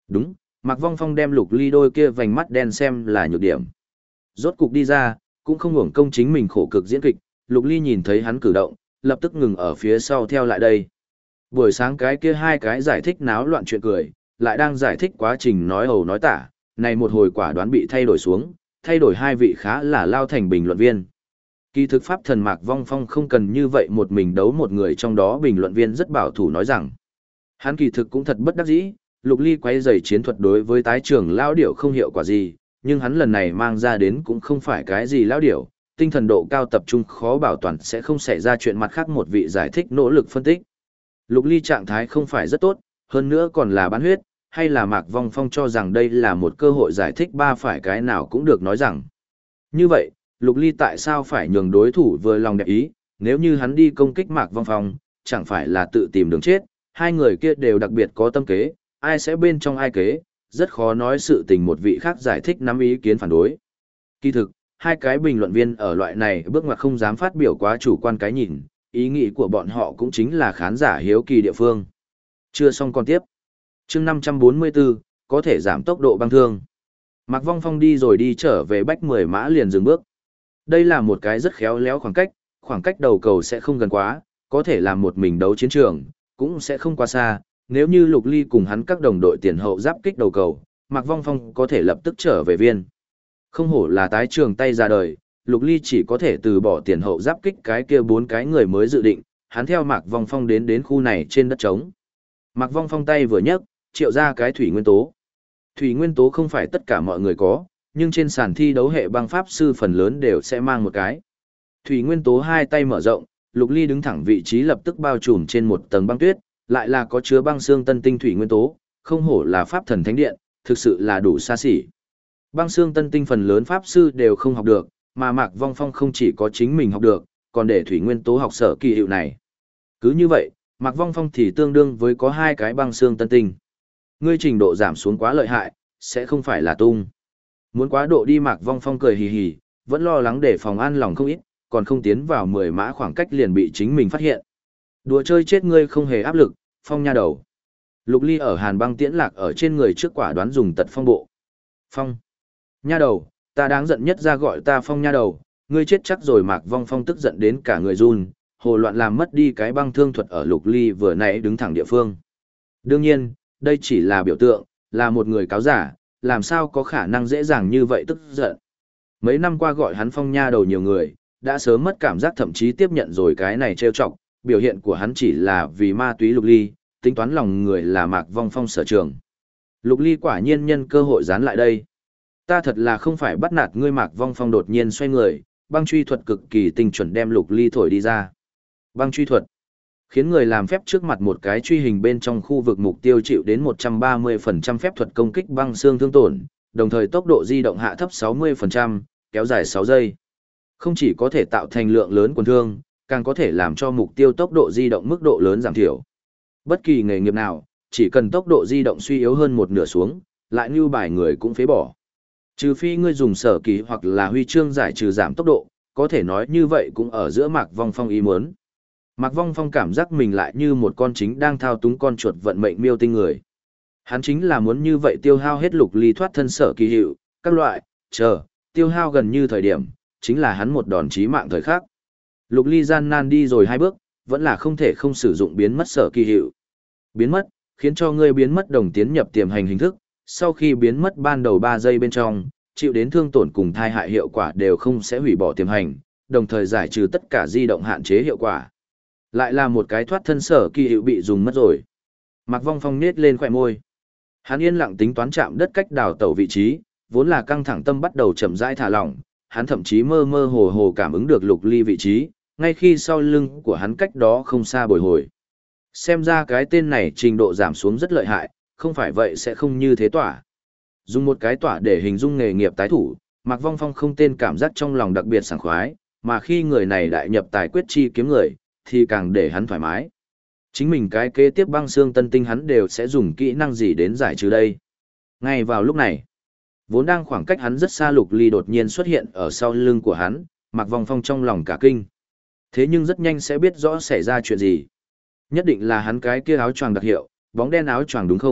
Đúng, Mạc Vong Phong đem Lục Ly đôi kia vành mắt đen xem là nhược điểm. Rốt cục đi ra, cũng không hưởng công chính mình khổ cực diễn kịch, Lục Ly nhìn thấy hắn cử động, lập tức ngừng ở phía sau theo lại đây. Buổi sáng cái kia hai cái giải thích náo loạn chuyện cười, lại đang giải thích quá trình nói hầu nói tả, này một hồi quả đoán bị thay đổi xuống, thay đổi hai vị khá là lao thành bình luận viên. Kỳ thực pháp thần Mạc Vong Phong không cần như vậy một mình đấu một người, trong đó bình luận viên rất bảo thủ nói rằng, hắn kỳ thực cũng thật bất đắc dĩ, Lục Ly quay giày chiến thuật đối với tái trưởng lao điểu không hiệu quả gì, nhưng hắn lần này mang ra đến cũng không phải cái gì lao điểu, tinh thần độ cao tập trung khó bảo toàn sẽ không xảy ra chuyện, mặt khác một vị giải thích nỗ lực phân tích. Lục Ly trạng thái không phải rất tốt, hơn nữa còn là bán huyết, hay là Mạc Vong Phong cho rằng đây là một cơ hội giải thích ba phải cái nào cũng được nói rằng. Như vậy, Lục Ly tại sao phải nhường đối thủ vừa lòng đẹp ý, nếu như hắn đi công kích Mạc Vong Phong, chẳng phải là tự tìm đường chết, hai người kia đều đặc biệt có tâm kế, ai sẽ bên trong ai kế, rất khó nói sự tình, một vị khác giải thích nắm ý kiến phản đối. Kỳ thực, hai cái bình luận viên ở loại này bước ngoặt không dám phát biểu quá chủ quan cái nhìn, ý nghĩ của bọn họ cũng chính là khán giả hiếu kỳ địa phương. Chưa xong còn tiếp. Chương 544, có thể giảm tốc độ băng thương. Mạc Vong Phong đi rồi đi trở về bách 10 mã liền dừng bước. Đây là một cái rất khéo léo khoảng cách đầu cầu sẽ không gần quá, có thể làm một mình đấu chiến trường, cũng sẽ không quá xa. Nếu như Lục Ly cùng hắn các đồng đội tiền hậu giáp kích đầu cầu, Mạc Vong Phong có thể lập tức trở về viên. Không hổ là tái trường tay ra đời, Lục Ly chỉ có thể từ bỏ tiền hậu giáp kích cái kia 4 cái người mới dự định, hắn theo Mạc Vong Phong đến khu này trên đất trống. Mạc Vong Phong tay vừa nhấc, triệu ra cái thủy nguyên tố. Thủy nguyên tố không phải tất cả mọi người có, nhưng trên sàn thi đấu hệ băng pháp sư phần lớn đều sẽ mang một cái. Thủy nguyên tố hai tay mở rộng, Lục Ly đứng thẳng vị trí lập tức bao trùm trên một tầng băng tuyết, lại là có chứa băng xương tân tinh thủy nguyên tố, không hổ là pháp thần thánh điện, thực sự là đủ xa xỉ. Băng xương tân tinh phần lớn pháp sư đều không học được, mà Mạc Vong Phong không chỉ có chính mình học được, còn để thủy nguyên tố học sở kỳ hiệu này. Cứ như vậy, Mạc Vong Phong thì tương đương với có hai cái băng xương tân tinh. Ngươi trình độ giảm xuống quá lợi hại, sẽ không phải là tung. Muốn quá độ đi, Mạc Vong Phong cười hì hì, vẫn lo lắng để phòng an lòng không ít, còn không tiến vào 10 mã khoảng cách liền bị chính mình phát hiện. Đùa chơi chết ngươi không hề áp lực, Phong nha đầu. Lục Ly ở hàn băng tiễn lạc ở trên người trước quả đoán dùng tật phong bộ. Phong nha đầu, ta đáng giận nhất ra gọi ta Phong nha đầu, ngươi chết chắc rồi. Mạc Vong Phong tức giận đến cả người run, hồ loạn làm mất đi cái băng thương thuật ở Lục Ly vừa nãy đứng thẳng địa phương. Đương nhiên, đây chỉ là biểu tượng, là một người cáo giả, làm sao có khả năng dễ dàng như vậy tức giận. Mấy năm qua gọi hắn Phong nha đầu nhiều người, đã sớm mất cảm giác, thậm chí tiếp nhận rồi cái này trêu chọc, biểu hiện của hắn chỉ là vì ma túy Lục Ly, tính toán lòng người là Mạc Vong Phong sở trường. Lục Ly quả nhiên nhân cơ hội dán lại đây. Ta thật là không phải bắt nạt ngươi. Mạc Vong Phong đột nhiên xoay người, băng truy thuật cực kỳ tinh chuẩn đem Lục Ly thổi đi ra. Băng truy thuật khiến người làm phép trước mặt một cái truy hình bên trong khu vực mục tiêu chịu đến 130% phép thuật công kích băng xương thương tổn, đồng thời tốc độ di động hạ thấp 60%, kéo dài 6 giây. Không chỉ có thể tạo thành lượng lớn quần thương, càng có thể làm cho mục tiêu tốc độ di động mức độ lớn giảm thiểu. Bất kỳ nghề nghiệp nào, chỉ cần tốc độ di động suy yếu hơn một nửa xuống, lại như bài người cũng phế bỏ. Trừ phi ngươi dùng sở kỳ hoặc là huy chương giải trừ giảm tốc độ, có thể nói như vậy cũng ở giữa Mạc Vong Phong ý muốn. Mạc Vong Phong cảm giác mình lại như một con chính đang thao túng con chuột vận mệnh miêu tinh người. Hắn chính là muốn như vậy tiêu hao hết Lục Ly thoát thân sở kỳ hiệu, các loại, tiêu hao gần như thời điểm, chính là hắn một đòn chí mạng thời khắc. Lục Ly gian nan đi rồi 2 bước, vẫn là không thể không sử dụng biến mất sở kỳ hiệu. Biến mất, khiến cho ngươi biến mất đồng tiến nhập tiềm hành hình thức, sau khi biến mất ban đầu 3 giây bên trong, chịu đến thương tổn cùng thai hại hiệu quả đều không sẽ hủy bỏ tiềm hành, đồng thời giải trừ tất cả di động hạn chế hiệu quả. Lại là một cái thoát thân sở kỳ hiệu bị dùng mất rồi. Mạc Vong Phong nết lên khóe môi. Hắn yên lặng tính toán chạm đất cách đào tẩu vị trí, vốn là căng thẳng tâm bắt đầu chậm rãi thả lỏng, hắn thậm chí mơ mơ hồ hồ cảm ứng được Lục Ly vị trí, ngay khi sau lưng của hắn cách đó không xa bồi hồi. Xem ra cái tên này trình độ giảm xuống rất lợi hại, không phải vậy sẽ không như thế tỏa. Dùng một cái tỏa để hình dung nghề nghiệp tái thủ, Mạc Vong Phong không tên cảm giác trong lòng đặc biệt sảng khoái, mà khi người này đại nhập tài quyết chi kiếm người, thì càng để hắn thoải mái. Chính mình cái kế tiếp băng xương tân tinh hắn đều sẽ dùng kỹ năng gì đến giải trừ đây. Ngay vào lúc này, vốn đang khoảng cách hắn rất xa Lục Ly đột nhiên xuất hiện ở sau lưng của hắn, Mạc Vong Phong trong lòng cả kinh. Thế nhưng rất nhanh sẽ biết rõ xảy ra chuyện gì. Nhất định là hắn cái kia áo choàng đặc hiệu, bóng đen áo choàng đúng không?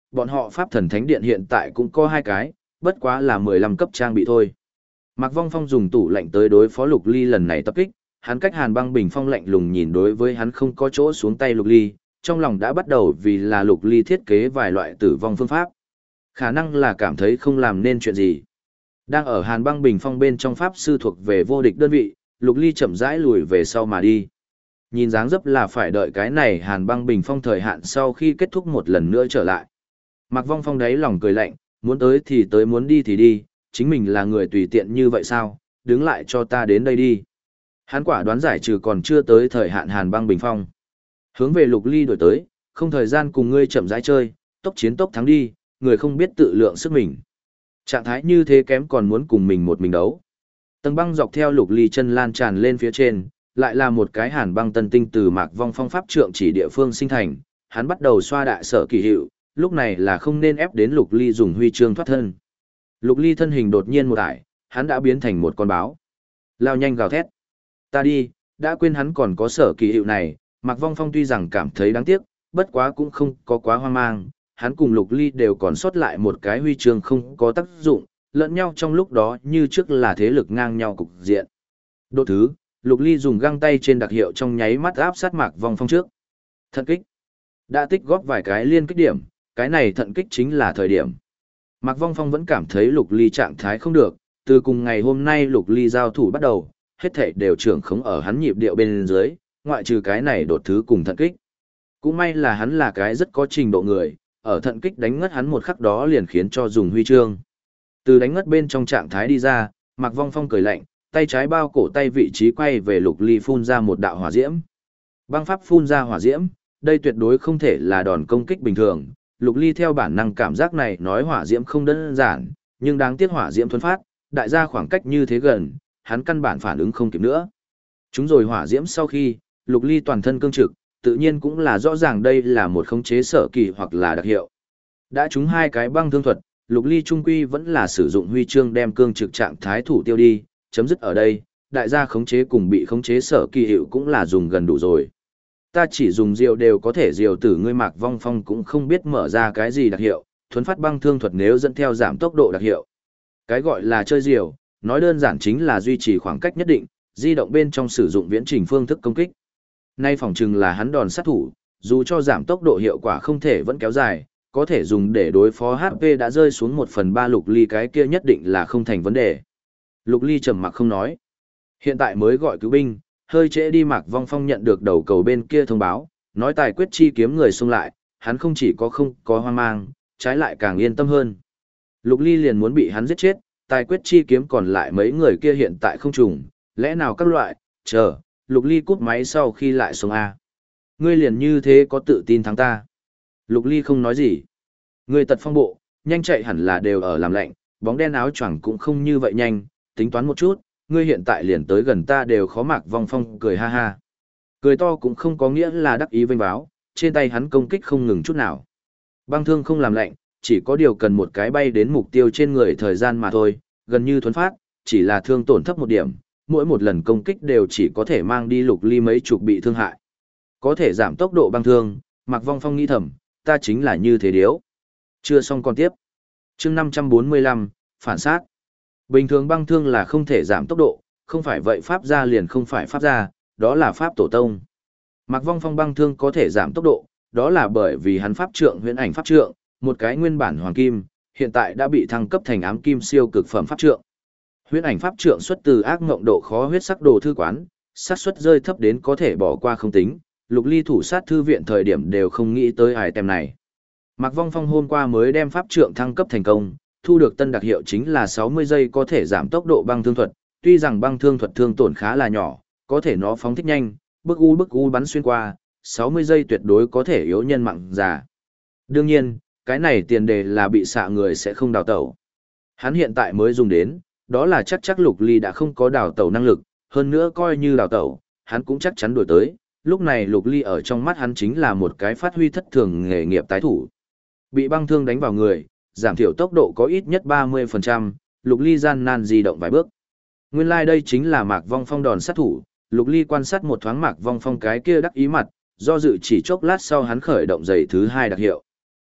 bọn họ pháp thần thánh điện hiện tại cũng có 2 cái, bất quá là 15 cấp trang bị thôi. Mạc Vong Phong dùng tủ lạnh tới đối phó Lục Ly lần này tập kích, hắn cách Hàn Băng bình phong lạnh lùng nhìn đối với hắn không có chỗ xuống tay Lục Ly, trong lòng đã bắt đầu vì là Lục Ly thiết kế vài loại tử vong phương pháp. Khả năng là cảm thấy không làm nên chuyện gì. Đang ở Hàn Băng bình phong bên trong pháp sư thuộc về vô địch đơn vị, Lục Ly chậm rãi lùi về sau mà đi. Nhìn dáng dấp là phải đợi cái này Hàn Băng bình phong thời hạn sau khi kết thúc một lần nữa trở lại. Mạc Vong Phong đáy lòng cười lạnh, muốn tới thì tới, muốn đi thì đi, chính mình là người tùy tiện như vậy sao, đứng lại cho ta đến đây đi. Hắn quả đoán giải trừ còn chưa tới thời hạn Hàn Băng bình phong. Hướng về Lục Ly đổi tới, không thời gian cùng ngươi chậm rãi chơi, tốc chiến tốc thắng đi, người không biết tự lượng sức mình. Trạng thái như thế kém còn muốn cùng mình một mình đấu. Tầng băng dọc theo Lục Ly chân lan tràn lên phía trên, lại là một cái Hàn Băng tân tinh từ Mạc Vong Phong pháp trượng chỉ địa phương sinh thành, hắn bắt đầu xoa đại sở kỳ hiệu, lúc này là không nên ép đến Lục Ly dùng huy chương thoát thân. Lục Ly thân hình đột nhiên một ải, hắn đã biến thành một con báo. Lao nhanh gào thét. Ta đi, đã quên hắn còn có sở kỳ hiệu này, Mạc Vong Phong tuy rằng cảm thấy đáng tiếc, bất quá cũng không có quá hoang mang, hắn cùng Lục Ly đều còn sót lại một cái huy chương không có tác dụng, lẫn nhau trong lúc đó như trước là thế lực ngang nhau cục diện. Độ thứ, Lục Ly dùng găng tay trên đặc hiệu trong nháy mắt áp sát Mạc Vong Phong trước. Thận kích. Đã tích góp vài cái liên kích điểm, cái này thận kích chính là thời điểm. Mạc Vong Phong vẫn cảm thấy Lục Ly trạng thái không được, từ cùng ngày hôm nay Lục Ly giao thủ bắt đầu, hết thảy đều trưởng khống ở hắn nhịp điệu bên dưới, ngoại trừ cái này đột thứ cùng thận kích. Cũng may là hắn là cái rất có trình độ người, ở thận kích đánh ngất hắn một khắc đó liền khiến cho dùng huy chương. Từ đánh ngất bên trong trạng thái đi ra, Mạc Vong Phong cười lạnh, tay trái bao cổ tay vị trí quay về Lục Ly phun ra một đạo hỏa diễm. Băng pháp phun ra hỏa diễm, đây tuyệt đối không thể là đòn công kích bình thường. Lục Ly theo bản năng cảm giác này nói hỏa diễm không đơn giản, nhưng đáng tiếc hỏa diễm thuần phát, đại gia khoảng cách như thế gần, hắn căn bản phản ứng không kịp nữa. Chúng rồi hỏa diễm sau khi, Lục Ly toàn thân cương trực, tự nhiên cũng là rõ ràng đây là một khống chế sở kỳ hoặc là đặc hiệu. Đã trúng 2 cái băng thương thuật, Lục Ly trung quy vẫn là sử dụng huy chương đem cương trực trạng thái thủ tiêu đi, chấm dứt ở đây, đại gia khống chế cùng bị khống chế sở kỳ hiệu cũng là dùng gần đủ rồi. Ta chỉ dùng diều đều có thể diều tử ngươi. Mạc Vong Phong cũng không biết mở ra cái gì đặc hiệu, thuấn phát băng thương thuật nếu dẫn theo giảm tốc độ đặc hiệu. Cái gọi là chơi diều, nói đơn giản chính là duy trì khoảng cách nhất định, di động bên trong sử dụng viễn trình phương thức công kích. Nay phỏng chừng là hắn đòn sát thủ, dù cho giảm tốc độ hiệu quả không thể vẫn kéo dài, có thể dùng để đối phó HP đã rơi xuống 1/3 Lục Ly cái kia nhất định là không thành vấn đề. Lục Ly trầm mặc không nói. Hiện tại mới gọi cứu binh, hơi trễ đi. Mạc Vong Phong nhận được đầu cầu bên kia thông báo, nói tài quyết chi kiếm người xung lại, hắn không chỉ có không có hoang mang, trái lại càng yên tâm hơn. Lục Ly liền muốn bị hắn giết chết, tài quyết chi kiếm còn lại mấy người kia hiện tại không trùng, lẽ nào các loại, chờ, Lục Ly cút máy sau khi lại xuống A. Ngươi liền như thế có tự tin thắng ta. Lục Ly không nói gì. Ngươi tật phong bộ, nhanh chạy hẳn là đều ở làm lạnh, bóng đen áo choàng cũng không như vậy nhanh, tính toán một chút, ngươi hiện tại liền tới gần ta đều khó. Mạc Vong Phong cười ha ha. Cười to cũng không có nghĩa là đắc ý vênh báo, trên tay hắn công kích không ngừng chút nào. Băng thương không làm lạnh, chỉ có điều cần một cái bay đến mục tiêu trên người thời gian mà thôi, gần như thuấn phát, chỉ là thương tổn thấp một điểm, mỗi một lần công kích đều chỉ có thể mang đi Lục Ly mấy chục bị thương hại. Có thể giảm tốc độ băng thương, Mạc Vong Phong nghĩ thầm, ta chính là như thế điếu. Chưa xong còn tiếp. Chương 545, phản sát. Bình thường băng thương là không thể giảm tốc độ, không phải vậy pháp gia liền không phải pháp gia, đó là pháp tổ tông. Mạc Vong Phong băng thương có thể giảm tốc độ, đó là bởi vì hắn pháp trượng huyễn ảnh pháp trượng, một cái nguyên bản hoàng kim, hiện tại đã bị thăng cấp thành ám kim siêu cực phẩm pháp trượng. Huyễn ảnh pháp trượng xuất từ ác ngộng độ khó huyết sắc đồ thư quán, xác suất rơi thấp đến có thể bỏ qua không tính, Lục Ly thủ sát thư viện thời điểm đều không nghĩ tới item này. Mạc Vong Phong hôm qua mới đem pháp trượng thăng cấp thành công, thu được tân đặc hiệu chính là 60 giây có thể giảm tốc độ băng thương thuật, tuy rằng băng thương thuật thương tổn khá là nhỏ, có thể nó phóng thích nhanh, bức u bắn xuyên qua, 60 giây tuyệt đối có thể yếu nhân mạng già. Đương nhiên, cái này tiền đề là bị xạ người sẽ không đào tẩu. Hắn hiện tại mới dùng đến, đó là chắc Lục Ly đã không có đào tẩu năng lực, hơn nữa coi như đào tẩu, hắn cũng chắc chắn đuổi tới. Lúc này Lục Ly ở trong mắt hắn chính là một cái phát huy thất thường nghề nghiệp tái thủ. Bị băng thương đánh vào người, giảm thiểu tốc độ có ít nhất 30%, Lục Ly gian nan di động vài bước. Nguyên lai đây chính là Mạc Vong Phong đòn sát thủ, Lục Ly quan sát một thoáng Mạc Vong Phong cái kia đắc ý mặt, do dự chỉ chốc lát sau hắn khởi động giày thứ 2 đặc hiệu.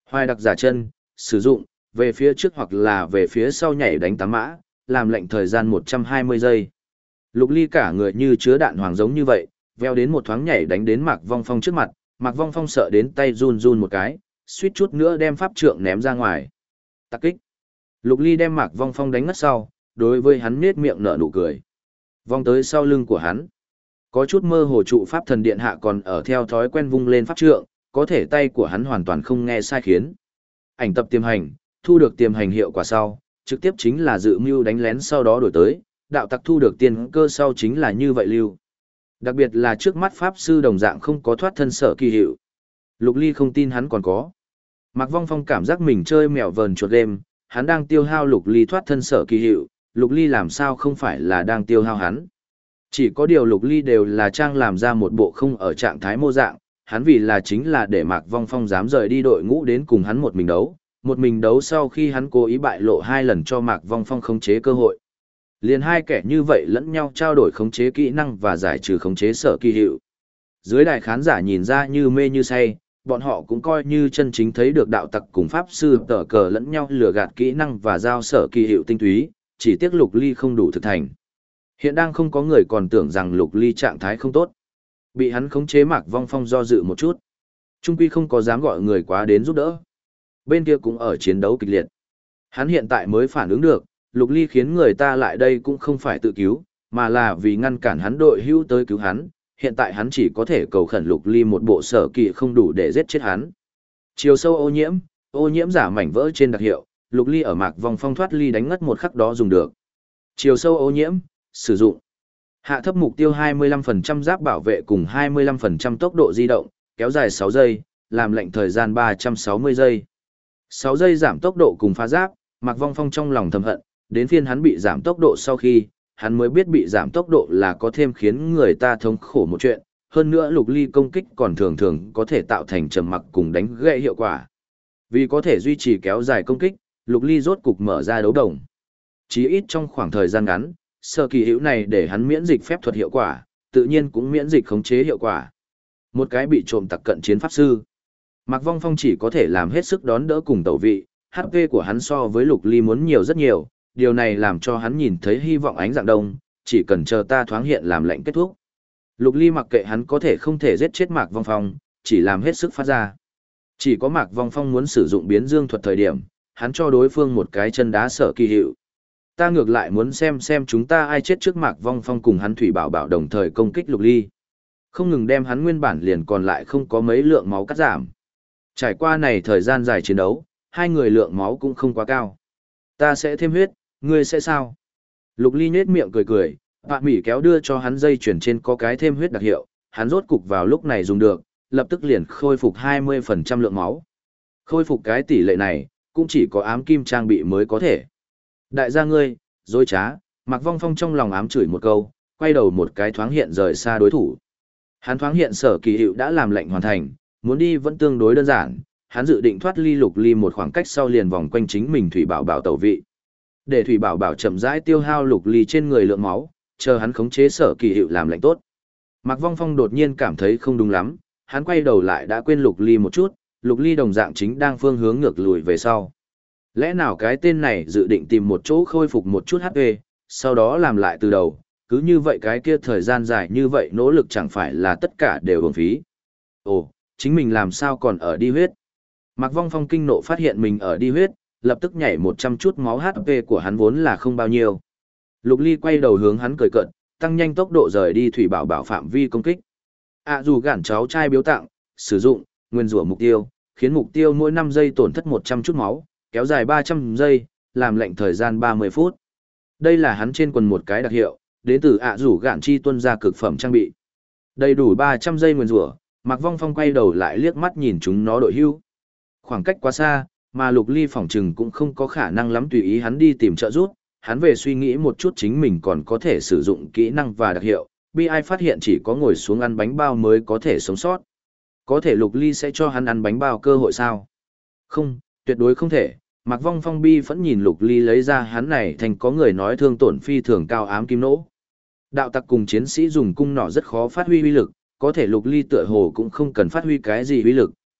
Hoài đặc giả chân, sử dụng, về phía trước hoặc là về phía sau nhảy đánh tám mã, làm lệnh thời gian 120 giây. Lục Ly cả người như chứa đạn hoàng giống như vậy, veo đến một thoáng nhảy đánh đến Mạc Vong Phong trước mặt, Mạc Vong Phong sợ đến tay run run một cái, suýt chút nữa đem pháp trượng ném ra ngoài. Tạc kích. Lục Ly đem Mạc Vong Phong đánh ngất sau, đối với hắn nết miệng nở nụ cười. Vong tới sau lưng của hắn. Có chút mơ hồ trụ pháp thần điện hạ còn ở theo thói quen vung lên pháp trượng, có thể tay của hắn hoàn toàn không nghe sai khiến. Ảnh tập tiềm hành, thu được tiềm hành hiệu quả sau, trực tiếp chính là dự mưu đánh lén sau đó đổi tới, đạo tặc thu được tiền cơ sau chính là như vậy lưu. Đặc biệt là trước mắt pháp sư đồng dạng không có thoát thân sở kỳ hiệu. Lục Ly không tin hắn còn có. Mạc Vong Phong cảm giác mình chơi mèo vờn chuột game, hắn đang tiêu hao Lục Ly thoát thân sở kỳ hiệu, Lục Ly làm sao không phải là đang tiêu hao hắn. Chỉ có điều Lục Ly đều là trang làm ra một bộ không ở trạng thái mô dạng, hắn vì là chính là để Mạc Vong Phong dám rời đi đội ngũ đến cùng hắn một mình đấu sau khi hắn cố ý bại lộ 2 lần cho Mạc Vong Phong khống chế cơ hội. Liền hai kẻ như vậy lẫn nhau trao đổi khống chế kỹ năng và giải trừ khống chế sở kỳ hiệu. Dưới đài khán giả nhìn ra như mê như say, bọn họ cũng coi như chân chính thấy được đạo tặc cùng pháp sư tở cờ lẫn nhau lừa gạt kỹ năng và giao sở kỳ hiệu tinh túy, chỉ tiếc Lục Ly không đủ thực thành. Hiện đang không có người còn tưởng rằng Lục Ly trạng thái không tốt. Bị hắn khống chế Mạc Vong Phong do dự một chút. Trung quy không có dám gọi người quá đến giúp đỡ. Bên kia cũng ở chiến đấu kịch liệt. Hắn hiện tại mới phản ứng được, Lục Ly khiến người ta lại đây cũng không phải tự cứu, mà là vì ngăn cản hắn đội hữu tới cứu hắn. Hiện tại hắn chỉ có thể cầu khẩn Lục Ly một bộ sở kỳ không đủ để giết chết hắn. Chiều sâu ô nhiễm giả mảnh vỡ trên đặc hiệu, Lục Ly ở Mạc Vong Phong thoát ly đánh ngất một khắc đó dùng được. Chiều sâu ô nhiễm, sử dụng. Hạ thấp mục tiêu 25% giáp bảo vệ cùng 25% tốc độ di động, kéo dài 6 giây, làm lệnh thời gian 360 giây. 6 giây giảm tốc độ cùng phá giáp, Mạc Vong Phong trong lòng thầm hận, đến phiên hắn bị giảm tốc độ sau khi, hắn mới biết bị giảm tốc độ là có thêm khiến người ta thống khổ một chuyện, hơn nữa Lục Ly công kích còn thường thường có thể tạo thành trầm mặc cùng đánh gãy hiệu quả. Vì có thể duy trì kéo dài công kích, Lục Ly rốt cục mở ra đấu đồng. Chí ít trong khoảng thời gian ngắn, sở kỳ hữu này để hắn miễn dịch phép thuật hiệu quả, tự nhiên cũng miễn dịch khống chế hiệu quả. Một cái bị trộm tặc cận chiến pháp sư. Mạc Vong Phong chỉ có thể làm hết sức đón đỡ cùng tẩu vị, HP của hắn so với Lục Ly muốn nhiều rất nhiều, điều này làm cho hắn nhìn thấy hy vọng ánh dạng đông, chỉ cần chờ ta thoáng hiện làm lệnh kết thúc. Lục Ly mặc kệ hắn có thể không thể giết chết Mạc Vong Phong, chỉ làm hết sức phát ra. Chỉ có Mạc Vong Phong muốn sử dụng biến dương thuật thời điểm, hắn cho đối phương một cái chân đá sở kỳ hiệu. Ta ngược lại muốn xem chúng ta ai chết trước Mạc Vong Phong cùng hắn Thủy Bảo Bảo đồng thời công kích Lục Ly. Không ngừng đem hắn nguyên bản liền còn lại không có mấy lượng máu cắt giảm. Trải qua này thời gian dài chiến đấu, hai người lượng máu cũng không quá cao. Ta sẽ thêm huyết, ngươi sẽ sao? Lục Ly nhếch miệng cười cười, Bạ Mỉ kéo đưa cho hắn dây chuyển trên có cái thêm huyết đặc hiệu, hắn rốt cục vào lúc này dùng được, lập tức liền khôi phục 20% lượng máu. Khôi phục cái tỷ lệ này, cũng chỉ có ám kim trang bị mới có thể. Đại gia ngươi, dối trá, Mạc Vong Phong trong lòng ám chửi một câu, quay đầu một cái thoáng hiện rời xa đối thủ. Hắn thoáng hiện sở kỳ hiệu đã làm lệnh hoàn thành, muốn đi vẫn tương đối đơn giản, hắn dự định thoát ly Lục Ly một khoảng cách sau liền vòng quanh chính mình Thủy Bảo Bảo tẩu vị. Để Thủy Bảo Bảo chậm rãi tiêu hao Lục Ly trên người lượng máu, chờ hắn khống chế sở kỳ hiệu làm lệnh tốt. Mạc Vong Phong đột nhiên cảm thấy không đúng lắm, hắn quay đầu lại đã quên Lục Ly một chút, Lục Ly đồng dạng chính đang phương hướng ngược lùi về sau. Lẽ nào cái tên này dự định tìm một chỗ khôi phục một chút HP, sau đó làm lại từ đầu, cứ như vậy cái kia thời gian dài như vậy nỗ lực chẳng phải là tất cả đều uổng phí. Ồ, chính mình làm sao còn ở đi huyết? Mạc Vong Phong kinh nộ phát hiện mình ở đi huyết, lập tức nhảy 100 chút máu HP của hắn vốn là không bao nhiêu. Lục Ly quay đầu hướng hắn cười cợt, tăng nhanh tốc độ rời đi Thủy Bảo Bảo phạm vi công kích. Dù gản cháu trai biếu tặng, sử dụng, nguyên rủa mục tiêu, khiến mục tiêu mỗi 5 giây tổn thất 100 chút máu, kéo dài 300 giây, làm lệnh thời gian 30 phút. Đây là hắn trên quần một cái đặc hiệu, đến từ rủ gạn chi tuân ra cực phẩm trang bị. Đầy đủ 300 giây nguyên rủa, Mạc Vong Phong quay đầu lại liếc mắt nhìn chúng nó đội hưu. Khoảng cách quá xa, mà Lục Ly phỏng chừng cũng không có khả năng lắm tùy ý hắn đi tìm trợ giúp, hắn về suy nghĩ một chút chính mình còn có thể sử dụng kỹ năng và đặc hiệu, bi ai phát hiện chỉ có ngồi xuống ăn bánh bao mới có thể sống sót. Có thể Lục Ly sẽ cho hắn ăn bánh bao cơ hội sao? Không, tuyệt đối không thể. Mạc Vong Phong bi vẫn nhìn Lục Ly lấy ra hắn này thành có người nói thương tổn phi thường cao ám kim nỗ. Đạo tặc cùng chiến sĩ dùng cung nỏ rất khó phát huy uy lực, có thể Lục Ly tựa hồ cũng không cần phát huy cái gì uy lực,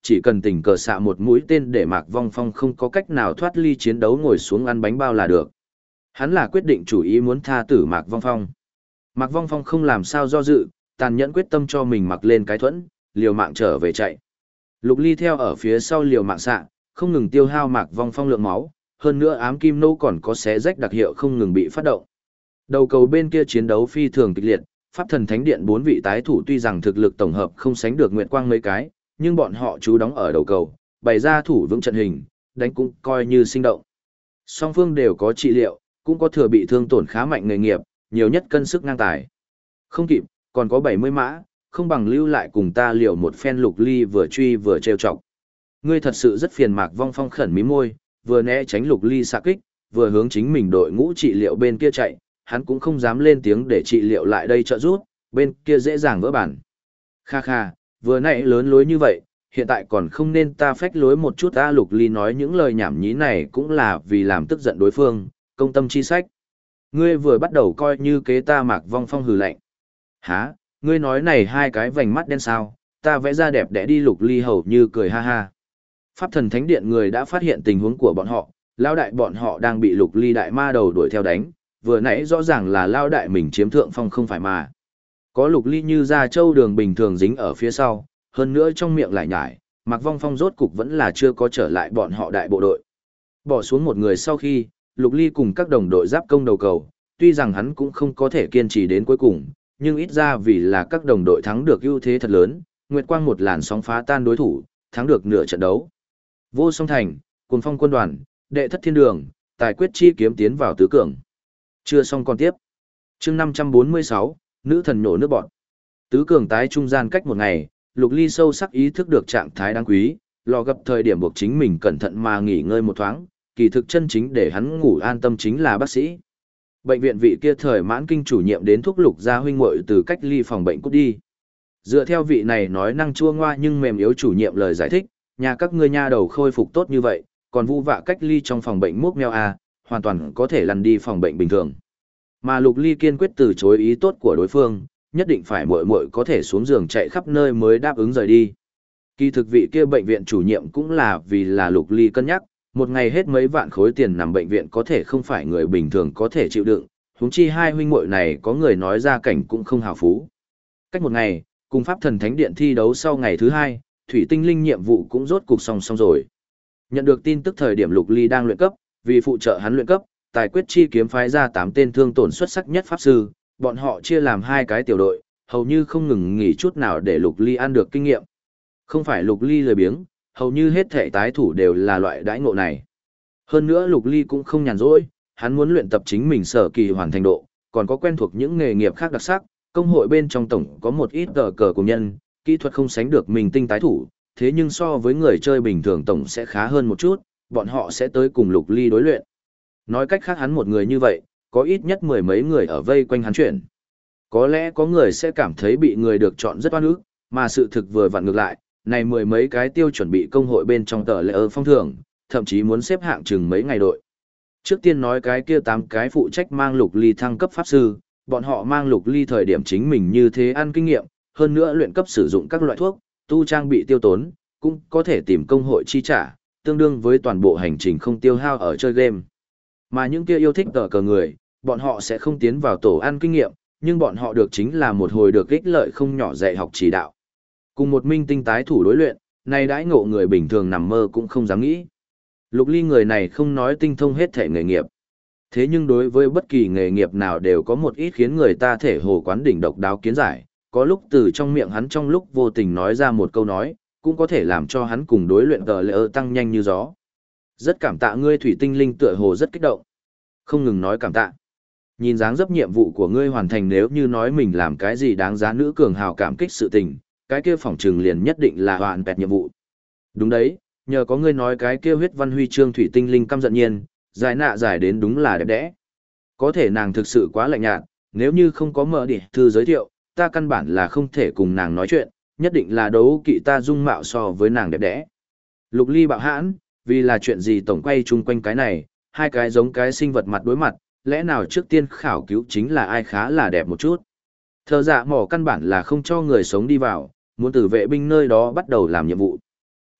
chỉ cần tình cờ xạ một mũi tên để Mạc Vong Phong không có cách nào thoát ly chiến đấu ngồi xuống ăn bánh bao là được. Hắn là quyết định chủ ý muốn tha tử Mạc Vong Phong. Mạc Vong Phong không làm sao do dự, tàn nhẫn quyết tâm cho mình mặc lên cái thuẫn, liều mạng trở về chạy. Lục Ly theo ở phía sau liều mạng xạ, không ngừng tiêu hao Mạc Vong Phong lượng máu, hơn nữa ám kim nô còn có xé rách đặc hiệu không ngừng bị phát động. Đầu cầu bên kia chiến đấu phi thường kịch liệt, Pháp Thần Thánh Điện 4 vị tái thủ tuy rằng thực lực tổng hợp không sánh được Nguyệt Quang mấy cái, nhưng bọn họ trú đóng ở đầu cầu, bày ra thủ vững trận hình, đánh cũng coi như sinh động. Song phương đều có trị liệu, cũng có thừa bị thương tổn khá mạnh nghề nghiệp, nhiều nhất cân sức ngang tài. Không kịp, còn có 70 mã, không bằng lưu lại cùng ta liều một phen. Lục Ly vừa truy vừa trêu chọc. Ngươi thật sự rất phiền. Mạc Vong Phong khẩn mí môi, vừa né tránh Lục Ly xạ kích, vừa hướng chính mình đội ngũ trị liệu bên kia chạy, hắn cũng không dám lên tiếng để trị liệu lại đây trợ giúp, bên kia dễ dàng vỡ bản. Kha kha, vừa nãy lớn lối như vậy, hiện tại còn không nên ta phách lối một chút. Ta Lục Ly nói những lời nhảm nhí này cũng là vì làm tức giận đối phương, công tâm chi sách. Ngươi vừa bắt đầu coi như kế ta. Mạc Vong Phong hừ lạnh. Hả, ngươi nói này hai cái vành mắt đen sao, ta vẽ ra đẹp đẽ đi. Lục Ly hầu như cười ha ha. Pháp Thần Thánh Điện người đã phát hiện tình huống của bọn họ, lao đại bọn họ đang bị Lục Ly đại ma đầu đuổi theo đánh, vừa nãy rõ ràng là lao đại mình chiếm thượng phong không phải mà. Có Lục Ly như da trâu đường bình thường dính ở phía sau, hơn nữa trong miệng lại nhải, Mạc Vong Phong rốt cục vẫn là chưa có trở lại bọn họ đại bộ đội. Bỏ xuống một người sau khi, Lục Ly cùng các đồng đội giáp công đầu cầu, tuy rằng hắn cũng không có thể kiên trì đến cuối cùng, nhưng ít ra vì là các đồng đội thắng được ưu thế thật lớn, Nguyệt Quang một làn sóng phá tan đối thủ, thắng được nửa trận đấu. Vô Song Thành, Cuồng Phong quân đoàn, Đệ Thất Thiên Đường, Tài Quyết Chi kiếm tiến vào tứ cường. Chưa xong còn tiếp. Chương 546, nữ thần nổ nước bọt. Tứ cường tái trung gian cách một ngày, Lục Ly sâu sắc ý thức được trạng thái đáng quý, lò gặp thời điểm buộc chính mình cẩn thận mà nghỉ ngơi một thoáng, kỳ thực chân chính để hắn ngủ an tâm chính là bác sĩ. Bệnh viện vị kia thời mãn kinh chủ nhiệm đến thúc Lục gia huynh muội từ cách ly phòng bệnh cút đi. Dựa theo vị này nói năng chua ngoa nhưng mềm yếu chủ nhiệm lời giải thích, nhà các ngươi nha đầu khôi phục tốt như vậy, còn vu vạ cách ly trong phòng bệnh múc meo à, hoàn toàn có thể lăn đi phòng bệnh bình thường. Mà Lục Ly kiên quyết từ chối ý tốt của đối phương, nhất định phải muội muội có thể xuống giường chạy khắp nơi mới đáp ứng rời đi. Kỳ thực vị kia bệnh viện chủ nhiệm cũng là vì là Lục Ly cân nhắc, một ngày hết mấy vạn khối tiền nằm bệnh viện có thể không phải người bình thường có thể chịu đựng, huống chi hai huynh muội này có người nói ra cảnh cũng không hào phú. Cách một ngày, cùng Pháp Thần Thánh Điện thi đấu sau ngày thứ hai, Thủy Tinh Linh nhiệm vụ cũng rốt cục xong rồi. Nhận được tin tức thời điểm Lục Ly đang luyện cấp, vì phụ trợ hắn luyện cấp, Tài Quyết Chi kiếm phái ra 8 tên thương tổn xuất sắc nhất pháp sư, bọn họ chia làm hai cái tiểu đội, hầu như không ngừng nghỉ chút nào để Lục Ly ăn được kinh nghiệm. Không phải Lục Ly lười biếng, hầu như hết thể tái thủ đều là loại đãi ngộ này. Hơn nữa Lục Ly cũng không nhàn rỗi, hắn muốn luyện tập chính mình sở kỳ hoàn thành độ, còn có quen thuộc những nghề nghiệp khác đặc sắc, công hội bên trong tổng có một ít tờ cờ của nhân, kỹ thuật không sánh được mình tinh tái thủ, thế nhưng so với người chơi bình thường tổng sẽ khá hơn một chút, bọn họ sẽ tới cùng Lục Ly đối luyện. Nói cách khác hắn một người như vậy, có ít nhất mười mấy người ở vây quanh hắn chuyển. Có lẽ có người sẽ cảm thấy bị người được chọn rất oan ức, mà sự thực vừa vặn ngược lại, này mười mấy cái tiêu chuẩn bị công hội bên trong tờ lệ ơ phong thưởng, thậm chí muốn xếp hạng chừng mấy ngày đội. Trước tiên nói cái kia 8 cái phụ trách mang Lục Ly thăng cấp pháp sư, bọn họ mang Lục Ly thời điểm chính mình như thế ăn kinh nghiệm, hơn nữa luyện cấp sử dụng các loại thuốc, tu trang bị tiêu tốn, cũng có thể tìm công hội chi trả, tương đương với toàn bộ hành trình không tiêu hao ở chơi game. Mà những kia yêu thích tờ cờ người, bọn họ sẽ không tiến vào tổ ăn kinh nghiệm, nhưng bọn họ được chính là một hồi được ích lợi không nhỏ dạy học chỉ đạo. Cùng một minh tinh tái thủ đối luyện, này đãi ngộ người bình thường nằm mơ cũng không dám nghĩ. Lục Ly người này không nói tinh thông hết thể nghề nghiệp. Thế nhưng đối với bất kỳ nghề nghiệp nào đều có một ít khiến người ta thể hồ quán đỉnh độc đáo kiến giải, có lúc từ trong miệng hắn trong lúc vô tình nói ra một câu nói, cũng có thể làm cho hắn cùng đối luyện tờ lệ ơ tăng nhanh như gió. Rất cảm tạ ngươi Thủy Tinh Linh tựa hồ rất kích động. Không ngừng nói cảm tạ. Nhìn dáng dấp nhiệm vụ của ngươi hoàn thành, nếu như nói mình làm cái gì đáng giá nữ cường hào cảm kích sự tình, cái kia phỏng trừng liền nhất định là hoàn bẹt nhiệm vụ. Đúng đấy, nhờ có ngươi nói cái kia huyết văn huy chương Thủy Tinh Linh căm giận nhiên, giải nạ giải đến đúng là đẹp đẽ. Có thể nàng thực sự quá lạnh nhạt, nếu như không có mở đỉ thư giới thiệu, ta căn bản là không thể cùng nàng nói chuyện, nhất định là đấu kỵ ta dung mạo so với nàng đẹp đẽ. Lục Ly bạo hãn, vì là chuyện gì tổng quay chung quanh cái này, hai cái giống cái sinh vật mặt đối mặt, lẽ nào trước tiên khảo cứu chính là ai khá là đẹp một chút. Thờ dạ mỏ căn bản là không cho người sống đi vào, muốn từ vệ binh nơi đó bắt đầu làm nhiệm vụ.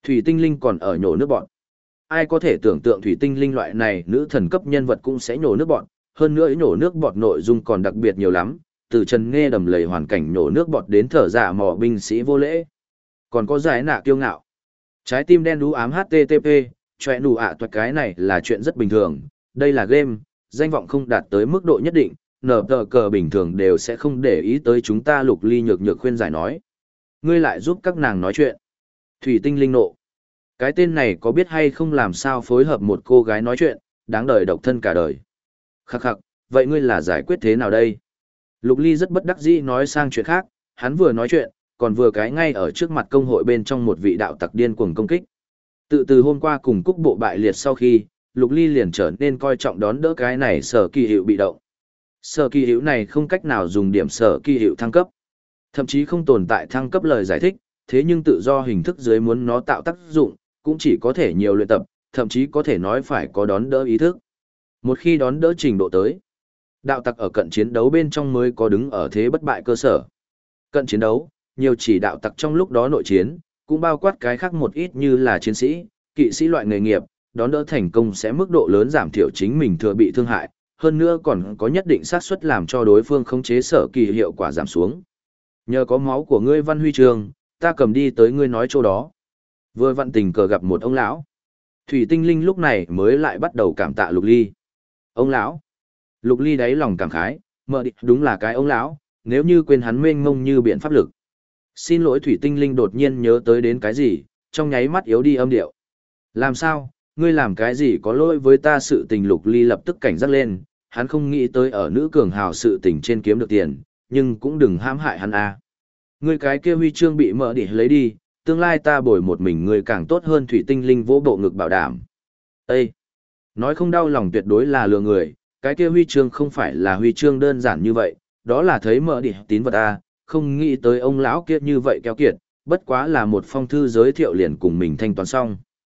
Thủy tinh linh còn ở nhổ nước bọt. Ai có thể tưởng tượng thủy tinh linh loại này nữ thần cấp nhân vật cũng sẽ nhổ nước bọt, hơn nữa nhổ nước bọt nội dung còn đặc biệt nhiều lắm, từ Trần Nghe đầm lầy hoàn cảnh nhổ nước bọt đến thở dạ mò binh sĩ vô lễ. Còn có giải nạ kiêu ngạo. Trái tim đen đú ám HTTP, chọe nụ ạ toạch cái này là chuyện rất bình thường, đây là game, danh vọng không đạt tới mức độ nhất định, nở tờ cờ bình thường đều sẽ không để ý tới chúng ta. Lục Ly nhược nhược khuyên giải nói. Ngươi lại giúp các nàng nói chuyện. Thủy tinh linh nộ. Cái tên này có biết hay không làm sao phối hợp một cô gái nói chuyện, đáng đời độc thân cả đời. Khắc khắc, vậy ngươi là giải quyết thế nào đây? Lục Ly rất bất đắc dĩ nói sang chuyện khác, hắn vừa nói chuyện, còn vừa cái ngay ở trước mặt công hội bên trong một vị đạo tặc điên cuồng công kích. Từ hôm qua cùng Cúc Bộ bại liệt sau khi, Lục Ly liền trở nên coi trọng đón đỡ cái này sở kỳ hiệu bị động. Sở kỳ hiệu này không cách nào dùng điểm sở kỳ hiệu thăng cấp. Thậm chí không tồn tại thăng cấp lời giải thích, thế nhưng tự do hình thức dưới muốn nó tạo tác dụng, cũng chỉ có thể nhiều luyện tập, thậm chí có thể nói phải có đón đỡ ý thức. Một khi đón đỡ trình độ tới, đạo tặc ở cận chiến đấu bên trong mới có đứng ở thế bất bại cơ sở. Cận chiến đấu, nhiều chỉ đạo tặc trong lúc đó nội chiến, cũng bao quát cái khác một ít như là chiến sĩ, kỵ sĩ loại nghề nghiệp, đón đỡ thành công sẽ mức độ lớn giảm thiểu chính mình thừa bị thương hại, hơn nữa còn có nhất định xác suất làm cho đối phương khống chế sở kỳ hiệu quả giảm xuống. Nhờ có máu của ngươi Văn Huy Trường, ta cầm đi tới ngươi nói chỗ đó. Vừa vặn tình cờ gặp một ông lão. Thủy tinh linh lúc này mới lại bắt đầu cảm tạ Lục Ly. Ông lão. Lục Ly đáy lòng cảm khái, mợ địch đúng là cái ông lão, nếu như quên hắn mênh mông như biện pháp lực. Xin lỗi. Thủy tinh linh đột nhiên nhớ tới đến cái gì, trong nháy mắt yếu đi âm điệu. Làm sao, ngươi làm cái gì có lỗi với ta? Sự tình. Lục Ly lập tức cảnh giác lên, hắn không nghĩ tới ở nữ cường hào sự tình trên kiếm được tiền, nhưng cũng đừng hãm hại hắn a. Ngươi cái kia huy chương bị mợ địch lấy đi, tương lai ta bồi một mình ngươi càng tốt hơn. Thủy tinh linh vỗ bộ ngực bảo đảm. Ê! Nói không đau lòng tuyệt đối là lừa người, cái kia huy chương không phải là huy chương đơn giản như vậy, đó là thấy mợ địch tín vật a, không nghĩ tới ông lão kia như vậy keo kiệt, bất quá là một phong thư giới thiệu liền cùng mình thanh toán xong.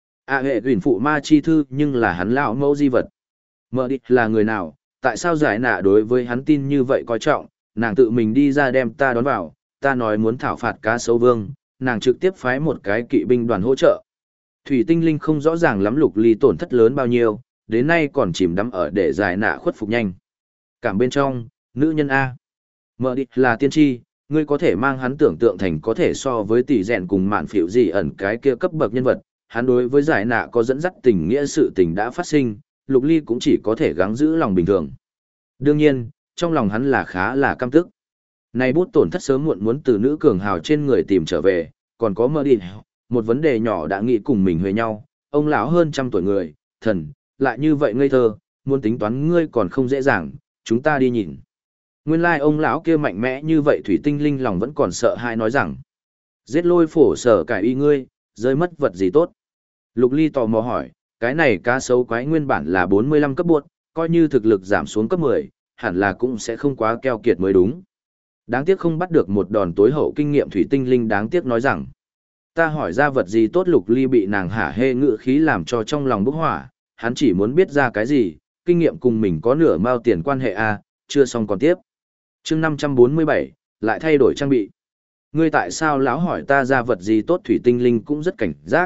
Hệ tuyển phụ ma chi thư nhưng là hắn lão mẫu di vật. Mợ địch là người nào, tại sao giải nạ đối với hắn tin như vậy coi trọng, nàng tự mình đi ra đem ta đón vào, ta nói muốn thảo phạt cá sấu vương, nàng trực tiếp phái một cái kỵ binh đoàn hỗ trợ. Thủy tinh linh không rõ ràng lắm Lục Ly tổn thất lớn bao nhiêu, đến nay còn chìm đắm ở để giải nạ khuất phục nhanh. Cảm bên trong, nữ nhân A. Mợ địch là tiên tri, ngươi có thể mang hắn tưởng tượng thành có thể so với tỷ rèn cùng mạn phiểu gì ẩn cái kia cấp bậc nhân vật, hắn đối với giải nạ có dẫn dắt tình nghĩa sự tình đã phát sinh, Lục Ly cũng chỉ có thể gắng giữ lòng bình thường. Đương nhiên, trong lòng hắn là khá là căm tức. Này bút tổn thất sớm muộn muốn từ nữ cường hào trên người tìm trở về, còn có mơ đi, một vấn đề nhỏ đã nghĩ cùng mình huề nhau, ông lão hơn 100 tuổi người, thần, lại như vậy ngây thơ, muốn tính toán ngươi còn không dễ dàng, chúng ta đi nhìn. Nguyên lai ông lão kia mạnh mẽ như vậy. Thủy tinh linh lòng vẫn còn sợ hãi nói rằng, giết lôi phổ sở cải y ngươi, rơi mất vật gì tốt. Lục Ly tò mò hỏi, cái này cá sấu quái nguyên bản là 45 cấp buộc, coi như thực lực giảm xuống cấp 10, hẳn là cũng sẽ không quá keo kiệt mới đúng. Đáng tiếc không bắt được một đòn tối hậu kinh nghiệm. Thủy tinh linh đáng tiếc nói rằng, ta hỏi ra vật gì tốt. Lục Ly bị nàng hả hê ngự khí làm cho trong lòng bốc hỏa, hắn chỉ muốn biết ra cái gì, kinh nghiệm cùng mình có nửa mao tiền quan hệ a, chưa xong còn tiếp. Chương 547, lại thay đổi trang bị. Ngươi tại sao lão hỏi ta ra vật gì tốt? Thủy tinh linh cũng rất cảnh giác,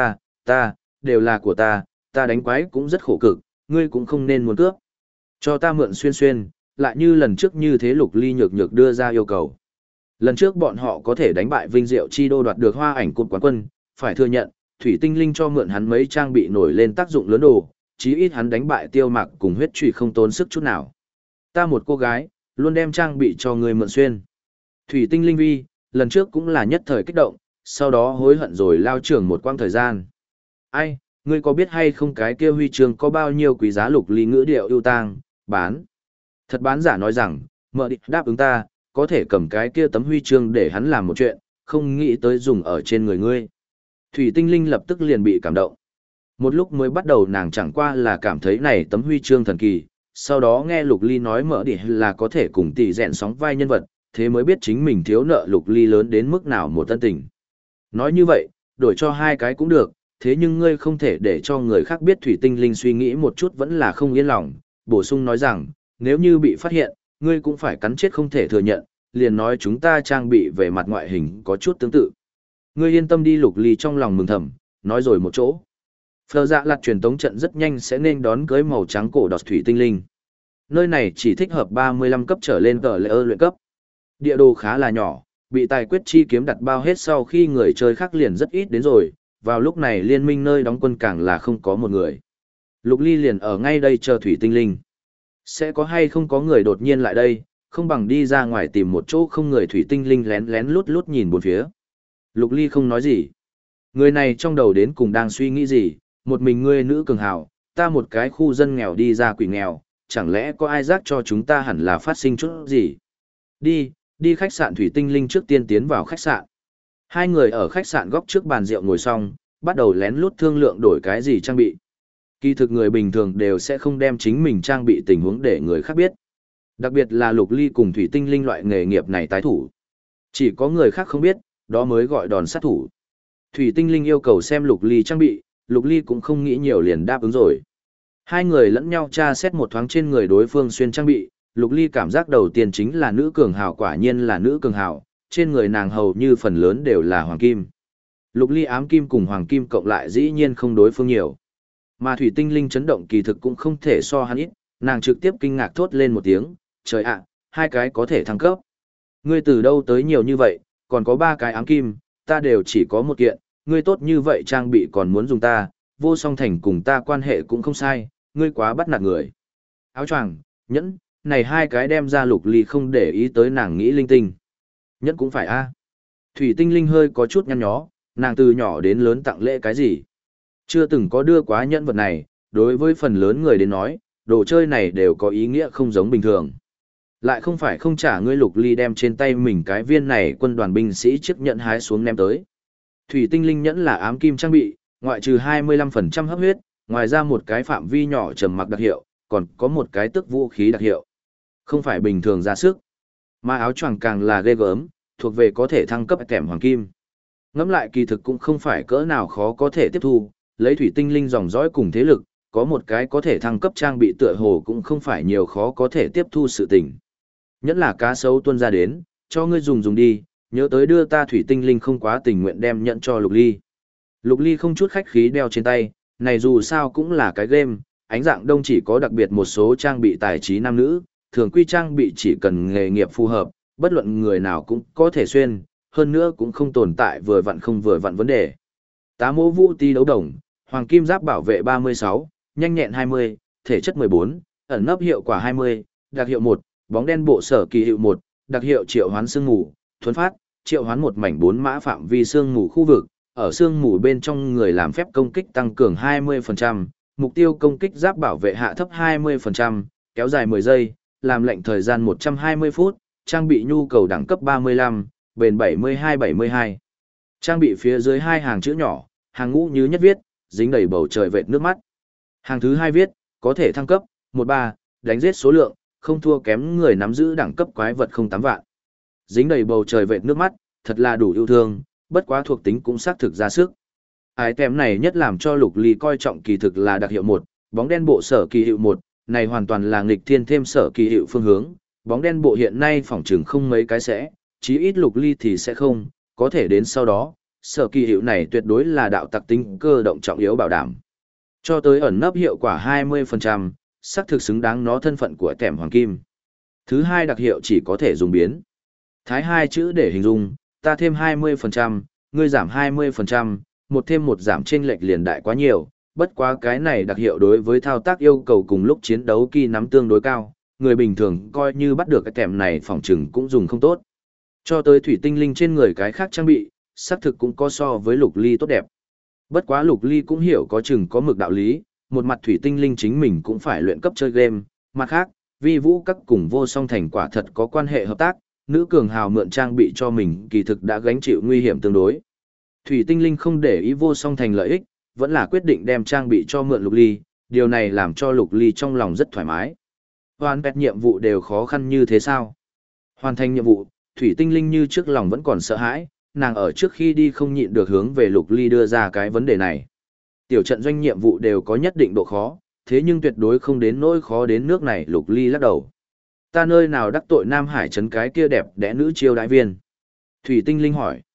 ta, đều là của ta đánh quái cũng rất khổ cực, ngươi cũng không nên muốn cướp. Cho ta mượn xuyên xuyên, lại như lần trước như thế. Lục Ly nhược nhược đưa ra yêu cầu. Lần trước bọn họ có thể đánh bại Vinh Diệu Chi Đô đoạt được hoa ảnh cột quán quân, phải thừa nhận, Thủy tinh linh cho mượn hắn mấy trang bị nổi lên tác dụng lớn đồ, chí ít hắn đánh bại Tiêu Mạc cùng huyết trùy không tốn sức chút nào. Ta một cô gái, luôn đem trang bị cho người mượn xuyên. Thủy tinh linh vi, lần trước cũng là nhất thời kích động, sau đó hối hận rồi lao trưởng một quãng thời gian. Ai, ngươi có biết hay không cái kia huy chương có bao nhiêu quý giá? Lục Ly ngữ điệu ưu tang, bán. Thật bán giả nói rằng, mợ địch đáp ứng ta, có thể cầm cái kia tấm huy chương để hắn làm một chuyện, không nghĩ tới dùng ở trên người ngươi. Thủy tinh linh lập tức liền bị cảm động. Một lúc mới bắt đầu nàng chẳng qua là cảm thấy này tấm huy chương thần kỳ, sau đó nghe Lục Ly nói mợ địch là có thể cùng tỷ rèn sóng vai nhân vật, thế mới biết chính mình thiếu nợ Lục Ly lớn đến mức nào một tân tình. Nói như vậy, đổi cho hai cái cũng được, thế nhưng ngươi không thể để cho người khác biết. Thủy tinh linh suy nghĩ một chút vẫn là không yên lòng, bổ sung nói rằng, nếu như bị phát hiện, ngươi cũng phải cắn chết không thể thừa nhận, liền nói chúng ta trang bị về mặt ngoại hình có chút tương tự. Ngươi yên tâm đi, Lục Ly trong lòng mừng thầm, nói rồi một chỗ. Phờ dạ lạt truyền tống trận rất nhanh sẽ nên đón cưới màu trắng cổ đọt thủy tinh linh. Nơi này chỉ thích hợp 35 cấp trở lên tờ lệ luyện cấp. Địa đồ khá là nhỏ, bị tài quyết chi kiếm đặt bao hết sau khi người chơi khác liền rất ít đến rồi, vào lúc này liên minh nơi đóng quân càng là không có một người. Lục Ly liền ở ngay đây chờ thủy tinh linh. Sẽ có hay không có người đột nhiên lại đây, không bằng đi ra ngoài tìm một chỗ không người. Thủy tinh linh lén lén lút lút nhìn bốn phía. Lục Ly không nói gì. Người này trong đầu đến cùng đang suy nghĩ gì, một mình ngươi nữ cường hào, ta một cái khu dân nghèo đi ra quỷ nghèo, chẳng lẽ có ai giác cho chúng ta hẳn là phát sinh chút gì? Đi khách sạn. Thủy tinh linh trước tiên tiến vào khách sạn. Hai người ở khách sạn góc trước bàn rượu ngồi xong, bắt đầu lén lút thương lượng đổi cái gì trang bị. Kỳ thực người bình thường đều sẽ không đem chính mình trang bị tình huống để người khác biết. Đặc biệt là Lục Ly cùng thủy tinh linh loại nghề nghiệp này tái thủ. Chỉ có người khác không biết, đó mới gọi đòn sát thủ. Thủy tinh linh yêu cầu xem Lục Ly trang bị, Lục Ly cũng không nghĩ nhiều liền đáp ứng rồi. Hai người lẫn nhau tra xét một thoáng trên người đối phương xuyên trang bị, Lục Ly cảm giác đầu tiên chính là nữ cường hào, quả nhiên là nữ cường hào, trên người nàng hầu như phần lớn đều là hoàng kim. Lục Ly ám kim cùng hoàng kim cộng lại dĩ nhiên không đối phương nhiều. Mà thủy tinh linh chấn động kỳ thực cũng không thể so hắn ít, nàng trực tiếp kinh ngạc thốt lên một tiếng, trời ạ, hai cái có thể thăng cấp. Ngươi từ đâu tới nhiều như vậy, còn có ba cái ám kim, ta đều chỉ có một kiện, ngươi tốt như vậy trang bị còn muốn dùng ta, Vô Song Thành cùng ta quan hệ cũng không sai, ngươi quá bắt nạt người. Áo choàng, nhẫn, này hai cái đem ra. Lục Ly không để ý tới nàng nghĩ linh tinh. Nhẫn cũng phải a. Thủy tinh linh hơi có chút nhăn nhó, nàng từ nhỏ đến lớn tặng lễ cái gì. Chưa từng có đưa quá nhẫn vật này, đối với phần lớn người đến nói, đồ chơi này đều có ý nghĩa không giống bình thường. Lại không phải không trả ngươi. Lục Ly đem trên tay mình cái viên này quân đoàn binh sĩ chiếc nhẫn hái xuống ném tới. Thủy tinh linh nhẫn là ám kim trang bị, ngoại trừ 25% hấp huyết, ngoài ra một cái phạm vi nhỏ trầm mặc đặc hiệu, còn có một cái tức vũ khí đặc hiệu. Không phải bình thường ra sức. Mà áo choàng càng là ghê gớm, thuộc về có thể thăng cấp kèm hoàng kim. Ngẫm lại kỳ thực cũng không phải cỡ nào khó có thể tiếp thu, lấy thủy tinh linh dòng dõi cùng thế lực, có một cái có thể thăng cấp trang bị tựa hồ cũng không phải nhiều khó có thể tiếp thu sự tình. Nhất là cá sấu tuân ra đến, cho ngươi dùng đi, nhớ tới đưa ta. Thủy tinh linh không quá tình nguyện đem nhận cho Lục Ly. Lục Ly không chút khách khí đeo trên tay, này dù sao cũng là cái game, ánh dạng đông chỉ có đặc biệt một số trang bị tài trí nam nữ, thường quy trang bị chỉ cần nghề nghiệp phù hợp, bất luận người nào cũng có thể xuyên, hơn nữa cũng không tồn tại vừa vặn không vừa vặn vấn đề. Tá mỗ vũ ti đấu đồng, hoàng kim giáp bảo vệ 36, nhanh nhẹn 20, thể chất 14, ẩn nấp hiệu quả 20, đặc hiệu 1, bóng đen bộ sở kỳ hiệu 1, đặc hiệu triệu hoán sương mù, thuấn phát, triệu hoán một mảnh 4 mã phạm vi sương mù khu vực, ở sương mù bên trong người làm phép công kích tăng cường 20%, mục tiêu công kích giáp bảo vệ hạ thấp 20%, kéo dài 10 giây, làm lệnh thời gian 120 phút, trang bị nhu cầu đẳng cấp 35, bền 72-72. Trang bị phía dưới hai hàng chữ nhỏ, hàng ngũ như nhất viết, dính đầy bầu trời vệt nước mắt. Hàng thứ hai viết, có thể thăng cấp, 13, đánh giết số lượng, không thua kém người nắm giữ đẳng cấp quái vật 08 vạn. Dính đầy bầu trời vệt nước mắt, thật là đủ yêu thương, bất quá thuộc tính cũng xác thực ra sức. Ái tem này nhất làm cho Lục Ly coi trọng kỳ thực là đặc hiệu 1, bóng đen bộ sở kỳ hiệu 1, này hoàn toàn là nghịch thiên thêm sở kỳ hiệu phương hướng. Bóng đen bộ hiện nay phỏng chừng không mấy cái sẽ, chí ít Lục Ly thì sẽ không, có thể đến sau đó, sở kỳ hiệu này tuyệt đối là đạo tặc tính cơ động trọng yếu bảo đảm. Cho tới ẩn nấp hiệu quả 20%, xác thực xứng đáng nó thân phận của tẻm hoàng kim. Thứ hai đặc hiệu chỉ có thể dùng biến. Thái hai chữ để hình dung, ta thêm 20%, ngươi giảm 20%, một thêm một giảm chênh lệch liền đại quá nhiều, bất quá cái này đặc hiệu đối với thao tác yêu cầu cùng lúc chiến đấu kỳ nắm tương đối cao, người bình thường coi như bắt được cái tẻm này phòng trừng cũng dùng không tốt. Cho tới thủy tinh linh trên người cái khác trang bị, xác thực cũng có so với Lục Ly tốt đẹp. Bất quá Lục Ly cũng hiểu có chừng có mực đạo lý, một mặt thủy tinh linh chính mình cũng phải luyện cấp chơi game, mặt khác, vi vũ các cùng Vô Song Thành quả thật có quan hệ hợp tác, nữ cường hào mượn trang bị cho mình kỳ thực đã gánh chịu nguy hiểm tương đối. Thủy tinh linh không để ý Vô Song Thành lợi ích, vẫn là quyết định đem trang bị cho mượn Lục Ly, điều này làm cho Lục Ly trong lòng rất thoải mái. Hoàn pet nhiệm vụ đều khó khăn như thế sao? Hoàn thành nhiệm vụ, Thủy tinh linh như trước lòng vẫn còn sợ hãi, nàng ở trước khi đi không nhịn được hướng về Lục Ly đưa ra cái vấn đề này. Tiểu trận doanh nhiệm vụ đều có nhất định độ khó, thế nhưng tuyệt đối không đến nỗi khó đến nước này. Lục Ly lắc đầu. Ta nơi nào đắc tội Nam Hải trấn cái kia đẹp đẽ nữ chiêu đại viên? Thủy tinh linh hỏi.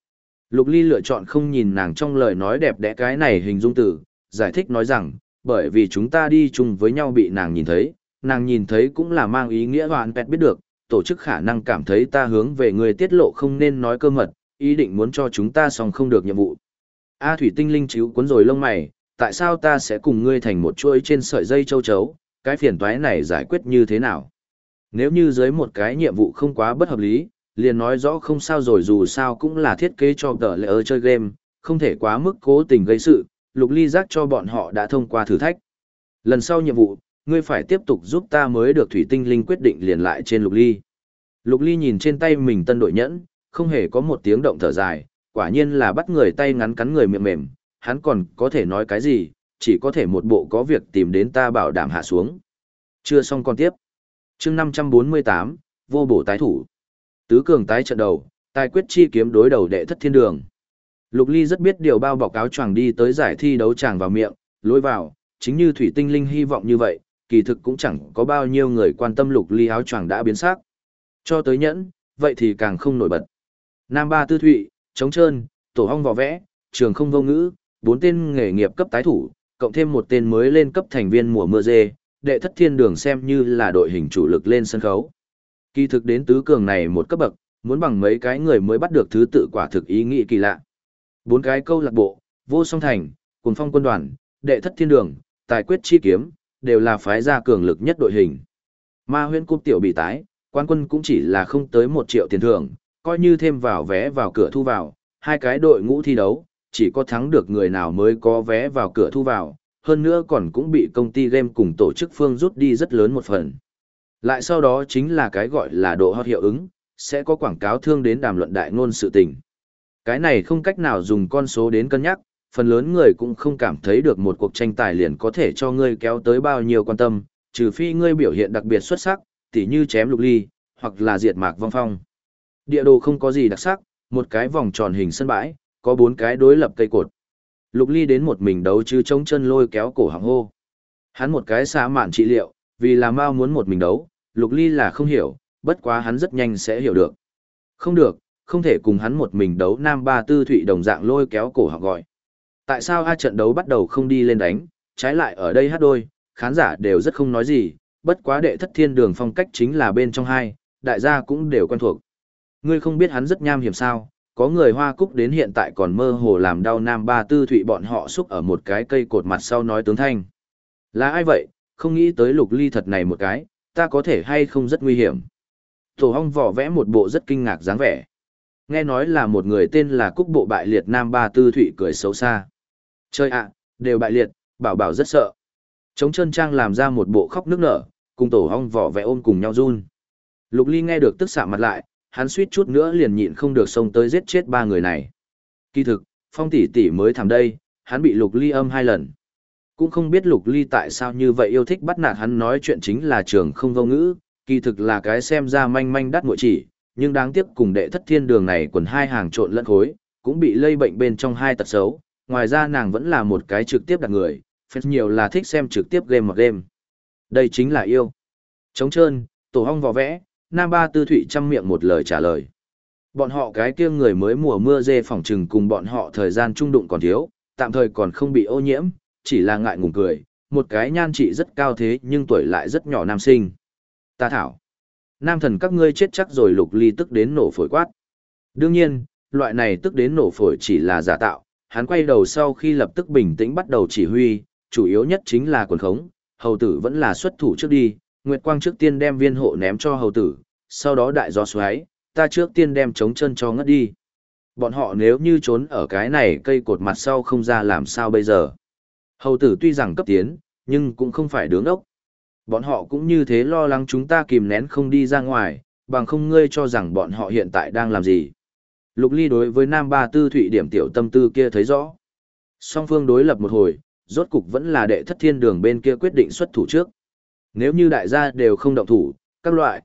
Lục Ly lựa chọn không nhìn nàng trong lời nói đẹp đẽ cái này hình dung từ, giải thích nói rằng, bởi vì chúng ta đi chung với nhau bị nàng nhìn thấy cũng là mang ý nghĩa hoàn pẹt biết được, tổ chức khả năng cảm thấy ta hướng về người tiết lộ không nên nói cơ mật, ý định muốn cho chúng ta xong không được nhiệm vụ. A thủy tinh linh chíu cuốn rồi lông mày, tại sao ta sẽ cùng ngươi thành một chuỗi trên sợi dây châu chấu, cái phiền toái này giải quyết như thế nào? Nếu như dưới một cái nhiệm vụ không quá bất hợp lý, liền nói rõ không sao rồi, dù sao cũng là thiết kế cho tờ lệ chơi game, không thể quá mức cố tình gây sự, Lục Ly giác cho bọn họ đã thông qua thử thách. Lần sau nhiệm vụ, ngươi phải tiếp tục giúp ta mới được, thủy tinh linh quyết định liền lại trên Lục Ly. Lục Ly nhìn trên tay mình tân đội nhẫn, không hề có một tiếng động thở dài, quả nhiên là bắt người tay ngắn cắn người miệng mềm, hắn còn có thể nói cái gì, chỉ có thể một bộ có việc tìm đến ta bảo đảm hạ xuống. Chưa xong còn tiếp. Chương 548, vô bổ tái thủ. Tứ cường tái trận đầu, tài quyết chi kiếm đối đầu đệ thất thiên đường. Lục Ly rất biết điều bao bọc áo choàng đi tới giải thi đấu tràng vào miệng, lối vào, chính như thủy tinh linh hy vọng như vậy, kỳ thực cũng chẳng có bao nhiêu người quan tâm Lục Ly áo choàng đã biến sắc. Cho tới nhẫn, vậy thì càng không nổi bật. Nam Ba Tư Thụy, Trống Trơn, Tổ Hong Vò Vẽ, Trường Không Vô Ngữ, 4 tên nghề nghiệp cấp tái thủ, cộng thêm một tên mới lên cấp thành viên mùa mưa dê, đệ thất thiên đường xem như là đội hình chủ lực lên sân khấu. Kỳ thực đến tứ cường này một cấp bậc, muốn bằng mấy cái người mới bắt được thứ tự quả thực ý nghĩ kỳ lạ. 4 cái câu lạc bộ, Vô Song Thành, Cuồng Phong Quân đoàn, đệ thất thiên đường, tài quyết chi kiếm, đều là phái gia cường lực nhất đội hình. Ma Huyễn Cúp tiểu bị tái, quán quân cũng chỉ là không tới 1 triệu tiền thưởng, coi như thêm vào vé vào cửa thu vào, hai cái đội ngũ thi đấu, chỉ có thắng được người nào mới có vé vào cửa thu vào, hơn nữa còn cũng bị công ty game cùng tổ chức phương rút đi rất lớn một phần. Lại sau đó chính là cái gọi là độ hot hiệu ứng, sẽ có quảng cáo thương đến đàm luận đại ngôn sự tình. Cái này không cách nào dùng con số đến cân nhắc, phần lớn người cũng không cảm thấy được một cuộc tranh tài liền có thể cho ngươi kéo tới bao nhiêu quan tâm, trừ phi ngươi biểu hiện đặc biệt xuất sắc, tỉ như chém Lục Ly, hoặc là diệt Mạc Vong Phong. Địa đồ không có gì đặc sắc, một cái vòng tròn hình sân bãi, có 4 cái đối lập cây cột. Lục Ly đến một mình đấu chứ chống chân lôi kéo cổ họng hô. Hắn một cái xá mạn trị liệu, vì là Mao muốn một mình đấu, Lục Ly là không hiểu, bất quá hắn rất nhanh sẽ hiểu được. Không được, không thể cùng hắn một mình đấu. Nam Ba Tư Thụy đồng dạng lôi kéo cổ họng gọi. Tại sao hai trận đấu bắt đầu không đi lên đánh, trái lại ở đây hát đôi, khán giả đều rất không nói gì, bất quá đệ thất thiên đường phong cách chính là bên trong hai, đại gia cũng đều quen thuộc. Ngươi không biết hắn rất nham hiểm sao, có người Hoa Cúc đến hiện tại còn mơ hồ làm đau Nam Ba Tư Thụy bọn họ xúc ở một cái cây cột mặt sau nói tướng thanh. Là ai vậy, không nghĩ tới Lục Ly thật này một cái, ta có thể hay không rất nguy hiểm. Tổ Hong Vò Vẽ một bộ rất kinh ngạc dáng vẻ. Nghe nói là một người tên là Cúc Bộ bại liệt. Nam Ba Tư Thụy cười xấu xa. Chơi ạ, đều bại liệt, bảo bảo rất sợ. Trống Chân Trang làm ra một bộ khóc nức nở, cùng Tổ Hong Vò Vẽ ôm cùng nhau run. Lục Ly nghe được tức xạ mặt lại, hắn suýt chút nữa liền nhịn không được xông tới giết chết 3 người này. Kỳ thực, Phong tỷ tỷ mới thảm đây, hắn bị Lục Ly âm 2 lần. Cũng không biết Lục Ly tại sao như vậy yêu thích bắt nạt hắn, nói chuyện chính là Trường Không Vô Ngữ, kỳ thực là cái xem ra manh manh đắt muội chỉ, nhưng đáng tiếc cùng đệ thất thiên đường này quần hai hàng trộn lẫn khối, cũng bị lây bệnh bên trong hai tật xấu, ngoài ra nàng vẫn là một cái trực tiếp đặt người, phết nhiều là thích xem trực tiếp game hoặc game. Đây chính là yêu. Trống Trơn, Tổ Hong Vò Vẽ, Nam Ba Tư Thụy chăm miệng một lời trả lời. Bọn họ cái kia người mới mùa mưa dê phỏng trừng cùng bọn họ thời gian trung đụng còn thiếu, tạm thời còn không bị ô nhiễm, chỉ là ngại ngùng cười, một cái nhan trị rất cao thế nhưng tuổi lại rất nhỏ nam sinh. Ta thảo. Nam thần các ngươi chết chắc rồi. Lục Ly tức đến nổ phổi quát. Đương nhiên, loại này tức đến nổ phổi chỉ là giả tạo, hắn quay đầu sau khi lập tức bình tĩnh bắt đầu chỉ huy, chủ yếu nhất chính là quần khống, hầu tử vẫn là xuất thủ trước đi, Nguyệt Quang trước tiên đem viên hộ ném cho hầu tử, sau đó đại gió xoáy, ta trước tiên đem Trống Chân cho ngất đi. Bọn họ nếu như trốn ở cái này cây cột mặt sau không ra làm sao bây giờ. Hầu tử tuy rằng cấp tiến, nhưng cũng không phải đứng ốc. Bọn họ cũng như thế lo lắng chúng ta kìm nén không đi ra ngoài, bằng không ngươi cho rằng bọn họ hiện tại đang làm gì. Lục Ly đối với Nam Ba Tư Thụy điểm tiểu tâm tư kia thấy rõ. Song phương đối lập một hồi, rốt cục vẫn là đệ thất thiên đường bên kia quyết định xuất thủ trước. Nếu như đại gia đều không động thủ, các loại,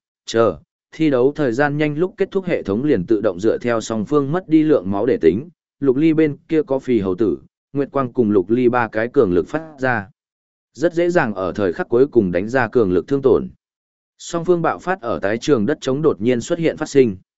thi đấu thời gian nhanh lúc kết thúc hệ thống liền tự động dựa theo song phương mất đi lượng máu để tính. Lục Ly bên kia có phì hầu tử, Nguyệt Quang cùng Lục Ly 3 cái cường lực phát ra. Rất dễ dàng ở thời khắc cuối cùng đánh ra cường lực thương tổn. Song phương bạo phát ở tái trường đất trống đột nhiên xuất hiện phát sinh.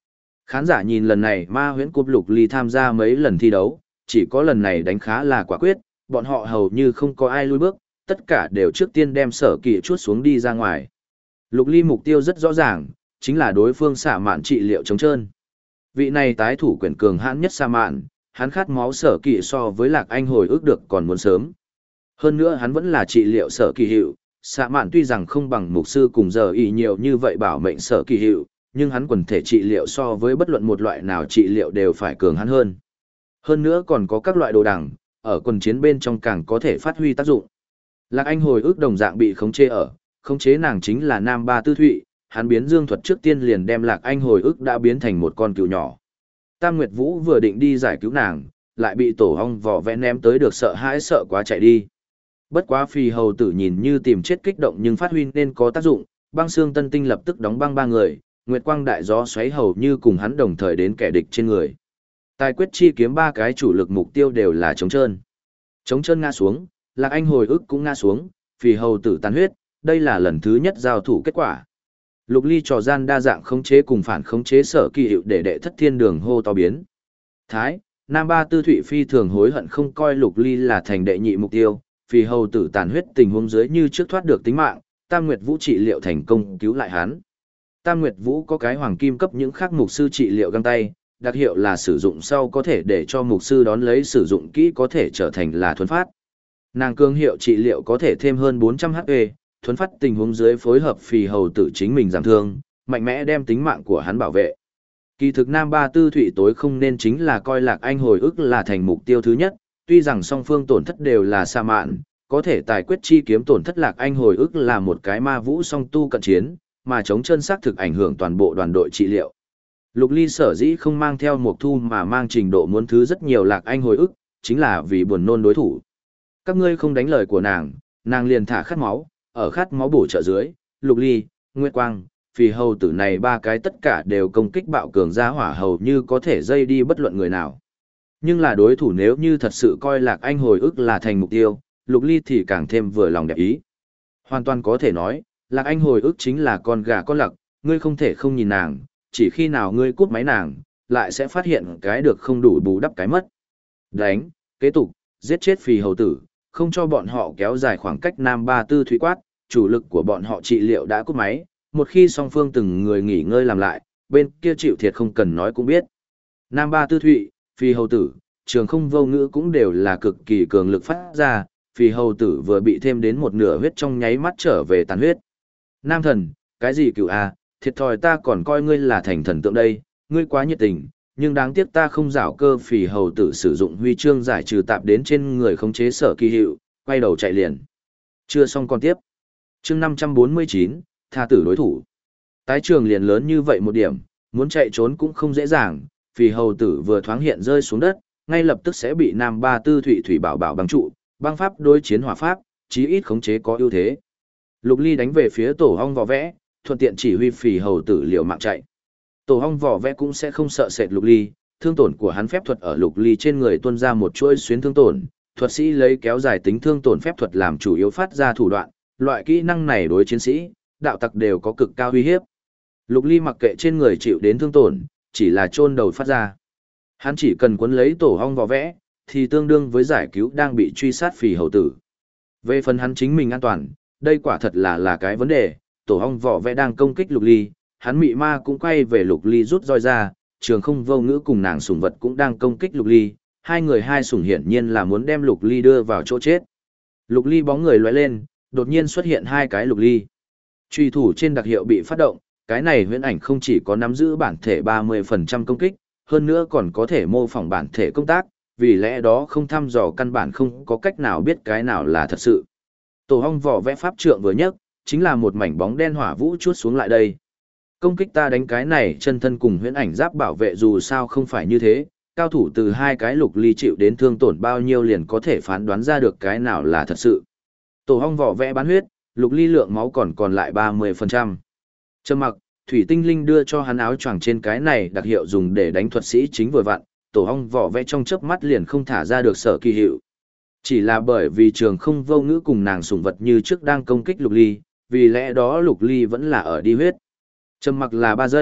Khán giả nhìn lần này ma huyễn cúp Lục Ly tham gia mấy lần thi đấu, chỉ có lần này đánh khá là quả quyết, bọn họ hầu như không có ai lui bước, tất cả đều trước tiên đem sở kỳ chuốt xuống đi ra ngoài. Lục Ly mục tiêu rất rõ ràng, chính là đối phương xạ mạn trị liệu chống trơn. Vị này tái thủ quyền cường hãn nhất xạ mạn, hắn khát máu sở kỳ so với Lạc Anh hồi ức được còn muốn sớm. Hơn nữa hắn vẫn là trị liệu sở kỳ hiệu, xạ mạn tuy rằng không bằng mục sư cùng giờ ý nhiều như vậy bảo mệnh sở kỳ hiệu, nhưng hắn quần thể trị liệu so với bất luận một loại nào trị liệu đều phải cường hắn hơn. Hơn nữa còn có các loại đồ đằng, ở quần chiến bên trong càng có thể phát huy tác dụng. Lạc Anh hồi ức đồng dạng bị khống chế nàng chính là Nam Ba Tư Thụy, hắn biến dương thuật trước tiên liền đem Lạc Anh hồi ức đã biến thành một con cừu nhỏ. Tam Nguyệt Vũ vừa định đi giải cứu nàng, lại bị tổ ong vỏ vẽ ném tới được sợ hãi sợ quá chạy đi. Bất quá Phi hầu tử nhìn như tìm chết kích động nhưng phát huy nên có tác dụng, băng xương tân tinh lập tức đóng băng 3 người, nguyệt quang đại gió xoáy hầu như cùng hắn đồng thời đến kẻ địch trên người. Tài quyết chi kiếm 3 cái chủ lực mục tiêu đều là trống trơn. Trống trơn ngã xuống, Lạc Anh hồi ức cũng ngã xuống, Phi hầu tử tan huyết, đây là lần thứ nhất giao thủ kết quả. Lục Ly trò gian đa dạng khống chế cùng phản khống chế sở kỳ hiệu để đệ thất thiên đường hô to biến. Thái, Nam Ba Tư Thụy phi thường hối hận không coi Lục Ly là thành đệ nhị mục tiêu, vì hầu tử tàn huyết tình huống dưới như trước thoát được tính mạng, Tam Nguyệt Vũ trị liệu thành công cứu lại hắn. Tam Nguyệt Vũ có cái hoàng kim cấp những khác mục sư trị liệu găng tay, đặc hiệu là sử dụng sau có thể để cho mục sư đón lấy sử dụng kỹ có thể trở thành là thuần phát. Nàng cương hiệu trị liệu có thể thêm hơn 400 HP, thuần phát tình huống dưới phối hợp phì hầu tử chính mình giảm thương, mạnh mẽ đem tính mạng của hắn bảo vệ. Kỳ thực Nam Ba Tư Thụy tối không nên chính là coi Lạc Anh hồi ức là thành mục tiêu thứ nhất, tuy rằng song phương tổn thất đều là sa mạn, có thể tài quyết chi kiếm tổn thất Lạc Anh hồi ức là một cái ma vũ song tu cận chiến, mà chống chân xác thực ảnh hưởng toàn bộ đoàn đội trị liệu. Lục Ly sở dĩ không mang theo Mộc Thu mà mang trình độ muốn thứ rất nhiều Lạc Anh hồi ức, chính là vì buồn nôn đối thủ. Các ngươi không đánh lời của nàng liền thả khát máu, ở khát máu bổ trợ dưới, Lục Ly, Nguyệt Quang, Phì hầu tử này 3 cái tất cả đều công kích bạo cường gia hỏa hầu như có thể dây đi bất luận người nào. Nhưng là đối thủ nếu như thật sự coi Lạc Anh hồi ức là thành mục tiêu, Lục Ly thì càng thêm vừa lòng đẹp ý. Hoàn toàn có thể nói, Lạc Anh hồi ức chính là con gà con lặc, ngươi không thể không nhìn nàng, chỉ khi nào ngươi cút máy nàng, lại sẽ phát hiện cái được không đủ bù đắp cái mất. Đánh, kế tục, giết chết Phì hầu tử, không cho bọn họ kéo dài khoảng cách Nam Ba Tư Thụy quát, chủ lực của bọn họ trị liệu đã cút máy, một khi song phương từng người nghỉ ngơi làm lại, bên kia chịu thiệt không cần nói cũng biết. Nam Ba Tư Thụy, Phi hầu tử, Trường Không Vô Ngữ cũng đều là cực kỳ cường lực phát ra, Phi hầu tử vừa bị thêm đến một nửa huyết trong nháy mắt trở về tàn huyết. Nam thần, cái gì cựu a, thiệt thòi ta còn coi ngươi là thành thần tượng đây, ngươi quá nhiệt tình, nhưng đáng tiếc ta không giảo cơ. Phi hầu tử sử dụng huy chương giải trừ tạp đến trên người khống chế sở kỳ hiệu, quay đầu chạy liền. Chưa xong còn tiếp. Chương 549, tha tử đối thủ. Tái trường liền lớn như vậy một điểm, muốn chạy trốn cũng không dễ dàng, vì hầu tử vừa thoáng hiện rơi xuống đất, ngay lập tức sẽ bị Nam Ba Tư Thụy thủy bảo bảo băng trụ, băng pháp đối chiến hỏa pháp, chí ít khống chế có ưu thế. Lục Ly đánh về phía tổ hong vỏ vẽ, thuận tiện chỉ huy phì hầu tử liều mạng chạy. Tổ hong vỏ vẽ cũng sẽ không sợ sệt Lục Ly, thương tổn của hắn phép thuật ở Lục Ly trên người tuôn ra một chuỗi xuyến thương tổn, thuật sĩ lấy kéo dài tính thương tổn phép thuật làm chủ yếu phát ra thủ đoạn, loại kỹ năng này đối chiến sĩ, đạo tặc đều có cực cao uy hiếp. Lục Ly mặc kệ trên người chịu đến thương tổn, chỉ là chôn đầu phát ra. Hắn chỉ cần cuốn lấy tổ hong vỏ vẽ, thì tương đương với giải cứu đang bị truy sát phì hầu tử. Về phần hắn chính mình an toàn, đây quả thật là cái vấn đề, tổ hong vỏ vẽ đang công kích Lục Ly, hắn mị ma cũng quay về Lục Ly rút roi ra, Trường Không Vô Ngữ cùng nàng sủng vật cũng đang công kích Lục Ly, hai người hai sủng hiển nhiên là muốn đem Lục Ly đưa vào chỗ chết. Lục Ly bóng người lóe lên, đột nhiên xuất hiện 2 cái Lục Ly. Truy thủ trên đặc hiệu bị phát động, cái này huyễn ảnh không chỉ có nắm giữ bản thể 30% công kích, hơn nữa còn có thể mô phỏng bản thể công tác, vì lẽ đó không thăm dò căn bản không có cách nào biết cái nào là thật sự. Tổ hong vỏ vẽ pháp trượng vừa nhấc, chính là một mảnh bóng đen hỏa vũ chuốt xuống lại đây. Công kích ta đánh cái này chân thân cùng huyễn ảnh giáp bảo vệ dù sao không phải như thế, cao thủ từ 2 cái Lục Ly chịu đến thương tổn bao nhiêu liền có thể phán đoán ra được cái nào là thật sự. Tổ hong vỏ vẽ bán huyết, Lục Ly lượng máu còn lại 30%. Trầm mặc, thủy tinh linh đưa cho hắn áo choàng trên cái này đặc hiệu dùng để đánh thuật sĩ chính vừa vặn, tổ hong vỏ vẽ trong chớp mắt liền không thả ra được sở kỳ hiệu. Chỉ là bởi vì Trường Không Vô Ngữ cùng nàng sủng vật như trước đang công kích Lục Ly, vì lẽ đó Lục Ly vẫn là ở đi huyết. Trầm mặc là 3 giây,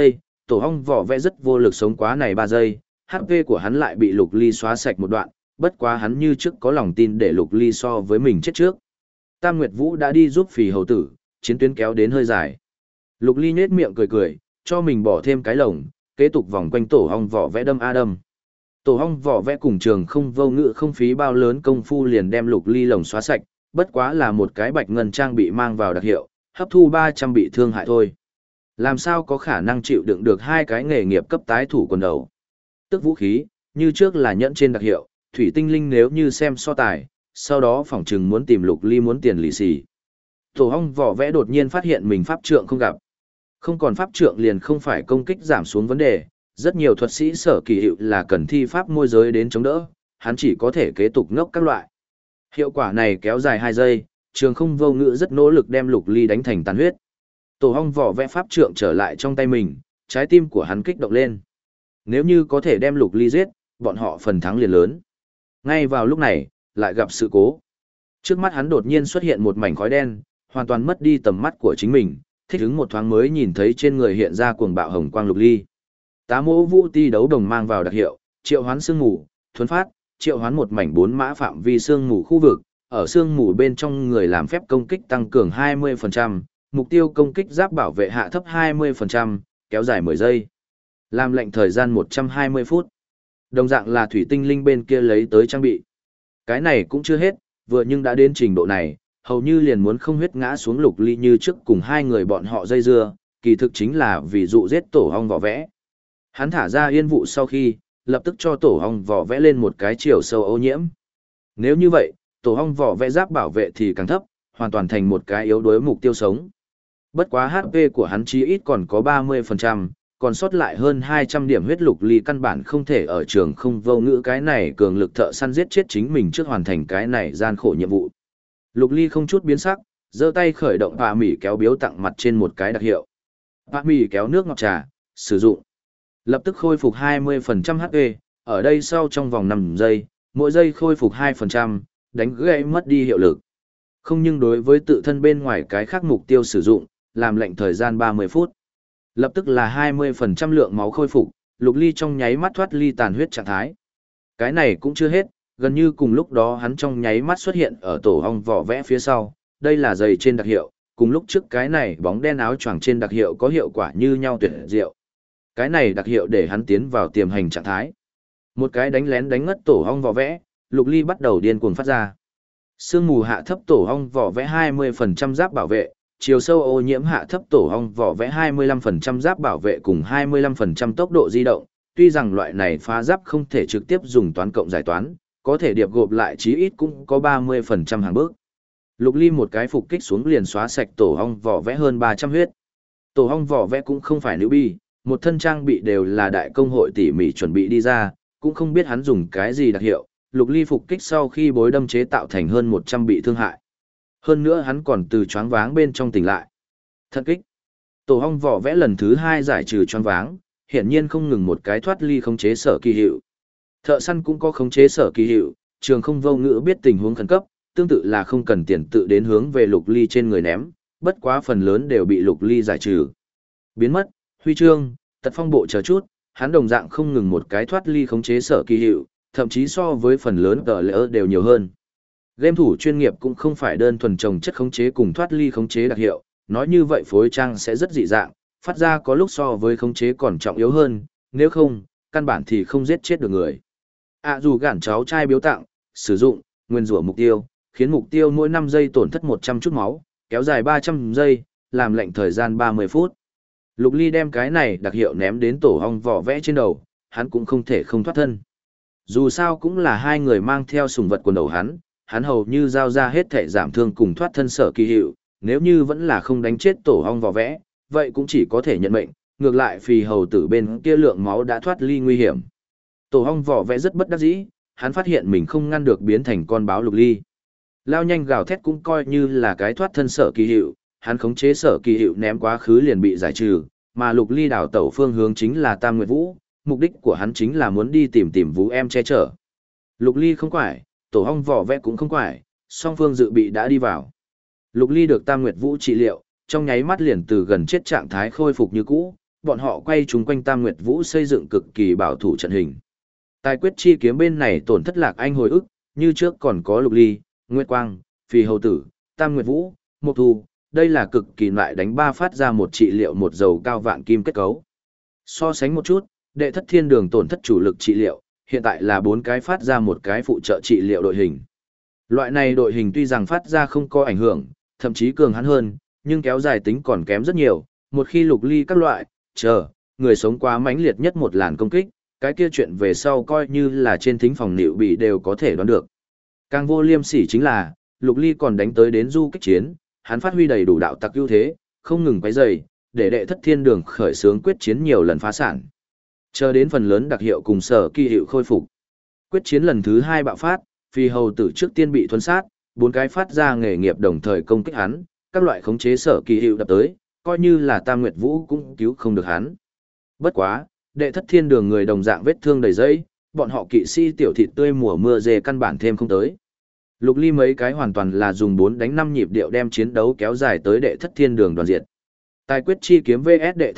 Tổ hong vỏ vẽ rất vô lực sống quá này 3 giây, HP của hắn lại bị Lục Ly xóa sạch một đoạn, bất quá hắn như trước có lòng tin để Lục Ly so với mình chết trước. Tam Nguyệt Vũ đã đi giúp Phì Hầu Tử, chiến tuyến kéo đến hơi dài. Lục Ly nhếch miệng cười cười, cho mình bỏ thêm cái lồng, kế tục vòng quanh tổ hong vỏ vẽ đâm a đâm. Tổ hong vỏ vẽ cùng Trường Không Vô Ngự không phí bao lớn công phu liền đem Lục Ly lồng xóa sạch, bất quá là một cái bạch ngân trang bị mang vào đặc hiệu, hấp thu 300 bị thương hại thôi. Làm sao có khả năng chịu đựng được hai cái nghề nghiệp cấp tái thủ quần đầu. Tức vũ khí, như trước là nhẫn trên đặc hiệu, thủy tinh linh nếu như xem so tài, sau đó phỏng chừng muốn tìm Lục Ly muốn tiền lì xì. Tổ hong vỏ vẽ đột nhiên phát hiện mình pháp trượng không gặp. Không còn pháp trượng liền không phải công kích giảm xuống vấn đề, rất nhiều thuật sĩ sở kỳ hiệu là cần thi pháp môi giới đến chống đỡ, hắn chỉ có thể kế tục ngốc các loại. Hiệu quả này kéo dài 2 giây, Trường Không Vô Ngự rất nỗ lực đem Lục Ly đánh thành tàn huyết. Tổ hong vỏ vẽ pháp trượng trở lại trong tay mình, trái tim của hắn kích động lên. Nếu như có thể đem Lục Ly giết, bọn họ phần thắng liền lớn. Ngay vào lúc này, lại gặp sự cố. Trước mắt hắn đột nhiên xuất hiện một mảnh khói đen, hoàn toàn mất đi tầm mắt của chính mình, thích ứng một thoáng mới nhìn thấy trên người hiện ra cuồng bạo hồng quang Lục Ly. Tá Mỗ Vũ Ti đấu đồng mang vào đặc hiệu, triệu hoán sương mù, thuấn phát, triệu hoán một mảnh 4 mã phạm vi sương mù khu vực, ở sương mù bên trong người làm phép công kích tăng cường 20%, mục tiêu công kích giáp bảo vệ hạ thấp 20%, kéo dài 10 giây. Làm lệnh thời gian 120 phút. Đồng dạng là thủy tinh linh bên kia lấy tới trang bị. Cái này cũng chưa hết, vừa nhưng đã đến trình độ này, hầu như liền muốn không huyết ngã xuống Lục Ly như trước cùng hai người bọn họ dây dưa, kỳ thực chính là vì dụ giết tổ hong vỏ vẽ. Hắn thả ra yên vụ sau khi, lập tức cho tổ hong vỏ vẽ lên một cái chiều sâu ô nhiễm. Nếu như vậy, tổ hong vỏ vẽ giáp bảo vệ thì càng thấp, hoàn toàn thành một cái yếu đuối mục tiêu sống. Bất quá HP của hắn chí ít còn có 30%, còn sót lại hơn 200 điểm huyết. Lục Ly căn bản không thể ở Trường Không Vô Ngự cái này cường lực thợ săn giết chết chính mình trước hoàn thành cái này gian khổ nhiệm vụ. Lục Ly không chút biến sắc, giơ tay khởi động Pạ Mỉ kéo biếu tặng mặt trên một cái đặc hiệu. Pạ Mỉ kéo nước ngọt trà, sử dụng. Lập tức khôi phục 20% HP, ở đây sau trong vòng 5 giây, mỗi giây khôi phục 2%, đánh gãy mất đi hiệu lực. Không nhưng đối với tự thân bên ngoài cái khác mục tiêu sử dụng, làm lệnh thời gian 30 phút. Lập tức là 20% lượng máu khôi phục, Lục Ly trong nháy mắt thoát ly tàn huyết trạng thái. Cái này cũng chưa hết, gần như cùng lúc đó hắn trong nháy mắt xuất hiện ở tổ hong vỏ vẽ phía sau, đây là giày trên đặc hiệu, cùng lúc trước cái này bóng đen áo choàng trên đặc hiệu có hiệu quả như nhau tuyệt diệu. Cái này đặc hiệu để hắn tiến vào tiềm hành trạng thái. Một cái đánh lén đánh ngất tổ hong vỏ vẽ, Lục Ly bắt đầu điên cuồng phát ra. Sương mù hạ thấp tổ hong vỏ vẽ 20% giáp bảo vệ, chiều sâu ô nhiễm hạ thấp tổ hong vỏ vẽ 25% giáp bảo vệ cùng 25% tốc độ di động. Tuy rằng loại này phá giáp không thể trực tiếp dùng toán cộng giải toán, có thể điệp gộp lại chí ít cũng có 30% hàng bước. Lục Ly một cái phục kích xuống liền xóa sạch tổ hong vỏ vẽ hơn 300 huyết. Tổ hong vỏ vẽ cũng không phải nữ bi, một thân trang bị đều là đại công hội tỉ mỉ chuẩn bị đi ra, cũng không biết hắn dùng cái gì đặc hiệu. Lục Ly phục kích sau khi bối đâm chế tạo thành hơn 100 bị thương hại. Hơn nữa hắn còn từ choáng váng bên trong tỉnh lại. Thận kích. Tổ hong vỏ vẽ lần thứ 2 giải trừ choáng váng, hiển nhiên không ngừng một cái thoát ly khống chế sở kỳ hiệu. Thợ săn cũng có khống chế sở kỳ hiệu, Trường Không Vô Ngự biết tình huống khẩn cấp, tương tự là không cần tiền tự đến hướng về Lục Ly trên người ném, bất quá phần lớn đều bị Lục Ly giải trừ. Biến mất, huy chương, tật phong bộ chờ chút, hắn đồng dạng không ngừng một cái thoát ly khống chế sở kỳ hiệu, thậm chí so với phần lớn tờ lỡ đều nhiều hơn. Game thủ chuyên nghiệp cũng không phải đơn thuần trồng chất khống chế cùng thoát ly khống chế đặc hiệu, nói như vậy phối trang sẽ rất dị dạng, phát ra có lúc so với khống chế còn trọng yếu hơn, nếu không, căn bản thì không giết chết được người. Dù gản cháu trai biếu tặng, sử dụng, nguyên rủa mục tiêu, khiến mục tiêu mỗi 5 giây tổn thất 100 chút máu, kéo dài 300 giây, làm lệnh thời gian 30 phút. Lục Ly đem cái này đặc hiệu ném đến tổ hong vỏ vẽ trên đầu, hắn cũng không thể không thoát thân. Dù sao cũng là hai người mang theo sùng vật quần đầu hắn hầu như giao ra hết thể giảm thương cùng thoát thân sở kỳ hiệu, nếu như vẫn là không đánh chết tổ hong vỏ vẽ, vậy cũng chỉ có thể nhận mệnh, ngược lại Phì Hầu Tử bên kia lượng máu đã thoát ly nguy hiểm. Tổ hong vỏ vẽ rất bất đắc dĩ, hắn phát hiện mình không ngăn được biến thành con báo Lục Ly. Lao nhanh gào thét cũng coi như là cái thoát thân sở kỳ hiệu, hắn khống chế sở kỳ hiệu ném quá khứ liền bị giải trừ, mà Lục Ly đảo tẩu phương hướng chính là Tam Nguyệt Vũ, mục đích của hắn chính là muốn đi tìm Vũ em che chở. Lục Ly không quải, tổ hong vỏ vẽ cũng không quải, song phương dự bị đã đi vào. Lục Ly được Tam Nguyệt Vũ trị liệu, trong nháy mắt liền từ gần chết trạng thái khôi phục như cũ, bọn họ quay chúng quanh Tam Nguyệt Vũ xây dựng cực kỳ bảo thủ trận hình. Tài quyết chi kiếm bên này tổn thất Lạc Anh hồi ức, như trước còn có Lục Ly, Nguyệt Quang, Phi Hầu Tử, Tam Nguyệt Vũ, Mộc Thu, đây là cực kỳ loại đánh ba phát ra một trị liệu một dầu cao vạn kim kết cấu. So sánh một chút, đệ thất thiên đường tổn thất chủ lực trị liệu, hiện tại là 4 cái phát ra một cái phụ trợ trị liệu đội hình. Loại này đội hình tuy rằng phát ra không có ảnh hưởng, thậm chí cường hắn hơn, nhưng kéo dài tính còn kém rất nhiều, một khi Lục Ly các loại, người sống quá mãnh liệt nhất một làn công kích, cái kia chuyện về sau coi như là trên thính phòng nịu bị đều có thể đoán được. Càng vô liêm sỉ chính là, Lục Ly còn đánh tới đến du kích chiến, hắn phát huy đầy đủ đạo tặc ưu thế, không ngừng quấy rầy, để đệ thất thiên đường khởi xướng quyết chiến nhiều lần phá sản. Chờ đến phần lớn đặc hiệu cùng sở kỳ hiệu khôi phục. Quyết chiến lần thứ 2 bạo phát, Phi Hầu Tử trước tiên bị thuần sát, 4 cái phát ra nghề nghiệp đồng thời công kích hắn, các loại khống chế sở kỳ hiệu đập tới, coi như là Tam Nguyệt Vũ cũng cứu không được hắn. Bất quá, đệ thất thiên đường người đồng dạng vết thương đầy dẫy, bọn họ kỵ sĩ tiểu thịt tươi mùa mưa dê căn bản thêm không tới. Lục Ly mấy cái hoàn toàn là dùng 4 đánh 5 nhịp điệu đem chiến đấu kéo dài tới đệ thất thiên đường đoàn diệt. Tài quyết chi kiếm vs đệ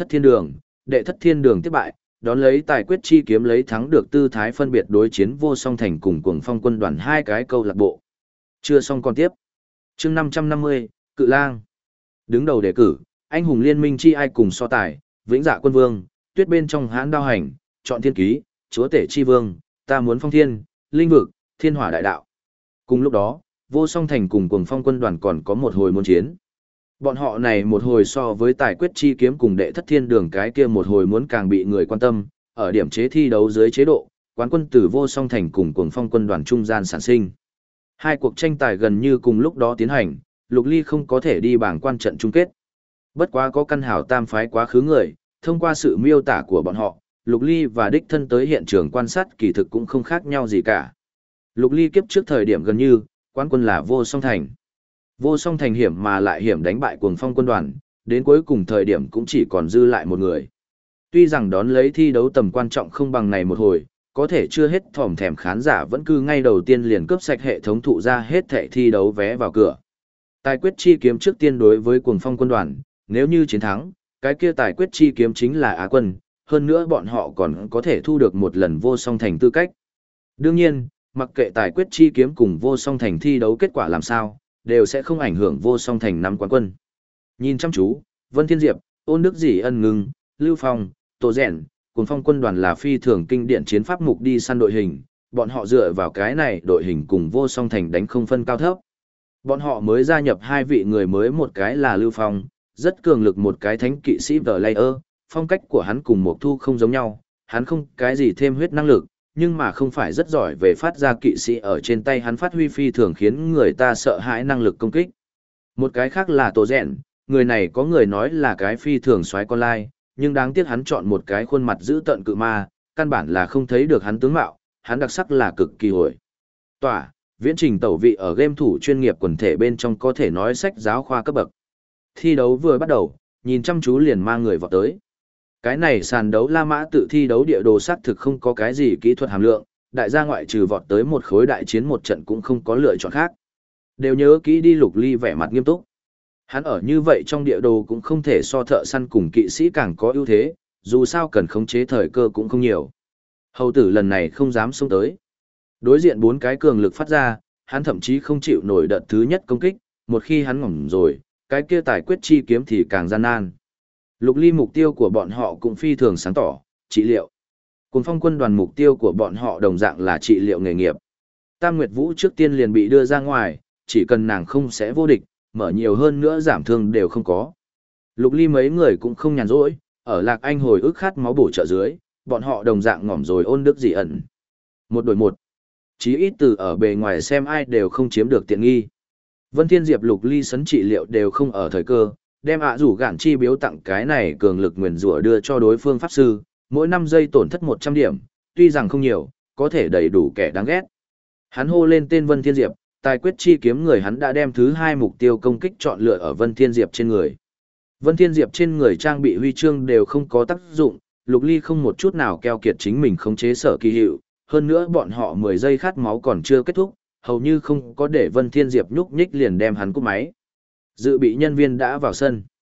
thất thiên đường tiếp bại, đón lấy tài quyết chi kiếm lấy thắng được tư thái phân biệt đối chiến vô song thành cùng cuồng phong quân đoàn 2 cái câu lạc bộ. Chưa xong còn tiếp. Chương 550, Cự Lang. Đứng đầu đề cử, anh hùng liên minh chi ai cùng so tài, Vĩnh Dạ Quân Vương, Tuyết bên trong hãn đao hành, chọn thiên ký, chúa tể chi vương, ta muốn phong thiên, linh vực, thiên hỏa đại đạo. Cùng lúc đó, vô song thành cùng cuồng phong quân đoàn còn có một hồi môn chiến. Bọn họ này một hồi so với tài quyết chi kiếm cùng đệ thất thiên đường cái kia một hồi muốn càng bị người quan tâm, ở điểm chế thi đấu dưới chế độ, quán quân từ vô song thành cùng cuồng phong quân đoàn trung gian sản sinh. Hai cuộc tranh tài gần như cùng lúc đó tiến hành, Lục Ly không có thể đi bảng quan trận chung kết. Bất quá có căn hảo tam phái quá khứ người, thông qua sự miêu tả của bọn họ, Lục Ly và đích thân tới hiện trường quan sát kỳ thực cũng không khác nhau gì cả. Lục Ly kiếp trước thời điểm gần như, quán quân là vô song thành. Vô song thành hiểm mà lại hiểm đánh bại cuồng phong quân đoàn, đến cuối cùng thời điểm cũng chỉ còn dư lại một người. Tuy rằng đón lấy thi đấu tầm quan trọng không bằng này một hồi, có thể chưa hết thòm thèm khán giả vẫn cứ ngay đầu tiên liền cướp sạch hệ thống thụ ra hết thẻ thi đấu vé vào cửa. Tài quyết chi kiếm trước tiên đối với cuồng phong quân đoàn, nếu như chiến thắng, cái kia tài quyết chi kiếm chính là Á quân, hơn nữa bọn họ còn có thể thu được một lần vô song thành tư cách. Đương nhiên, mặc kệ tài quyết chi kiếm cùng vô song thành thi đấu kết quả làm sao, đều sẽ không ảnh hưởng vô song thành năm quán quân. Nhìn chăm chú, Vân Thiên Diệp, Ôn Đức Dĩ Ân Ngưng, Lưu Phong, Tô Rèn, cuồng phong quân đoàn là phi thường kinh điển chiến pháp mục đi săn đội hình, bọn họ dựa vào cái này đội hình cùng vô song thành đánh không phân cao thấp. Bọn họ mới gia nhập 2 vị người mới, một cái là Lưu Phong, rất cường lực một cái thánh kỵ sĩ vở layer, phong cách của hắn cùng Mộc Thu không giống nhau, hắn không cái gì thêm huyết năng lực, nhưng mà không phải rất giỏi về phát ra kỵ sĩ ở trên tay hắn phát huy phi thường khiến người ta sợ hãi năng lực công kích. Một cái khác là Tô Rèn, người này có người nói là cái phi thường soái con lai, nhưng đáng tiếc hắn chọn một cái khuôn mặt dữ tợn cự ma, căn bản là không thấy được hắn tướng mạo, hắn đặc sắc là cực kỳ hồi. Tỏa, viễn trình tẩu vị ở game thủ chuyên nghiệp quần thể bên trong có thể nói sách giáo khoa cấp bậc. Thi đấu vừa bắt đầu, nhìn chăm chú liền mang người vào tới. Cái này sàn đấu La Mã tự thi đấu địa đồ xác thực không có cái gì kỹ thuật hàm lượng, đại gia ngoại trừ vọt tới một khối đại chiến một trận cũng không có lựa chọn khác. Đều nhớ kỹ đi. Lục Ly vẻ mặt nghiêm túc. Hắn ở như vậy trong địa đồ cũng không thể so thợ săn cùng kỵ sĩ càng có ưu thế, dù sao cần khống chế thời cơ cũng không nhiều. Hầu tử lần này không dám xông tới. Đối diện 4 cái cường lực phát ra, hắn thậm chí không chịu nổi đợt thứ nhất công kích, một khi hắn ngỏm rồi, cái kia tài quyết chi kiếm thì càng gian nan. Lục Ly mục tiêu của bọn họ cũng phi thường sáng tỏ, trị liệu. Cuồng phong quân đoàn mục tiêu của bọn họ đồng dạng là trị liệu nghề nghiệp. Tam Nguyệt Vũ trước tiên liền bị đưa ra ngoài, chỉ cần nàng không sẽ vô địch, mở nhiều hơn nữa giảm thương đều không có. Lục Ly mấy người cũng không nhàn rỗi, ở Lạc Anh hồi ức khát máu bổ trợ dưới, bọn họ đồng dạng ngỏm rồi Ôn Đức Dĩ Ẩn. 1 đổi 1. Chí ít từ ở bề ngoài xem ai đều không chiếm được tiện nghi. Vân Thiên Diệp Lục Ly sấn trị liệu đều không ở thời cơ, đem rủ gạn chi biếu tặng cái này cường lực nguyền rủa đưa cho đối phương pháp sư, mỗi 5 giây tổn thất 100 điểm, tuy rằng không nhiều, có thể đầy đủ kẻ đáng ghét. Hắn hô lên tên Vân Thiên Diệp, tài quyết chi kiếm người hắn đã đem thứ 2 mục tiêu công kích chọn lựa ở Vân Thiên Diệp trên người. Vân Thiên Diệp trên người trang bị huy chương đều không có tác dụng, Lục Ly không một chút nào keo kiệt chính mình khống chế sở kỳ hiệu, hơn nữa bọn họ 10 giây khát máu còn chưa kết thúc, hầu như không có để Vân Thiên Diệp nhúc nhích liền đem hắn cúp máy. Dự bị nhân viên đã vào sân.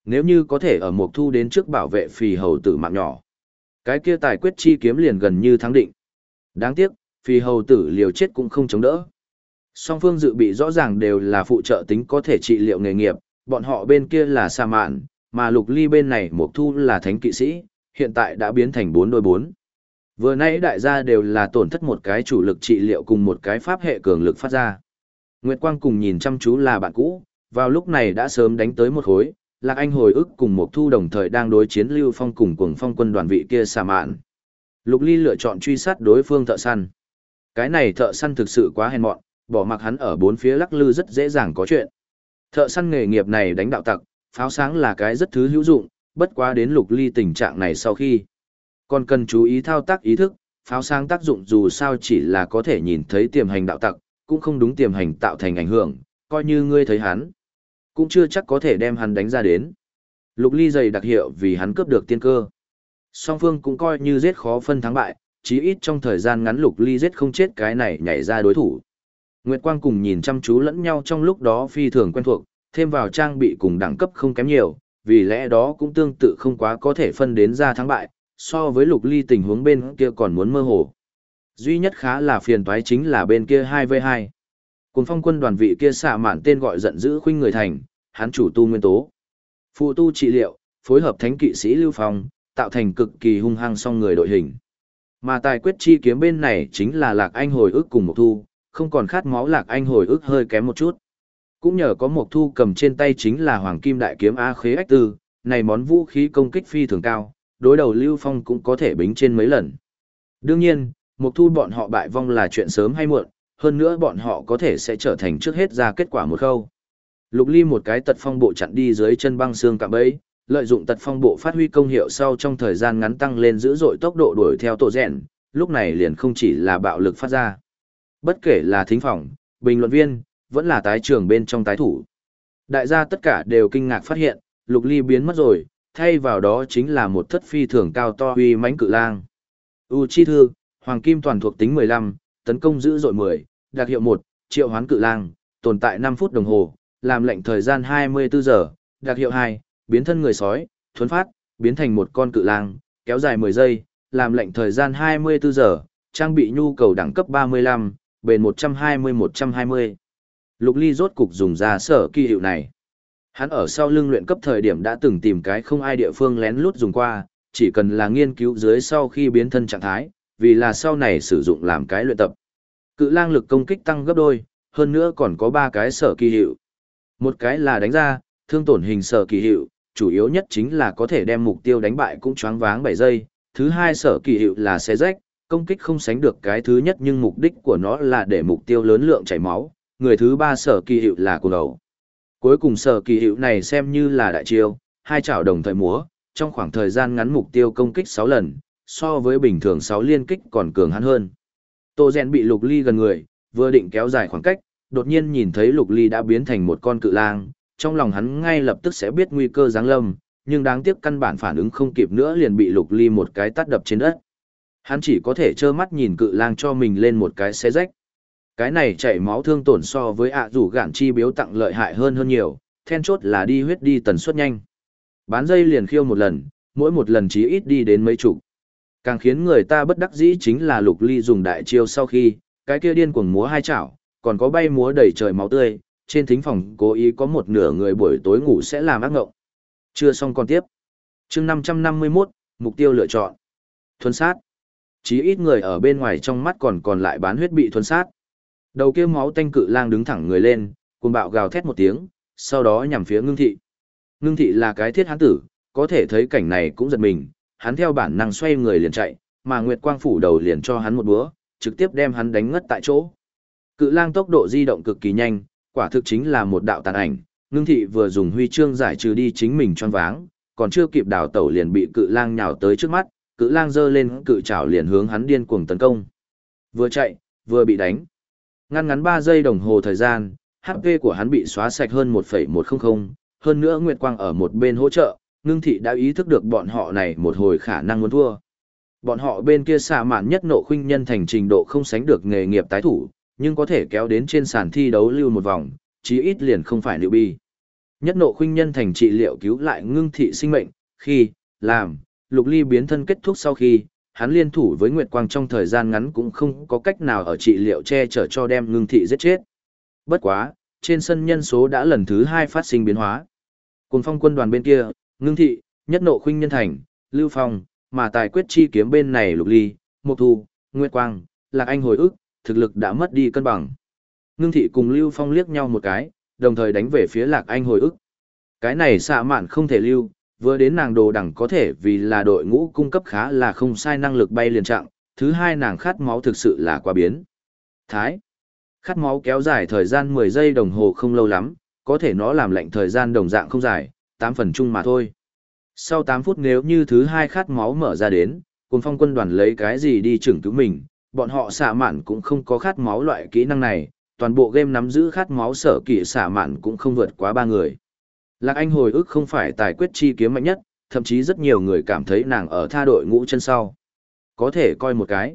Nếu như có thể ở Mộc Thu đến trước bảo vệ Phì Hầu Tử mạng nhỏ, cái kia tài quyết chi kiếm liền gần như thắng định. Đáng tiếc, Phì Hầu Tử liều chết cũng không chống đỡ. Song phương dự bị rõ ràng đều là phụ trợ tính có thể trị liệu nghề nghiệp, bọn họ bên kia là sa mạn, mà Lục Ly bên này Mộc Thu là thánh kỵ sĩ, hiện tại đã biến thành 4-4. Vừa nãy đại gia đều là tổn thất một cái chủ lực trị liệu cùng một cái pháp hệ cường lực phát ra. Nguyệt Quang cùng nhìn chăm chú là bạn cũ, vào lúc này đã sớm đánh tới một khối, Lạc Anh hồi ức cùng Mộc Thu đồng thời đang đối chiến Lưu Phong cùng Cuồng Phong quân đoàn vị kia sa mạn. Lục Ly lựa chọn truy sát đối phương thợ săn. Cái này thợ săn thực sự quá hèn mọn, bỏ mặc hắn ở bốn phía lắc lư rất dễ dàng có chuyện. Thợ săn nghề nghiệp này đánh đạo tặc, pháo sáng là cái rất thứ hữu dụng, bất quá đến Lục Ly tình trạng này sau khi. Còn cần chú ý thao tác ý thức, pháo sáng tác dụng dù sao chỉ là có thể nhìn thấy tiềm hành đạo tặc, cũng không đúng tiềm hành tạo thành ảnh hưởng, coi như ngươi thấy hắn, cũng chưa chắc có thể đem hắn đánh ra đến. Lục Ly dày đặc hiệu vì hắn cướp được tiên cơ. Song phương cũng coi như giết khó phân thắng bại, chí ít trong thời gian ngắn Lục Ly giết không chết cái này nhảy ra đối thủ. Nguyệt Quang cùng nhìn chăm chú lẫn nhau trong lúc đó phi thường quen thuộc, thêm vào trang bị cùng đẳng cấp không kém nhiều, vì lẽ đó cũng tương tự không quá có thể phân đến ra thắng bại, so với Lục Ly tình huống bên kia còn muốn mơ hồ. Duy nhất khá là phiền toái chính là bên kia 2v2. Cuồng Phong quân đoàn vị kia xạ mạn tên gọi giận dữ khuynh người thành, hắn chủ tu nguyên tố. Phụ tu trị liệu, phối hợp thánh kỵ sĩ Lưu Phong, tạo thành cực kỳ hung hăng song người đội hình. Mà tài quyết chi kiếm bên này chính là Lạc Anh hồi ức cùng Mộc Thu, không còn khát máu Lạc Anh hồi ức hơi kém một chút. Cũng nhờ có Mộc Thu cầm trên tay chính là Hoàng Kim Đại kiếm A Khế Ách Tư, này món vũ khí công kích phi thường cao, đối đầu Lưu Phong cũng có thể bính trên mấy lần. Đương nhiên, Mộc Thu bọn họ bại vong là chuyện sớm hay muộn, hơn nữa bọn họ có thể sẽ trở thành trước hết ra kết quả một khâu. Lục Ly một cái tật phong bộ chặn đi dưới chân băng xương cạm bẫy, lợi dụng tật phong bộ phát huy công hiệu sau trong thời gian ngắn tăng lên dữ dội tốc độ đuổi theo tổ rèn, lúc này liền không chỉ là bạo lực phát ra. Bất kể là thính phòng, bình luận viên, vẫn là tái trường bên trong tái thủ. Đại gia tất cả đều kinh ngạc phát hiện, Lục Ly biến mất rồi, thay vào đó chính là một thất phi thường cao to uy mãnh cự lang. Chi thư, Hoàng Kim toàn thuộc tính 15, tấn công dữ dội 10, đặc hiệu 1, triệu hoán cự lang, tồn tại 5 phút đồng hồ, làm lệnh thời gian 24 giờ, đặc hiệu 2, biến thân người sói, thuấn phát, biến thành một con cự lang, kéo dài 10 giây, làm lệnh thời gian 24 giờ, trang bị nhu cầu đẳng cấp 35, bền 120-120. Lục Ly rốt cục dùng ra sở kỳ hiệu này. Hắn ở sau lưng luyện cấp thời điểm đã từng tìm cái không ai địa phương lén lút dùng qua, chỉ cần là nghiên cứu dưới sau khi biến thân trạng thái, vì là sau này sử dụng làm cái luyện tập. Cự lang lực công kích tăng gấp đôi, hơn nữa còn có 3 cái sở kỳ hiệu. Một cái là đánh ra, thương tổn hình sở kỳ hiệu, chủ yếu nhất chính là có thể đem mục tiêu đánh bại cũng choáng váng 7 giây. Thứ hai sở kỳ hiệu là xé rách, công kích không sánh được cái thứ nhất nhưng mục đích của nó là để mục tiêu lớn lượng chảy máu. Người thứ ba sở kỳ hiệu là cuồng ẩu. Cuối cùng sở kỳ hiệu này xem như là đại chiêu, hai chảo đồng thời múa, trong khoảng thời gian ngắn mục tiêu công kích 6 lần, so với bình thường 6 liên kích còn cường hắn hơn. Tô Gen bị Lục Ly gần người, vừa định kéo dài khoảng cách, đột nhiên nhìn thấy Lục Ly đã biến thành một con cự lang, trong lòng hắn ngay lập tức sẽ biết nguy cơ giáng lâm, nhưng đáng tiếc căn bản phản ứng không kịp nữa liền bị Lục Ly một cái tát đập trên đất. Hắn chỉ có thể trơ mắt nhìn cự lang cho mình lên một cái xé rách. Cái này chảy máu thương tổn so với rủ gạn chi biếu tặng lợi hại hơn nhiều, then chốt là đi huyết đi tần suất nhanh. Bán dây liền khiêu một lần, mỗi một lần chí ít đi đến mấy chục. Càng khiến người ta bất đắc dĩ chính là Lục Ly dùng đại chiêu sau khi, cái kia điên cuồng múa hai chảo, còn có bay múa đầy trời máu tươi, trên thính phòng cố ý có một nửa người buổi tối ngủ sẽ làm ác ngộng. Chưa xong còn tiếp. Chương 551, mục tiêu lựa chọn. Thuần sát. Chí ít người ở bên ngoài trong mắt còn lại bán huyết bị thuần sát. Đầu kia máu tanh cự lang đứng thẳng người lên, cuồng bạo gào thét một tiếng, sau đó nhằm phía Ngưng Thị. Ngưng Thị là cái thiết hán tử, có thể thấy cảnh này cũng giật mình, hắn theo bản năng xoay người liền chạy, mà Nguyệt Quang phủ đầu liền cho hắn một búa, trực tiếp đem hắn đánh ngất tại chỗ. Cự lang tốc độ di động cực kỳ nhanh, quả thực chính là một đạo tàn ảnh, Ngưng Thị vừa dùng huy chương giải trừ đi chính mình choáng váng, còn chưa kịp đảo tẩu liền bị cự lang nhào tới trước mắt, cự lang giơ lên cự trảo liền hướng hắn điên cuồng tấn công. Vừa chạy, vừa bị đánh. Ngăn ngắn 3 giây đồng hồ thời gian, HP của hắn bị xóa sạch hơn 1,100, hơn nữa Nguyệt Quang ở một bên hỗ trợ, Ngưng Thị đã ý thức được bọn họ này một hồi khả năng muốn thua. Bọn họ bên kia xạ mạn nhất nộ khuynh nhân thành trình độ không sánh được nghề nghiệp tái thủ, nhưng có thể kéo đến trên sàn thi đấu lưu một vòng, chí ít liền không phải newbie. Nhất nộ khuynh nhân thành trị liệu cứu lại ngưng thị sinh mệnh, khi, làm, Lục Ly biến thân kết thúc sau khi, hắn liên thủ với Nguyệt Quang trong thời gian ngắn cũng không có cách nào ở trị liệu che chở cho đem ngưng thị giết chết. Bất quá, trên sân nhân số đã lần thứ 2 phát sinh biến hóa. Cùng phong quân đoàn bên kia, ngưng thị, nhất nộ khuynh nhân thành, Lưu Phong, mà tài quyết chi kiếm bên này Lục Ly, Mộc Thu, Nguyệt Quang, Lạc Anh hồi ức, thực lực đã mất đi cân bằng. Ngưng thị cùng Lưu Phong liếc nhau một cái, đồng thời đánh về phía Lạc Anh hồi ức. Cái này xạ mạn không thể lưu, vừa đến nàng đồ đẳng có thể vì là đội ngũ cung cấp khá là không sai năng lực bay liền trạng, thứ hai nàng khát máu thực sự là quá biến. Thái. Khát máu kéo dài thời gian 10 giây đồng hồ không lâu lắm, có thể nó làm lệnh thời gian đồng dạng không dài, 8 phần chung mà thôi. Sau 8 phút nếu như thứ hai khát máu mở ra đến, cùng phong quân đoàn lấy cái gì đi chừng cứu mình, bọn họ xạ mạn cũng không có khát máu loại kỹ năng này, toàn bộ game nắm giữ khát máu sở kỵ xạ mạn cũng không vượt quá 3 người. Lạc Anh hồi ức không phải tài quyết chi kiếm mạnh nhất, thậm chí rất nhiều người cảm thấy nàng ở tha đội ngũ chân sau. Có thể coi một cái.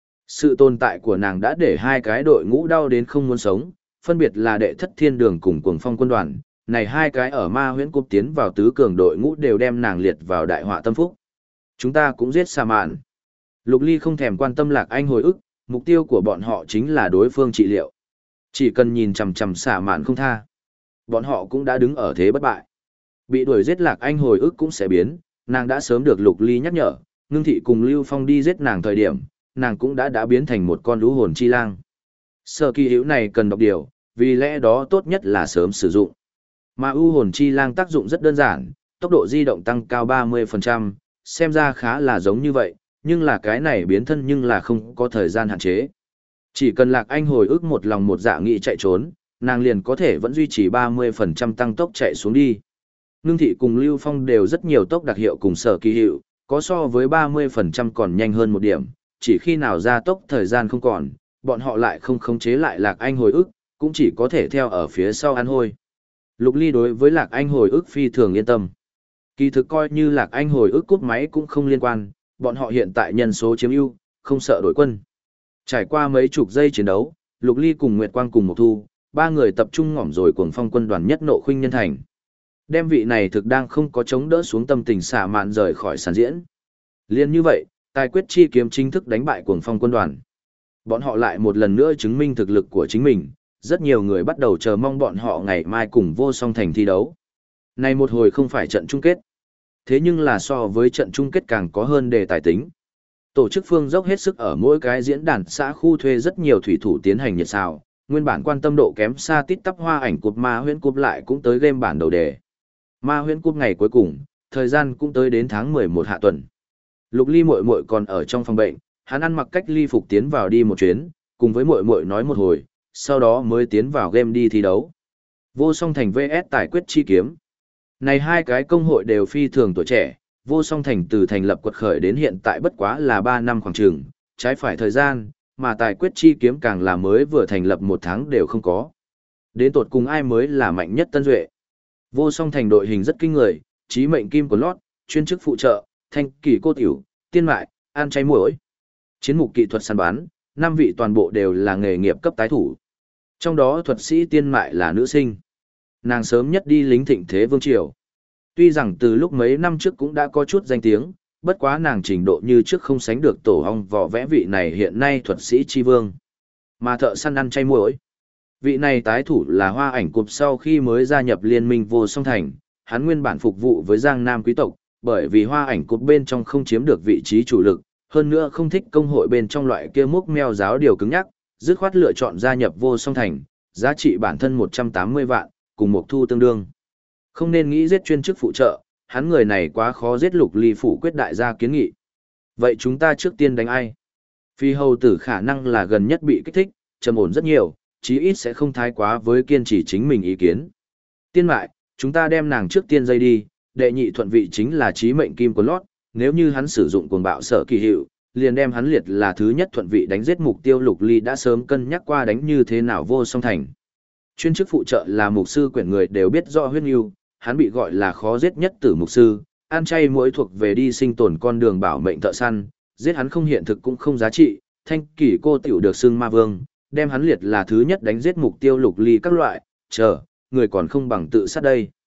Sự tồn tại của nàng đã để hai cái đội ngũ đau đến không muốn sống, phân biệt là đệ thất thiên đường cùng cuồng phong quân đoàn. Này hai cái ở ma huyễn cúp tiến vào tứ cường đội ngũ đều đem nàng liệt vào đại họa tâm phúc. Chúng ta cũng giết xà mạn. Lục Ly không thèm quan tâm Lạc Anh hồi ức, mục tiêu của bọn họ chính là đối phương trị liệu. Chỉ cần nhìn chằm chằm xà mạn không tha. Bọn họ cũng đã đứng ở thế bất bại. Bị đuổi giết Lạc Anh hồi ức cũng sẽ biến, nàng đã sớm được Lục Ly nhắc nhở, ngưng thị cùng Lưu Phong đi giết nàng thời điểm, nàng cũng đã biến thành một con lũ hồn chi lang. Sở kỳ hữu này cần độc điều, vì lẽ đó tốt nhất là sớm sử dụng. Mà ưu hồn chi lang tác dụng rất đơn giản, tốc độ di động tăng cao 30%, xem ra khá là giống như vậy, nhưng là cái này biến thân nhưng là không có thời gian hạn chế. Chỉ cần Lạc Anh hồi ức một lòng một dạ nghị chạy trốn, nàng liền có thể vẫn duy trì 30% tăng tốc chạy xuống đi. Ngưng thị cùng Lưu Phong đều rất nhiều tốc đặc hiệu cùng sở kỳ hiệu, có so với 30% còn nhanh hơn một điểm, chỉ khi nào ra tốc thời gian không còn, bọn họ lại không khống chế lại Lạc Anh hồi ức, cũng chỉ có thể theo ở phía sau ăn hôi. Lục Ly đối với Lạc Anh hồi ức phi thường yên tâm. Kỳ thực coi như Lạc Anh hồi ức cúp máy cũng không liên quan, bọn họ hiện tại nhân số chiếm ưu, không sợ đội quân. Trải qua mấy chục giây chiến đấu, Lục Ly cùng Nguyệt Quang cùng Mộc Thu, ba người tập trung ngỏm rồi cuồng phong quân đoàn nhất nộ khuynh nhân thành. Đem vị này thực đang không có chống đỡ xuống tâm tình xả mạn rời khỏi sàn diễn. Liên như vậy, tài quyết chi kiếm chính thức đánh bại cuồng phong quân đoàn. Bọn họ lại một lần nữa chứng minh thực lực của chính mình, rất nhiều người bắt đầu chờ mong bọn họ ngày mai cùng vô song thành thi đấu. Này một hồi không phải trận chung kết. Thế nhưng là so với trận chung kết càng có hơn đề tài tính. Tổ chức phương dốc hết sức ở mỗi cái diễn đàn xã khu thuê rất nhiều thủy thủ tiến hành nhiệt xào, nguyên bản quan tâm độ kém xa tít tắp hoa ảnh cột ma huyễn cúp lại cũng tới game bản đầu đề. Ma huyễn cúp ngày cuối cùng, thời gian cũng tới đến tháng 11 hạ tuần. Lục Ly muội muội còn ở trong phòng bệnh, hắn ăn mặc cách ly phục tiến vào đi một chuyến, cùng với muội muội nói một hồi, sau đó mới tiến vào game đi thi đấu. Vô song thành VS tài quyết chi kiếm. Này hai cái công hội đều phi thường tuổi trẻ, vô song thành từ thành lập quật khởi đến hiện tại bất quá là 3 năm khoảng trường, trái phải thời gian, mà tài quyết chi kiếm càng là mới vừa thành lập 1 tháng đều không có. Đến tột cùng ai mới là mạnh nhất tân duệ. Vô song thành đội hình rất kinh người, chí mệnh kim của lót, chuyên chức phụ trợ, thanh kỳ cô tiểu, tiên mại, an cháy muỗi. Chiến mục kỹ thuật săn bắn, 5 vị toàn bộ đều là nghề nghiệp cấp tái thủ. Trong đó thuật sĩ tiên mại là nữ sinh. Nàng sớm nhất đi lính thịnh thế vương triều. Tuy rằng từ lúc mấy năm trước cũng đã có chút danh tiếng, bất quá nàng trình độ như trước không sánh được tổ hong vỏ vẽ vị này hiện nay thuật sĩ chi vương. Mà thợ săn ăn chay muỗi. Vị này tái thủ là hoa ảnh cụp sau khi mới gia nhập liên minh vô song thành, hắn nguyên bản phục vụ với Giang Nam quý tộc, bởi vì hoa ảnh cụp bên trong không chiếm được vị trí chủ lực, hơn nữa không thích công hội bên trong loại kia múc meo giáo điều cứng nhắc, dứt khoát lựa chọn gia nhập vô song thành, giá trị bản thân 180 vạn, cùng Mộc Thu tương đương. Không nên nghĩ giết chuyên chức phụ trợ, hắn người này quá khó giết. Lục Ly phủ quyết đại gia kiến nghị. Vậy chúng ta trước tiên đánh ai? Phi hầu tử khả năng là gần nhất bị kích thích, trầm ổn rất nhiều, chí ít sẽ không thái quá với kiên trì chính mình ý kiến. Tiên mại, chúng ta đem nàng trước tiên dây đi, đệ nhị thuận vị chính là chí mệnh kim của lót, nếu như hắn sử dụng cuồng bạo sở kỳ hiệu, liền đem hắn liệt là thứ nhất thuận vị đánh giết mục tiêu. Lục Ly đã sớm cân nhắc qua đánh như thế nào vô song thành. Chuyên chức phụ trợ là mục sư quyển, người đều biết rõ huyết nhu, hắn bị gọi là khó giết nhất tử mục sư, ăn chay muỗi thuộc về đi sinh tồn con đường bảo mệnh thợ săn, giết hắn không hiện thực cũng không giá trị. Thanh kỷ cô tiểu được xưng ma vương, đem hắn liệt là thứ nhất đánh giết mục tiêu. Lục Ly các loại, người còn không bằng tự sát đây.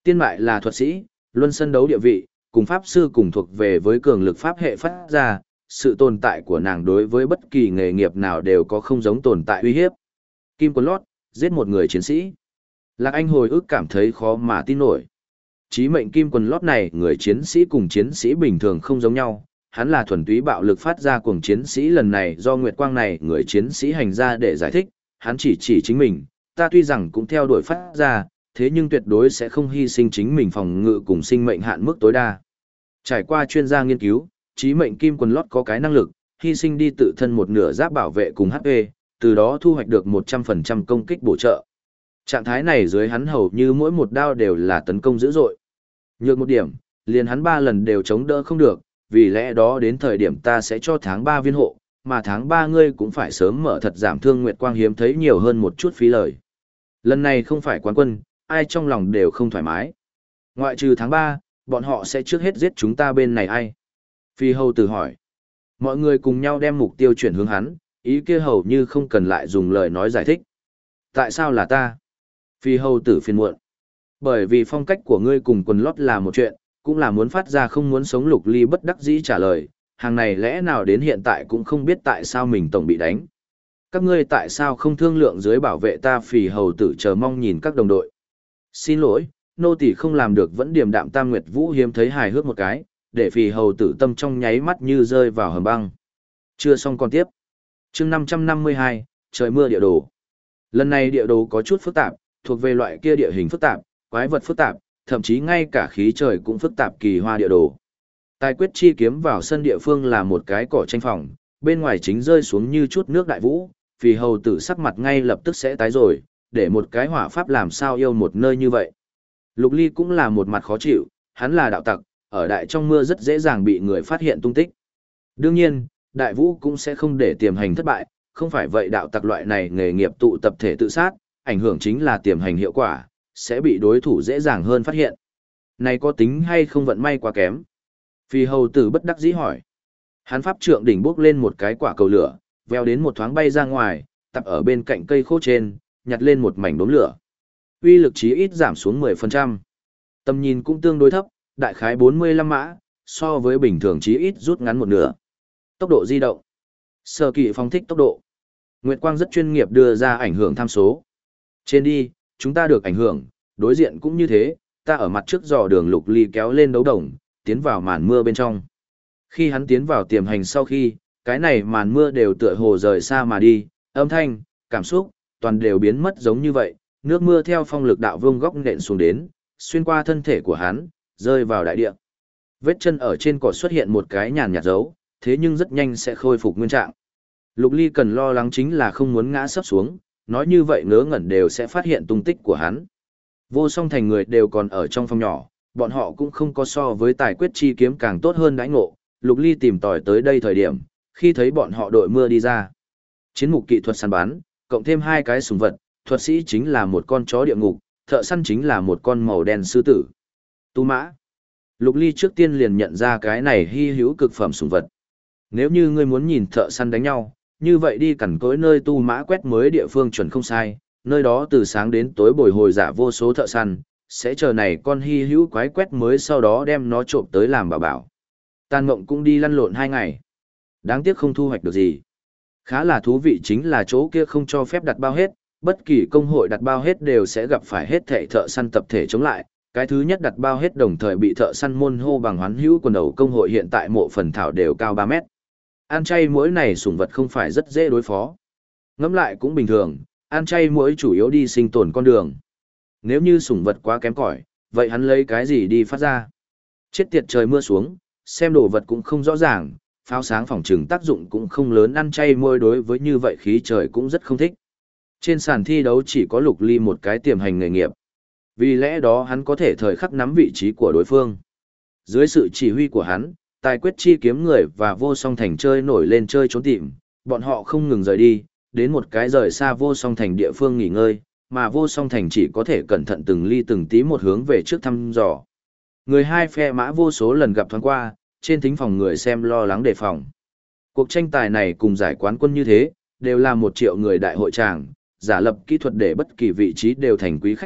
Tiên mại là thuật sĩ, luân sân đấu địa vị, cùng pháp sư cùng thuộc về với cường lực pháp hệ phát ra, sự tồn tại của nàng đối với bất kỳ nghề nghiệp nào đều có không giống tồn tại uy hiếp. Kim Quân Lót, giết một người chiến sĩ. Lạc Anh hồi ức cảm thấy khó mà tin nổi. Chí mệnh Kim Quần Lót này người chiến sĩ cùng chiến sĩ bình thường không giống nhau, hắn là thuần túy bạo lực phát ra cuồng chiến sĩ lần này do Nguyệt Quang này người chiến sĩ hành ra để giải thích, hắn chỉ chính mình, ta tuy rằng cũng theo đuổi phát ra, thế nhưng tuyệt đối sẽ không hy sinh chính mình phòng ngự cùng sinh mệnh hạn mức tối đa. Trải qua chuyên gia nghiên cứu, chí mệnh Kim Quần Lót có cái năng lực, hy sinh đi tự thân một nửa giáp bảo vệ cùng HP, từ đó thu hoạch được 100% công kích bổ trợ. Trạng thái này dưới hắn hầu như mỗi một đao đều là tấn công dữ dội. Nhược một điểm, liền hắn 3 lần đều chống đỡ không được, vì lẽ đó đến thời điểm ta sẽ cho tháng 3 viên hộ, mà tháng 3 ngươi cũng phải sớm mở thật giảm thương Nguyệt Quang hiếm thấy nhiều hơn một chút phí lời. Lần này không phải quán quân, ai trong lòng đều không thoải mái. Ngoại trừ tháng 3, bọn họ sẽ trước hết giết chúng ta bên này ai? Phi hầu tử hỏi. Mọi người cùng nhau đem mục tiêu chuyển hướng hắn, ý kia hầu như không cần lại dùng lời nói giải thích. Tại sao là ta? Phi hầu tử phiền muộn. Bởi vì phong cách của ngươi cùng quần lót là một chuyện, cũng là muốn phát ra không muốn sống. Lục Ly bất đắc dĩ trả lời, hàng này lẽ nào đến hiện tại cũng không biết tại sao mình tổng bị đánh. Các ngươi tại sao không thương lượng dưới bảo vệ ta? Phì hầu tử chờ mong nhìn các đồng đội. Xin lỗi, nô tỳ không làm được. Vẫn điềm đạm Tam Nguyệt Vũ hiếm thấy hài hước một cái, để phì hầu tử tâm trong nháy mắt như rơi vào hầm băng. Chưa xong còn tiếp. Chương 552, trời mưa địa đồ. Lần này địa đồ có chút phức tạp, thuộc về loại kia địa hình phức tạp, quái vật phức tạp, thậm chí ngay cả khí trời cũng phức tạp kỳ hoa địa đồ. Tài quyết chi kiếm vào sân địa phương là một cái cỏ tranh phòng, bên ngoài chính rơi xuống như chút nước đại vũ, vì hầu tử sắc mặt ngay lập tức sẽ tái rồi, để một cái hỏa pháp làm sao yêu một nơi như vậy. Lục Ly cũng là một mặt khó chịu, hắn là đạo tặc, ở đại trong mưa rất dễ dàng bị người phát hiện tung tích. Đương nhiên, đại vũ cũng sẽ không để tiềm hành thất bại, không phải vậy đạo tặc loại này nghề nghiệp tụ tập thể tự sát, ảnh hưởng chính là tiềm hành hiệu quả, sẽ bị đối thủ dễ dàng hơn phát hiện. Này có tính hay không vận may quá kém? Phi hầu tử bất đắc dĩ hỏi. Hắn pháp trượng đỉnh bốc lên một cái quả cầu lửa, veo đến một thoáng bay ra ngoài, tập ở bên cạnh cây khô trên, nhặt lên một mảnh đốm lửa. Uy lực chí ít giảm xuống 10%. Tầm nhìn cũng tương đối thấp, đại khái 45 mã, so với bình thường chí ít rút ngắn một nửa. Tốc độ di động. Sở kỵ phóng thích tốc độ. Nguyệt Quang rất chuyên nghiệp đưa ra ảnh hưởng tham số. Trên đi, chúng ta được ảnh hưởng, đối diện cũng như thế, ta ở mặt trước dò đường. Lục Ly kéo lên đấu đồng, tiến vào màn mưa bên trong. Khi hắn tiến vào tiềm hành sau khi, cái này màn mưa đều tựa hồ rời xa mà đi, âm thanh, cảm xúc, toàn đều biến mất giống như vậy, nước mưa theo phong lực đạo vương góc nện xuống đến, xuyên qua thân thể của hắn, rơi vào đại địa. Vết chân ở trên cỏ xuất hiện một cái nhàn nhạt dấu, thế nhưng rất nhanh sẽ khôi phục nguyên trạng. Lục Ly cần lo lắng chính là không muốn ngã sấp xuống, nói như vậy ngớ ngẩn đều sẽ phát hiện tung tích của hắn. Vô Song Thành người đều còn ở trong phòng nhỏ, bọn họ cũng không có so với tài quyết chi kiếm càng tốt hơn đãi ngộ. Lục Ly tìm tòi tới đây thời điểm, khi thấy bọn họ đội mưa đi ra. Chiến mục kỹ thuật săn bắn, cộng thêm 2 cái súng vật, thuật sĩ chính là một con chó địa ngục, thợ săn chính là một con màu đen sư tử. Tu mã. Lục Ly trước tiên liền nhận ra cái này hy hữu cực phẩm súng vật. Nếu như ngươi muốn nhìn thợ săn đánh nhau, như vậy đi cẩn cối nơi tu mã quét mới địa phương chuẩn không sai, nơi đó từ sáng đến tối bồi hồi giả vô số thợ săn, sẽ chờ này con hy hữu quái quét mới sau đó đem nó trộm tới làm bảo bảo. Tàn Mộng cũng đi lăn lộn 2 ngày. Đáng tiếc không thu hoạch được gì. Khá là thú vị chính là chỗ kia không cho phép đặt bao hết, bất kỳ công hội đặt bao hết đều sẽ gặp phải hết thảy thợ săn tập thể chống lại. Cái thứ nhất đặt bao hết đồng thời bị thợ săn môn hô bằng hoán hữu quần đầu công hội hiện tại mộ phần thảo đều cao 3 mét. Ăn chay muỗi này sủng vật không phải rất dễ đối phó. Ngẫm lại cũng bình thường, ăn chay muỗi chủ yếu đi sinh tồn con đường. Nếu như sủng vật quá kém cỏi, vậy hắn lấy cái gì đi phát ra? Chết tiệt trời mưa xuống, xem đồ vật cũng không rõ ràng, pháo sáng phòng trừng tác dụng cũng không lớn. Ăn chay muỗi đối với như vậy khí trời cũng rất không thích. Trên sàn thi đấu chỉ có Lục Ly một cái tiềm hành nghề nghiệp. Vì lẽ đó hắn có thể thời khắc nắm vị trí của đối phương. Dưới sự chỉ huy của hắn, tài quyết chi kiếm người và Vô Song Thành chơi nổi lên chơi trốn tìm, bọn họ không ngừng rời đi, đến một cái rời xa Vô Song Thành địa phương nghỉ ngơi, mà Vô Song Thành chỉ có thể cẩn thận từng ly từng tí một hướng về trước thăm dò. Người hai phe mã vô số lần gặp thoáng qua, trên thính phòng người xem lo lắng đề phòng. Cuộc tranh tài này cùng giải quán quân như thế, đều là 1 triệu người đại hội tràng, giả lập kỹ thuật để bất kỳ vị trí đều thành quý khách tịch,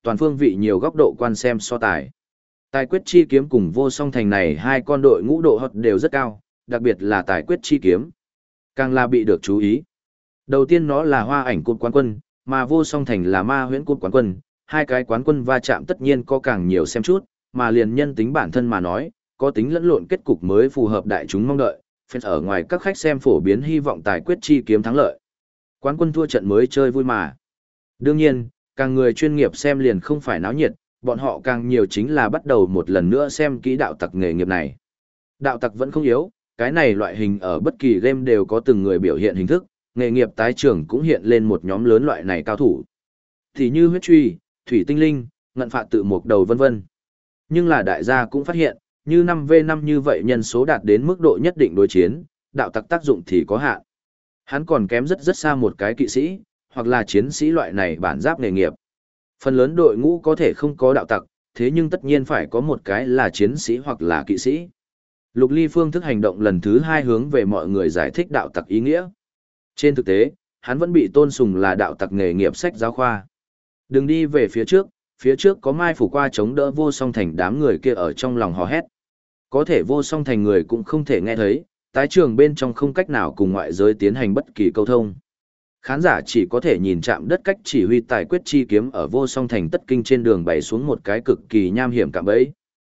toàn phương vị nhiều góc độ quan xem so tài. Tài quyết chi kiếm cùng vô song thành này hai con đội ngũ độ hot đều rất cao, đặc biệt là tài quyết chi kiếm. Càng là bị được chú ý. Đầu tiên nó là hoa ảnh cột quán quân, mà vô song thành là ma huyễn cột quán quân, hai cái quán quân va chạm tất nhiên có càng nhiều xem chút, mà liền nhân tính bản thân mà nói, có tính lẫn lộn kết cục mới phù hợp đại chúng mong đợi, fans ở ngoài các khách xem phổ biến hy vọng tài quyết chi kiếm thắng lợi. Quán quân thua trận mới chơi vui mà. Đương nhiên, càng người chuyên nghiệp xem liền không phải náo nhiệt, bọn họ càng nhiều chính là bắt đầu một lần nữa xem kỹ đạo tặc nghề nghiệp này. Đạo tặc vẫn không yếu, cái này loại hình ở bất kỳ game đều có từng người biểu hiện hình thức, nghề nghiệp tái trưởng cũng hiện lên một nhóm lớn loại này cao thủ. Thì như huyết truy, thủy tinh linh, ngận phạt tự mục đầu vân vân. Nhưng là đại gia cũng phát hiện, như 5v5 như vậy nhân số đạt đến mức độ nhất định đối chiến, đạo tặc tác dụng thì có hạn. Hắn còn kém rất rất xa một cái kỵ sĩ, hoặc là chiến sĩ loại này bản giáp nghề nghiệp. Phần lớn đội ngũ có thể không có đạo tặc, thế nhưng tất nhiên phải có một cái là chiến sĩ hoặc là kỵ sĩ. Lục Ly phương thức hành động lần thứ 2 hướng về mọi người giải thích đạo tặc ý nghĩa. Trên thực tế, hắn vẫn bị tôn sùng là đạo tặc nghề nghiệp sách giáo khoa. Đừng đi về phía trước có mai phủ qua chống đỡ vô song thành đám người kia ở trong lòng hò hét. Có thể vô song thành người cũng không thể nghe thấy, tái trường bên trong không cách nào cùng ngoại giới tiến hành bất kỳ câu thông. Khán giả chỉ có thể nhìn chạm đất cách chỉ huy tài quyết chi kiếm ở vô song thành tất kinh trên đường bày xuống một cái cực kỳ nham hiểm cạm bẫy.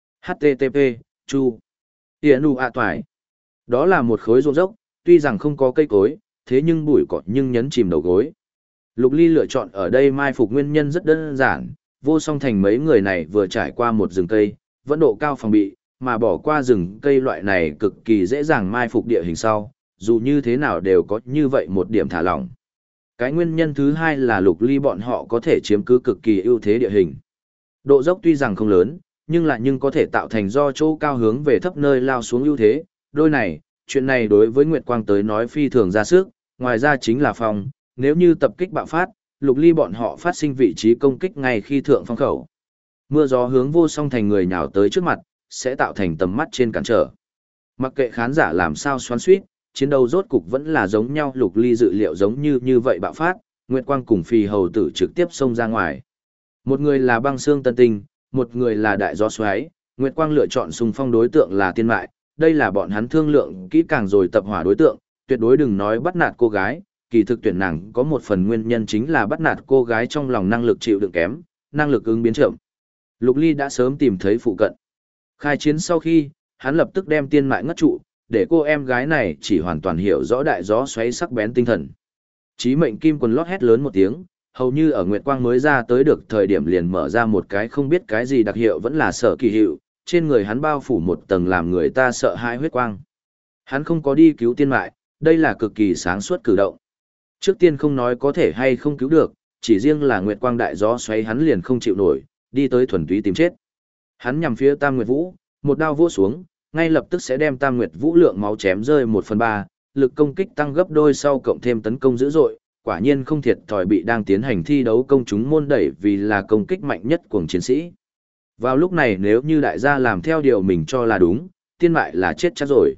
HTTP, Chu. Tienu a toại. Đó là một khối ruộng dốc, tuy rằng không có cây cối, thế nhưng bụi cỏ nhưng nhấn chìm đầu gối. Lục Ly lựa chọn ở đây mai phục nguyên nhân rất đơn giản, vô song thành mấy người này vừa trải qua một rừng cây, vẫn độ cao phòng bị, mà bỏ qua rừng cây loại này cực kỳ dễ dàng mai phục địa hình sau, dù như thế nào đều có như vậy một điểm thả lỏng. Cái nguyên nhân thứ hai là Lục Ly bọn họ có thể chiếm cứ cực kỳ ưu thế địa hình. Độ dốc tuy rằng không lớn, nhưng có thể tạo thành do chỗ cao hướng về thấp nơi lao xuống ưu thế. Đôi này, chuyện này đối với Nguyệt Quang tới nói phi thường ra sức, ngoài ra chính là phòng, nếu như tập kích bạo phát, Lục Ly bọn họ phát sinh vị trí công kích ngay khi thượng phong khẩu. Mưa gió hướng vô song thành người nhào tới trước mặt, sẽ tạo thành tầm mắt trên cản trở. Mặc kệ khán giả làm sao xoắn xuýt, chiến đấu rốt cục vẫn là giống nhau. Lục Ly dự liệu giống như vậy bạo phát, Nguyệt Quang cùng Phi Hầu Tử trực tiếp xông ra ngoài. Một người là băng xương tân tinh, một người là đại gió xoáy, Nguyệt Quang lựa chọn xung phong đối tượng là tiên mại, đây là bọn hắn thương lượng kỹ càng rồi tập hỏa đối tượng, tuyệt đối đừng nói bắt nạt cô gái, kỳ thực tuyển nàng có một phần nguyên nhân chính là bắt nạt cô gái trong lòng năng lực chịu đựng kém, năng lực ứng biến chậm. Lục Ly đã sớm tìm thấy phụ cận. Khai chiến sau khi, hắn lập tức đem tiên mại ngất trụ, để cô em gái này chỉ hoàn toàn hiểu rõ đại gió xoáy sắc bén tinh thần. Chí mệnh kim quần lót hét lớn một tiếng, hầu như ở Nguyệt Quang mới ra tới được thời điểm liền mở ra một cái không biết cái gì đặc hiệu vẫn là sở kỳ hiệu, trên người hắn bao phủ một tầng làm người ta sợ hãi huyết quang. Hắn không có đi cứu tiên mại, đây là cực kỳ sáng suốt cử động. Trước tiên không nói có thể hay không cứu được, chỉ riêng là Nguyệt Quang đại gió xoáy hắn liền không chịu nổi, đi tới thuần túy tìm chết. Hắn nhằm phía Tam Nguyệt Vũ, một đao vỗ xuống, ngay lập tức sẽ đem Tam Nguyệt Vũ lượng máu chém rơi 1/3, lực công kích tăng gấp đôi sau cộng thêm tấn công dữ dội, quả nhiên không thiệt thòi bị đang tiến hành thi đấu công chúng môn đẩy vì là công kích mạnh nhất của chiến sĩ. Vào lúc này nếu như đại gia làm theo điều mình cho là đúng, tiên mại là chết chắc rồi.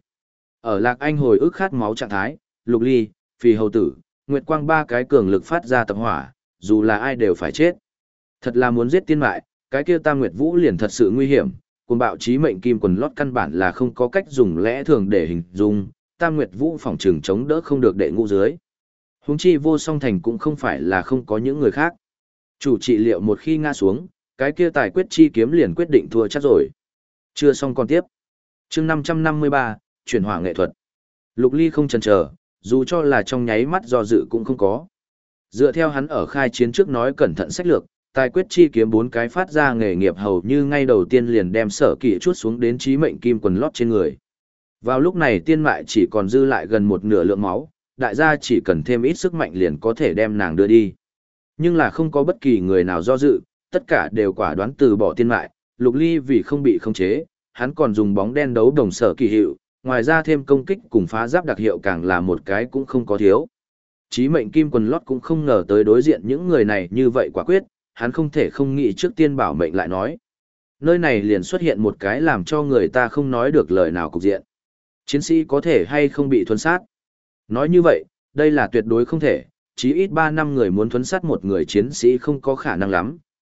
Ở Lạc Anh hồi ức khát máu trạng thái, Lục Ly, Phi Hầu Tử, Nguyệt Quang ba cái cường lực phát ra tập hỏa, dù là ai đều phải chết. Thật là muốn giết tiên mại, cái kia Tam Nguyệt Vũ liền thật sự nguy hiểm, cuồng bạo chí mệnh kim quần lót căn bản là không có cách dùng lẽ thường để hình dung, Tam Nguyệt Vũ phòng trường chống đỡ không được đệ ngũ dưới. Huống chi vô song thành cũng không phải là không có những người khác. Chủ trị liệu một khi ngã xuống, cái kia tài quyết chi kiếm liền quyết định thua chắc rồi. Chưa xong còn tiếp. Chương 553, chuyển hỏa nghệ thuật. Lục Ly không chần chờ, dù cho là trong nháy mắt do dự cũng không có. Dựa theo hắn ở khai chiến trước nói cẩn thận sách lược, tài quyết chi kiếm 4 cái phát ra nghề nghiệp hầu như ngay đầu tiên liền đem sở kỵ chuốt xuống đến chí mệnh kim quần lót trên người. Vào lúc này tiên mại chỉ còn dư lại gần một nửa lượng máu, đại gia chỉ cần thêm ít sức mạnh liền có thể đem nàng đưa đi. Nhưng là không có bất kỳ người nào do dự, tất cả đều quả đoán từ bỏ tiên mại. Lục Ly vì không bị khống chế, hắn còn dùng bóng đen đấu đồng sở kỳ hiệu, ngoài ra thêm công kích cùng phá giáp đặc hiệu càng là một cái cũng không có thiếu. Chí mệnh kim quần lót cũng không ngờ tới đối diện những người này như vậy quả quyết, hắn không thể không nghĩ trước tiên bảo mệnh lại nói. Nơi này liền xuất hiện một cái làm cho người ta không nói được lời nào cục diện. Chiến sĩ có thể hay không bị thuần sát? Nói như vậy, đây là tuyệt đối không thể, chí ít 3 năm người muốn thuấn sát một người chiến sĩ không có khả năng lắm,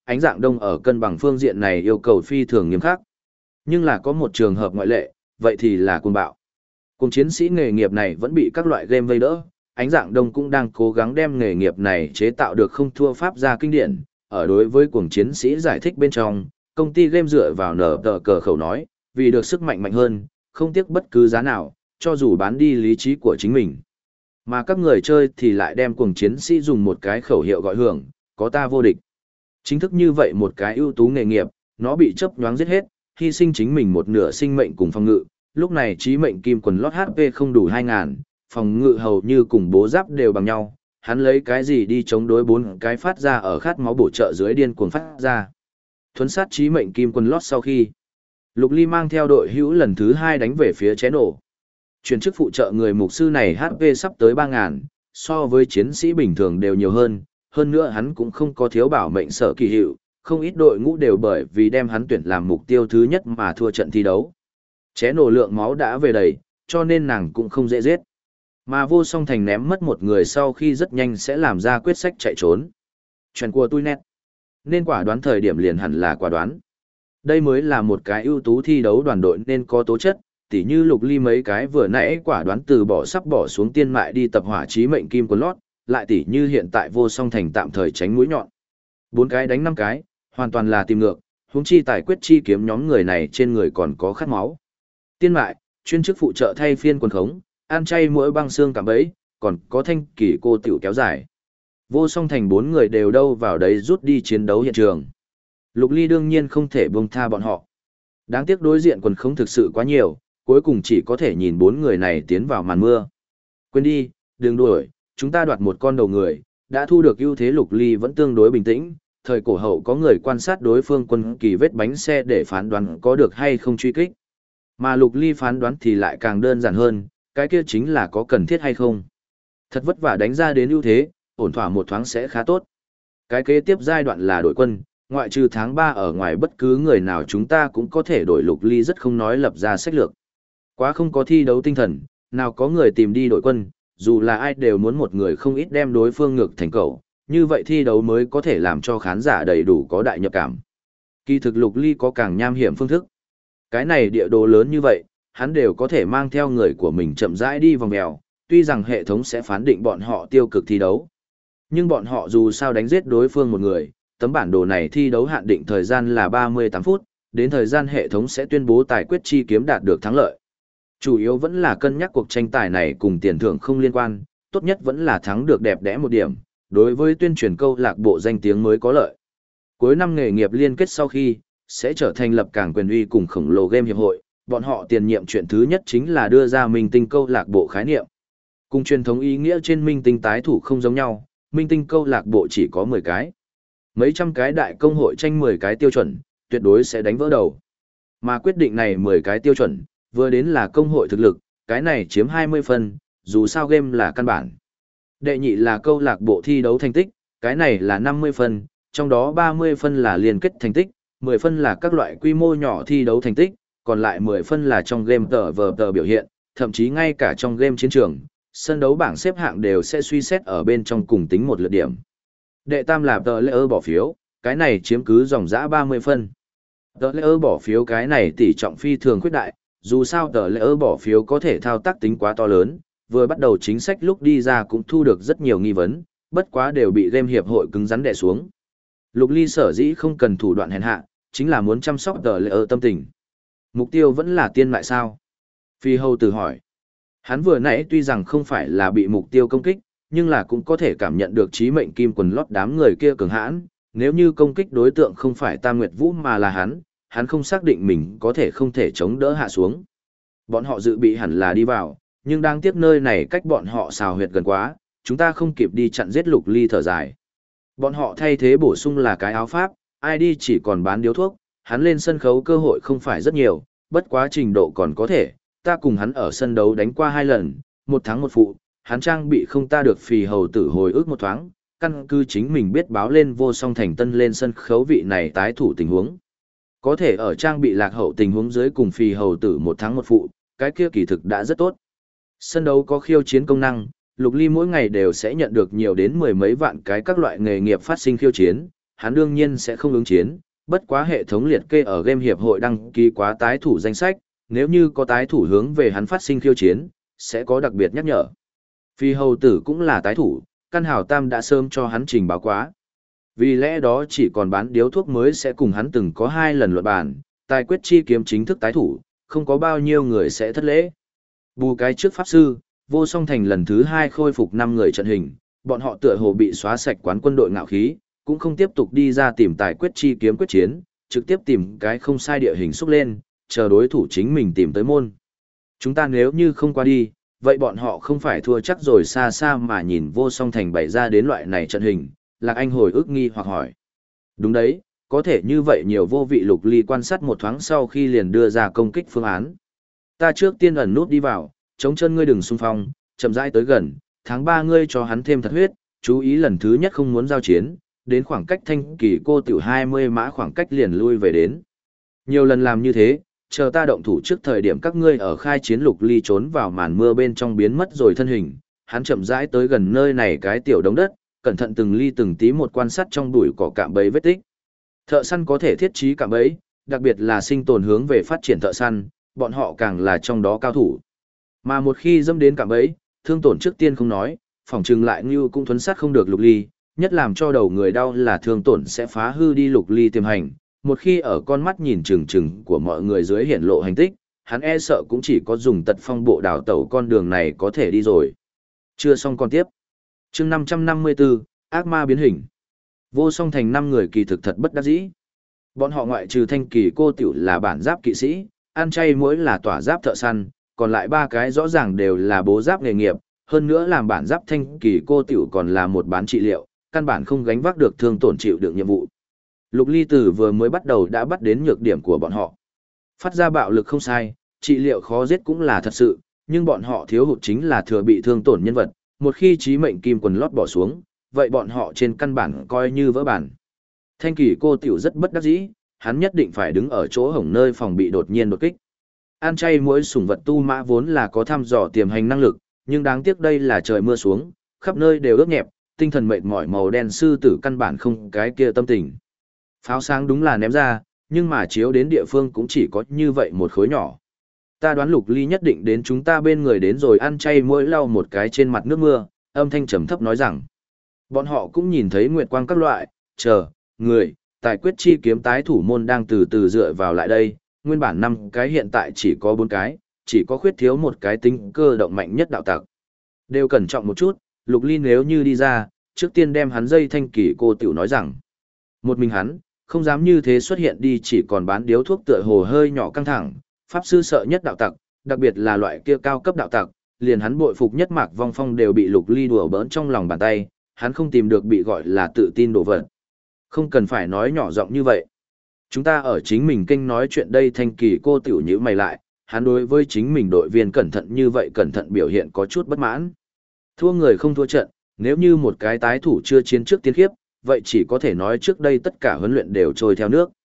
Ánh Dạng Đông ở cân bằng phương diện này yêu cầu phi thường nghiêm khắc. Nhưng là có một trường hợp ngoại lệ, vậy thì là Cuồng Bạo. Cùng chiến sĩ nghề nghiệp này vẫn bị các loại game vây đỡ, Ánh Dạng Đông cũng đang cố gắng đem nghề nghiệp này chế tạo được không thua pháp gia kinh điển. Ở đối với cuồng chiến sĩ giải thích bên trong, công ty game dựa vào nở tờ cờ khẩu nói, vì được sức mạnh mạnh hơn, không tiếc bất cứ giá nào, cho dù bán đi lý trí của chính mình. Mà các người chơi thì lại đem cuồng chiến sĩ dùng một cái khẩu hiệu gọi hưởng, có ta vô địch. Chính thức như vậy một cái ưu tú nghề nghiệp, nó bị chớp nhoáng giết hết, hy sinh chính mình một nửa sinh mệnh cùng phòng ngự, lúc này chí mệnh kim quần lót HP không đủ 2000, phòng ngự hầu như cùng bố giáp đều bằng nhau, hắn lấy cái gì đi chống đối 4 cái phát ra ở khát máu bổ trợ dưới điên cuồng phát ra. Thuấn sát chí mệnh kim quần lót sau khi, Lục Ly mang theo đội hữu lần thứ 2 đánh về phía Ché Nổ. Chuyển chức phụ trợ người mục sư này HP sắp tới 3000, so với chiến sĩ bình thường đều nhiều hơn nữa hắn cũng không có thiếu bảo mệnh sở kỳ hiệu, không ít đội ngũ đều bởi vì đem hắn tuyển làm mục tiêu thứ nhất mà thua trận thi đấu. Ché Nổ lượng máu đã về đầy, cho nên nàng cũng không dễ giết. Mà Vô Song Thành ném mất một người sau khi rất nhanh sẽ làm ra quyết sách chạy trốn. Chuyện của tôi nét. Nên quả đoán thời điểm liền hẳn là quả đoán. Đây mới là một cái ưu tú thi đấu đoàn đội nên có tố chất, tỉ như Lục Ly mấy cái vừa nãy quả đoán từ bỏ sắp bỏ xuống tiên mại đi tập hỏa chí mệnh kim quần lót, lại tỉ như hiện tại Vô Song Thành tạm thời tránh mũi nhọn. 4 cái đánh 5 cái, hoàn toàn là tìm ngược, huống chi tài quyết chi kiếm nhóm người này trên người còn có khát máu. Tiên mại, chuyên chức phụ trợ thay phiên quần khống, ăn chay mỗi băng xương cảm bấy, còn có thanh kỳ cô tiểu kéo dài. Vô Song Thành 4 người đều đâu vào đấy rút đi chiến đấu hiện trường. Lục Ly đương nhiên không thể buông tha bọn họ. Đáng tiếc đối diện quần khống thực sự quá nhiều, cuối cùng chỉ có thể nhìn 4 người này tiến vào màn mưa. Quên đi, đừng đuổi, chúng ta đoạt một con đầu người, đã thu được ưu thế. Lục Ly vẫn tương đối bình tĩnh, thời cổ hậu có người quan sát đối phương quân kỳ vết bánh xe để phán đoán có được hay không truy kích. Mà Lục Ly phán đoán thì lại càng đơn giản hơn, cái kia chính là có cần thiết hay không. Thật vất vả đánh ra đến ưu thế, ổn thỏa một thoáng sẽ khá tốt. Cái kế tiếp giai đoạn là đổi quân, ngoại trừ tháng 3 ở ngoài bất cứ người nào chúng ta cũng có thể đổi. Lục Ly rất không nói lập ra sách lược. Quá không có thi đấu tinh thần, nào có người tìm đi đổi quân, dù là ai đều muốn một người không ít đem đối phương ngược thành cầu, như vậy thi đấu mới có thể làm cho khán giả đầy đủ có đại nhập cảm. Kỳ thực Lục Ly có càng nham hiểm phương thức. Cái này địa đồ lớn như vậy, hắn đều có thể mang theo người của mình chậm rãi đi vòng mèo, tuy rằng hệ thống sẽ phán định bọn họ tiêu cực thi đấu. Nhưng bọn họ dù sao đánh giết đối phương một người, tấm bản đồ này thi đấu hạn định thời gian là 38 phút, đến thời gian hệ thống sẽ tuyên bố tài quyết chi kiếm đạt được thắng lợi. Chủ yếu vẫn là cân nhắc cuộc tranh tài này cùng tiền thưởng không liên quan, tốt nhất vẫn là thắng được đẹp đẽ một điểm, đối với tuyên truyền câu lạc bộ danh tiếng mới có lợi. Cuối năm nghề nghiệp liên kết sau khi, sẽ trở thành lập cảng quyền uy cùng khổng lồ game hiệp hội, bọn họ tiền nhiệm chuyện thứ nhất chính là đưa ra minh tinh câu lạc bộ khái niệm. Cùng truyền thống ý nghĩa trên minh tinh tái thủ không giống nhau, minh tinh câu lạc bộ chỉ có 10 cái. Mấy trăm cái đại công hội tranh 10 cái tiêu chuẩn, tuyệt đối sẽ đánh vỡ đầu. Mà quyết định này 10 cái tiêu chuẩn, vừa đến là công hội thực lực, cái này chiếm 20 phần, dù sao game là căn bản. Đệ nhị là câu lạc bộ thi đấu thành tích, cái này là 50 phần, trong đó 30 phân là liên kết thành tích, 10 phân là các loại quy mô nhỏ thi đấu thành tích, còn lại 10 phân là trong game tờ biểu hiện, thậm chí ngay cả trong game chiến trường, sân đấu bảng xếp hạng đều sẽ suy xét ở bên trong cùng tính một lượt điểm. Đệ tam là tờ layer bỏ phiếu, cái này chiếm cứ dòng dã 30 phân. Tờ layer bỏ phiếu cái này tỷ trọng phi thường khuyết đại, dù sao tờ layer bỏ phiếu có thể thao tác tính quá to lớn, vừa bắt đầu chính sách lúc đi ra cũng thu được rất nhiều nghi vấn, bất quá đều bị game hiệp hội cứng rắn đè xuống. Lục Ly sở dĩ không cần thủ đoạn hèn hạ, chính là muốn chăm sóc tờ layer tâm tình. Mục tiêu vẫn là tiên mại sao? Phi Hầu Tử hỏi. Hắn vừa nãy tuy rằng không phải là bị mục tiêu công kích, nhưng là cũng có thể cảm nhận được chí mệnh kim quần lót đám người kia cường hãn, nếu như công kích đối tượng không phải Tam Nguyệt Vũ mà là hắn không xác định mình có thể không thể chống đỡ hạ xuống. Bọn họ dự bị hẳn là đi vào, nhưng đáng tiếc nơi này cách bọn họ xào huyệt gần quá, chúng ta không kịp đi chặn giết. Lục Ly thở dài. Bọn họ thay thế bổ sung là cái áo pháp, ai đi chỉ còn bán điếu thuốc, hắn lên sân khấu cơ hội không phải rất nhiều, bất quá trình độ còn có thể, ta cùng hắn ở sân đấu đánh qua 2 lần, 1 thắng 1 phụ, hắn trang bị không ta được. Phì Hầu Tử hồi ức một thoáng, căn cứ chính mình biết báo lên Vô Song Thành Tân lên sân khấu vị này tái thủ tình huống. Có thể ở trang bị lạc hậu tình huống dưới cùng Phì Hầu Tử 1 thắng 1 phụ, cái kia kỳ thực đã rất tốt. Sân đấu có khiêu chiến công năng, Lục Ly mỗi ngày đều sẽ nhận được nhiều đến 10 mấy vạn cái các loại nghề nghiệp phát sinh khiêu chiến, hắn đương nhiên sẽ không ứng chiến, bất quá hệ thống liệt kê ở game hiệp hội đăng ký quá tái thủ danh sách, nếu như có tái thủ hướng về hắn phát sinh khiêu chiến, sẽ có đặc biệt nhắc nhở. Phi hầu tử cũng là tái thủ, căn hào tam đã sớm cho hắn trình báo quá. Vì lẽ đó chỉ còn bán điếu thuốc mới sẽ cùng hắn từng có 2 lần luận bàn, tài quyết chi kiếm chính thức tái thủ, không có bao nhiêu người sẽ thất lễ. Bù cái trước pháp sư, Vô Song Thành lần thứ 2 khôi phục 5 người trận hình, bọn họ tựa hồ bị xóa sạch quán quân đội ngạo khí, cũng không tiếp tục đi ra tìm tài quyết chi kiếm quyết chiến, trực tiếp tìm cái không sai địa hình xúc lên, chờ đối thủ chính mình tìm tới môn. Chúng ta nếu như không qua đi, vậy bọn họ không phải thua chắc rồi, xa xa mà nhìn Vô Song Thành bày ra đến loại này trận hình, Lạc Anh hồi ức nghi hoặc hỏi. Đúng đấy, có thể như vậy nhiều vô vị. Lục Ly quan sát một thoáng sau khi liền đưa ra công kích phương án. Ta trước tiên ẩn nút đi vào, chống chân ngươi đừng xung phong, chậm rãi tới gần, tháng 3 ngươi cho hắn thêm thật huyết, chú ý lần thứ nhất không muốn giao chiến, đến khoảng cách Thanh Kỳ cô tiểu 20 mã khoảng cách liền lui về đến. Nhiều lần làm như thế, chờ ta động thủ trước thời điểm các ngươi ở khai chiến. Lục Ly trốn vào màn mưa bên trong biến mất rồi thân hình, hắn chậm rãi tới gần nơi này cái tiểu đống đất, cẩn thận từng ly từng tí một quan sát trong bụi cỏ cạm bẫy vết tích. Thợ săn có thể thiết trí cạm bẫy, đặc biệt là sinh tồn hướng về phát triển thợ săn, bọn họ càng là trong đó cao thủ. Mà một khi dâm đến cạm bẫy, thương tổn trước tiên không nói, phòng trừng lại như cũng thuấn sát không được Lục Ly, nhất làm cho đầu người đau là thương tổn sẽ phá hư đi Lục Ly tiềm hành. Một khi ở con mắt nhìn chừng chừng của mọi người dưới hiển lộ hành tích, hắn e sợ cũng chỉ có dùng tật phong bộ đào tẩu con đường này có thể đi rồi. Chưa xong còn tiếp. Chương 554, ác ma biến hình. Vô Song Thành 5 người kỳ thực thật bất đắc dĩ. Bọn họ ngoại trừ Thanh Kỳ cô tiểu là bản giáp kỵ sĩ, ăn chay mỗi là tỏa giáp thợ săn, còn lại 3 cái rõ ràng đều là bố giáp nghề nghiệp, hơn nữa làm bản giáp Thanh Kỳ cô tiểu còn là một bán trị liệu, căn bản không gánh vác được thương tổn chịu được nhiệm vụ. Lục Ly Tử vừa mới bắt đầu đã bắt đến nhược điểm của bọn họ. Phát ra bạo lực không sai, trị liệu khó giết cũng là thật sự, nhưng bọn họ thiếu hụt chính là thừa bị thương tổn nhân vật, một khi chí mệnh kim quần lót bỏ xuống, vậy bọn họ trên căn bản coi như vỡ bản. Thanh Kỳ cô tiểu rất bất đắc dĩ, hắn nhất định phải đứng ở chỗ hổng nơi phòng bị đột nhiên đột kích. Ăn chay mỗi sủng vật tu mã vốn là có thăm dò tiềm hành năng lực, nhưng đáng tiếc đây là trời mưa xuống, khắp nơi đều ướt nhẹp, tinh thần mệt mỏi màu đen sư tử căn bản không cái kia tâm tình. Pháo sáng đúng là ném ra, nhưng mà chiếu đến địa phương cũng chỉ có như vậy một khối nhỏ. Ta đoán Lục Ly nhất định đến chúng ta bên người đến rồi. Ăn chay mỗi lau một cái trên mặt nước mưa, âm thanh trầm thấp nói rằng. Bọn họ cũng nhìn thấy nguyệt quang các loại, người, tài quyết chi kiếm tái thủ môn đang từ từ dựa vào lại đây, nguyên bản 5 cái hiện tại chỉ có 4 cái, chỉ có khuyết thiếu một cái tính cơ động mạnh nhất đạo tặc. Đều cẩn trọng một chút, Lục Ly nếu như đi ra, trước tiên đem hắn dây Thanh Kỳ cô tiểu nói rằng. Một mình hắn, không dám như thế xuất hiện đi, chỉ còn bán điếu thuốc tựa hồ hơi nhỏ căng thẳng, pháp sư sợ nhất đạo tặc, đặc biệt là loại kia cao cấp đạo tặc, liền hắn bội phục nhất Mạc Vong Phong đều bị Lục Ly đùa bỡn trong lòng bàn tay, hắn không tìm được bị gọi là tự tin đồ vật. Không cần phải nói nhỏ giọng như vậy. Chúng ta ở chính mình kênh nói chuyện đây. Thanh Kỳ cô tiểu nhíu mày lại, hắn đối với chính mình đội viên cẩn thận như vậy cẩn thận biểu hiện có chút bất mãn. Thua người không thua trận, nếu như một cái tái thủ chưa chiến trước tiên khiếp, vậy chỉ có thể nói trước đây tất cả huấn luyện đều trôi theo nước.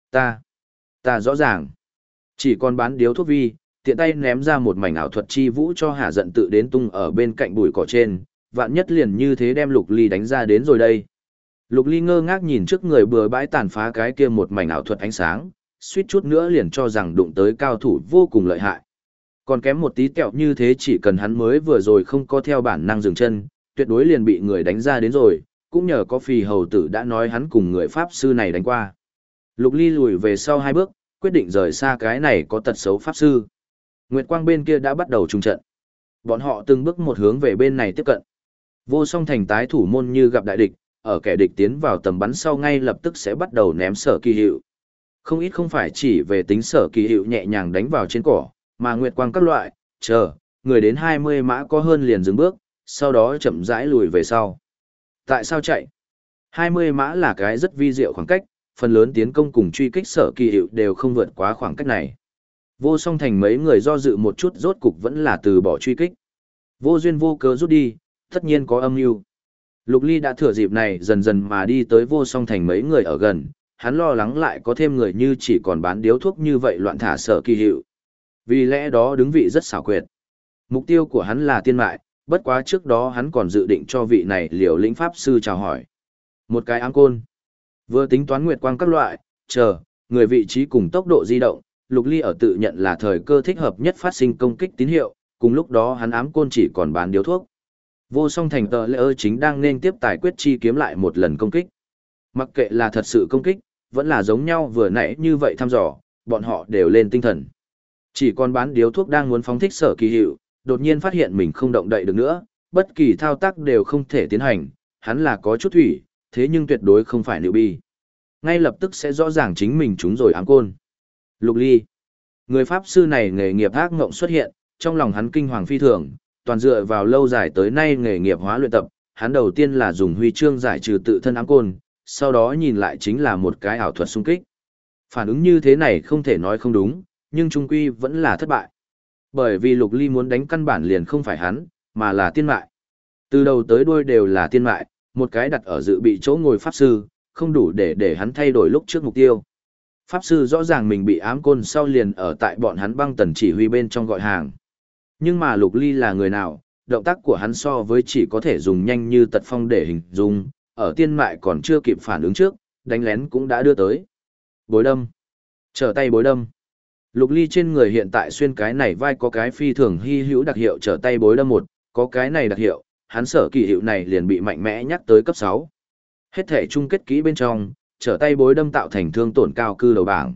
Ta rõ ràng. Chỉ còn bán điếu thuốc vi, tiện tay ném ra một mảnh ảo thuật chi vũ cho Hà Giận tự đến tung ở bên cạnh bụi cỏ trên, vạn nhất liền như thế đem Lục Ly đánh ra đến rồi đây. Lục Ly ngơ ngác nhìn trước người bừa bãi tàn phá cái kia một mảnh ảo thuật ánh sáng, suýt chút nữa liền cho rằng đụng tới cao thủ vô cùng lợi hại. Còn kém một tí tẹo như thế, chỉ cần hắn mới vừa rồi không có theo bản năng dừng chân, tuyệt đối liền bị người đánh ra đến rồi, cũng nhờ có Phì hầu tử đã nói hắn cùng người pháp sư này đánh qua. Lục Ly lùi về sau 2 bước, quyết định rời xa cái này có tật xấu pháp sư. Nguyệt Quang bên kia đã bắt đầu trung trận. Bọn họ từng bước một hướng về bên này tiếp cận. Vô Song Thành tái thủ môn như gặp đại địch, ở kẻ địch tiến vào tầm bắn sau ngay lập tức sẽ bắt đầu ném sở kỳ hiệu. Không ít không phải chỉ về tính sở kỳ hiệu nhẹ nhàng đánh vào trên cỏ, mà Nguyệt Quang các loại, người đến 20 mã có hơn liền dừng bước, sau đó chậm rãi lùi về sau. Tại sao chạy? 20 mã là cái rất vi diệu khoảng cách, phần lớn tiến công cùng truy kích sở kỳ hiệu đều không vượt quá khoảng cách này. Vô Song Thành mấy người do dự một chút rốt cục vẫn là từ bỏ truy kích. Vô duyên vô cớ rút đi, tất nhiên có âm mưu. Lục Ly đã thừa dịp này dần dần mà đi tới Vô Song Thành mấy người ở gần, hắn lo lắng lại có thêm người như chỉ còn bán điếu thuốc như vậy loạn thả sở kỳ hiệu. Vì lẽ đó đứng vị rất xảo quyệt. Mục tiêu của hắn là tiên mại, bất quá trước đó hắn còn dự định cho vị này Liều Lĩnh pháp sư chào hỏi. Một cái ám côn. Vừa tính toán nguyệt quang các loại, chờ, người vị trí cùng tốc độ di động, Lục Ly ở tự nhận là thời cơ thích hợp nhất phát sinh công kích tín hiệu, cùng lúc đó hắn ám côn chỉ còn bán điếu thuốc. Vô song thành tờ lễ ơ chính đang nên tiếp tài quyết chi kiếm lại một lần công kích. Mặc kệ là thật sự công kích, vẫn là giống nhau vừa nãy như vậy thăm dò, bọn họ đều lên tinh thần. Chỉ còn bán điếu thuốc đang muốn phóng thích Sở Kỳ Hiệu, đột nhiên phát hiện mình không động đậy được nữa, bất kỳ thao tác đều không thể tiến hành, hắn là có chút thủy, thế nhưng tuyệt đối không phải liệu bi. Ngay lập tức sẽ rõ ràng chính mình trúng rồi ám côn. Lục Ly. Người pháp sư này nghề nghiệp ác ngộng xuất hiện, trong lòng hắn kinh hoàng phi thường, toàn dựa vào lâu dài tới nay nghề nghiệp hóa luyện tập, hắn đầu tiên là dùng huy chương giải trừ tự thân ám côn, sau đó nhìn lại chính là một cái ảo thuật xung kích. Phản ứng như thế này không thể nói không đúng, nhưng trung quy vẫn là thất bại. Bởi vì Lục Ly muốn đánh căn bản liền không phải hắn, mà là tiên mại. Từ đầu tới đuôi đều là tiên mại, một cái đặt ở dự bị chỗ ngồi pháp sư, không đủ để hắn thay đổi lúc trước mục tiêu. Pháp sư rõ ràng mình bị ám côn sau liền ở tại bọn hắn băng tần chỉ huy bên trong gọi hàng. Nhưng mà Lục Ly là người nào, động tác của hắn so với chỉ có thể dùng nhanh như tật phong để hình dung, ở tiên mại còn chưa kịp phản ứng trước, đánh lén cũng đã đưa tới. Bối đâm. Trở tay bối đâm. Lục Ly trên người hiện tại xuyên cái này vai có cái phi thường hy hữu đặc hiệu trở tay bối đâm một, có cái này đặc hiệu, hắn Sở Kỳ Hiệu này liền bị mạnh mẽ nhắc tới cấp 6. Hết thể chung kết kỹ bên trong, trở tay bối đâm tạo thành thương tổn cao cư đầu bảng.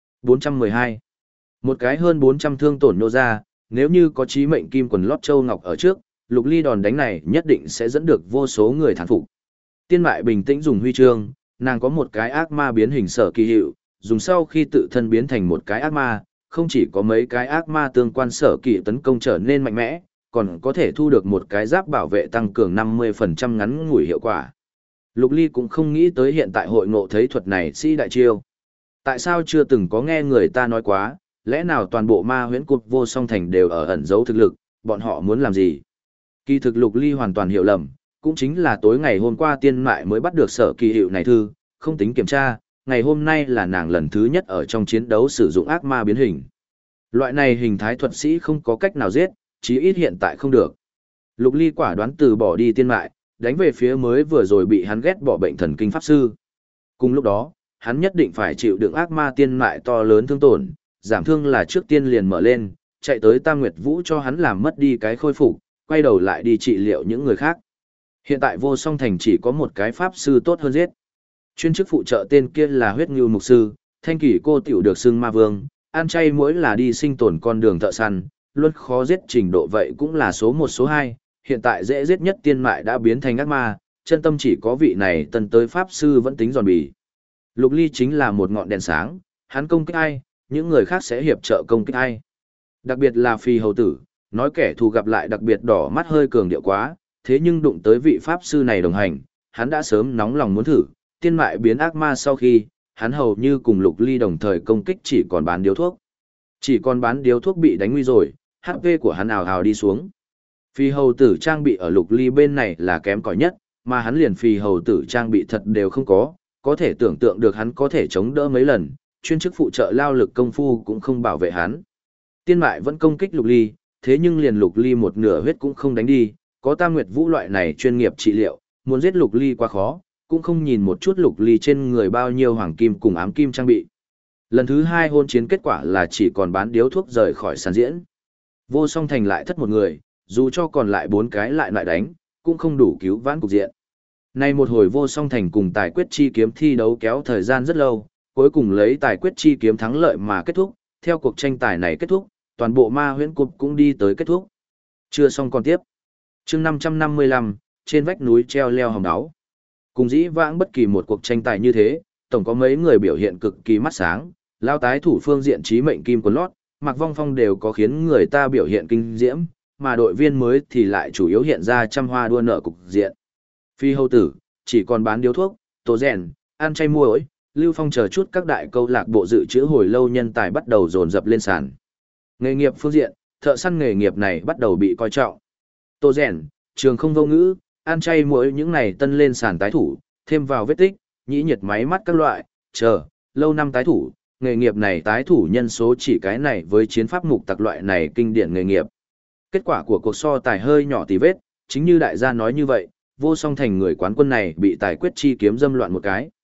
412. Một cái hơn 400 thương tổn nô ra, nếu như có chí mệnh kim quần lót châu ngọc ở trước, Lục Ly đòn đánh này nhất định sẽ dẫn được vô số người thán phục. Tiên mại bình tĩnh dùng huy chương, nàng có một cái ác ma biến hình Sở Kỳ Hiệu, dùng sau khi tự thân biến thành một cái ác ma, không chỉ có mấy cái ác ma tương quan Sở Kỳ tấn công trở nên mạnh mẽ, còn có thể thu được một cái giáp bảo vệ tăng cường 50% ngắn ngủi hiệu quả. Lục Ly cũng không nghĩ tới hiện tại hội ngộ thấy thuật này sĩ đại chiêu. Tại sao chưa từng có nghe người ta nói quá, lẽ nào toàn bộ ma huyễn cục vô song thành đều ở ẩn giấu thực lực, bọn họ muốn làm gì? Kỳ thực Lục Ly hoàn toàn hiểu lầm, cũng chính là tối ngày hôm qua tiên mại mới bắt được Sở Kỳ Hiệu này thư, không tính kiểm tra, ngày hôm nay là nàng lần thứ nhất ở trong chiến đấu sử dụng ác ma biến hình. Loại này hình thái thuật sĩ không có cách nào giết, chí ít hiện tại không được. Lục Ly quả đoán từ bỏ đi tiên mại, đánh về phía mới vừa rồi bị hắn ghét bỏ bệnh thần kinh pháp sư. Cùng lúc đó, hắn nhất định phải chịu đựng ác ma tiên mại to lớn thương tổn, giảm thương là trước tiên liền mở lên, chạy tới Tam Nguyệt Vũ cho hắn làm mất đi cái khôi phục, quay đầu lại đi trị liệu những người khác. Hiện tại vô song thành chỉ có một cái pháp sư tốt hơn giết. Chuyên chức phụ trợ tên kia là huyết ngưu mục sư, thanh kỷ cô tiểu được xưng ma vương, ăn chay mỗi là đi sinh tồn con đường thợ săn, luôn khó giết trình độ vậy cũng là số 1 số 2, hiện tại dễ giết nhất tiên mại đã biến thành ác ma, chân tâm chỉ có vị này tân tới pháp sư vẫn tính giòn bì. Lục Ly chính là một ngọn đèn sáng, hắn công kích ai, những người khác sẽ hiệp trợ công kích ai. Đặc biệt là phi hầu tử, nói kẻ thù gặp lại đặc biệt đỏ mắt hơi cường điệu quá, thế nhưng đụng tới vị pháp sư này đồng hành, hắn đã sớm nóng lòng muốn thử, tiên mại biến ác ma sau khi, hắn hầu như cùng Lục Ly đồng thời công kích chỉ còn bán điếu thuốc. Chỉ còn bán điếu thuốc bị đánh nguy rồi, HP của hắn ào ào đi xuống. Phi hầu tử trang bị ở Lục Ly bên này là kém cỏi nhất, mà hắn liền phi hầu tử trang bị thật đều không có thể tưởng tượng được hắn có thể chống đỡ mấy lần, chuyên chức phụ trợ lao lực công phu cũng không bảo vệ hắn. Tiên mại vẫn công kích Lục Ly, thế nhưng liền Lục Ly một nửa huyết cũng không đánh đi, có Tam Nguyệt Vũ loại này chuyên nghiệp trị liệu, muốn giết Lục Ly quá khó, cũng không nhìn một chút Lục Ly trên người bao nhiêu hoàng kim cùng ám kim trang bị. Lần thứ 2 hôn chiến kết quả là chỉ còn bán điếu thuốc rời khỏi sàn diễn. Vô song thành lại thất một người, dù cho còn lại 4 cái lại đánh, cũng không đủ cứu vãn cục diện. Nay một hồi vô song thành cùng tài quyết chi kiếm thi đấu kéo thời gian rất lâu, cuối cùng lấy tài quyết chi kiếm thắng lợi mà kết thúc, theo cuộc tranh tài này kết thúc, toàn bộ ma huyễn cục cũng đi tới kết thúc. Chưa xong còn tiếp. Chương 555, trên vách núi treo leo hồng đáo. Cùng dĩ vãng bất kỳ một cuộc tranh tài như thế, tổng có mấy người biểu hiện cực kỳ mắt sáng, lao tái thủ phương diện trí mệnh kim quần lót, Mạc Vong Phong đều có khiến người ta biểu hiện kinh diễm, mà đội viên mới thì lại chủ yếu hiện ra trăm hoa đua nở cục diện. Phi hầu tử, chỉ còn bán điếu thuốc, tổ rèn, ăn chay muối, Lưu Phong chờ chút các đại câu lạc bộ dự trữ hồi lâu nhân tài bắt đầu dồn dập lên sàn. Nghề nghiệp phương diện, thợ săn nghề nghiệp này bắt đầu bị coi trọng. Tổ rèn, trường không vô ngữ, ăn chay muối những này tân lên sàn tái thủ, thêm vào vết tích, nhĩ nhiệt máy mắt các loại, lâu năm tái thủ, nghề nghiệp này tái thủ nhân số chỉ cái này với chiến pháp mục tặc loại này kinh điển nghề nghiệp. Kết quả của cuộc so tài hơi nhỏ tì vết, chính như đại gia nói như vậy, vô song thành người quán quân này bị tài quyết chi kiếm dâm loạn một cái.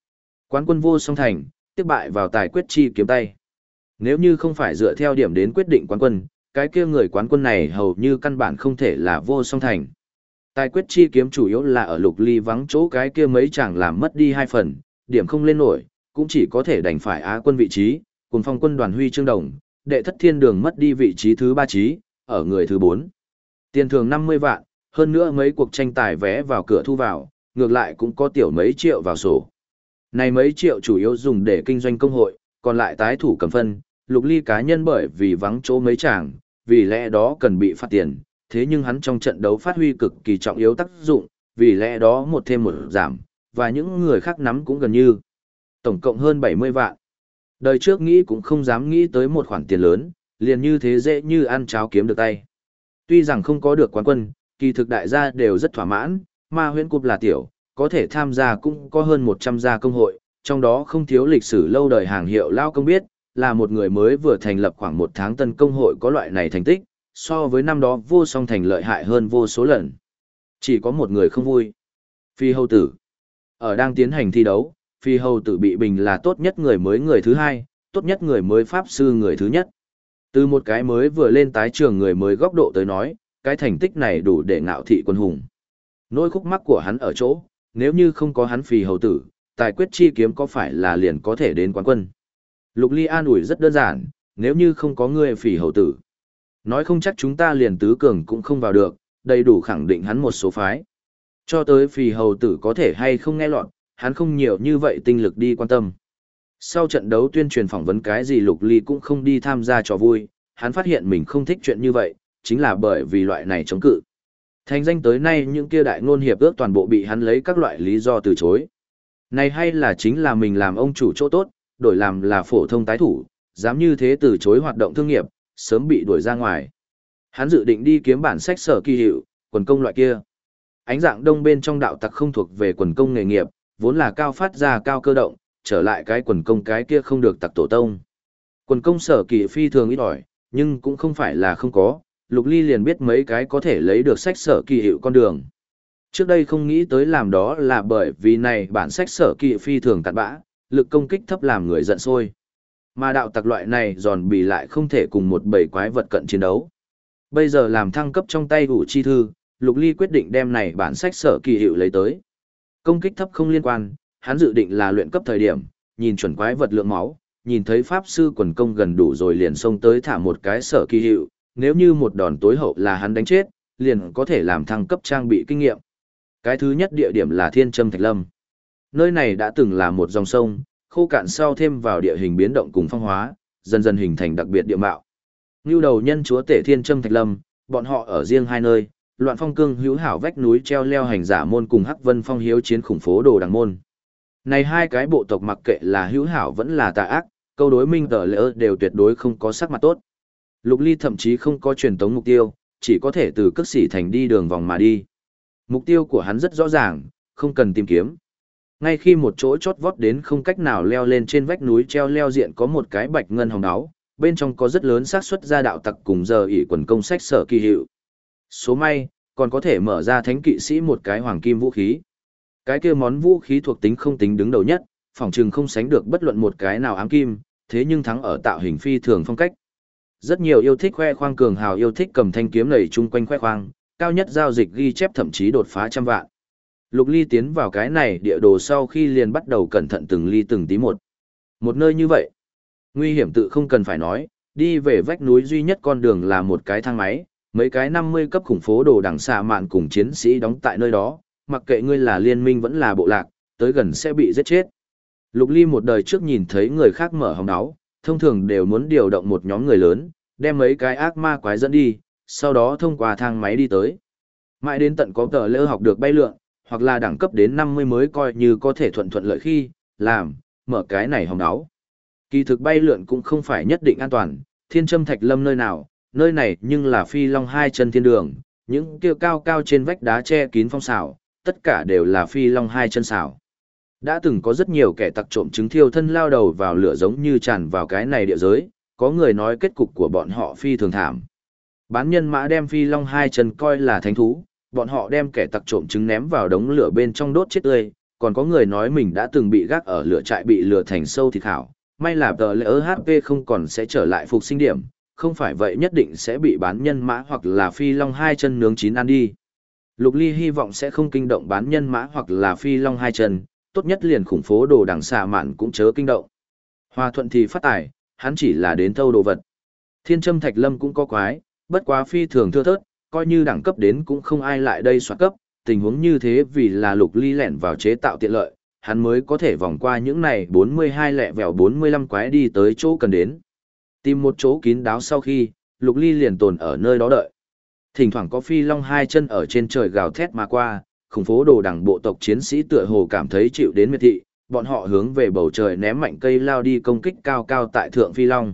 Quán quân vô song thành, tiếp bại vào tài quyết chi kiếm tay. Nếu như không phải dựa theo điểm đến quyết định quán quân, cái kia người quán quân này hầu như căn bản không thể là vô song thành. Tài quyết chi kiếm chủ yếu là ở Lục Ly vắng chỗ cái kia mấy chàng làm mất đi 2 phần, điểm không lên nổi, cũng chỉ có thể đành phải á quân vị trí, cùng phong quân đoàn huy chương đồng, đệ thất thiên đường mất đi vị trí thứ 3 trí, ở người thứ 4. Tiền thưởng 50 vạn, hơn nữa mấy cuộc tranh tài vé vào cửa thu vào, ngược lại cũng có tiểu mấy triệu vào sổ. Này mấy triệu chủ yếu dùng để kinh doanh công hội, còn lại tái thủ cầm phân, Lục Ly cá nhân bởi vì vắng chỗ mấy chàng, vì lẽ đó cần bị phạt tiền, thế nhưng hắn trong trận đấu phát huy cực kỳ trọng yếu tác dụng, vì lẽ đó một thêm một giảm, và những người khác nắm cũng gần như. Tổng cộng hơn 70 vạn. Đời trước nghĩ cũng không dám nghĩ tới một khoản tiền lớn, liền như thế dễ như ăn cháo kiếm được tay. Tuy rằng không có được quán quân, kỳ thực đại gia đều rất thỏa mãn, Ma Huyễn Cúp là tiểu, có thể tham gia cũng có hơn 100 gia công hội, trong đó không thiếu lịch sử lâu đời hàng hiệu lao công biết, là một người mới vừa thành lập khoảng 1 tháng tân công hội có loại này thành tích, so với năm đó vô song thành lợi hại hơn vô số lần. Chỉ có một người không vui. Phi Hầu Tử. Ở đang tiến hành thi đấu, Phi Hầu Tử bị bình là tốt nhất người mới người thứ 2, tốt nhất người mới pháp sư người thứ nhất. Từ một cái mới vừa lên tái trường người mới góc độ tới nói, cái thành tích này đủ để ngạo thị quân hùng. Nỗi khúc mắc của hắn ở chỗ, nếu như không có hắn Phi Hầu Tử, tài quyết chi kiếm có phải là liền có thể đến quán quân. Lục Ly an ủi rất đơn giản, nếu như không có người Phỉ Hầu Tử. Nói không chắc chúng ta liền tứ cường cũng không vào được, đầy đủ khẳng định hắn một số phái. Cho tới Phỉ Hầu Tử có thể hay không nghe lọt, hắn không nhiều như vậy tinh lực đi quan tâm. Sau trận đấu tuyên truyền phỏng vấn cái gì Lục Ly cũng không đi tham gia trò vui, hắn phát hiện mình không thích chuyện như vậy, chính là bởi vì loại này chống cự. Thành danh tới nay những kia đại ngôn hiệp ước toàn bộ bị hắn lấy các loại lý do từ chối. Này hay là chính là mình làm ông chủ chỗ tốt, đổi làm là phổ thông tái thủ, dám như thế từ chối hoạt động thương nghiệp, sớm bị đuổi ra ngoài. Hắn dự định đi kiếm bản sách sở kỳ hiệu, quần công loại kia. Ánh dạng đông bên trong đạo tặc không thuộc về quần công nghề nghiệp, vốn là cao phát ra cao cơ động, trở lại cái quần công cái kia không được tặc tổ tông. Quần công sở kỳ phi thường ít ỏi, nhưng cũng không phải là không có, Lục Ly liền biết mấy cái có thể lấy được sách sở kỳ hiệu con đường. Trước đây không nghĩ tới làm đó là bởi vì này bản sách sở kỳ phi thường cặn bã, lực công kích thấp làm người giận sôi. Mà đạo tặc loại này giòn bì lại không thể cùng một bầy quái vật cận chiến đấu. Bây giờ làm thăng cấp trong tay ủ chi thư, Lục Ly quyết định đem này bản sách sở kỳ hiệu lấy tới. Công kích thấp không liên quan, hắn dự định là luyện cấp thời điểm, nhìn chuẩn quái vật lượng máu, nhìn thấy pháp sư quần công gần đủ rồi liền xông tới thả một cái sở kỳ hiệu, nếu như một đòn tối hậu là hắn đánh chết, liền có thể làm thăng cấp trang bị kinh nghiệm. Cái thứ nhất địa điểm là Thiên Châm Thạch Lâm. Nơi này đã từng là một dòng sông, khô cạn sau thêm vào địa hình biến động cùng phong hóa, dần dần hình thành đặc biệt địa mạo. Ngưu đầu nhân chúa tể Thiên Châm Thạch Lâm, bọn họ ở riêng hai nơi, Loạn Phong Cương hữu hảo vách núi treo leo hành giả môn cùng Hắc Vân Phong hiếu chiến khủng phố đồ đằng môn. Này hai cái bộ tộc mặc kệ là hữu hảo vẫn là tà ác, câu đối minh tờ lỡ đều tuyệt đối không có sắc mặt tốt. Lục Ly thậm chí không có truyền tống mục tiêu, chỉ có thể từ Cước Sĩ Thành đi đường vòng mà đi. Mục tiêu của hắn rất rõ ràng, không cần tìm kiếm. Ngay khi một chỗ chót vót đến không cách nào leo lên trên vách núi treo leo diện có một cái bạch ngân hồng áo, bên trong có rất lớn xác suất ra đạo tặc cùng giờ ỷ quần công sách sở kỳ hiệu. Số may, còn có thể mở ra thánh kỵ sĩ một cái hoàng kim vũ khí. Cái kia món vũ khí thuộc tính không tính đứng đầu nhất, phỏng chừng không sánh được bất luận một cái nào ám kim, thế nhưng thắng ở tạo hình phi thường phong cách. Rất nhiều yêu thích khoe khoang cường hào yêu thích cầm thanh kiếm nảy chung quanh khoe khoang, cao nhất giao dịch ghi chép thậm chí đột phá 100 vạn. Lục Ly tiến vào cái này địa đồ sau khi liền bắt đầu cẩn thận từng ly từng tí một. Một nơi như vậy, nguy hiểm tự không cần phải nói, đi về vách núi duy nhất con đường là một cái thang máy, mấy cái 50 cấp khủng phố đồ đằng xạ mạn cùng chiến sĩ đóng tại nơi đó, mặc kệ ngươi là liên minh vẫn là bộ lạc, tới gần sẽ bị giết chết. Lục Ly một đời trước nhìn thấy người khác mở hòng đáo, thông thường đều muốn điều động một nhóm người lớn, đem mấy cái ác ma quái dẫn đi, sau đó thông qua thang máy đi tới. Mãi đến tận có tờ lỡ học được bay lượn, hoặc là đẳng cấp đến 50 mới coi như có thể thuận thuận lợi khi, mở cái này hòng đáo. Kỳ thực bay lượn cũng không phải nhất định an toàn, Thiên Châm Thạch Lâm nơi nào, nơi này nhưng là phi long hai chân thiên đường, những kia cao cao trên vách đá che kín phong xảo, tất cả đều là phi long hai chân xảo. Đã từng có rất nhiều kẻ tặc trộm trứng thiêu thân lao đầu vào lửa giống như tràn vào cái này địa giới, có người nói kết cục của bọn họ phi thường thảm. Bán nhân mã đem phi long hai chân coi là thánh thú, bọn họ đem kẻ tặc trộm trứng ném vào đống lửa bên trong đốt chết tươi, còn có người nói mình đã từng bị gác ở lửa trại bị lửa thành sâu thịt hảo, may là tờ lỡ HP không còn sẽ trở lại phục sinh điểm, không phải vậy nhất định sẽ bị bán nhân mã hoặc là phi long hai chân nướng chín ăn đi. Lục Ly hy vọng sẽ không kinh động bán nhân mã hoặc là phi long hai chân, tốt nhất liền khủng phố đồ đằng xà mạn cũng chớ kinh động. Hòa thuận thì phát tài, hắn chỉ là đến thâu đồ vật. Thiên Châm Thạch Lâm cũng có quái, bất quá phi thường thưa thớt, coi như đẳng cấp đến cũng không ai lại đây soát cấp, tình huống như thế vì là Lục Ly lẻn vào chế tạo tiện lợi, hắn mới có thể vòng qua những này 42 lẹ vèo 45 quái đi tới chỗ cần đến. Tìm một chỗ kín đáo sau khi, Lục Ly liền tồn ở nơi đó đợi. Thỉnh thoảng có phi long hai chân ở trên trời gào thét mà qua, khủng phố đồ đằng bộ tộc chiến sĩ tựa hồ cảm thấy chịu đến miệt thị, bọn họ hướng về bầu trời ném mạnh cây lao đi công kích cao cao tại thượng phi long.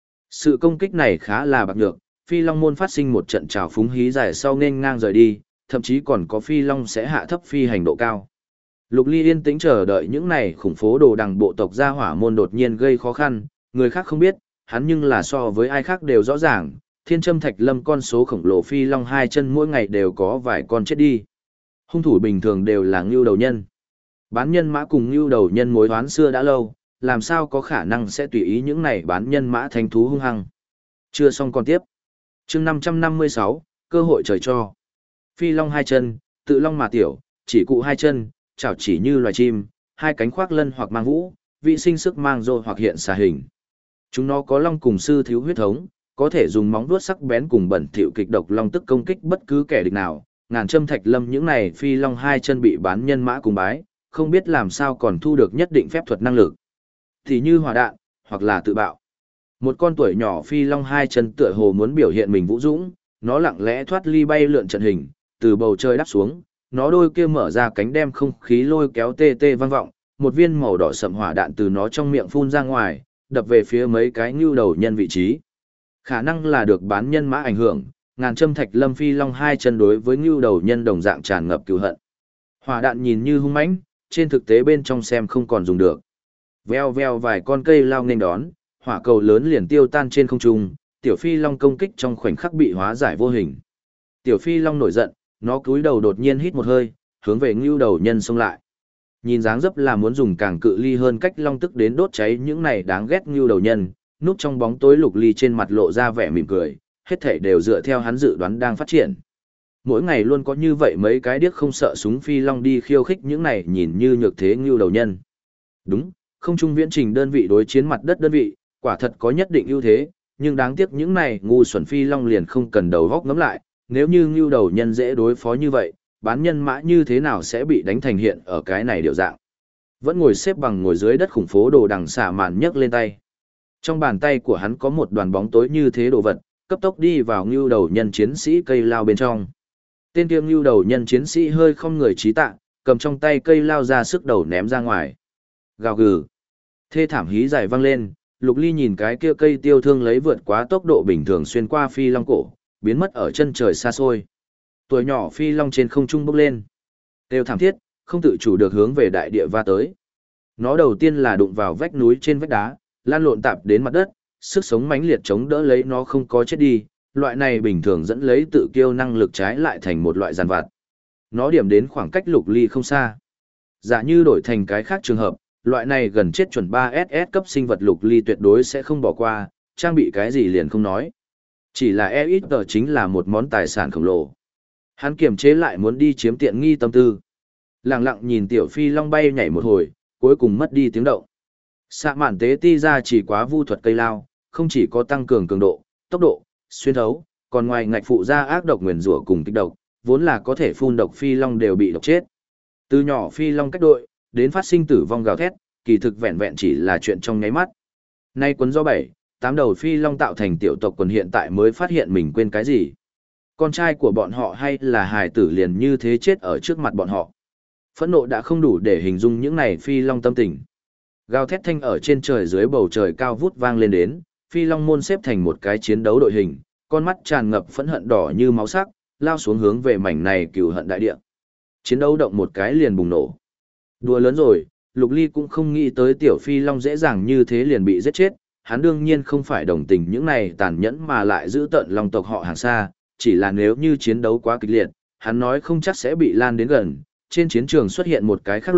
Sự công kích này khá là bạc nhược, phi long môn phát sinh một trận trào phúng hí dài sau nên ngang rời đi, thậm chí còn có phi long sẽ hạ thấp phi hành độ cao. Lục Ly yên tĩnh chờ đợi những này khủng phố đồ đằng bộ tộc gia hỏa môn đột nhiên gây khó khăn, người khác không biết, hắn nhưng là so với ai khác đều rõ ràng, Thiên Châm Thạch Lâm con số khổng lồ phi long hai chân mỗi ngày đều có vài con chết đi. Hung thủ bình thường đều là ngưu đầu nhân. Bán nhân mã cùng ngưu đầu nhân mối oán xưa đã lâu, làm sao có khả năng sẽ tùy ý những này bán nhân mã thành thú hung hăng. Chưa xong còn tiếp. Chương 556, cơ hội trời cho. Phi long hai chân, tự long mà tiểu, chỉ cụ hai chân, chảo chỉ như loài chim, hai cánh khoác lân hoặc mang vũ, vị sinh sức mang rô hoặc hiện xà hình. Chúng nó có long cùng sư thiếu huyết thống, có thể dùng móng vuốt sắc bén cùng bẩn thỉu kịch độc long tức công kích bất cứ kẻ địch nào. Ngàn Châm Thạch Lâm những này phi long hai chân bị bán nhân mã cùng bái, không biết làm sao còn thu được nhất định phép thuật năng lực. Thì như hỏa đạn, hoặc là tự bạo. Một con tuổi nhỏ phi long hai chân tựa hồ muốn biểu hiện mình vũ dũng, nó lặng lẽ thoát ly bay lượn trận hình, từ bầu trời đáp xuống, nó đôi kia mở ra cánh đem không khí lôi kéo tê tê vang vọng, một viên màu đỏ sậm hỏa đạn từ nó trong miệng phun ra ngoài, đập về phía mấy cái ngưu đầu nhân vị trí. Khả năng là được bán nhân mã ảnh hưởng, Ngàn Châm Thạch Lâm phi long hai chân đối với ngưu đầu nhân đồng dạng tràn ngập cừu hận. Hỏa đạn nhìn như hung mãnh, trên thực tế bên trong xem không còn dùng được. Veo veo vài con cây lao nên đón, hỏa cầu lớn liền tiêu tan trên không trung, tiểu phi long công kích trong khoảnh khắc bị hóa giải vô hình. Tiểu phi long nổi giận, nó cúi đầu đột nhiên hít một hơi, hướng về ngưu đầu nhân xông lại. Nhìn dáng dấp là muốn dùng càng cự ly hơn cách long tức đến đốt cháy những này đáng ghét ngưu đầu nhân, núp trong bóng tối Lục Ly trên mặt lộ ra vẻ mỉm cười, hết thảy đều dựa theo hắn dự đoán đang phát triển. Mỗi ngày luôn có như vậy mấy cái điếc không sợ súng phi long đi khiêu khích những này nhìn như nhược thế ngưu đầu nhân. Đúng, không trung viễn trình đơn vị đối chiến mặt đất đơn vị, quả thật có nhất định ưu thế, nhưng đáng tiếc những này ngu xuẩn phi long liền không cần đầu góc ngẫm lại, nếu như ngưu đầu nhân dễ đối phó như vậy, bán nhân mã như thế nào sẽ bị đánh thành hiện ở cái này điều dạng. Vẫn ngồi xếp bằng ngồi dưới đất khủng phố đồ đằng xả màn nhấc lên tay. Trong bàn tay của hắn có một đoàn bóng tối như thế đồ vật, cấp tốc đi vào ngưu đầu nhân chiến sĩ cây lao bên trong. Tên kia ngưu đầu nhân chiến sĩ hơi không người trí tạ, cầm trong tay cây lao ra sức đầu ném ra ngoài. Gào gừ. Thê thảm hí dài vang lên, Lục Ly nhìn cái kia cây tiêu thương lấy vượt quá tốc độ bình thường xuyên qua phi long cổ, biến mất ở chân trời xa xôi. Tuổi nhỏ phi long trên không trung bốc lên. Tiêu thảm thiết, không tự chủ được hướng về đại địa va tới. Nó đầu tiên là đụng vào vách núi trên vách đá, lan lộn tạp đến mặt đất, sức sống mãnh liệt chống đỡ lấy nó không có chết đi, loại này bình thường dẫn lấy tự kiêu năng lực trái lại thành một loại giàn vặt. Nó điểm đến khoảng cách Lục Ly không xa. Giả như đổi thành cái khác trường hợp, loại này gần chết chuẩn 3SS cấp sinh vật Lục Ly tuyệt đối sẽ không bỏ qua, trang bị cái gì liền không nói. Chỉ là EXP chính là một món tài sản khổng lồ. Hắn kiềm chế lại muốn đi chiếm tiện nghi tâm tư. Lặng lặng nhìn tiểu phi long bay nhảy một hồi, cuối cùng mất đi tiếng động. Xạ mạn tế ti ra chỉ quá vu thuật cây lao, không chỉ có tăng cường cường độ, tốc độ, xuyên thấu, còn ngoài ngạch phụ ra ác độc nguyền rủa cùng kích độc, vốn là có thể phun độc phi long đều bị độc chết. Từ nhỏ phi long cách đội, đến phát sinh tử vong gào thét, kỳ thực vẹn vẹn chỉ là chuyện trong nháy mắt. Nay quấn do 7, 8 đầu phi long tạo thành tiểu tộc quần hiện tại mới phát hiện mình quên cái gì. Con trai của bọn họ hay là hài tử liền như thế chết ở trước mặt bọn họ. Phẫn nộ đã không đủ để hình dung những này phi long tâm tình. Gào thét thanh ở trên trời dưới bầu trời cao vút vang lên đến, phi long môn xếp thành một cái chiến đấu đội hình, con mắt tràn ngập phẫn hận đỏ như máu sắc, lao xuống hướng về mảnh này cừu hận đại địa. Chiến đấu động một cái liền bùng nổ. Đùa lớn rồi, Lục Ly cũng không nghĩ tới tiểu phi long dễ dàng như thế liền bị giết chết, hắn đương nhiên không phải đồng tình những này tàn nhẫn mà lại giữ tận long tộc họ hàng xa, chỉ là nếu như chiến đấu quá kịch liệt, hắn nói không chắc sẽ bị lan đến gần, trên chiến trường xuất hiện một cái khác loại,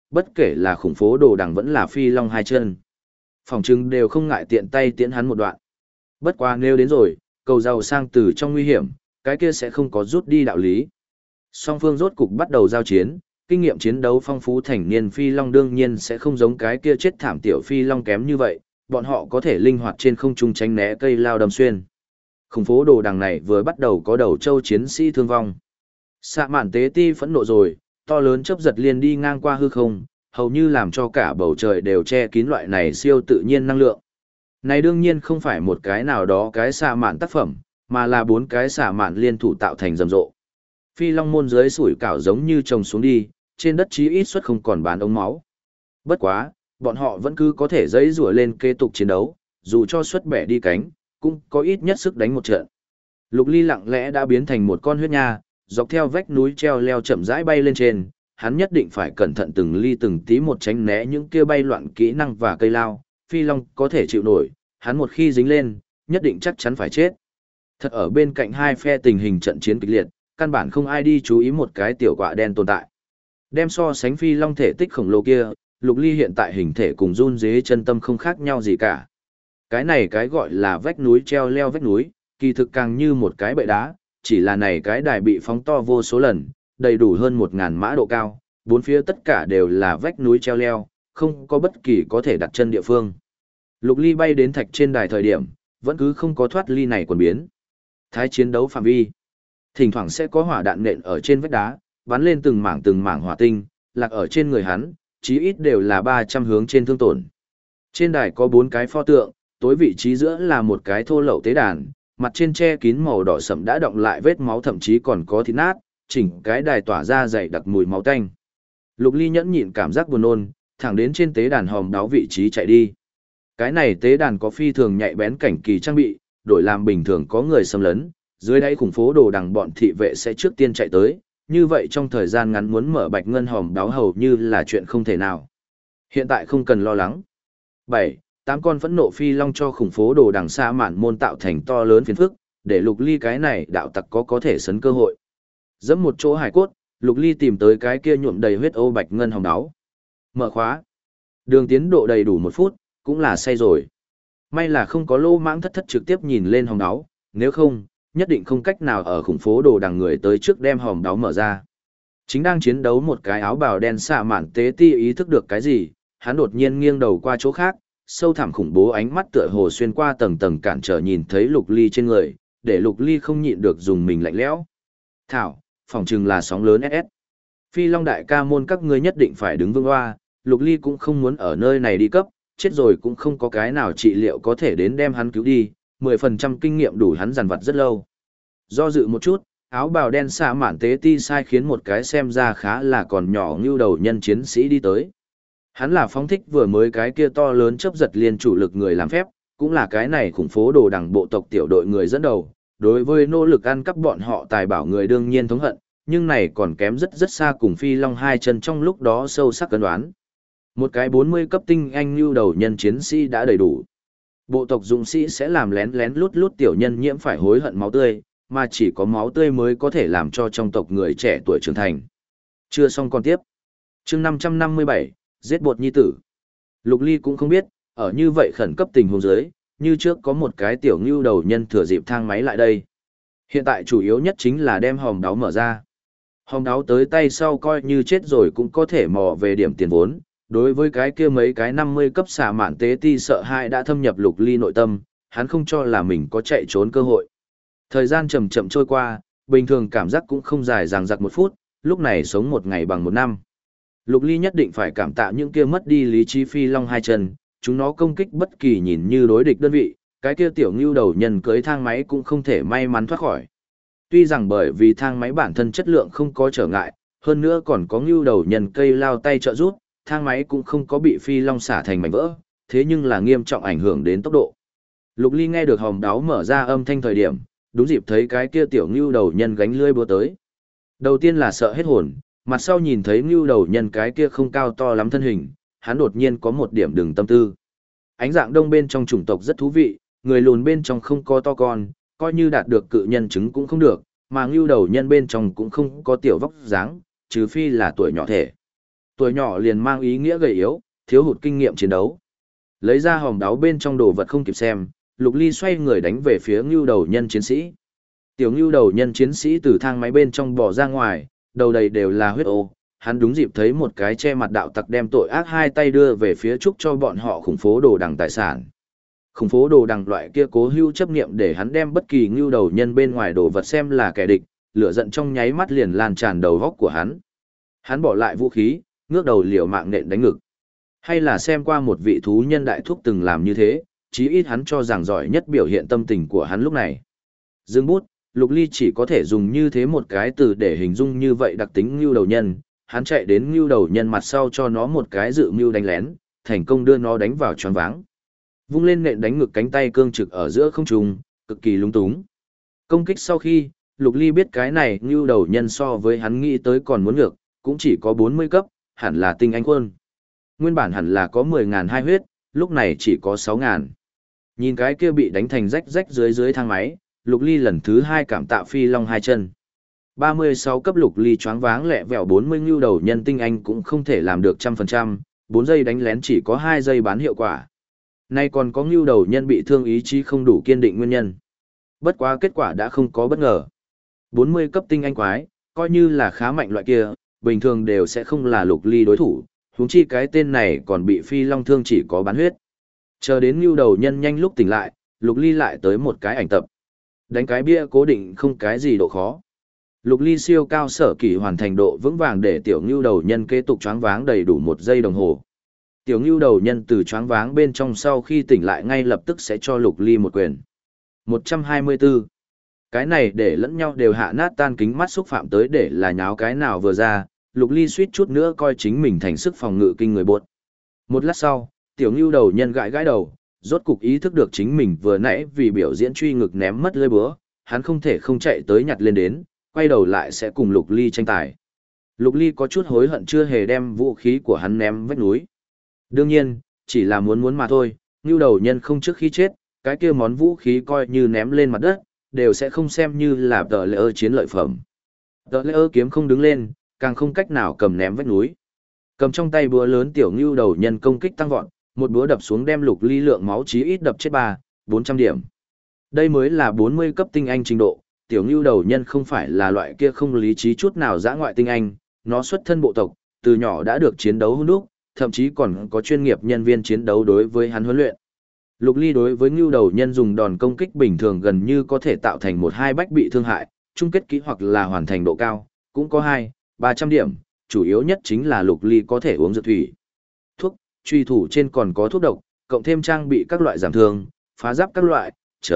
bất kể là khủng phố đồ đằng vẫn là phi long hai chân. Phòng trưng đều không ngại tiện tay tiễn hắn một đoạn. Bất quá nếu đến rồi, cầu giàu sang từ trong nguy hiểm, cái kia sẽ không có rút đi đạo lý. Song phương rốt cục bắt đầu giao chiến, kinh nghiệm chiến đấu phong phú thành niên phi long đương nhiên sẽ không giống cái kia chết thảm tiểu phi long kém như vậy, bọn họ có thể linh hoạt trên không trung tránh né cây lao đâm xuyên. Khủng phố đồ đằng này vừa bắt đầu có đầu châu chiến sĩ thương vong. Xạ mạn tế ti phẫn nộ rồi, to lớn chớp giật liền đi ngang qua hư không, hầu như làm cho cả bầu trời đều che kín loại này siêu tự nhiên năng lượng. Này đương nhiên không phải một cái nào đó cái xạ mạn tác phẩm, mà là 4 cái xạ mạn liên thủ tạo thành rầm rộ. Phi long môn dưới sủi cảo giống như trồng xuống đi, trên đất chí ít suất không còn bán ống máu. Bất quá, bọn họ vẫn cứ có thể dãy rủa lên kế tục chiến đấu, dù cho suất bẻ đi cánh, cũng có ít nhất sức đánh một trận. Lục Ly lặng lẽ đã biến thành một con huyết nha, dọc theo vách núi treo leo chậm rãi bay lên trên, hắn nhất định phải cẩn thận từng ly từng tí một tránh né những kia bay loạn kỹ năng và cây lao, phi long có thể chịu nổi, hắn một khi dính lên, nhất định chắc chắn phải chết. Thật ở bên cạnh hai phe tình hình trận chiến kịch liệt, căn bản không ai đi chú ý một cái tiểu quạ đen tồn tại. Đem so sánh phi long thể tích khổng lồ kia, Lục Ly hiện tại hình thể cùng run dế chân tâm không khác nhau gì cả. Cái này cái gọi là vách núi treo leo vách núi, kỳ thực càng như một cái bệ đá, chỉ là này cái đài bị phóng to vô số lần, đầy đủ hơn 1000 mã độ cao, bốn phía tất cả đều là vách núi treo leo, không có bất kỳ có thể đặt chân địa phương. Lục Ly bay đến thạch trên đài thời điểm, vẫn cứ không có thoát ly này quần biến. Thái chiến đấu phạm vi. Thỉnh thoảng sẽ có hỏa đạn nện ở trên vách đá, bắn lên từng mảng hỏa tinh, lạc ở trên người hắn, chí ít đều là 300 hướng trên thương tổn. Trên đài có 4 cái pho tượng, tối vị trí giữa là một cái thô lậu tế đàn, mặt trên che kín màu đỏ sẫm đã đọng lại vết máu, thậm chí còn có thịt nát, chỉnh cái đài tỏa ra dày đặc mùi máu tanh. Lục Ly nhẫn nhịn cảm giác buồn nôn, thẳng đến trên tế đàn hòm đáo vị trí chạy đi. Cái này tế đàn có phi thường nhạy bén cảnh kỳ trang bị, đổi làm bình thường có người xâm lấn, dưới đáy khủng phố đồ đằng bọn thị vệ sẽ trước tiên chạy tới, như vậy trong thời gian ngắn muốn mở bạch ngân hòm đáo hầu như là chuyện không thể nào. Hiện tại không cần lo lắng. 7. 8 con phẫn nộ phi long cho khủng phố đồ đằng xa mạn môn tạo thành to lớn phiền phức, để Lục Ly cái này đạo tặc có thể sấn cơ hội. Dẫm một chỗ hải cốt, Lục Ly tìm tới cái kia nhuộm đầy huyết ô bạch ngân hòm đáo. Mở khóa. Đường tiến độ đầy đủ 1 phút, cũng là say rồi. May là không có lô mãng thất thất trực tiếp nhìn lên hòm đáo, nếu không, nhất định không cách nào ở khủng phố đồ đằng người tới trước đem hòm đáo mở ra. Chính đang chiến đấu một cái áo bào đen xạ mạn tế ti ý thức được cái gì, hắn đột nhiên nghiêng đầu qua chỗ khác, sâu thẳm khủng bố ánh mắt tựa hồ xuyên qua tầng tầng cản trở nhìn thấy Lục Ly trên người, để Lục Ly không nhịn được dùng mình lạnh lẽo. Thảo, phòng trừng là sóng lớn SS. Phi Long đại ca môn các ngươi nhất định phải đứng vững hoa, Lục Ly cũng không muốn ở nơi này đi cấp, chết rồi cũng không có cái nào trị liệu có thể đến đem hắn cứu đi, 10% kinh nghiệm đủ hắn dằn vặt rất lâu. Do dự một chút, áo bào đen xạ mạn tế ti sai khiến một cái xem ra khá là còn nhỏ như đầu nhân chiến sĩ đi tới. Hắn là phóng thích vừa mới cái kia to lớn chấp giật liên chủ lực người làm phép, cũng là cái này khủng phố đồ đằng bộ tộc tiểu đội người dẫn đầu, đối với nỗ lực ăn cắp bọn họ tài bảo người đương nhiên thống hận, nhưng này còn kém rất xa cùng phi long hai chân trong lúc đó sâu sắc cân đoán. Một cái 40 cấp tinh anh như đầu nhân chiến sĩ đã đầy đủ. Bộ tộc dũng sĩ sẽ làm lén lén lút lút tiểu nhân nhiễm phải hối hận máu tươi, mà chỉ có máu tươi mới có thể làm cho trong tộc người trẻ tuổi trưởng thành. Chưa xong còn tiếp. Chương 557, giết bột nhi tử. Lục Ly cũng không biết, ở như vậy khẩn cấp tình huống dưới, như trước có một cái tiểu ngưu đầu nhân thừa dịp thang máy lại đây. Hiện tại chủ yếu nhất chính là đem hòm đáo mở ra. Hòm đáo tới tay sau coi như chết rồi cũng có thể mò về điểm tiền vốn. Đối với cái kia mấy cái 50 cấp xà mạn tế ti sợ hãi đã thâm nhập Lục Ly nội tâm, hắn không cho là mình có chạy trốn cơ hội. Thời gian chậm chậm trôi qua, bình thường cảm giác cũng không dài dằng dặc 1 phút, lúc này sống 1 ngày bằng 1 năm. Lục Ly nhất định phải cảm tạ những kia mất đi lý trí phi long hai chân, chúng nó công kích bất kỳ nhìn như đối địch đơn vị, cái kia tiểu ngưu đầu nhân cưới thang máy cũng không thể may mắn thoát khỏi. Tuy rằng bởi vì thang máy bản thân chất lượng không có trở ngại, hơn nữa còn có ngưu đầu nhân cây lao tay trợ giúp, thang máy cũng không có bị phi long xả thành mảnh vỡ, thế nhưng là nghiêm trọng ảnh hưởng đến tốc độ. Lục Ly nghe được hòm đáo mở ra âm thanh thời điểm, đúng dịp thấy cái kia tiểu ngưu đầu nhân gánh lưỡi búa tới. Đầu tiên là sợ hết hồn, mặt sau nhìn thấy ngưu đầu nhân cái kia không cao to lắm thân hình, hắn đột nhiên có một điểm đừng tâm tư. Ánh dạng đông bên trong chủng tộc rất thú vị, người lùn bên trong không có to con, coi như đạt được cự nhân chứng cũng không được, mà ngưu đầu nhân bên trong cũng không có tiểu vóc dáng, trừ phi là tuổi nhỏ thể. Tuổi nhỏ liền mang ý nghĩa gầy yếu, thiếu hụt kinh nghiệm chiến đấu. Lấy ra hòm đáo bên trong đồ vật không kịp xem, Lục Ly xoay người đánh về phía ngưu đầu nhân chiến sĩ. Tiểu ngưu đầu nhân chiến sĩ từ thang máy bên trong bò ra ngoài, đầu đầy đều là huyết ô. Hắn đúng dịp thấy một cái che mặt đạo tặc đem tội ác hai tay đưa về phía trúc cho bọn họ khủng phố đồ đằng tài sản. Khủng phố đồ đằng loại kia cố hữu chấp niệm để hắn đem bất kỳ ngưu đầu nhân bên ngoài đồ vật xem là kẻ địch, lửa giận trong nháy mắt liền lan tràn đầu góc của hắn. Hắn bỏ lại vũ khí, ngước đầu liều mạng nện đánh ngực. Hay là xem qua một vị thú nhân đại thúc từng làm như thế, chí ít hắn cho rằng giỏi nhất biểu hiện tâm tình của hắn lúc này. Dương bút, Lục Ly chỉ có thể dùng như thế một cái từ để hình dung như vậy đặc tính ngưu đầu nhân. Hắn chạy đến ngưu đầu nhân mặt sau cho nó một cái dự mưu đánh lén, thành công đưa nó đánh vào choáng váng. Vung lên nện đánh ngực cánh tay cương trực ở giữa không trung, cực kỳ lung túng. Công kích sau khi, Lục Ly biết cái này ngưu đầu nhân so với hắn nghĩ tới còn muốn ngược, cũng chỉ có 40 cấp, hẳn là tinh anh quân. Nguyên bản hẳn là có 10.000 hai huyết, lúc này chỉ có 6.000. Nhìn cái kia bị đánh thành rách rách dưới thang máy, Lục Ly lần thứ 2 cảm tạ phi long hai chân. 36 cấp Lục Ly choáng váng lẹ vẹo 40 ngưu đầu nhân tinh anh cũng không thể làm được 100%, 4 giây đánh lén chỉ có 2 giây bán hiệu quả. Nay còn có ngưu đầu nhân bị thương ý chí không đủ kiên định nguyên nhân. Bất quá kết quả đã không có bất ngờ. 40 cấp tinh anh quái, coi như là khá mạnh loại kia, bình thường đều sẽ không là Lục Ly đối thủ, huống chi cái tên này còn bị phi long thương chỉ có bán huyết. Chờ đến ngưu đầu nhân nhanh lúc tỉnh lại, Lục Ly lại tới một cái ảnh tập. Đánh cái bia cố định không cái gì độ khó. Lục Ly siêu cao sở kỳ hoàn thành độ vững vàng để tiểu ngưu đầu nhân kế tục choáng váng đầy đủ 1 giây đồng hồ. Tiểu ngưu đầu nhân từ choáng váng bên trong sau khi tỉnh lại ngay lập tức sẽ cho Lục Ly một quyền. 124. Cái này để lẫn nhau đều hạ nát tan kính mắt xúc phạm tới để là nháo cái nào vừa ra, Lục Ly suýt chút nữa coi chính mình thành sức phòng ngự kinh người bột. Một lát sau, tiểu ngưu đầu nhân gãi gãi đầu, rốt cục ý thức được chính mình vừa nãy vì biểu diễn truy ngực ném mất lưỡi búa, hắn không thể không chạy tới nhặt lên đến, quay đầu lại sẽ cùng Lục Ly tranh tài. Lục Ly có chút hối hận chưa hề đem vũ khí của hắn ném vách núi. Đương nhiên, chỉ là muốn mà thôi, ngưu đầu nhân không trước khi chết, cái kia món vũ khí coi như ném lên mặt đất, đều sẽ không xem như là tờ lệ ơ chiến lợi phẩm. Tờ lệ ơ kiếm không đứng lên, càng không cách nào cầm ném vách núi. Cầm trong tay búa lớn tiểu ngưu đầu nhân công kích tăng vọt, một búa đập xuống đem Lục Ly lượng máu chí ít đập chết 400 điểm. Đây mới là 40 cấp tinh anh trình độ, tiểu ngưu đầu nhân không phải là loại kia không lý trí chút nào dã ngoại tinh anh, nó xuất thân bộ tộc, từ nhỏ đã được chiến đấu hôn đúc, thậm chí còn có chuyên nghiệp nhân viên chiến đấu đối với hắn huấn luyện. Lục Ly đối với ngưu đầu nhân dùng đòn công kích bình thường gần như có thể tạo thành 1-2 bách bị thương hại, chung kết kỹ hoặc là hoàn thành độ cao, cũng có 200-300 điểm, chủ yếu nhất chính là Lục Ly có thể uống dược thủy. Thuốc, truy thủ trên còn có thuốc độc, cộng thêm trang bị các loại giảm thương, phá giáp các loại,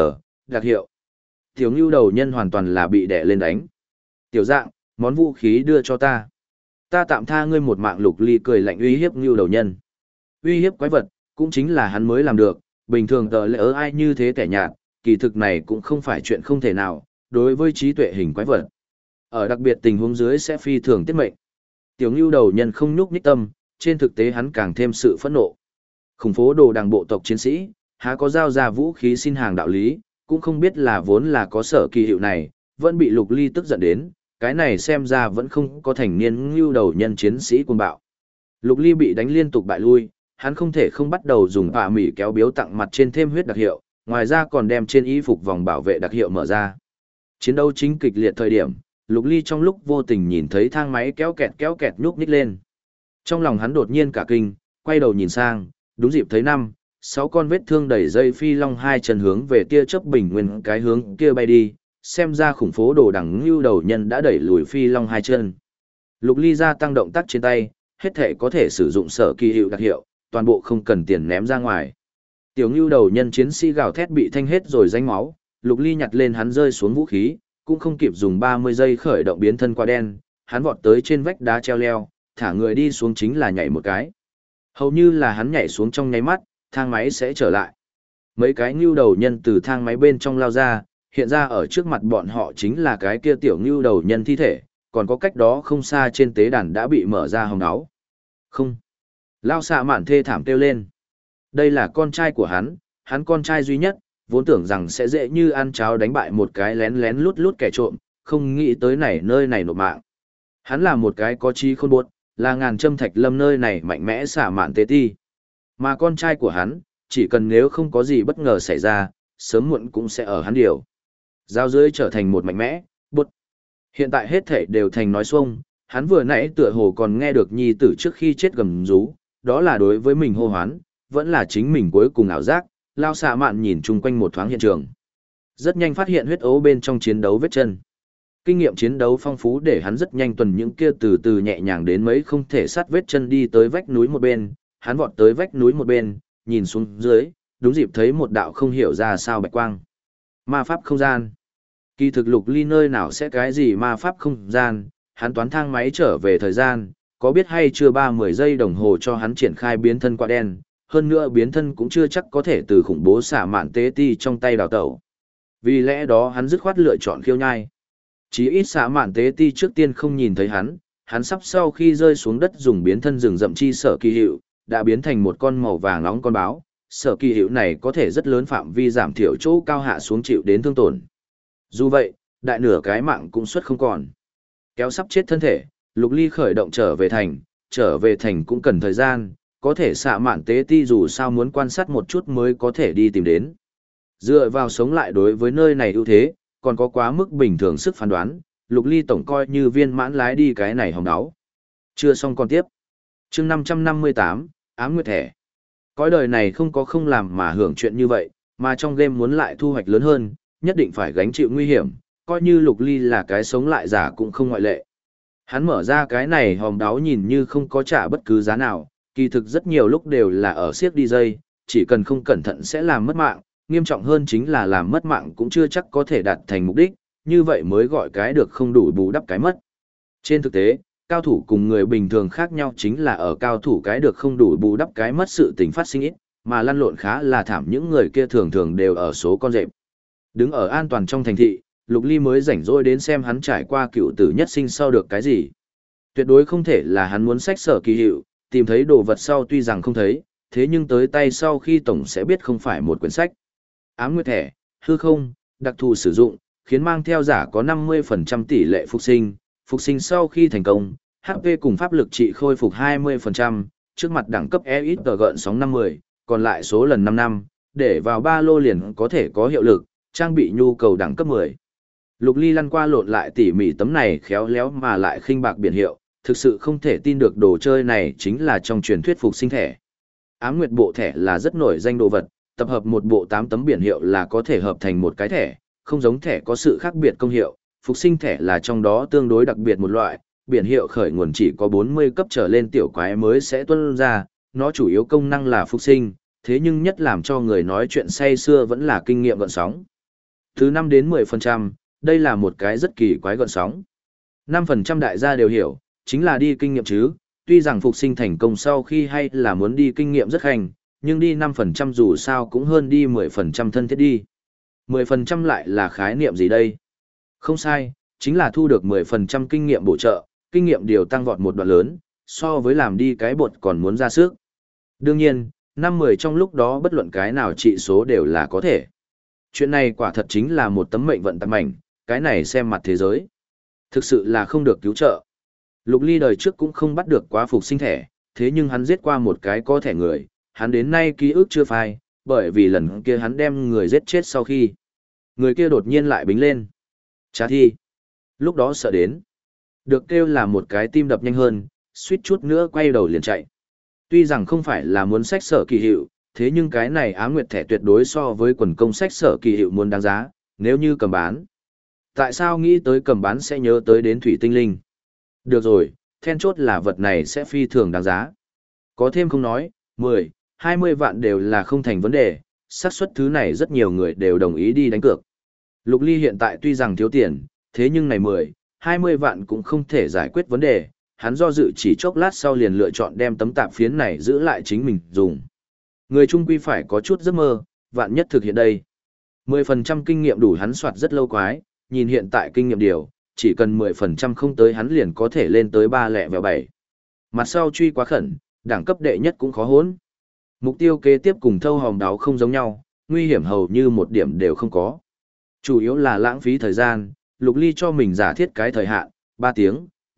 đặc hiệu. Tiểu ngưu đầu nhân hoàn toàn là bị đè lên đánh. Tiểu dạng, món vũ khí đưa cho ta. Ta tạm tha ngươi một mạng. Lục Ly cười lạnh uy hiếp ngưu đầu nhân. Uy hiếp quái vật, cũng chính là hắn mới làm được, bình thường tờ lỡ ai như thế kẻ nhạt, kỳ thực này cũng không phải chuyện không thể nào, đối với trí tuệ hình quái vật. Ở đặc biệt tình huống dưới sẽ phi thường tiết mệnh. Tiểu ngưu đầu nhân không nhúc nhích tâm, trên thực tế hắn càng thêm sự phẫn nộ. Khủng phố đồ đằng bộ tộc chiến sĩ, há có giao ra vũ khí xin hàng đạo lý, cũng không biết là vốn là có sở kỳ hiệu này, vẫn bị Lục Ly tức giận đến, cái này xem ra vẫn không có thành niên ngưu đầu nhân chiến sĩ cuồng bạo. Lục Ly bị đánh liên tục bại lui, hắn không thể không bắt đầu dùng bạ mỉ kéo biếu tặng mặt trên thêm huyết đặc hiệu, ngoài ra còn đem trên y phục vòng bảo vệ đặc hiệu mở ra. Chiến đấu chính kịch liệt thời điểm, Lục Ly trong lúc vô tình nhìn thấy thang máy kéo kẹt nhúc nhích lên. Trong lòng hắn đột nhiên cả kinh, quay đầu nhìn sang, đúng dịp thấy 5-6 con vết thương đầy dây phi long hai chân hướng về tia chớp bình nguyên cái hướng kia bay đi, xem ra khủng phố đồ đằng ngưu đầu nhân đã đẩy lùi phi long hai chân. Lục Ly gia tăng động tác trên tay, hết thể có thể sử dụng sở kỳ hiệu đặc hiệu, toàn bộ không cần tiền ném ra ngoài. Tiểu ngưu đầu nhân chiến sĩ gào thét bị thanh hết rồi danh máu, Lục Ly nhặt lên hắn rơi xuống vũ khí, cũng không kịp dùng 30 giây khởi động biến thân qua đen, hắn vọt tới trên vách đá treo leo, thả người đi xuống chính là nhảy một cái. Hầu như là hắn nhảy xuống trong nháy mắt, thang máy sẽ trở lại. Mấy cái ngưu đầu nhân từ thang máy bên trong lao ra, hiện ra ở trước mặt bọn họ chính là cái kia tiểu ngưu đầu nhân thi thể, còn có cách đó không xa trên tế đàn đã bị mở ra hồng áo. Không. Lao xạ mạn thê thảm kêu lên. Đây là con trai của hắn con trai duy nhất, vốn tưởng rằng sẽ dễ như ăn cháo đánh bại một cái lén lén lút lút kẻ trộm, không nghĩ tới nơi này nộp mạng. Hắn là một cái có trí khôn buốt, là ngàn châm thạch lâm nơi này mạnh mẽ xả mạn tế ti. Mà con trai của hắn, chỉ cần nếu không có gì bất ngờ xảy ra, sớm muộn cũng sẽ ở hắn điều. Giao dưới trở thành một mạnh mẽ, bút. Hiện tại hết thể đều thành nói xuông, hắn vừa nãy tựa hồ còn nghe được nhi tử trước khi chết gầm rú, đó là đối với mình hô hoán, vẫn là chính mình cuối cùng ảo giác, lao xạ mạn nhìn chung quanh một thoáng hiện trường. Rất nhanh phát hiện huyết ấu bên trong chiến đấu vết chân. Kinh nghiệm chiến đấu phong phú để hắn rất nhanh tuần những kia từ từ nhẹ nhàng đến mấy không thể sát vết chân đi tới vách núi một bên, hắn vọt tới vách núi một bên, nhìn xuống dưới, đúng dịp thấy một đạo không hiểu ra sao bạch quang. Ma pháp không gian. Kỳ thực Lục Ly nơi nào sẽ cái gì ma pháp không gian, hắn toán thang máy trở về thời gian, có biết hay chưa 30 giây đồng hồ cho hắn triển khai biến thân quả đen, hơn nữa biến thân cũng chưa chắc có thể từ khủng bố xả mạn tế ti trong tay đào tẩu. Vì lẽ đó hắn dứt khoát lựa chọn khiêu nhai. Chí ít xả mạn tế ti trước tiên không nhìn thấy hắn sắp sau khi rơi xuống đất dùng biến thân rừng rậm chi sở kỳ hiệu, đã biến thành một con màu vàng nóng con báo. Sở kỳ hiệu này có thể rất lớn phạm vi giảm thiểu chỗ cao hạ xuống chịu đến thương tổn. Dù vậy, đại nửa cái mạng cũng xuất không còn. Kéo sắp chết thân thể, Lục Ly khởi động trở về thành cũng cần thời gian, có thể xạ mạn tế ti dù sao muốn quan sát một chút mới có thể đi tìm đến. Dựa vào sống lại đối với nơi này ưu thế, còn có quá mức bình thường sức phán đoán, Lục Ly tổng coi như viên mãn lái đi cái này hòng đáo. Chưa xong còn tiếp. Chương 558, Ám Nguyệt Thẻ. Cõi đời này không có không làm mà hưởng chuyện như vậy, mà trong game muốn lại thu hoạch lớn hơn, nhất định phải gánh chịu nguy hiểm, coi như Lục Ly là cái sống lại giả cũng không ngoại lệ. Hắn mở ra cái này hòm đáo nhìn như không có trả bất cứ giá nào, kỳ thực rất nhiều lúc đều là ở siếc đi dây, chỉ cần không cẩn thận sẽ làm mất mạng, nghiêm trọng hơn chính là làm mất mạng cũng chưa chắc có thể đạt thành mục đích, như vậy mới gọi cái được không đủ bù đắp cái mất. Trên thực tế, cao thủ cùng người bình thường khác nhau chính là ở cao thủ cái được không đủ bù đắp cái mất sự tình phát sinh ít, mà lăn lộn khá là thảm những người kia thường thường đều ở số con rệp. Đứng ở an toàn trong thành thị, Lục Ly mới rảnh rỗi đến xem hắn trải qua cựu tử nhất sinh sau được cái gì. Tuyệt đối không thể là hắn muốn sách sở kỳ hiệu, tìm thấy đồ vật sau tuy rằng không thấy, thế nhưng tới tay sau khi tổng sẽ biết không phải một quyển sách. Ám Nguyệt Thẻ, hư không, đặc thù sử dụng, khiến mang theo giả có 50% tỷ lệ phục sinh sau khi thành công, HP cùng pháp lực trị khôi phục 20%, trước mặt đẳng cấp EXP gợn sóng 50, còn lại số lần 5 năm, để vào ba lô liền có thể có hiệu lực, trang bị nhu cầu đẳng cấp 10. Lục Ly lăn qua lộn lại tỉ mỉ tấm này khéo léo mà lại khinh bạc biển hiệu, thực sự không thể tin được đồ chơi này chính là trong truyền thuyết phục sinh thẻ. Ám Nguyệt bộ thẻ là rất nổi danh đồ vật, tập hợp một bộ 8 tấm biển hiệu là có thể hợp thành một cái thẻ, không giống thẻ có sự khác biệt công hiệu, phục sinh thẻ là trong đó tương đối đặc biệt một loại, biển hiệu khởi nguồn chỉ có 40 cấp trở lên tiểu quái mới sẽ tuân ra, nó chủ yếu công năng là phục sinh, thế nhưng nhất làm cho người nói chuyện say xưa vẫn là kinh nghiệm gợn sóng. Từ 5 đến 10%, đây là một cái rất kỳ quái gợn sóng. 5% đại gia đều hiểu, chính là đi kinh nghiệm chứ, tuy rằng phục sinh thành công sau khi hay là muốn đi kinh nghiệm rất hành, nhưng đi 5% dù sao cũng hơn đi 10% thân thiết đi. 10% lại là khái niệm gì đây? Không sai, chính là thu được 10% kinh nghiệm bổ trợ, kinh nghiệm điều tăng vọt một đoạn lớn, so với làm đi cái bột còn muốn ra sức. Đương nhiên, 5-10 trong lúc đó bất luận cái nào trị số đều là có thể. Chuyện này quả thật chính là một tấm mệnh vận tạp mảnh, cái này xem mặt thế giới. Thực sự là không được cứu trợ. Lục Ly đời trước cũng không bắt được quá phục sinh thẻ, thế nhưng hắn giết qua một cái có thẻ người, hắn đến nay ký ức chưa phai, bởi vì lần kia hắn đem người giết chết sau khi. Người kia đột nhiên lại bính lên. Trả thi. Lúc đó sợ đến. Được kêu là một cái tim đập nhanh hơn, suýt chút nữa quay đầu liền chạy. Tuy rằng không phải là muốn sách sở kỳ hiệu, thế nhưng cái này Ám Nguyệt thẻ tuyệt đối so với quần công sách sở kỳ hiệu muốn đáng giá, nếu như cầm bán. Tại sao nghĩ tới cầm bán sẽ nhớ tới đến thủy tinh linh? Được rồi, then chốt là vật này sẽ phi thường đáng giá. Có thêm không nói, 10, 20 vạn đều là không thành vấn đề, xác suất thứ này rất nhiều người đều đồng ý đi đánh cược. Lục Ly hiện tại tuy rằng thiếu tiền, thế nhưng này 10, 20 vạn cũng không thể giải quyết vấn đề, hắn do dự chỉ chốc lát sau liền lựa chọn đem tấm tạp phiến này giữ lại chính mình dùng. Người trung quy phải có chút giấc mơ, vạn nhất thực hiện đây. 10% kinh nghiệm đủ hắn soạt rất lâu quái, nhìn hiện tại kinh nghiệm điều, chỉ cần 10% không tới hắn liền có thể lên tới 3 lẹ vèo 7. Mặt sau truy quá khẩn, đẳng cấp đệ nhất cũng khó hốn. Mục tiêu kế tiếp cùng thâu hòm đáo không giống nhau, nguy hiểm hầu như một điểm đều không có. Chủ yếu là lãng phí thời gian, Lục Ly cho mình giả thiết cái thời hạn, 3 tiếng,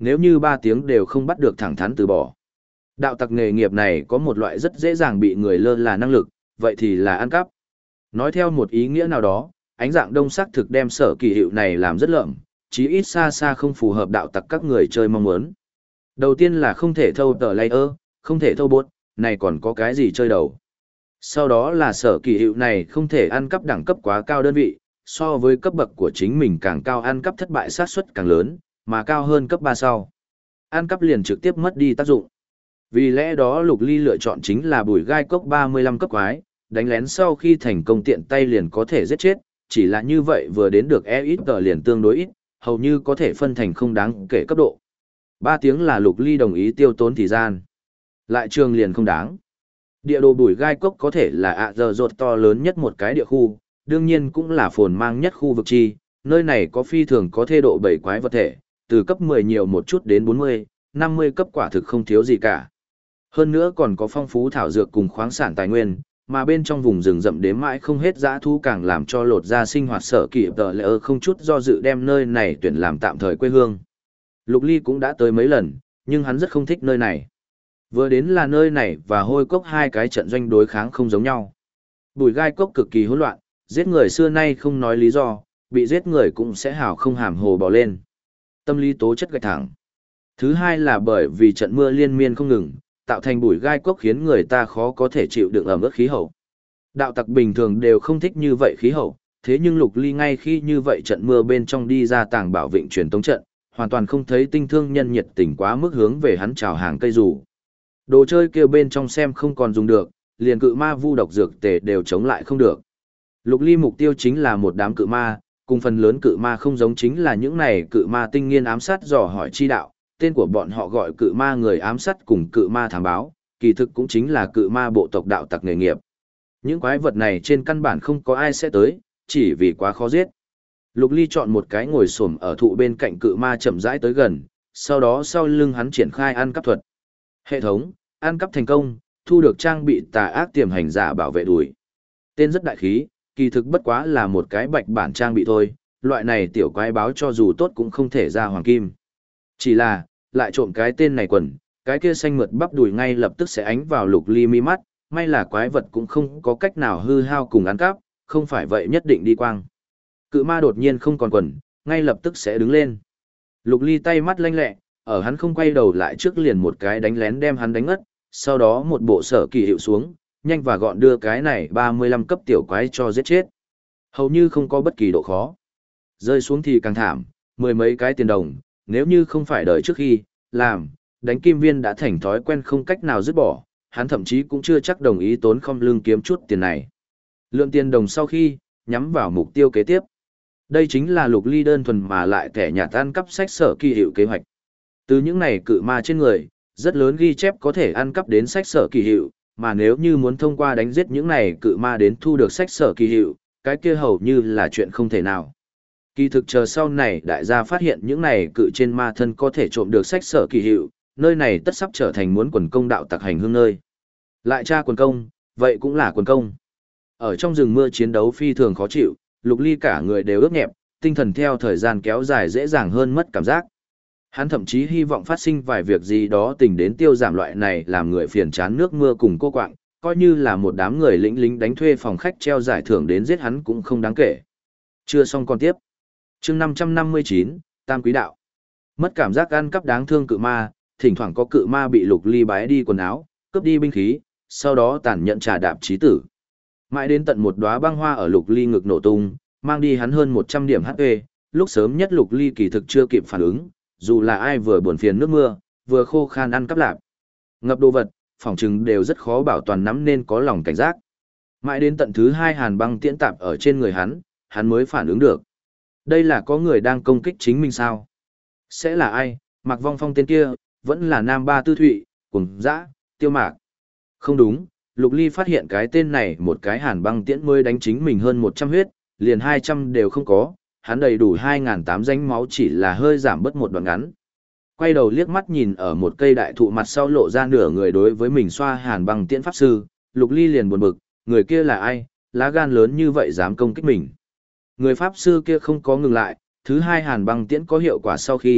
nếu như 3 tiếng đều không bắt được thẳng thắn từ bỏ. Đạo tặc nghề nghiệp này có một loại rất dễ dàng bị người lơ là năng lực, vậy thì là ăn cắp. Nói theo một ý nghĩa nào đó, ánh dạng đông sắc thực đem sở kỳ hiệu này làm rất lợm, chí ít xa xa không phù hợp đạo tặc các người chơi mong muốn. Đầu tiên là không thể thâu tờ layer, không thể thâu bot, này còn có cái gì chơi đầu. Sau đó là sở kỳ hiệu này không thể ăn cắp đẳng cấp quá cao đơn vị, so với cấp bậc của chính mình càng cao ăn cắp thất bại sát suất càng lớn, mà cao hơn cấp 3 sau. Ăn cắp liền trực tiếp mất đi tác dụng. Vì lẽ đó Lục Ly lựa chọn chính là bùi gai cốc 35 cấp quái, đánh lén sau khi thành công tiện tay liền có thể giết chết, chỉ là như vậy vừa đến được ít liền tương đối ít, hầu như có thể phân thành không đáng kể cấp độ. 3 tiếng là Lục Ly đồng ý tiêu tốn thời gian. Lại trường liền không đáng. Địa đồ bùi gai cốc có thể là giờ rột to lớn nhất một cái địa khu, đương nhiên cũng là phồn mang nhất khu vực chi, nơi này có phi thường có thê độ 7 quái vật thể, từ cấp 10 nhiều một chút đến 40, 50 cấp quả thực không thiếu gì cả. Hơn nữa còn có phong phú thảo dược cùng khoáng sản tài nguyên, mà bên trong vùng rừng rậm đếm mãi không hết dã thú càng làm cho lột ra sinh hoạt sở kỵ tờ lệ không chút do dự đem nơi này tuyển làm tạm thời quê hương. Lục Ly cũng đã tới mấy lần, nhưng hắn rất không thích nơi này. Vừa đến là nơi này và hôi cốc hai cái trận doanh đối kháng không giống nhau. Bùi gai cốc cực kỳ hỗn loạn, giết người xưa nay không nói lý do, bị giết người cũng sẽ hào không hàm hồ bò lên. Tâm lý tố chất gạch thẳng. Thứ hai là bởi vì trận mưa liên miên không ngừng, tạo thành bụi gai cốc khiến người ta khó có thể chịu đựng ẩm ướt khí hậu. Đạo tặc bình thường đều không thích như vậy khí hậu, thế nhưng Lục Ly ngay khi như vậy trận mưa bên trong đi ra tàng bảo vịnh truyền tống trận, hoàn toàn không thấy tinh thương nhân nhiệt tình quá mức hướng về hắn chào hàng cây rủ. Đồ chơi kêu bên trong xem không còn dùng được, liền cự ma vu độc dược tề đều chống lại không được. Lục Ly mục tiêu chính là một đám cự ma, cùng phần lớn cự ma không giống chính là những này cự ma tinh nghiên ám sát dò hỏi chi đạo, tên của bọn họ gọi cự ma người ám sát cùng cự ma thám báo, kỳ thực cũng chính là cự ma bộ tộc đạo tặc nghề nghiệp. Những quái vật này trên căn bản không có ai sẽ tới, chỉ vì quá khó giết. Lục Ly chọn một cái ngồi xổm ở thụ bên cạnh cự ma chậm rãi tới gần, sau đó sau lưng hắn triển khai ăn cắp thuật. Hệ thống, ăn cắp thành công, thu được trang bị tà ác tiềm hành giả bảo vệ đùi. Tên rất đại khí, kỳ thực bất quá là một cái bạch bản trang bị thôi, loại này tiểu quái báo cho dù tốt cũng không thể ra hoàng kim. Chỉ là, lại trộm cái tên này quần, cái kia xanh mượt bắp đùi ngay lập tức sẽ ánh vào Lục Ly mi mắt, may là quái vật cũng không có cách nào hư hao cùng ăn cắp, không phải vậy nhất định đi quang. Cự ma đột nhiên không còn quần, ngay lập tức sẽ đứng lên. Lục Ly tay mắt lanh lẹ, ở hắn không quay đầu lại trước liền một cái đánh lén đem hắn đánh ngất, sau đó một bộ sở kỳ hiệu xuống, nhanh và gọn đưa cái này 35 cấp tiểu quái cho giết chết. Hầu như không có bất kỳ độ khó. Rơi xuống thì càng thảm, mười mấy cái tiền đồng, nếu như không phải đợi trước khi, làm, đánh kim viên đã thành thói quen không cách nào dứt bỏ, hắn thậm chí cũng chưa chắc đồng ý tốn không lương kiếm chút tiền này. Lượng tiền đồng sau khi, nhắm vào mục tiêu kế tiếp. Đây chính là Lục Ly đơn thuần mà lại kẻ nhà ăn cắp sách sở kỳ hiệu kế hoạch. Từ những này cự ma trên người, rất lớn ghi chép có thể ăn cắp đến sách sở kỳ hiệu, mà nếu như muốn thông qua đánh giết những này cự ma đến thu được sách sở kỳ hiệu, cái kia hầu như là chuyện không thể nào. Kỳ thực chờ sau này đại gia phát hiện những này cự trên ma thân có thể trộm được sách sở kỳ hiệu, nơi này tất sắp trở thành muốn quần công đạo tặc hành hương nơi. Lại tra quần công, vậy cũng là quần công. Ở trong rừng mưa chiến đấu phi thường khó chịu, Lục Ly cả người đều ướt nhẹp, tinh thần theo thời gian kéo dài dễ dàng hơn mất cảm giác. Hắn thậm chí hy vọng phát sinh vài việc gì đó tình đến tiêu giảm loại này làm người phiền chán nước mưa cùng cô quạng, coi như là một đám người lính đánh thuê phòng khách treo giải thưởng đến giết hắn cũng không đáng kể. Chưa xong còn tiếp. Chương 559, Tam Quý Đạo. Mất cảm giác ăn cắp đáng thương cự ma, thỉnh thoảng có cự ma bị Lục Ly bái đi quần áo, cướp đi binh khí, sau đó tàn nhẫn trà đạp chí tử. Mãi đến tận một đóa băng hoa ở Lục Ly ngực nổ tung, mang đi hắn hơn 100 điểm HP, lúc sớm nhất Lục Ly kỳ thực chưa kịp phản ứng, dù là ai vừa buồn phiền nước mưa, vừa khô khan ăn cắp lạp. Ngập đồ vật, phỏng chừng đều rất khó bảo toàn nắm nên có lòng cảnh giác. Mãi đến tận thứ hai hàn băng tiễn tạp ở trên người hắn mới phản ứng được. Đây là có người đang công kích chính mình sao? Sẽ là ai? Mạc Vong Phong tên kia, vẫn là Nam Ba Tư Thụy, Cùng Dã, Tiêu Mạc. Không đúng, Lục Ly phát hiện cái tên này một cái hàn băng tiễn mới đánh chính mình hơn 100 huyết, liền 200 đều không có, hắn đầy đủ 2.800 danh máu chỉ là hơi giảm bớt một đoạn ngắn. Quay đầu liếc mắt nhìn ở một cây đại thụ mặt sau lộ ra nửa người đối với mình xoa hàn băng tiễn pháp sư, Lục Ly liền buồn bực, người kia là ai, lá gan lớn như vậy dám công kích mình. Người pháp sư kia không có ngừng lại, thứ hai hàn băng tiễn có hiệu quả sau khi,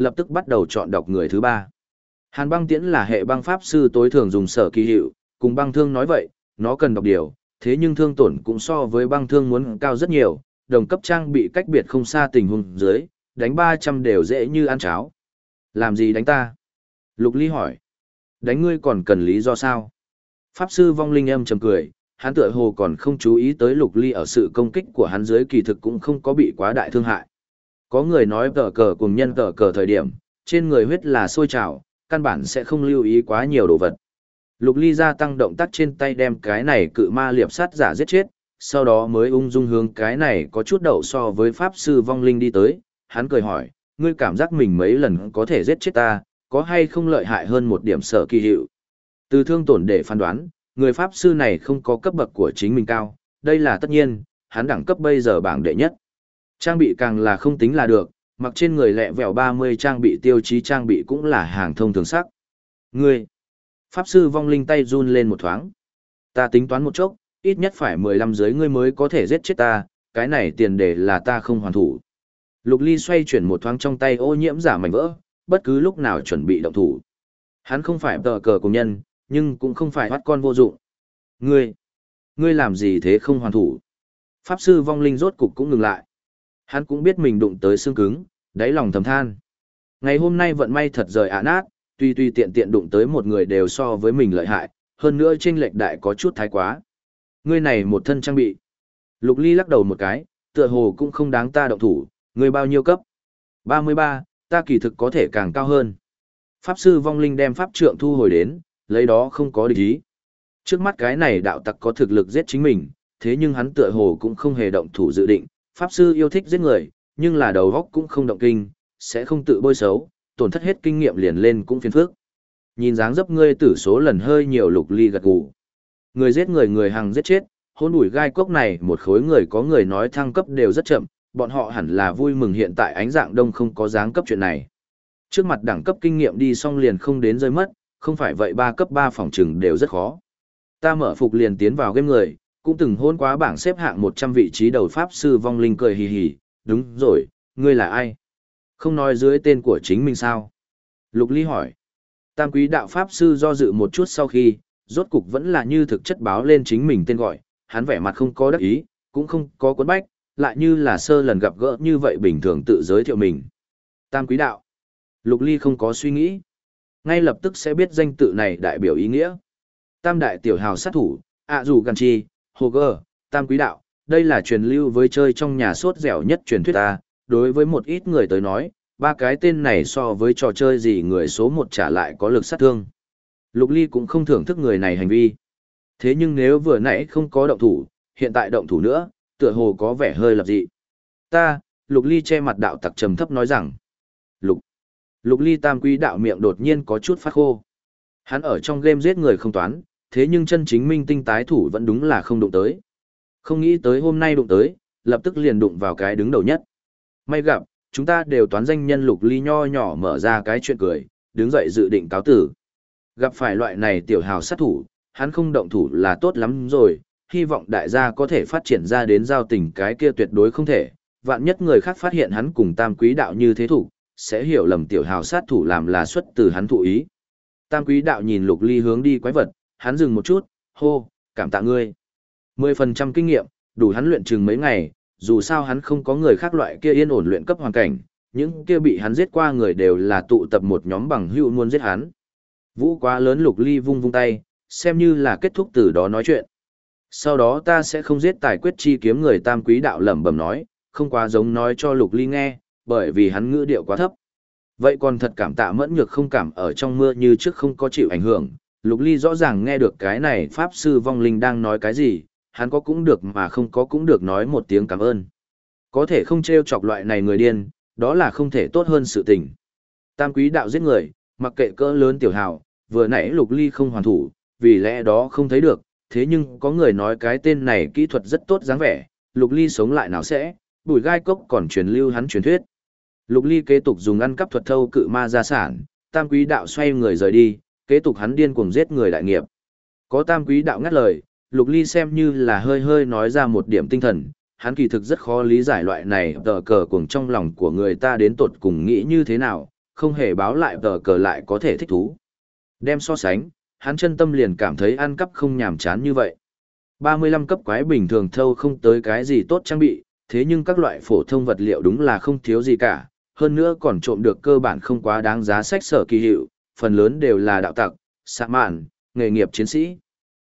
lập tức bắt đầu chọn đọc người thứ ba. Hàn băng tiễn là hệ băng pháp sư tối thường dùng sở kỳ hiệu, cùng băng thương nói vậy, nó cần đọc điều, thế nhưng thương tổn cũng so với băng thương muốn cao rất nhiều, đồng cấp trang bị cách biệt không xa tình huống dưới, đánh 300 đều dễ như ăn cháo. Làm gì đánh ta? Lục Ly hỏi. Đánh ngươi còn cần lý do sao? Pháp sư vong linh âm trầm cười, hắn tựa hồ còn không chú ý tới Lục Ly ở sự công kích của hắn dưới kỳ thực cũng không có bị quá đại thương hại. Có người nói tờ cờ cùng nhân tờ cờ thời điểm, trên người huyết là sôi trào, căn bản sẽ không lưu ý quá nhiều đồ vật. Lục Ly gia tăng động tác trên tay đem cái này cự ma liệp sát giả giết chết, sau đó mới ung dung hướng cái này có chút đậu so với pháp sư vong linh đi tới, hắn cười hỏi, ngươi cảm giác mình mấy lần có thể giết chết ta, có hay không lợi hại hơn một điểm sở kỳ hiệu. Từ thương tổn để phán đoán, người pháp sư này không có cấp bậc của chính mình cao, đây là tất nhiên, hắn đẳng cấp bây giờ bảng đệ nhất. Trang bị càng là không tính là được, mặc trên người lẹ vẹo 30 trang bị tiêu chí trang bị cũng là hàng thông thường sắc. Ngươi, pháp sư vong linh tay run lên một thoáng. Ta tính toán một chốc, ít nhất phải 15 dưới ngươi mới có thể giết chết ta, cái này tiền đề là ta không hoàn thủ. Lục Ly xoay chuyển một thoáng trong tay ô nhiễm giả mảnh vỡ, bất cứ lúc nào chuẩn bị động thủ. Hắn không phải tờ cờ cùng nhân, nhưng cũng không phải bắt con vô dụng. Ngươi làm gì thế không hoàn thủ? Pháp sư vong linh rốt cục cũng ngừng lại. Hắn cũng biết mình đụng tới xương cứng, đáy lòng thầm than. Ngày hôm nay vận may thật rời ả nát, tuy tiện tiện đụng tới một người đều so với mình lợi hại, hơn nữa chênh lệch đại có chút thái quá. Ngươi này một thân trang bị. Lục Ly lắc đầu một cái, tựa hồ cũng không đáng ta động thủ, ngươi bao nhiêu cấp? 33, ta kỳ thực có thể càng cao hơn. Pháp sư vong linh đem pháp trượng thu hồi đến, lấy đó không có địch ý. Trước mắt cái này đạo tặc có thực lực giết chính mình, thế nhưng hắn tựa hồ cũng không hề động thủ dự định. Pháp sư yêu thích giết người, nhưng là đầu góc cũng không động kinh, sẽ không tự bôi xấu, tổn thất hết kinh nghiệm liền lên cũng phiền phức. Nhìn dáng dấp ngươi tử số lần hơi nhiều. Lục Ly gật gù. Người giết người người hằng giết chết, hôn đủi gai cốc này một khối người có người nói thăng cấp đều rất chậm, bọn họ hẳn là vui mừng hiện tại ánh dạng đông không có dáng cấp chuyện này. Trước mặt đẳng cấp kinh nghiệm đi xong liền không đến rơi mất, không phải vậy 3 cấp 3 phòng trừng đều rất khó. Ta mở phục liền tiến vào game người, cũng từng hôn quá bảng xếp hạng 100 vị trí đầu pháp sư vong linh cười hì hì, đúng rồi, ngươi là ai? Không nói dưới tên của chính mình sao? Lục Ly hỏi. Tam quý đạo pháp sư do dự một chút sau khi, rốt cục vẫn là như thực chất báo lên chính mình tên gọi, hắn vẻ mặt không có đắc ý, cũng không có cuốn bách, lại như là sơ lần gặp gỡ như vậy bình thường tự giới thiệu mình. Tam quý đạo. Lục Ly không có suy nghĩ. Ngay lập tức sẽ biết danh tự này đại biểu ý nghĩa. Tam đại tiểu hào sát thủ, dù gần chi, hồ gơ, tam quý đạo, đây là truyền lưu với chơi trong nhà sốt dẻo nhất truyền thuyết ta, đối với một ít người tới nói, ba cái tên này so với trò chơi gì người số một trả lại có lực sát thương. Lục Ly cũng không thưởng thức người này hành vi. Thế nhưng nếu vừa nãy không có động thủ, hiện tại động thủ nữa, tựa hồ có vẻ hơi lập dị. Lục Ly che mặt đạo tặc trầm thấp nói rằng. Lục Ly tam quý đạo miệng đột nhiên có chút phát khô. Hắn ở trong game giết người không toán, thế nhưng chân chính minh tinh tái thủ vẫn đúng là không đụng tới. Không nghĩ tới hôm nay đụng tới, lập tức liền đụng vào cái đứng đầu nhất. May gặp, chúng ta đều toán danh nhân. Lục Ly nho nhỏ mở ra cái chuyện cười, đứng dậy dự định cáo tử. Gặp phải loại này tiểu hào sát thủ, hắn không động thủ là tốt lắm rồi, hy vọng đại gia có thể phát triển ra đến giao tình cái kia tuyệt đối không thể. Vạn nhất người khác phát hiện hắn cùng tam quý đạo như thế thủ, sẽ hiểu lầm tiểu hào sát thủ làm là xuất từ hắn thụ ý. Tam quý đạo nhìn Lục Ly hướng đi quái vật, hắn dừng một chút, hô, cảm tạ ngươi. 10% kinh nghiệm, đủ hắn luyện chừng mấy ngày, dù sao hắn không có người khác loại kia yên ổn luyện cấp hoàn cảnh, những kia bị hắn giết qua người đều là tụ tập một nhóm bằng hữu muốn giết hắn. Vũ quá lớn. Lục Ly vung vung tay, xem như là kết thúc từ đó nói chuyện. Sau đó ta sẽ không giết tài quyết chi kiếm người. Tam quý đạo lẩm bẩm nói, không quá giống nói cho Lục Ly nghe, bởi vì hắn ngữ điệu quá thấp. Vậy còn thật cảm tạ mẫn nhược không cảm ở trong mưa như trước không có chịu ảnh hưởng. Lục Ly rõ ràng nghe được cái này pháp sư vong linh đang nói cái gì, hắn có cũng được mà không có cũng được nói một tiếng cảm ơn. Có thể không trêu chọc loại này người điên, đó là không thể tốt hơn sự tình. Tam quý đạo giết người, mặc kệ cỡ lớn tiểu hào, vừa nãy Lục Ly không hoàn thủ, vì lẽ đó không thấy được, thế nhưng có người nói cái tên này kỹ thuật rất tốt dáng vẻ, Lục Ly sống lại nào sẽ, bùi gai cốc còn truyền lưu hắn truyền thuyết. Lục Ly kế tục dùng ăn cắp thuật thâu cự ma gia sản, tam quý đạo xoay người rời đi, kế tục hắn điên cuồng giết người đại nghiệp. Có tam quý đạo ngắt lời, Lục Ly xem như là hơi nói ra một điểm tinh thần, hắn kỳ thực rất khó lý giải loại này tờ cờ cuồng trong lòng của người ta đến tột cùng nghĩ như thế nào, không hề báo lại tờ cờ lại có thể thích thú. Đem so sánh, hắn chân tâm liền cảm thấy ăn cắp không nhàm chán như vậy. 35 cấp quái bình thường thâu không tới cái gì tốt trang bị, thế nhưng các loại phổ thông vật liệu đúng là không thiếu gì cả, hơn nữa còn trộm được cơ bản không quá đáng giá sách sở kỳ hiệu, phần lớn đều là đạo tặc, sạ mạn, nghề nghiệp chiến sĩ.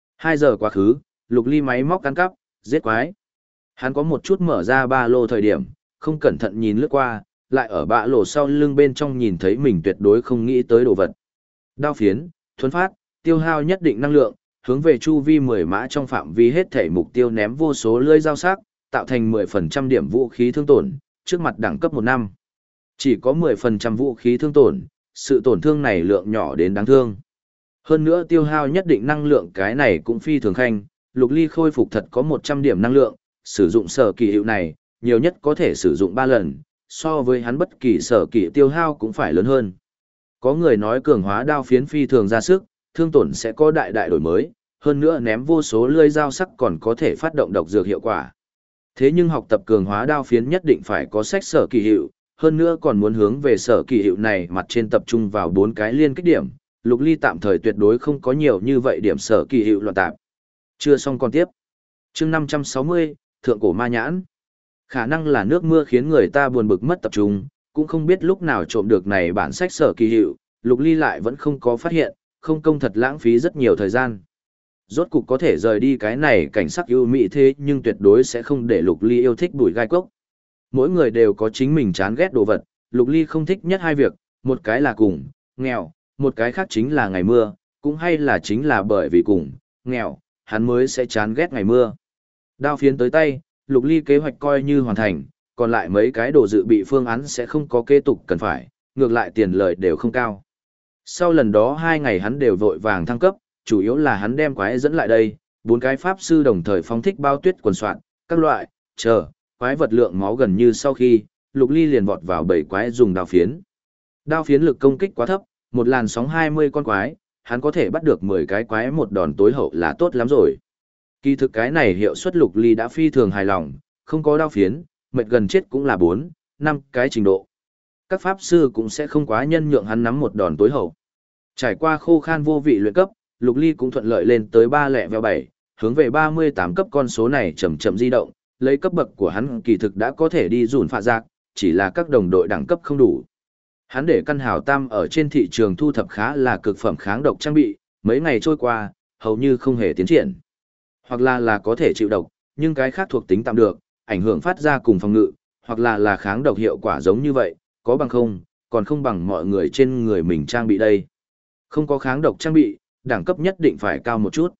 2 giờ quá khứ, Lục Ly máy móc ăn cắp, giết quái. Hắn có một chút mở ra ba lô thời điểm, không cẩn thận nhìn lướt qua, lại ở bạ lô sau lưng bên trong nhìn thấy mình tuyệt đối không nghĩ tới đồ vật. Đao phiến, thuấn phát, tiêu hao nhất định năng lượng, hướng về chu vi 10 mã trong phạm vi hết thể mục tiêu ném vô số lưỡi dao sắc, tạo thành 10% điểm vũ khí thương tổn, trước mặt đẳng cấp 1 năm. Chỉ có 10% vũ khí thương tổn, sự tổn thương này lượng nhỏ đến đáng thương. Hơn nữa tiêu hao nhất định năng lượng cái này cũng phi thường khanh, Lục Ly khôi phục thật có 100 điểm năng lượng, sử dụng sở kỳ hiệu này, nhiều nhất có thể sử dụng 3 lần, so với hắn bất kỳ sở kỳ tiêu hao cũng phải lớn hơn. Có người nói cường hóa đao phiến phi thường ra sức, thương tổn sẽ có đại đại đổi mới, hơn nữa ném vô số lưỡi dao sắc còn có thể phát động độc dược hiệu quả. Thế nhưng học tập cường hóa đao phiến nhất định phải có sách sở kỳ hiệu, hơn nữa còn muốn hướng về sở kỳ hiệu này mặt trên tập trung vào 4 cái liên kết điểm, Lục Ly tạm thời tuyệt đối không có nhiều như vậy điểm sở kỳ hiệu loạn tạp. Chưa xong còn tiếp. Chương 560, Thượng cổ ma nhãn. Khả năng là nước mưa khiến người ta buồn bực mất tập trung, cũng không biết lúc nào trộm được này bản sách sở kỳ hiệu, Lục Ly lại vẫn không có phát hiện, không công thật lãng phí rất nhiều thời gian. Rốt cục có thể rời đi cái này cảnh sắc ưu mỹ thế nhưng tuyệt đối sẽ không để Lục Ly yêu thích bụi gai cốc. Mỗi người đều có chính mình chán ghét đồ vật, Lục Ly không thích nhất 2 việc, một cái là cùng, nghèo, một cái khác chính là ngày mưa, cũng hay là chính là bởi vì cùng, nghèo, hắn mới sẽ chán ghét ngày mưa. Đao phiến tới tay, Lục Ly kế hoạch coi như hoàn thành, còn lại mấy cái đồ dự bị phương án sẽ không có kế tục cần phải, ngược lại tiền lợi đều không cao. Sau lần đó 2 ngày hắn đều vội vàng thăng cấp, chủ yếu là hắn đem quái dẫn lại đây, 4 cái pháp sư đồng thời phóng thích bao tuyết quần soạn, các loại, quái vật lượng máu gần như sau khi, Lục Ly liền vọt vào 7 quái dùng đao phiến. Đao phiến lực công kích quá thấp, một làn sóng 20 con quái, hắn có thể bắt được 10 cái quái một đòn tối hậu là tốt lắm rồi. Kỳ thực cái này hiệu suất Lục Ly đã phi thường hài lòng, không có đao phiến, mệt gần chết cũng là 4, 5 cái trình độ. Các pháp sư cũng sẽ không quá nhân nhượng hắn nắm một đòn tối hậu. Trải qua khô khan vô vị luyện cấp, Lục Ly cũng thuận lợi lên tới 307, hướng về 38 cấp con số này chậm chậm di động, lấy cấp bậc của hắn kỳ thực đã có thể đi dùn phạ giặc, chỉ là các đồng đội đẳng cấp không đủ. Hắn để căn hào tam ở trên thị trường thu thập khá là cực phẩm kháng độc trang bị, mấy ngày trôi qua, hầu như không hề tiến triển. Hoặc là có thể chịu độc, nhưng cái khác thuộc tính tạm được, ảnh hưởng phát ra cùng phòng ngự, hoặc là kháng độc hiệu quả giống như vậy, có bằng không, còn không bằng mọi người trên người mình trang bị đây. Không có kháng độc trang bị, đẳng cấp nhất định phải cao một chút.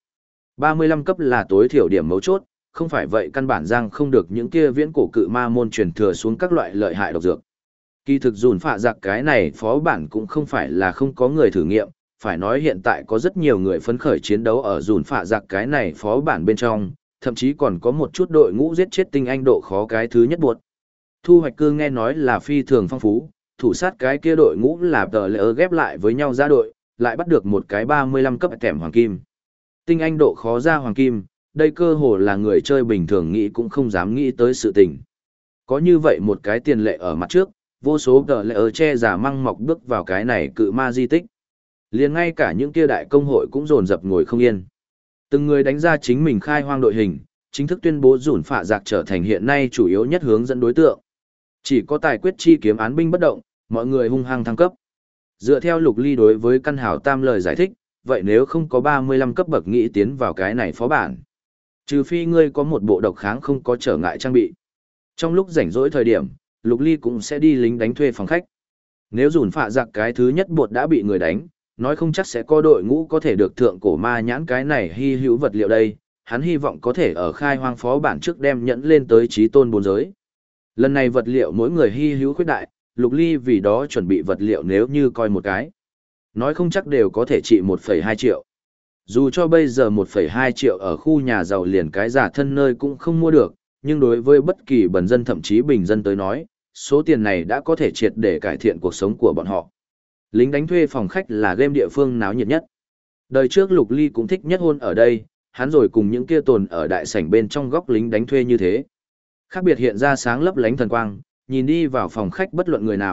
35 cấp là tối thiểu điểm mấu chốt, không phải vậy căn bản giang không được những kia viễn cổ cự ma môn truyền thừa xuống các loại lợi hại độc dược. Kỳ thực dùn phạ giặc cái này phó bản cũng không phải là không có người thử nghiệm, phải nói hiện tại có rất nhiều người phấn khởi chiến đấu ở dùn phạ giặc cái này phó bản bên trong, thậm chí còn có một chút đội ngũ giết chết tinh anh độ khó cái thứ nhất buộc. Thu hoạch cư nghe nói là phi thường phong phú, thủ sát cái kia đội ngũ là tờ lỡ ghép lại với nhau ra đội, lại bắt được một cái 35 cấp kèm hoàng kim. Tinh anh độ khó ra hoàng kim, đây cơ hồ là người chơi bình thường nghĩ cũng không dám nghĩ tới sự tình. Có như vậy một cái tiền lệ ở mặt trước, vô số tờ lỡ che giả măng mọc bước vào cái này cự ma di tích. Liền ngay cả những kia đại công hội cũng dồn dập ngồi không yên. Từng người đánh ra chính mình khai hoang đội hình, chính thức tuyên bố dùn phạ giặc trở thành hiện nay chủ yếu nhất hướng dẫn đối tượng. Chỉ có tài quyết chi kiếm án binh bất động, mọi người hung hăng thăng cấp. Dựa theo Lục Ly đối với căn hào tam lời giải thích, vậy nếu không có 35 cấp bậc nghĩ tiến vào cái này phó bản, trừ phi ngươi có một bộ độc kháng không có trở ngại trang bị. Trong lúc rảnh rỗi thời điểm, Lục Ly cũng sẽ đi lính đánh thuê phòng khách. Nếu dùn phạ giặc cái thứ nhất bột đã bị người đánh, nói không chắc sẽ có đội ngũ có thể được thượng cổ ma nhãn cái này hy hữu vật liệu đây, hắn hy vọng có thể ở khai hoang phó bản trước đem nhẫn lên tới trí tôn 4 giới. Lần này vật liệu mỗi người hy hữu khuyết đại, Lục Ly vì đó chuẩn bị vật liệu nếu như coi một cái. Nói không chắc đều có thể trị 1,2 triệu. Dù cho bây giờ 1,2 triệu ở khu nhà giàu liền cái giả thân nơi cũng không mua được, nhưng đối với bất kỳ bần dân thậm chí bình dân tới nói, số tiền này đã có thể triệt để cải thiện cuộc sống của bọn họ. Lính đánh thuê phòng khách là game địa phương náo nhiệt nhất. Đời trước Lục Ly cũng thích nhất hôn ở đây, hắn rồi cùng những kia tồn ở đại sảnh bên trong góc lính đánh thuê như thế. Khác biệt hiện ra sáng lấp lánh thần quang, nhìn đi vào phòng khách bất luận người nào,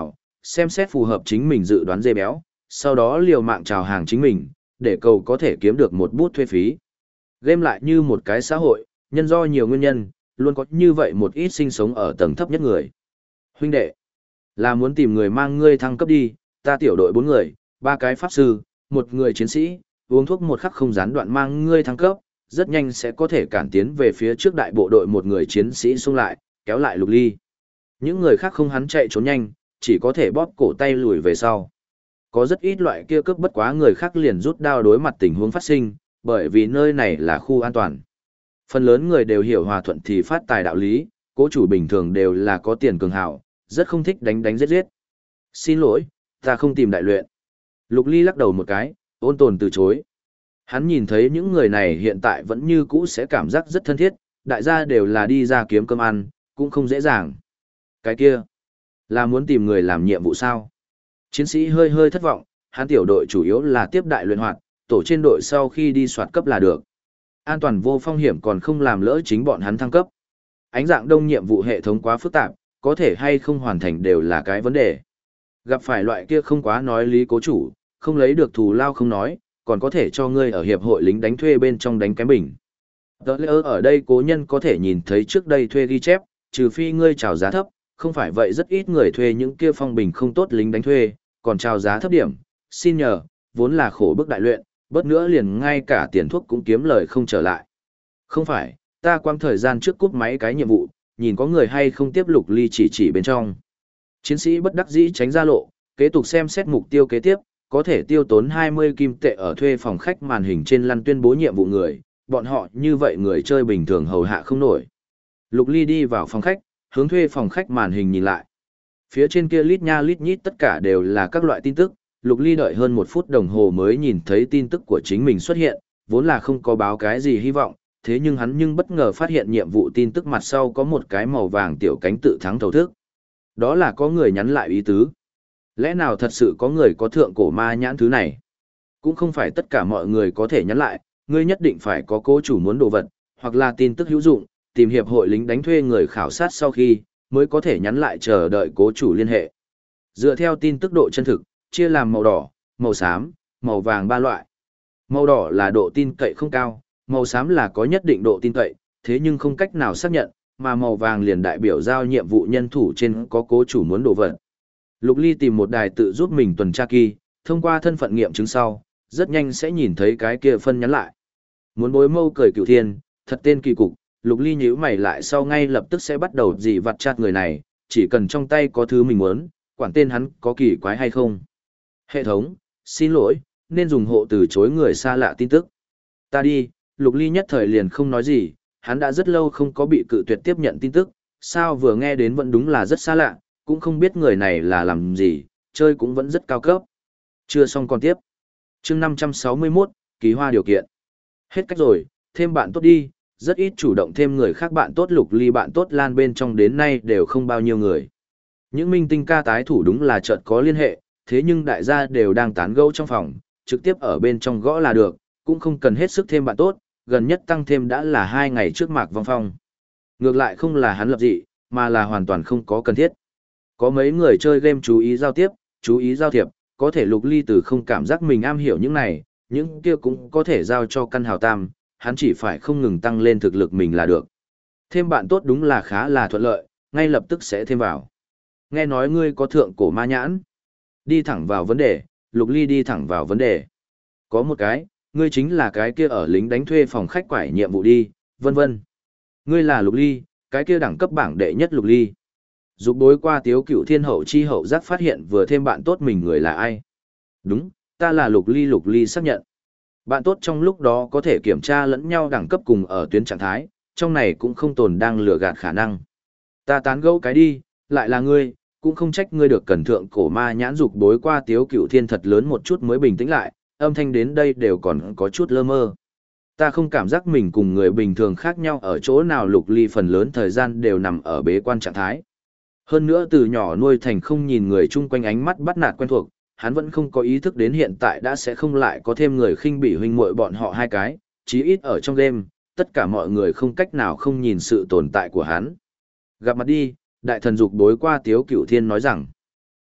xem xét phù hợp chính mình dự đoán dê béo, sau đó liều mạng chào hàng chính mình, để cầu có thể kiếm được một bút thuê phí. Game lại như một cái xã hội, nhân do nhiều nguyên nhân, luôn có như vậy một ít sinh sống ở tầng thấp nhất người. Huynh đệ, là muốn tìm người mang ngươi thăng cấp đi, ta tiểu đội 4 người, 3 cái pháp sư, 1 người chiến sĩ, uống thuốc một khắc không gián đoạn mang ngươi thăng cấp, rất nhanh sẽ có thể cản tiến về phía trước đại bộ đội 1 người chiến sĩ xung lại, kéo lại Lục Ly. Những người khác không hắn chạy trốn nhanh, chỉ có thể bóp cổ tay lùi về sau. Có rất ít loại kia cướp bất quá người khác liền rút đao đối mặt tình huống phát sinh, bởi vì nơi này là khu an toàn. Phần lớn người đều hiểu hòa thuận thì phát tài đạo lý, cố chủ bình thường đều là có tiền cường hào, rất không thích đánh đánh giết giết. Xin lỗi, ta không tìm đại luyện. Lục Ly lắc đầu một cái, ôn tồn từ chối. Hắn nhìn thấy những người này hiện tại vẫn như cũ sẽ cảm giác rất thân thiết, đại gia đều là đi ra kiếm cơm ăn, cũng không dễ dàng. Cái kia, là muốn tìm người làm nhiệm vụ sao? Chiến sĩ hơi hơi thất vọng, hắn tiểu đội chủ yếu là tiếp đại luyện hoạt, tổ trên đội sau khi đi soạt cấp là được. An toàn vô phong hiểm còn không làm lỡ chính bọn hắn thăng cấp. Ánh dạng đông nhiệm vụ hệ thống quá phức tạp, có thể hay không hoàn thành đều là cái vấn đề. Gặp phải loại kia không quá nói lý cố chủ, không lấy được thù lao không nói, còn có thể cho ngươi ở hiệp hội lính đánh thuê bên trong đánh cái bình. Tớ lỡ ở đây cố nhân có thể nhìn thấy trước đây thuê ghi chép, trừ phi ngươi chào giá thấp, không phải vậy rất ít người thuê những kia phong bình không tốt lính đánh thuê, còn chào giá thấp điểm, xin nhờ, vốn là khổ bức đại luyện, bớt nữa liền ngay cả tiền thuốc cũng kiếm lời không trở lại. Không phải, ta quang thời gian trước cúp máy cái nhiệm vụ, nhìn có người hay không tiếp Lục Ly chỉ bên trong. Chiến sĩ bất đắc dĩ tránh ra lộ, kế tục xem xét mục tiêu kế tiếp, có thể tiêu tốn 20 kim tệ ở thuê phòng khách màn hình trên lăn tuyên bố nhiệm vụ người, bọn họ như vậy người chơi bình thường hầu hạ không nổi. Lục Ly đi vào phòng khách, hướng thuê phòng khách màn hình nhìn lại. Phía trên kia lít nha lít nhít tất cả đều là các loại tin tức, Lục Ly đợi hơn 1 phút đồng hồ mới nhìn thấy tin tức của chính mình xuất hiện, vốn là không có báo cái gì hy vọng, thế nhưng hắn bất ngờ phát hiện nhiệm vụ tin tức mặt sau có một cái màu vàng tiểu cánh tự thắng thầu thức. Đó là có người nhắn lại ý tứ. Lẽ nào thật sự có người có thượng cổ ma nhãn thứ này? Cũng không phải tất cả mọi người có thể nhắn lại, ngươi nhất định phải có cố chủ muốn đồ vật, hoặc là tin tức hữu dụng, tìm hiệp hội lính đánh thuê người khảo sát sau khi, mới có thể nhắn lại chờ đợi cố chủ liên hệ. Dựa theo tin tức độ chân thực, chia làm màu đỏ, màu xám, màu vàng 3 loại. Màu đỏ là độ tin cậy không cao, màu xám là có nhất định độ tin cậy, thế nhưng không cách nào xác nhận, mà màu vàng liền đại biểu giao nhiệm vụ nhân thủ trên có cố chủ muốn đồ vật. Lục Ly tìm một đài tự giúp mình tuần tra kỳ, thông qua thân phận nghiệm chứng sau, rất nhanh sẽ nhìn thấy cái kia phân nhắn lại. Muốn bối mâu cười cửu thiên, thật tên kỳ cục, Lục Ly nhíu mày lại sau ngay lập tức sẽ bắt đầu dị vặt chat người này, chỉ cần trong tay có thứ mình muốn, quản tên hắn có kỳ quái hay không. Hệ thống, xin lỗi, nên dùng hộ từ chối người xa lạ tin tức. Ta đi, Lục Ly nhất thời liền không nói gì, hắn đã rất lâu không có bị cự tuyệt tiếp nhận tin tức, sao vừa nghe đến vẫn đúng là rất xa lạ, cũng không biết người này là làm gì, chơi cũng vẫn rất cao cấp. Chưa xong còn tiếp. Chương 561, ký hoa điều kiện. Hết cách rồi, thêm bạn tốt đi, rất ít chủ động thêm người khác bạn tốt. Lục Ly bạn tốt lan bên trong đến nay đều không bao nhiêu người. Những minh tinh ca tái thủ đúng là chợt có liên hệ, thế nhưng đại gia đều đang tán gẫu trong phòng, trực tiếp ở bên trong gõ là được, cũng không cần hết sức thêm bạn tốt, gần nhất tăng thêm đã là 2 ngày trước Mạc Vong Phong. Ngược lại không là hắn lập dị, mà là hoàn toàn không có cần thiết. Có mấy người chơi game chú ý giao tiếp, chú ý giao thiệp, có thể Lục Ly từ không cảm giác mình am hiểu những này, những kia cũng có thể giao cho căn hào tam, hắn chỉ phải không ngừng tăng lên thực lực mình là được. Thêm bạn tốt đúng là khá là thuận lợi, ngay lập tức sẽ thêm vào. Nghe nói ngươi có thượng cổ ma nhãn. Đi thẳng vào vấn đề, Lục Ly đi thẳng vào vấn đề. Có một cái, ngươi chính là cái kia ở lính đánh thuê phòng khách quải nhiệm vụ đi, vân vân. Ngươi là Lục Ly, cái kia đẳng cấp bảng đệ nhất Lục Ly. Dục bối qua Tiếu Cựu Thiên hậu chi hậu giác phát hiện vừa thêm bạn tốt mình người là ai. Đúng, ta là Lục Ly. Lục Ly xác nhận. Bạn tốt trong lúc đó có thể kiểm tra lẫn nhau đẳng cấp cùng ở tuyến trạng thái, trong này cũng không tồn đang lừa gạt khả năng. Ta tán gẫu cái đi, lại là ngươi, cũng không trách ngươi được cẩn thượng cổ ma nhãn. Dục bối qua Tiếu Cựu Thiên thật lớn một chút mới bình tĩnh lại, âm thanh đến đây đều còn có chút lơ mơ. Ta không cảm giác mình cùng người bình thường khác nhau ở chỗ nào. Lục Ly phần lớn thời gian đều nằm ở bế quan trạng thái. Hơn nữa từ nhỏ nuôi thành không nhìn người chung quanh ánh mắt bắt nạt quen thuộc, hắn vẫn không có ý thức đến hiện tại đã sẽ không lại có thêm người khinh bỉ huynh muội bọn họ hai cái, chí ít ở trong game, tất cả mọi người không cách nào không nhìn sự tồn tại của hắn. Gặp mặt đi, đại thần dục đối qua Tiếu Cựu Thiên nói rằng.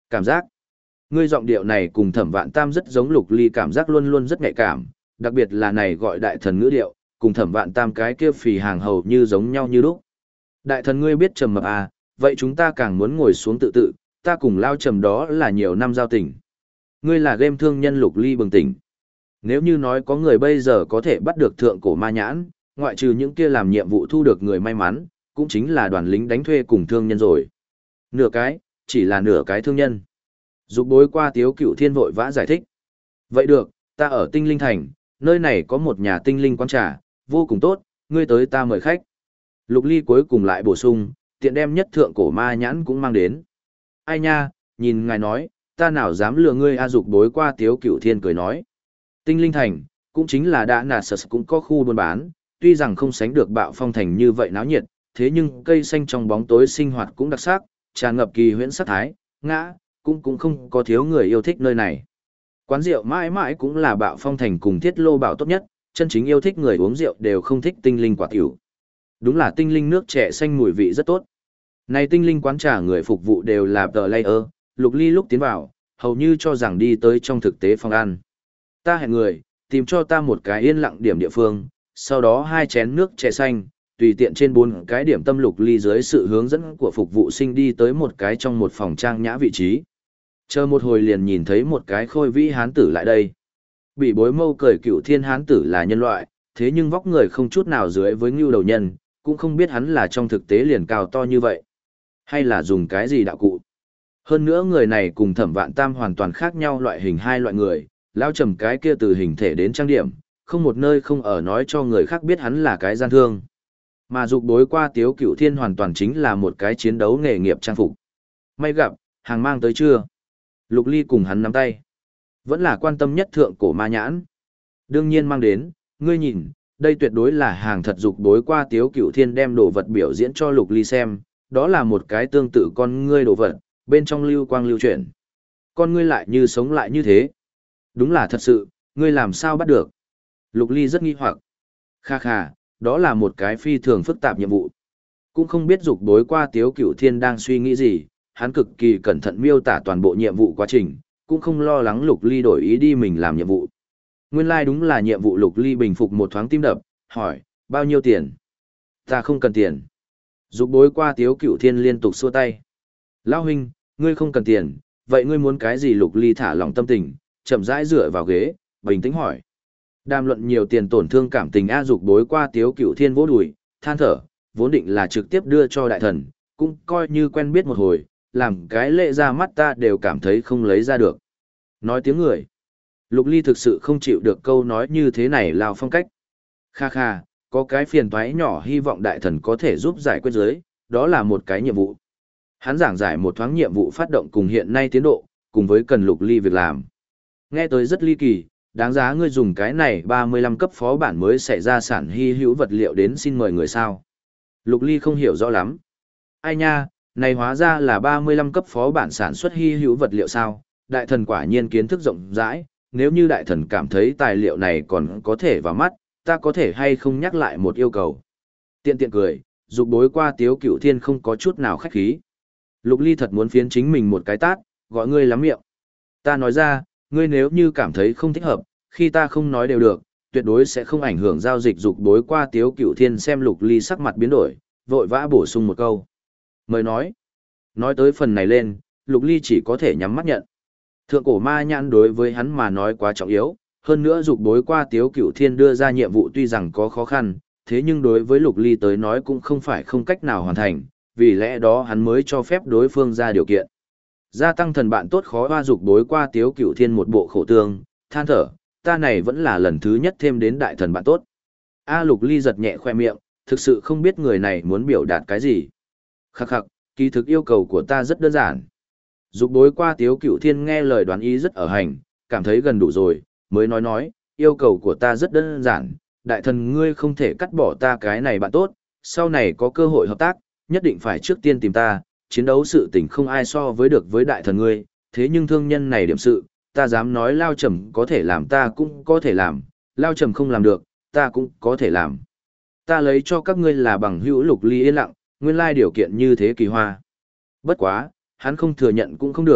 Cảm giác. Ngươi giọng điệu này cùng Thẩm Vạn Tam rất giống Lục Ly, cảm giác luôn luôn rất nhạy cảm, đặc biệt là này gọi đại thần ngữ điệu, cùng Thẩm Vạn Tam cái kia phì hàng hầu như giống nhau như lúc. Đại thần ngươi biết trầm mập à, vậy chúng ta càng muốn ngồi xuống tự tự, ta cùng Lao Trầm đó là nhiều năm giao tình. Ngươi là game thương nhân. Lục Ly bừng tỉnh. Nếu như nói có người bây giờ có thể bắt được thượng cổ ma nhãn, ngoại trừ những kia làm nhiệm vụ thu được người may mắn, cũng chính là đoàn lính đánh thuê cùng thương nhân rồi. Nửa cái, chỉ là nửa cái thương nhân. Dục bối qua Tiếu Cựu Thiên vội vã giải thích. Vậy được, ta ở Tinh Linh Thành, nơi này có một nhà tinh linh quán trà, vô cùng tốt, ngươi tới ta mời khách. Lục Ly cuối cùng lại bổ sung, tiện đem nhất thượng cổ ma nhãn cũng mang đến. Ai nha, nhìn ngài nói, ta nào dám lừa ngươi. A Dục bối qua Tiếu Cựu Thiên cười nói. Tinh Linh Thành, cũng chính là đã nà sật cũng có khu buôn bán, tuy rằng không sánh được Bạo Phong Thành như vậy náo nhiệt, thế nhưng cây xanh trong bóng tối sinh hoạt cũng đặc sắc, tràn ngập kỳ huyễn sắc thái, ngã, cũng không có thiếu người yêu thích nơi này. Quán rượu mãi mãi cũng là Bạo Phong Thành cùng Thiết Lô Bảo tốt nhất, chân chính yêu thích người uống rượu đều không thích tinh linh quả tiểu. Đúng là tinh linh nước trẻ xanh mùi vị rất tốt. Này tinh linh quán trà người phục vụ đều là tờ layer, Lục Ly lúc tiến vào, hầu như cho rằng đi tới trong thực tế phòng ăn. Ta hẹn người, tìm cho ta một cái yên lặng điểm địa phương, sau đó 2 chén nước trẻ xanh, tùy tiện trên 4 cái điểm tâm. Lục Ly dưới sự hướng dẫn của phục vụ sinh đi tới một cái trong một phòng trang nhã vị trí. Chờ một hồi liền nhìn thấy một cái khôi vĩ hán tử lại đây. Bị bối mâu cười Cựu Thiên hán tử là nhân loại, thế nhưng vóc người không chút nào dưới với ngưu đầu nhân, cũng không biết hắn là trong thực tế liền cao to như vậy. Hay là dùng cái gì đạo cụ. Hơn nữa người này cùng Thẩm Vạn Tam hoàn toàn khác nhau loại hình hai loại người, Lao Trầm cái kia từ hình thể đến trang điểm, không một nơi không ở nói cho người khác biết hắn là cái gian thương. Mà Dục bối qua Tiếu Cựu Thiên hoàn toàn chính là một cái chiến đấu nghề nghiệp trang phục. May gặp, hàng mang tới chưa? Lục Ly cùng hắn nắm tay. Vẫn là quan tâm nhất thượng cổ ma nhãn. Đương nhiên mang đến, ngươi nhìn, đây tuyệt đối là hàng thật. Dục bối qua Tiếu Cựu Thiên đem đồ vật biểu diễn cho Lục Ly xem, đó là một cái tương tự con ngươi đồ vật, bên trong lưu quang lưu chuyển. Con ngươi lại như sống lại như thế. Đúng là thật sự, ngươi làm sao bắt được? Lục Ly rất nghi hoặc. Kha kha, đó là một cái phi thường phức tạp nhiệm vụ. Cũng không biết Dục bối qua Tiếu Cựu Thiên đang suy nghĩ gì, hắn cực kỳ cẩn thận miêu tả toàn bộ nhiệm vụ quá trình, cũng không lo lắng Lục Ly đổi ý đi mình làm nhiệm vụ. Nguyên lai đúng là nhiệm vụ. Lục Ly bình phục một thoáng tim đập, hỏi, bao nhiêu tiền? Ta không cần tiền. Dục bối qua Tiếu Cựu Thiên liên tục xua tay. Lão huynh, ngươi không cần tiền, vậy ngươi muốn cái gì? Lục Ly thả lỏng tâm tình, chậm rãi dựa vào ghế, bình tĩnh hỏi. Đàm luận nhiều tiền tổn thương cảm tình. Dục bối qua Tiếu Cựu Thiên vỗ đùi, than thở, vốn định là trực tiếp đưa cho đại thần, cũng coi như quen biết một hồi, làm cái lệ ra mắt ta đều cảm thấy không lấy ra được. Nói tiếng người. Lục Ly thực sự không chịu được câu nói như thế này lao phong cách. Kha kha, có cái phiền toái nhỏ hy vọng đại thần có thể giúp giải quyết dưới, đó là một cái nhiệm vụ. Hắn giảng giải một thoáng nhiệm vụ phát động cùng hiện nay tiến độ, cùng với cần Lục Ly việc làm. Nghe tới rất ly kỳ, đáng giá ngươi dùng cái này 35 cấp phó bản mới xảy ra sản hy hữu vật liệu đến xin mời người sao. Lục Ly không hiểu rõ lắm. Ai nha, này hóa ra là 35 cấp phó bản sản xuất hy hữu vật liệu sao? Đại thần quả nhiên kiến thức rộng rãi, nếu như đại thần cảm thấy tài liệu này còn có thể vào mắt, ta có thể hay không nhắc lại một yêu cầu. Tiện tiện cười, Dục bối qua Tiếu Cựu Thiên không có chút nào khách khí. Lục Ly thật muốn phiến chính mình một cái tát, gọi ngươi lắm miệng. Ta nói ra, ngươi nếu như cảm thấy không thích hợp, khi ta không nói đều được, tuyệt đối sẽ không ảnh hưởng giao dịch. Dục bối qua Tiếu Cựu Thiên xem Lục Ly sắc mặt biến đổi, vội vã bổ sung một câu. Mời nói. Nói tới phần này lên, Lục Ly chỉ có thể nhắm mắt nhận. Thượng cổ ma nhãn đối với hắn mà nói quá trọng yếu, hơn nữa Dục bối qua Tiếu Cựu Thiên đưa ra nhiệm vụ tuy rằng có khó khăn, thế nhưng đối với Lục Ly tới nói cũng không phải không cách nào hoàn thành, vì lẽ đó hắn mới cho phép đối phương ra điều kiện. Gia tăng thần bạn tốt khó hoa. Dục bối qua Tiếu Cựu Thiên một bộ khổ tương, than thở, ta này vẫn là lần thứ nhất thêm đến đại thần bạn tốt. Lục Ly giật nhẹ khoe miệng, thực sự không biết người này muốn biểu đạt cái gì. Khắc khắc, kỳ thực yêu cầu của ta rất đơn giản. Dục bối qua Tiếu Cựu Thiên nghe lời đoán ý rất ở hành, cảm thấy gần đủ rồi, mới nói, yêu cầu của ta rất đơn giản, đại thần ngươi không thể cắt bỏ ta cái này bạn tốt, sau này có cơ hội hợp tác, nhất định phải trước tiên tìm ta, chiến đấu sự tình không ai so với được với đại thần ngươi, thế nhưng thương nhân này điểm sự, ta dám nói Lao Trầm có thể làm ta cũng có thể làm, Lao Trầm không làm được, ta cũng có thể làm. Ta lấy cho các ngươi là bằng hữu. Lục Ly yên lặng, nguyên lai điều kiện như thế kỳ hoa. Bất quá, hắn không thừa nhận cũng không được,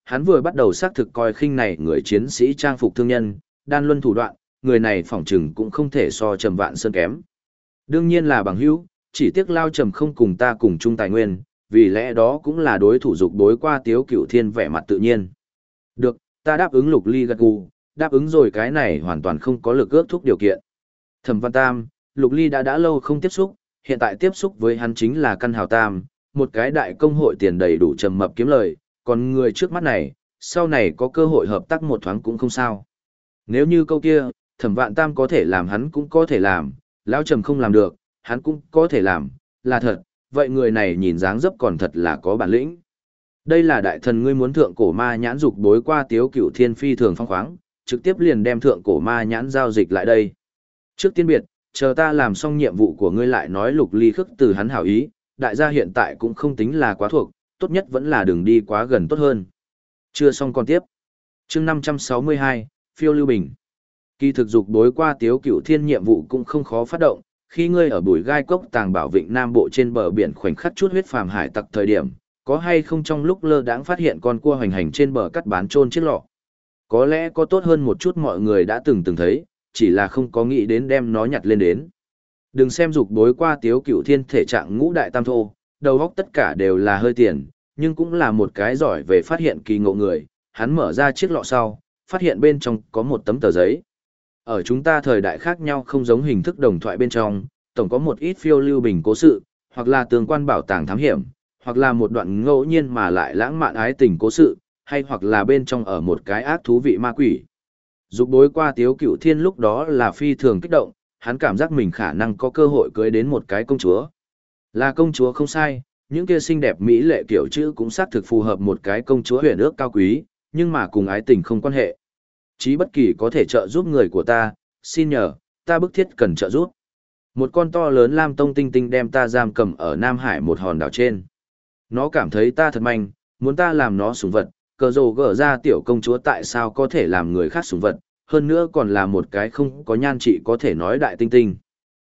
hắn vừa bắt đầu xác thực coi khinh này người chiến sĩ trang phục thương nhân, đan luân thủ đoạn, người này phỏng chừng cũng không thể so Trầm Vạn Sơn kém. Đương nhiên là bằng hữu, chỉ tiếc Lao Trầm không cùng ta cùng chung tài nguyên, vì lẽ đó cũng là đối thủ dục đối qua Tiếu Cửu Thiên vẻ mặt tự nhiên. Được, ta đáp ứng Lục Ly gật gù, đáp ứng rồi, cái này hoàn toàn không có lực ước thúc điều kiện. Thẩm Văn Tam, Lục Ly đã lâu không tiếp xúc, hiện tại tiếp xúc với hắn chính là Căn Hào Tam, một cái đại công hội tiền đầy đủ trầm mập kiếm lời, còn người trước mắt này, sau này có cơ hội hợp tác một thoáng cũng không sao. Nếu như câu kia, Thẩm Vạn Tam có thể làm hắn cũng có thể làm, Lão Trầm không làm được, hắn cũng có thể làm, là thật, vậy người này nhìn dáng dấp còn thật là có bản lĩnh. Đây là đại thần ngươi muốn thượng cổ ma nhãn dục đối qua Tiếu Cửu Thiên phi thường phong khoáng, trực tiếp liền đem thượng cổ ma nhãn giao dịch lại đây. Trước tiên biệt, chờ ta làm xong nhiệm vụ của ngươi lại nói. Lục Ly khước từ hắn hảo ý, đại gia hiện tại cũng không tính là quá thuộc, tốt nhất vẫn là đừng đi quá gần tốt hơn. Chưa xong còn tiếp. Chương 562, Phiêu Lưu Bình. Kỳ thực dục đối qua Tiếu Cửu Thiên nhiệm vụ cũng không khó phát động, khi ngươi ở bụi gai cốc tàng bảo vịnh Nam Bộ trên bờ biển khoảnh khắc chút huyết phàm hải tặc thời điểm, có hay không trong lúc lơ đãng phát hiện con cua hoành hành trên bờ cắt bán trôn chiếc lọ. Có lẽ có tốt hơn một chút mọi người đã từng thấy, chỉ là không có nghĩ đến đem nó nhặt lên đến. Đừng xem dục đối qua Tiếu Cửu Thiên thể trạng ngũ đại tam thô, đầu óc tất cả đều là hơi tiền, nhưng cũng là một cái giỏi về phát hiện kỳ ngộ người. Hắn mở ra chiếc lọ sau, phát hiện bên trong có một tấm tờ giấy. Ở chúng ta thời đại khác nhau không giống hình thức đồng thoại bên trong, tổng có một ít phiêu lưu bình cố sự, hoặc là tương quan bảo tàng thám hiểm, hoặc là một đoạn ngẫu nhiên mà lại lãng mạn ái tình cố sự, hay hoặc là bên trong ở một cái ác thú vị ma quỷ. Dục đối qua Tiếu Cửu Thiên lúc đó là phi thường kích động, hắn cảm giác mình khả năng có cơ hội cưới đến một cái công chúa. Là công chúa không sai, những kia xinh đẹp mỹ lệ kiểu chữ cũng xác thực phù hợp một cái công chúa huyền ước cao quý, nhưng mà cùng ái tình không quan hệ. Chí bất kỳ có thể trợ giúp người của ta, xin nhờ, ta bức thiết cần trợ giúp. Một con to lớn lam tông tinh tinh đem ta giam cầm ở Nam Hải một hòn đảo trên. Nó cảm thấy ta thật manh, muốn ta làm nó sủng vật, cờ rồ gỡ ra tiểu công chúa tại sao có thể làm người khác sủng vật, hơn nữa còn là một cái không có nhan trị có thể nói đại tinh tinh.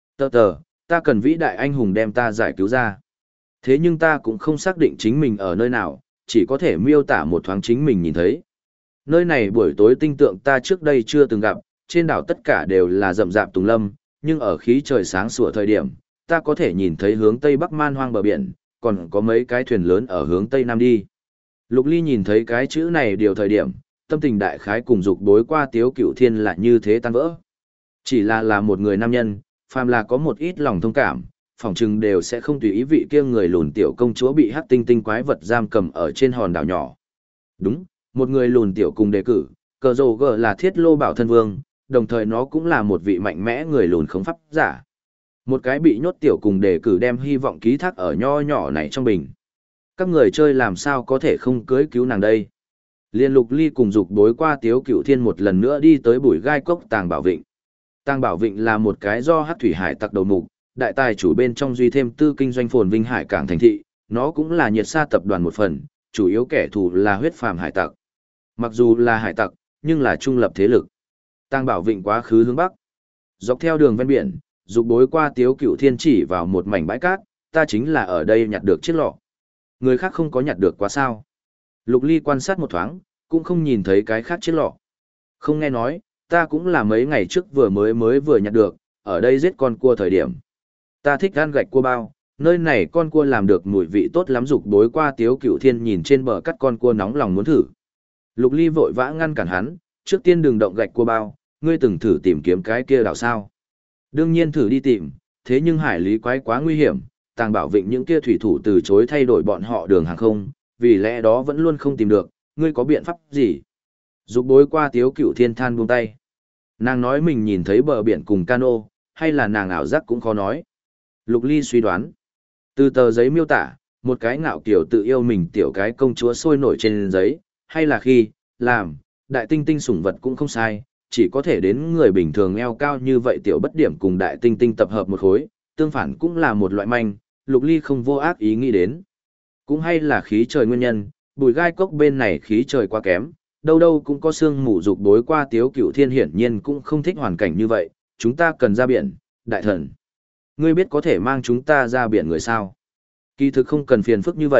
Ta cần vĩ đại anh hùng đem ta giải cứu ra. Thế nhưng ta cũng không xác định chính mình ở nơi nào, chỉ có thể miêu tả một thoáng chính mình nhìn thấy. Nơi này buổi tối tinh tượng ta trước đây chưa từng gặp, trên đảo tất cả đều là rậm rạp tùng lâm, nhưng ở khí trời sáng sủa thời điểm, ta có thể nhìn thấy hướng tây bắc man hoang bờ biển, còn có mấy cái thuyền lớn ở hướng tây nam đi. Lục Ly nhìn thấy cái chữ này điều thời điểm, tâm tình đại khái cùng dục đối qua Tiếu Cửu Thiên là như thế tan vỡ. Chỉ là một người nam nhân, phàm là có một ít lòng thông cảm, phỏng chừng đều sẽ không tùy ý vị kia người lùn tiểu công chúa bị hắc tinh tinh quái vật giam cầm ở trên hòn đảo nhỏ. Đúng, một người lùn tiểu cùng đề cử, cờ rồ gờ là thiết lô bảo thân vương, đồng thời nó cũng là một vị mạnh mẽ người lùn khống pháp giả. Một cái bị nhốt tiểu cùng đề cử đem hy vọng ký thác ở nho nhỏ này trong bình. Các người chơi làm sao có thể không cưới cứu nàng đây? Liên Lục Ly cùng dục đối qua Tiếu Cửu Thiên một lần nữa đi tới bụi gai cốc tàng bảo vịnh. Tàng bảo vịnh là một cái do hắc thủy hải tặc đầu mục, đại tài chủ bên trong duy thêm tư kinh doanh phồn vinh hải cảng thành thị, nó cũng là nhiệt sa tập đoàn một phần, chủ yếu kẻ thù là huyết phàm hải tặc. Mặc dù là hải tặc, nhưng là trung lập thế lực. Tàng bảo vịnh quá khứ hướng bắc. Dọc theo đường ven biển, dục đối qua Tiếu Cửu Thiên chỉ vào một mảnh bãi cát, ta chính là ở đây nhặt được chiếc lọ. Người khác không có nhặt được quá sao. Lục Ly quan sát một thoáng, cũng không nhìn thấy cái khác chiếc lọ. Không nghe nói, ta cũng là mấy ngày trước vừa nhặt được, ở đây giết con cua thời điểm. Ta thích ăn gạch cua bao, nơi này con cua làm được mùi vị tốt lắm. Dục đối qua Tiếu Cửu Thiên nhìn trên bờ cắt con cua nóng lòng muốn thử. Lục Ly vội vã ngăn cản hắn, trước tiên đừng động gạch cua bao, ngươi từng thử tìm kiếm cái kia đảo sao. Đương nhiên thử đi tìm, thế nhưng hải lý quái quá nguy hiểm, tàng bảo vịnh những kia thủy thủ từ chối thay đổi bọn họ đường hàng không, vì lẽ đó vẫn luôn không tìm được, ngươi có biện pháp gì? Dục đối qua Tiếu Cửu Thiên than buông tay. Nàng nói mình nhìn thấy bờ biển cùng cano, hay là nàng ảo giác cũng khó nói. Lục Ly suy đoán. Từ tờ giấy miêu tả, một cái ngạo kiểu tự yêu mình tiểu cái công chúa sôi nổi trên giấy, hay là khi, làm, đại tinh tinh sủng vật cũng không sai, chỉ có thể đến người bình thường eo cao như vậy tiểu bất điểm cùng đại tinh tinh tập hợp một khối, tương phản cũng là một loại manh, Lục Ly không vô ác ý nghĩ đến. Cũng hay là khí trời nguyên nhân, bùi gai cốc bên này khí trời quá kém, đâu đâu cũng có sương mù. Dục đối qua Tiếu Cửu Thiên hiển nhiên cũng không thích hoàn cảnh như vậy, chúng ta cần ra biển, đại thần. Ngươi biết có thể mang chúng ta ra biển người sao? Kỳ thực không cần phiền phức như vậy,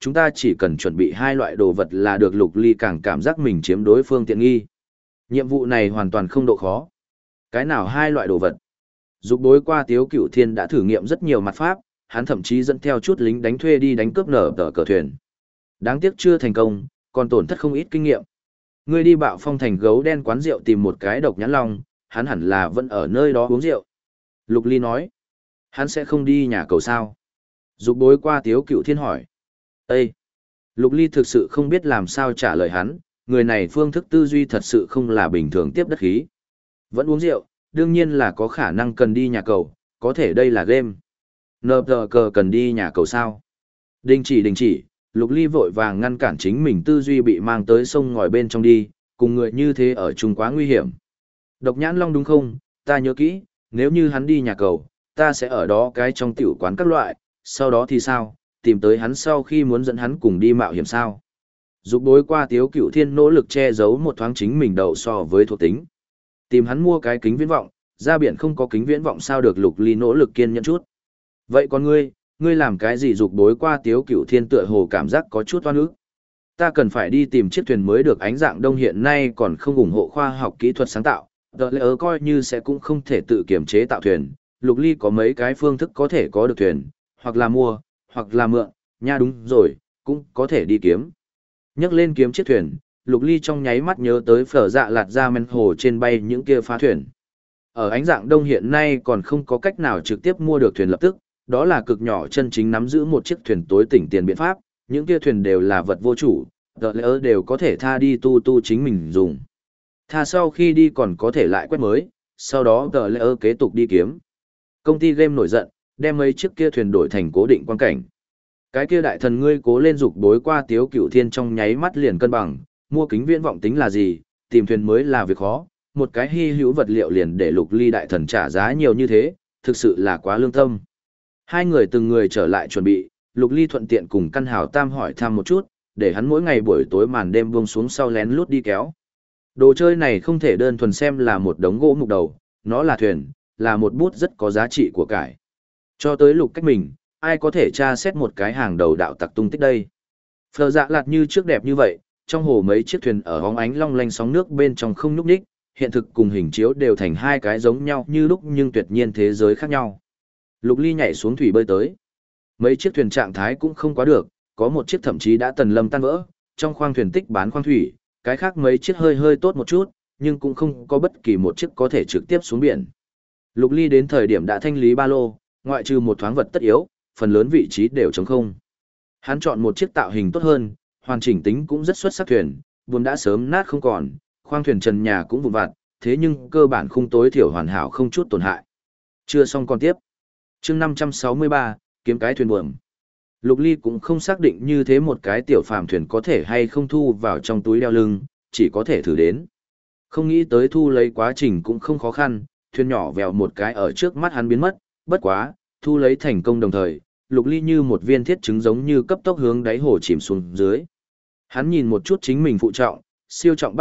chúng ta chỉ cần chuẩn bị hai loại đồ vật là được. Lục Ly càng cảm giác mình chiếm đối phương tiện nghi. Nhiệm vụ này hoàn toàn không độ khó. Cái nào hai loại đồ vật? Dục bối qua Tiếu Cửu Thiên đã thử nghiệm rất nhiều mặt pháp, hắn thậm chí dẫn theo chút lính đánh thuê đi đánh cướp nở tờ cờ thuyền. Đáng tiếc chưa thành công, còn tổn thất không ít kinh nghiệm. Ngươi đi Bạo Phong thành gấu đen quán rượu tìm một cái độc nhãn long, hắn hẳn là vẫn ở nơi đó uống rượu. Lục Ly nói, hắn sẽ không đi nhà cầu sao? Dục bối qua Tiếu Cửu Thiên hỏi. Ê! Lục Ly thực sự không biết làm sao trả lời hắn, người này phương thức tư duy thật sự không là bình thường tiếp đất khí. Vẫn uống rượu, đương nhiên là có khả năng cần đi nhà cầu, có thể đây là game. Nờ tờ cờ cần đi nhà cầu sao? Đình chỉ, Lục Ly vội vàng ngăn cản chính mình tư duy bị mang tới sông ngòi bên trong đi, cùng người như thế ở chung quá nguy hiểm. Độc nhãn long đúng không? Ta nhớ kỹ, nếu như hắn đi nhà cầu, ta sẽ ở đó cái trong tiểu quán các loại, sau đó thì sao? Tìm tới hắn sau khi muốn dẫn hắn cùng đi mạo hiểm sao? Dục bối qua Tiếu Cửu Thiên nỗ lực che giấu một thoáng chính mình đậu so với thuộc tính. Tìm hắn mua cái kính viễn vọng, ra biển không có kính viễn vọng sao được. Lục Ly nỗ lực kiên nhẫn chút. Vậy còn ngươi làm cái gì? Dục bối qua Tiếu Cửu Thiên tựa hồ cảm giác có chút oan ức. Ta cần phải đi tìm chiếc thuyền mới được. Ánh dạng đông hiện nay còn không ủng hộ khoa học kỹ thuật sáng tạo. Đợt lẽ coi như sẽ cũng không thể tự kiểm chế tạo thuyền. Lục Ly có mấy cái phương thức có thể có được thuyền, hoặc là mua, hoặc là mượn. Nha đúng rồi, cũng có thể đi kiếm. Nhắc lên kiếm chiếc thuyền, Lục Ly trong nháy mắt nhớ tới Phở Dạ Lạt ra men hồ trên bay những kia phá thuyền. Ở ánh dạng đông hiện nay còn không có cách nào trực tiếp mua được thuyền lập tức, đó là cực nhỏ chân chính nắm giữ một chiếc thuyền tối tỉnh tiền biện pháp, những kia thuyền đều là vật vô chủ, đợt lẽ đều có thể tha đi tu chính mình dùng. Tha sau khi đi còn có thể lại quét mới, sau đó đợt lẽ kế tục đi kiếm. Công ty game nổi giận, đem mấy chiếc kia thuyền đổi thành cố định quan cảnh. Cái kia đại thần ngươi cố lên. Dục bối qua Tiếu Cửu Thiên trong nháy mắt liền cân bằng, mua kính viễn vọng tính là gì, tìm thuyền mới là việc khó, một cái hy hữu vật liệu liền để Lục Ly đại thần trả giá nhiều như thế, thực sự là quá lương tâm. Hai người từng người trở lại chuẩn bị, Lục Ly thuận tiện cùng Căn Hào Tam hỏi thăm một chút, để hắn mỗi ngày buổi tối màn đêm buông xuống sau lén lút đi kéo. Đồ chơi này không thể đơn thuần xem là một đống gỗ mục đầu, nó là thuyền, là một bút rất có giá trị của cải. Cho tới Lục cách mình, ai có thể tra xét một cái hàng đầu đạo tặc tung tích đây. Phở Dạ Lạt như trước đẹp như vậy, trong hồ mấy chiếc thuyền ở hóng ánh long lanh sóng nước bên trong không nhúc nhích, hiện thực cùng hình chiếu đều thành hai cái giống nhau như lúc nhưng tuyệt nhiên thế giới khác nhau. Lục Ly nhảy xuống thủy bơi tới. Mấy chiếc thuyền trạng thái cũng không quá được, có một chiếc thậm chí đã tần lâm tan vỡ, trong khoang thuyền tích bán khoang thủy, cái khác mấy chiếc hơi tốt một chút, nhưng cũng không có bất kỳ một chiếc có thể trực tiếp xuống biển. Lục Ly đến thời điểm đã thanh lý ba lô, ngoại trừ một thoáng vật tất yếu, phần lớn vị trí đều trống không. Hắn chọn một chiếc tạo hình tốt hơn, hoàn chỉnh tính cũng rất xuất sắc thuyền, buồm đã sớm nát không còn, khoang thuyền trần nhà cũng vụn vặt, thế nhưng cơ bản khung tối thiểu hoàn hảo không chút tổn hại. Chưa xong còn tiếp. Chương 563, kiếm cái thuyền buồm. Lục Ly cũng không xác định như thế một cái tiểu phàm thuyền có thể hay không thu vào trong túi đeo lưng, chỉ có thể thử đến. Không nghĩ tới thu lấy quá trình cũng không khó khăn, thuyền nhỏ vèo một cái ở trước mắt hắn biến mất, bất quá, thu lấy thành công đồng thời, Lục Ly như một viên thiết trứng giống như cấp tốc hướng đáy hồ chìm xuống dưới. Hắn nhìn một chút chính mình phụ trọng, siêu trọng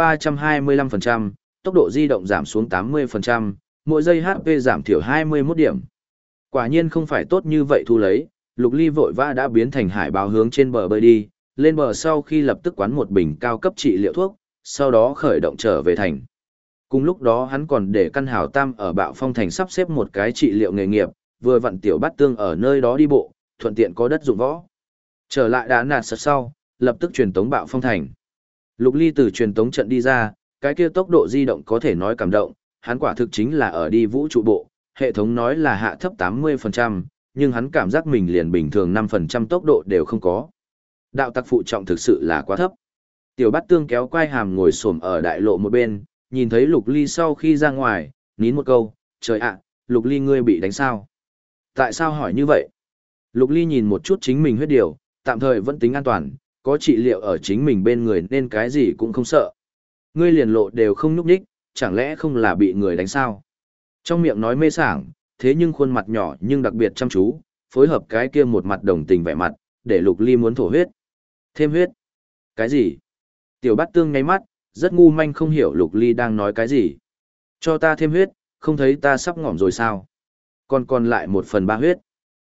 325%, tốc độ di động giảm xuống 80%, mỗi giây HP giảm thiểu 21 điểm. Quả nhiên không phải tốt như vậy thu lấy, Lục Ly vội vã đã biến thành hải báo hướng trên bờ bơi đi, lên bờ sau khi lập tức quán một bình cao cấp trị liệu thuốc, sau đó khởi động trở về thành. Cùng lúc đó hắn còn để Căn Hào Tam ở Bạo Phong thành sắp xếp một cái trị liệu nghề nghiệp, vừa vặn Tiểu Bát Tương ở nơi đó đi bộ, thuận tiện có đất dụng võ. Trở lại Đá Nạt Sật sau, lập tức truyền tống Bạo Phong thành. Lục Ly từ truyền tống trận đi ra, cái kia tốc độ di động có thể nói cảm động, hắn quả thực chính là ở đi vũ trụ bộ, hệ thống nói là hạ thấp 80%, nhưng hắn cảm giác mình liền bình thường 5% tốc độ đều không có. Đạo tặc phụ trọng thực sự là quá thấp. Tiểu Bát Tương kéo quai hàm ngồi xổm ở đại lộ một bên, nhìn thấy Lục Ly sau khi ra ngoài, nín một câu, trời ạ, Lục Ly ngươi bị đánh sao? Tại sao hỏi như vậy? Lục Ly nhìn một chút chính mình huyết điều, tạm thời vẫn tính an toàn, có trị liệu ở chính mình bên người nên cái gì cũng không sợ. Ngươi liền lộ đều không nhúc nhích, chẳng lẽ không là bị người đánh sao? Trong miệng nói mê sảng, thế nhưng khuôn mặt nhỏ nhưng đặc biệt chăm chú, phối hợp cái kia một mặt đồng tình vẻ mặt, để Lục Ly muốn thổ huyết. Thêm huyết? Cái gì? Tiểu Bát Tương ngáy mắt, rất ngu manh không hiểu Lục Ly đang nói cái gì. Cho ta thêm huyết, không thấy ta sắp ngỏm rồi sao? Còn lại 1/3 huyết.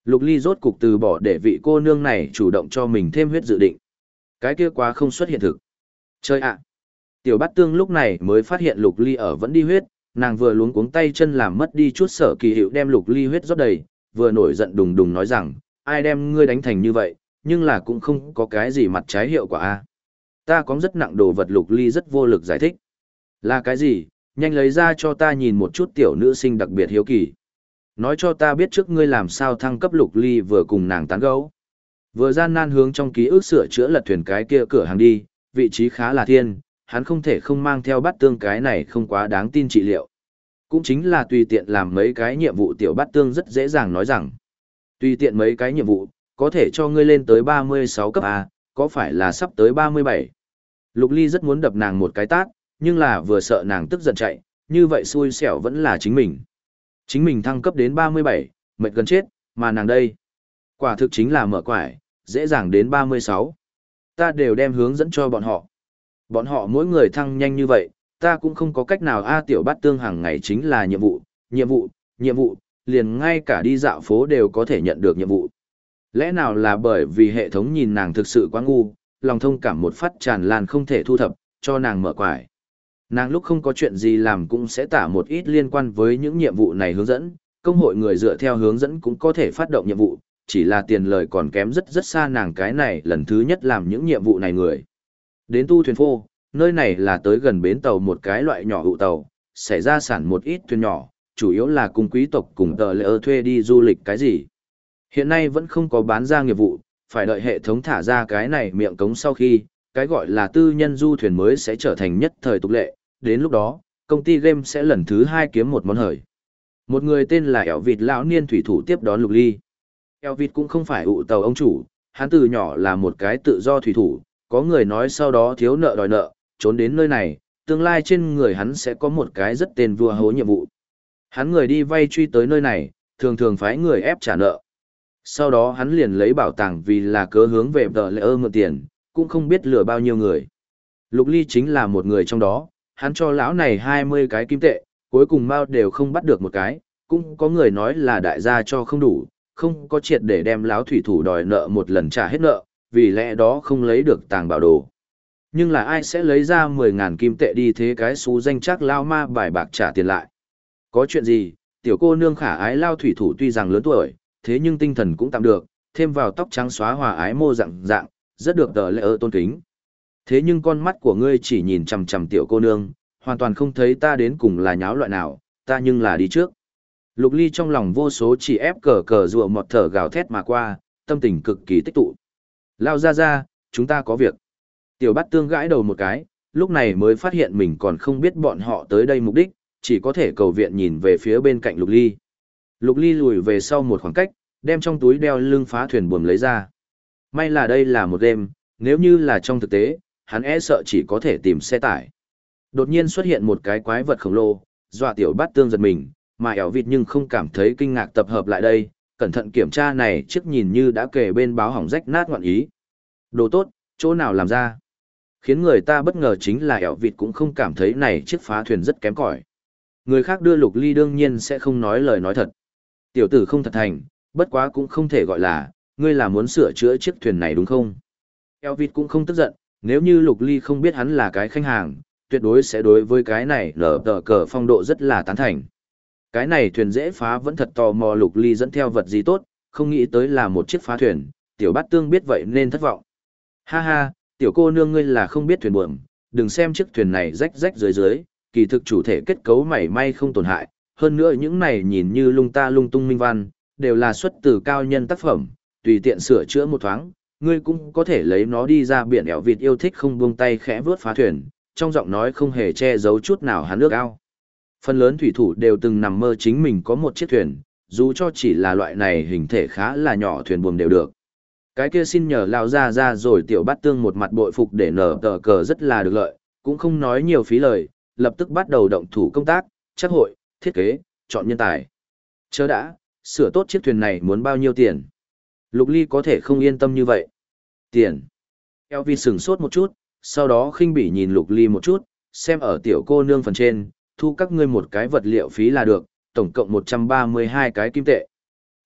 Lục Ly rốt cục từ bỏ để vị cô nương này chủ động cho mình thêm huyết dự định. Cái kia quá không xuất hiện thực. Chơi ạ! Tiểu Bát Tương lúc này mới phát hiện Lục Ly ở vẫn đi huyết, nàng vừa luống cuống tay chân làm mất đi chút sở kỳ hiệu đem Lục Ly huyết rót đầy, vừa nổi giận đùng đùng nói rằng, ai đem ngươi đánh thành như vậy, nhưng là cũng không có cái gì mặt trái hiệu quả a. Ta có rất nặng đồ vật. Lục Ly rất vô lực giải thích. Là cái gì? Nhanh lấy ra cho ta nhìn một chút. Tiểu nữ sinh đặc biệt hiếu kỳ. Nói cho ta biết trước ngươi làm sao thăng cấp. Lục Ly vừa cùng nàng tán gẫu, vừa gian nan hướng trong ký ức sửa chữa lật thuyền cái kia cửa hàng đi, vị trí khá là thiên, hắn không thể không mang theo Bát Tương cái này không quá đáng tin trị liệu. Cũng chính là tùy tiện làm mấy cái nhiệm vụ. Tiểu Bát Tương rất dễ dàng nói rằng, tùy tiện mấy cái nhiệm vụ, có thể cho ngươi lên tới 36 cấp A, có phải là sắp tới 37? Lục Ly rất muốn đập nàng một cái tát, nhưng là vừa sợ nàng tức giận chạy, như vậy xui xẻo vẫn là chính mình. Chính mình thăng cấp đến 37, mệt gần chết, mà nàng đây. Quả thực chính là mở quải, dễ dàng đến 36. Ta đều đem hướng dẫn cho bọn họ. Bọn họ mỗi người thăng nhanh như vậy, ta cũng không có cách nào. Tiểu Bát Tương hàng ngày chính là nhiệm vụ, nhiệm vụ, nhiệm vụ, liền ngay cả đi dạo phố đều có thể nhận được nhiệm vụ. Lẽ nào là bởi vì hệ thống nhìn nàng thực sự quá ngu, lòng thông cảm một phát tràn lan không thể thu thập, cho nàng mở quải. Nàng lúc không có chuyện gì làm cũng sẽ tả một ít liên quan với những nhiệm vụ này hướng dẫn, công hội người dựa theo hướng dẫn cũng có thể phát động nhiệm vụ, chỉ là tiền lời còn kém rất rất xa nàng cái này lần thứ nhất làm những nhiệm vụ này người. Đến tu thuyền phô, nơi này là tới gần bến tàu một cái loại nhỏ hụ tàu, xảy ra sản một ít thuyền nhỏ, chủ yếu là cùng quý tộc cùng tờ lệ thuê đi du lịch cái gì. Hiện nay vẫn không có bán ra nghiệp vụ, phải đợi hệ thống thả ra cái này miệng cống sau khi, cái gọi là tư nhân du thuyền mới sẽ trở thành nhất thời tục lệ, đến lúc đó, công ty game sẽ lần thứ 2 kiếm một món hời. Một người tên là Eo Vịt lão niên thủy thủ tiếp đón Lục Ly. Eo Vịt cũng không phải ụ tàu ông chủ, hắn từ nhỏ là một cái tự do thủy thủ, có người nói sau đó thiếu nợ đòi nợ, trốn đến nơi này, tương lai trên người hắn sẽ có một cái rất tên vua hố nhiệm vụ. Hắn người đi vay truy tới nơi này, thường thường phái người ép trả nợ. Sau đó hắn liền lấy bảo tàng vì là cớ hướng về tờ lệ mượn tiền, cũng không biết lừa bao nhiêu người. Lục Ly chính là một người trong đó, hắn cho lão này 20 cái kim tệ, cuối cùng Mao đều không bắt được một cái, cũng có người nói là đại gia cho không đủ, không có triệt để đem lão thủy thủ đòi nợ một lần trả hết nợ, vì lẽ đó không lấy được tàng bảo đồ. Nhưng là ai sẽ lấy ra 10.000 kim tệ đi thế cái xú danh chắc lao ma bài bạc trả tiền lại? Có chuyện gì? Tiểu cô nương khả ái lao thủy thủ tuy rằng lớn tuổi, thế nhưng tinh thần cũng tạm được, thêm vào tóc trắng xóa hòa ái mô dạng, rất được tờ lệ tôn kính. Thế nhưng con mắt của ngươi chỉ nhìn chằm chằm tiểu cô nương, hoàn toàn không thấy ta đến cùng là nháo loại nào, ta nhưng là đi trước. Lục Ly trong lòng vô số chỉ ép cờ rùa một thở gào thét mà qua, tâm tình cực kỳ tích tụ. Lao ra, chúng ta có việc. Tiểu Bát Tương gãi đầu một cái, lúc này mới phát hiện mình còn không biết bọn họ tới đây mục đích, chỉ có thể cầu viện nhìn về phía bên cạnh Lục Ly. Lục Ly lùi về sau một khoảng cách, đem trong túi đeo lưng phá thuyền buồm lấy ra. May là đây là một đêm, nếu như là trong thực tế, hắn e sợ chỉ có thể tìm xe tải. Đột nhiên xuất hiện một cái quái vật khổng lồ, dọa Tiểu Bát Tương giật mình, mà Ẻo Vịt nhưng không cảm thấy kinh ngạc tập hợp lại đây, cẩn thận kiểm tra này chiếc nhìn như đã kề bên báo hỏng rách nát ngoạn ý. Đồ tốt, chỗ nào làm ra? Khiến người ta bất ngờ chính là Ẻo Vịt cũng không cảm thấy này chiếc phá thuyền rất kém cỏi. Người khác đưa Lục Ly đương nhiên sẽ không nói lời nói thật. Tiểu tử không thật thành, bất quá cũng không thể gọi là, ngươi là muốn sửa chữa chiếc thuyền này đúng không? Ẻo Vịt cũng không tức giận, nếu như Lục Ly không biết hắn là cái khách hàng, tuyệt đối sẽ đối với cái này lở tờ cờ phong độ rất là tán thành. Cái này thuyền dễ phá vẫn thật tò mò Lục Ly dẫn theo vật gì tốt, không nghĩ tới là một chiếc phá thuyền, Tiểu Bát Tương biết vậy nên thất vọng. Ha ha, tiểu cô nương ngươi là không biết thuyền buồm, đừng xem chiếc thuyền này rách rách dưới, kỳ thực chủ thể kết cấu mảy may không tổn hại, hơn nữa những này nhìn như lung ta lung tung minh văn, đều là xuất từ cao nhân tác phẩm, tùy tiện sửa chữa một thoáng, ngươi cũng có thể lấy nó đi ra biển. Ẻo Vịt yêu thích không buông tay khẽ vướt phá thuyền, trong giọng nói không hề che giấu chút nào hắn ước ao. Phần lớn thủy thủ đều từng nằm mơ chính mình có một chiếc thuyền, dù cho chỉ là loại này hình thể khá là nhỏ thuyền buồm đều được. Cái kia xin nhờ lao ra rồi. Tiểu Bát Tương một mặt bội phục để nở tờ cờ rất là được lợi, cũng không nói nhiều phí lời, lập tức bắt đầu động thủ công tác, chắc hội, thiết kế, chọn nhân tài. Chớ đã, sửa tốt chiếc thuyền này muốn bao nhiêu tiền? Lục Ly có thể không yên tâm như vậy. Tiền. Elvis sửng sốt một chút, sau đó khinh bỉ nhìn Lục Ly một chút, xem ở tiểu cô nương phần trên, thu các ngươi một cái vật liệu phí là được, tổng cộng 132 cái kim tệ.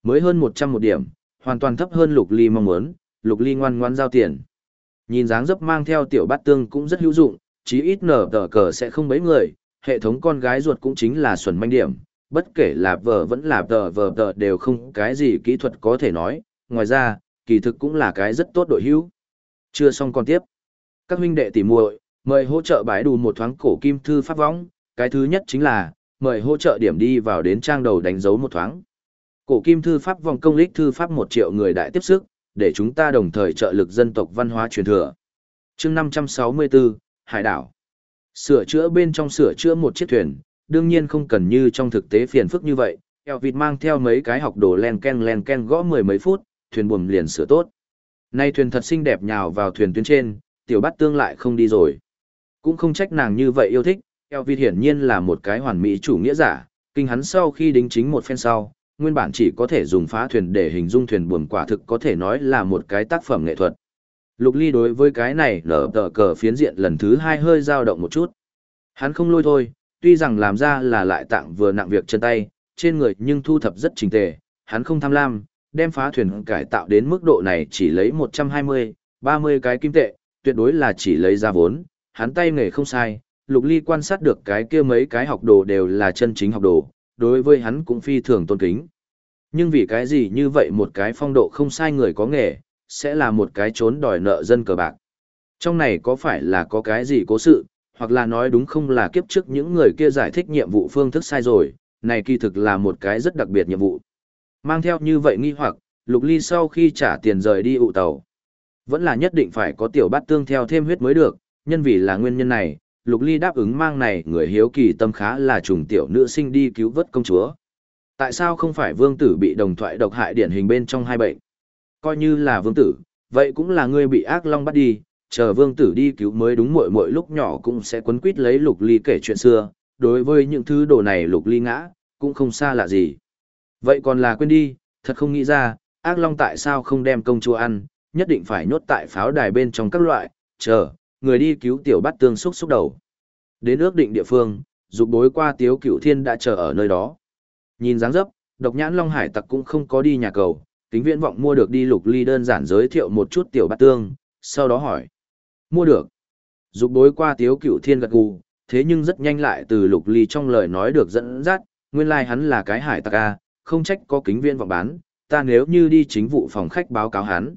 Mới hơn 100 một điểm, hoàn toàn thấp hơn Lục Ly mong muốn, Lục Ly ngoan ngoãn giao tiền. Nhìn dáng dấp mang theo tiểu bát tương cũng rất hữu dụng, chí ít nở tờ cờ sẽ không bấy người, hệ thống con gái ruột cũng chính là xuẩn manh điểm, bất kể là vợ vẫn là vợ đều không cái gì kỹ thuật có thể nói, ngoài ra, kỳ thực cũng là cái rất tốt đội hữu. Chưa xong còn tiếp. Các huynh đệ tỉ muội, mời hỗ trợ bái đủ một thoáng cổ kim thư pháp võng, cái thứ nhất chính là, mời hỗ trợ điểm đi vào đến trang đầu đánh dấu một thoáng. Cổ kim thư pháp vòng công lích thư pháp 1 triệu người đại tiếp sức, để chúng ta đồng thời trợ lực dân tộc văn hóa truyền thừa. Chương 564, Hải đảo. Sửa chữa bên trong sửa chữa một chiếc thuyền, đương nhiên không cần như trong thực tế phiền phức như vậy, Elvin mang theo mấy cái học đồ len ken gõ mười mấy phút, thuyền buồm liền sửa tốt. Nay thuyền thật xinh đẹp nhào vào thuyền tuyến trên, tiểu bát tương lại không đi rồi. Cũng không trách nàng như vậy yêu thích, Elvin hiển nhiên là một cái hoàn mỹ chủ nghĩa giả, kinh hắn sau khi đính chính một phen sau, nguyên bản chỉ có thể dùng phá thuyền để hình dung thuyền buồm quả thực có thể nói là một cái tác phẩm nghệ thuật. Lục Ly đối với cái này nở tờ cờ phiến diện lần thứ 2 hơi dao động một chút. Hắn không lôi thôi, tuy rằng làm ra là lại tặng vừa nặng việc chân tay, trên người nhưng thu thập rất chỉnh tề, hắn không tham lam, đem phá thuyền cải tạo đến mức độ này chỉ lấy 120, 30 cái kim tệ, tuyệt đối là chỉ lấy ra vốn, hắn tay nghề không sai, Lục Ly quan sát được cái kia mấy cái học đồ đều là chân chính học đồ, đối với hắn cũng phi thường tôn kính. Nhưng vì cái gì như vậy một cái phong độ không sai người có nghề, sẽ là một cái trốn đòi nợ dân cờ bạc. Trong này có phải là có cái gì cố sự, hoặc là nói đúng không là kiếp trước những người kia giải thích nhiệm vụ phương thức sai rồi, này kỳ thực là một cái rất đặc biệt nhiệm vụ. Mang theo như vậy nghi hoặc, Lục Ly sau khi trả tiền rời đi ụ tàu. Vẫn là nhất định phải có tiểu bát tương theo thêm huyết mới được, nhân vì là nguyên nhân này, Lục Ly đáp ứng mang này người hiếu kỳ tâm khá là trùng tiểu nữ sinh đi cứu vớt công chúa. Tại sao không phải vương tử bị đồng thoại độc hại điển hình bên trong hai bệnh? Coi như là vương tử, vậy cũng là ngươi bị ác long bắt đi, chờ vương tử đi cứu mới đúng, mỗi lúc nhỏ cũng sẽ quấn quýt lấy Lục Ly kể chuyện xưa, đối với những thứ đồ này Lục Ly ngã, cũng không xa lạ gì. Vậy còn là quên đi, thật không nghĩ ra, ác long tại sao không đem công chúa ăn, nhất định phải nhốt tại pháo đài bên trong các loại, chờ, người đi cứu tiểu bát tương xúc đầu. Đến ước định địa phương, dục bối qua Tiếu Cửu Thiên đã chờ ở nơi đó. Nhìn dáng dấp, độc nhãn Long Hải tặc cũng không có đi nhà cầu, Kính Viễn Vọng mua được đi. Lục Ly đơn giản giới thiệu một chút tiểu bát tương, sau đó hỏi. Mua được. Dục bối qua Tiếu Cửu Thiên gật gù, thế nhưng rất nhanh lại từ Lục Ly trong lời nói được dẫn dắt, nguyên lai hắn là cái hải tặc a, không trách có Kính Viễn Vọng bán, ta nếu như đi chính vụ phòng khách báo cáo hắn,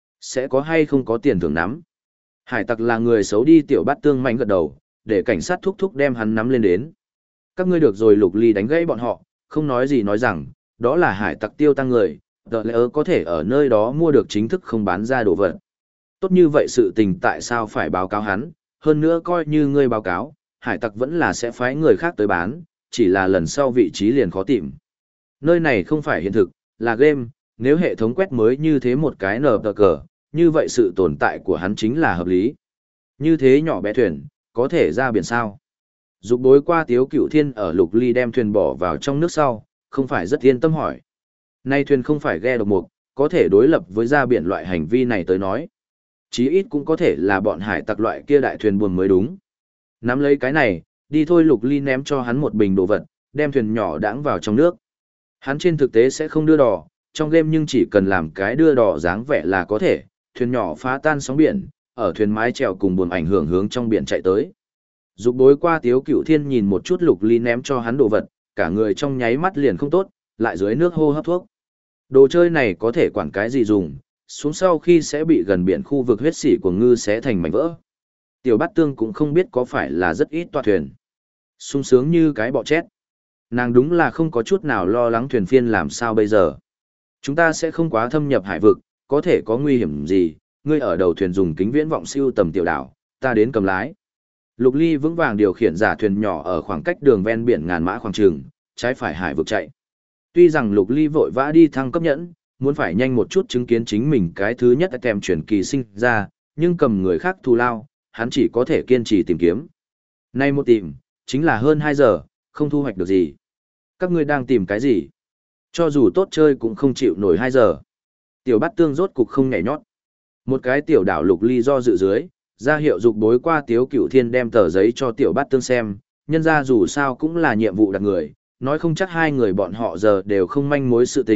sẽ có hay không có tiền thưởng nắm. Hải tặc là người xấu đi. Tiểu bát tương mạnh gật đầu, để cảnh sát thúc thúc đem hắn nắm lên đến. Các ngươi được rồi. Lục Ly đánh gãy bọn họ, không nói gì nói rằng, đó là hải tặc tiêu tăng người, tờ lỡ có thể ở nơi đó mua được chính thức không bán ra đồ vật. Tốt như vậy sự tình tại sao phải báo cáo hắn, hơn nữa coi như ngươi báo cáo, hải tặc vẫn là sẽ phái người khác tới bán, chỉ là lần sau vị trí liền khó tìm. Nơi này không phải hiện thực, là game, nếu hệ thống quét mới như thế một cái nở tờ cờ, như vậy sự tồn tại của hắn chính là hợp lý. Như thế nhỏ bé thuyền, có thể ra biển sao? Dục bối qua Tiếu Cửu Thiên ở Lục Ly đem thuyền bỏ vào trong nước sau, không phải rất yên tâm hỏi. Nay thuyền không phải ghe độc mục, có thể đối lập với ra biển loại hành vi này tới nói. Chí ít cũng có thể là bọn hải tặc loại kia đại thuyền buồm mới đúng. Nắm lấy cái này, đi thôi. Lục Ly ném cho hắn một bình đồ vật, đem thuyền nhỏ đãng vào trong nước. Hắn trên thực tế sẽ không đưa đò, trong game nhưng chỉ cần làm cái đưa đò dáng vẻ là có thể, thuyền nhỏ phá tan sóng biển, ở thuyền mái chèo cùng buồm ảnh hưởng hướng trong biển chạy tới. Dục bối qua Tiếu Cửu Thiên nhìn một chút Lục Ly ném cho hắn đồ vật, cả người trong nháy mắt liền không tốt, lại dưới nước hô hấp thuốc. Đồ chơi này có thể quản cái gì dùng, xuống sau khi sẽ bị gần biển khu vực huyết sỉ của ngư xé thành mảnh vỡ. Tiểu bát tương cũng không biết có phải là rất ít toa thuyền. Sung sướng như cái bọ chết. Nàng đúng là không có chút nào lo lắng thuyền phiên làm sao bây giờ. Chúng ta sẽ không quá thâm nhập hải vực, có thể có nguy hiểm gì, ngươi ở đầu thuyền dùng kính viễn vọng siêu tầm tiểu đảo, ta đến cầm lái. Lục Ly vững vàng điều khiển giả thuyền nhỏ ở khoảng cách đường ven biển ngàn mã khoảng trường, trái phải hải vực chạy. Tuy rằng Lục Ly vội vã đi thăng cấp nhẫn, muốn phải nhanh một chút chứng kiến chính mình cái thứ nhất kèm chuyển kỳ sinh ra, nhưng cầm người khác thù lao, hắn chỉ có thể kiên trì tìm kiếm. Nay một tìm, chính là hơn 2 giờ, không thu hoạch được gì. Các ngươi đang tìm cái gì? Cho dù tốt chơi cũng không chịu nổi 2 giờ. Tiểu bát tương rốt cục không nhảy nhót. Một cái tiểu đảo Lục Ly do dự dưới, ra hiệu dục bối qua Tiếu Cửu Thiên đem tờ giấy cho tiểu bát tương xem, nhân ra dù sao cũng là nhiệm vụ đặt người, nói không chắc hai người bọn họ giờ đều không manh mối sự tình,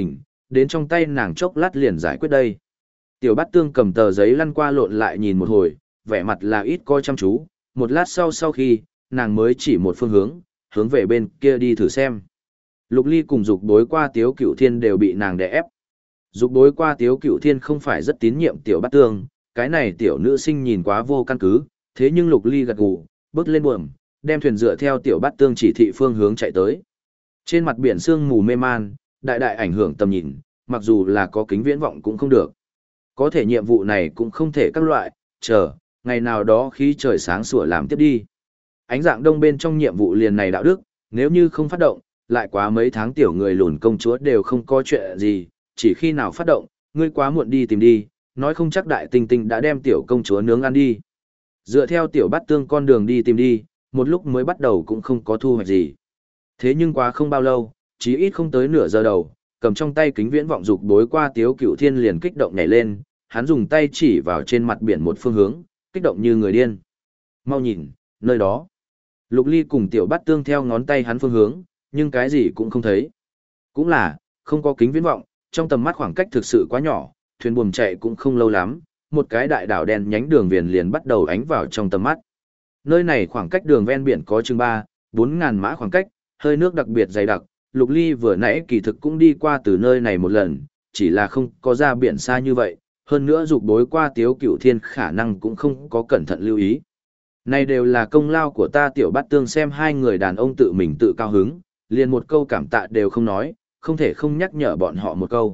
đến trong tay nàng chốc lát liền giải quyết đây. Tiểu Bát Tương cầm tờ giấy lăn qua lộn lại nhìn một hồi, vẻ mặt là ít coi chăm chú, một lát sau khi, nàng mới chỉ một phương hướng về bên kia đi thử xem. Lục Ly cùng Dục Bối qua Tiếu Cửu Thiên đều bị nàng đè ép. Dục Bối qua Tiếu Cửu Thiên không phải rất tín nhiệm Tiểu Bát Tương, cái này tiểu nữ sinh nhìn quá vô căn cứ, thế nhưng Lục Ly gật gù, bước lên buồm, đem thuyền dựa theo Tiểu Bát Tương chỉ thị phương hướng chạy tới. Trên mặt biển sương mù mê man, đại đại ảnh hưởng tầm nhìn, mặc dù là có kính viễn vọng cũng không được. Có thể nhiệm vụ này cũng không thể các loại, chờ, ngày nào đó khi trời sáng sủa làm tiếp đi. Ánh dạng đông bên trong nhiệm vụ liền này đạo đức, nếu như không phát động, lại quá mấy tháng tiểu người lùn công chúa đều không có chuyện gì, chỉ khi nào phát động, ngươi quá muộn đi tìm đi, nói không chắc đại tinh tinh đã đem tiểu công chúa nướng ăn đi. Dựa theo Tiểu Bát Tương con đường đi tìm đi, một lúc mới bắt đầu cũng không có thu hoạch gì. Thế nhưng quá không bao lâu, chí ít không tới nửa giờ đầu, cầm trong tay kính viễn vọng Dục Bối qua Tiếu Cửu Thiên liền kích động nhảy lên, hắn dùng tay chỉ vào trên mặt biển một phương hướng, kích động như người điên. Mau nhìn, nơi đó. Lục Ly cùng Tiểu Bát Tương theo ngón tay hắn phương hướng, nhưng cái gì cũng không thấy. Cũng là, không có kính viễn vọng, trong tầm mắt khoảng cách thực sự quá nhỏ, thuyền buồm chạy cũng không lâu lắm, một cái đại đảo đen nhánh đường viền liền bắt đầu ánh vào trong tầm mắt. Nơi này khoảng cách đường ven biển có chừng 4 ngàn mã khoảng cách, hơi nước đặc biệt dày đặc, Lục Ly vừa nãy kỳ thực cũng đi qua từ nơi này một lần, chỉ là không có ra biển xa như vậy, hơn nữa Dục Bối qua Tiếu Cửu Thiên khả năng cũng không có cẩn thận lưu ý. Này đều là công lao của ta. Tiểu Bát Tương xem hai người đàn ông tự mình tự cao hứng, liền một câu cảm tạ đều không nói, không thể không nhắc nhở bọn họ một câu.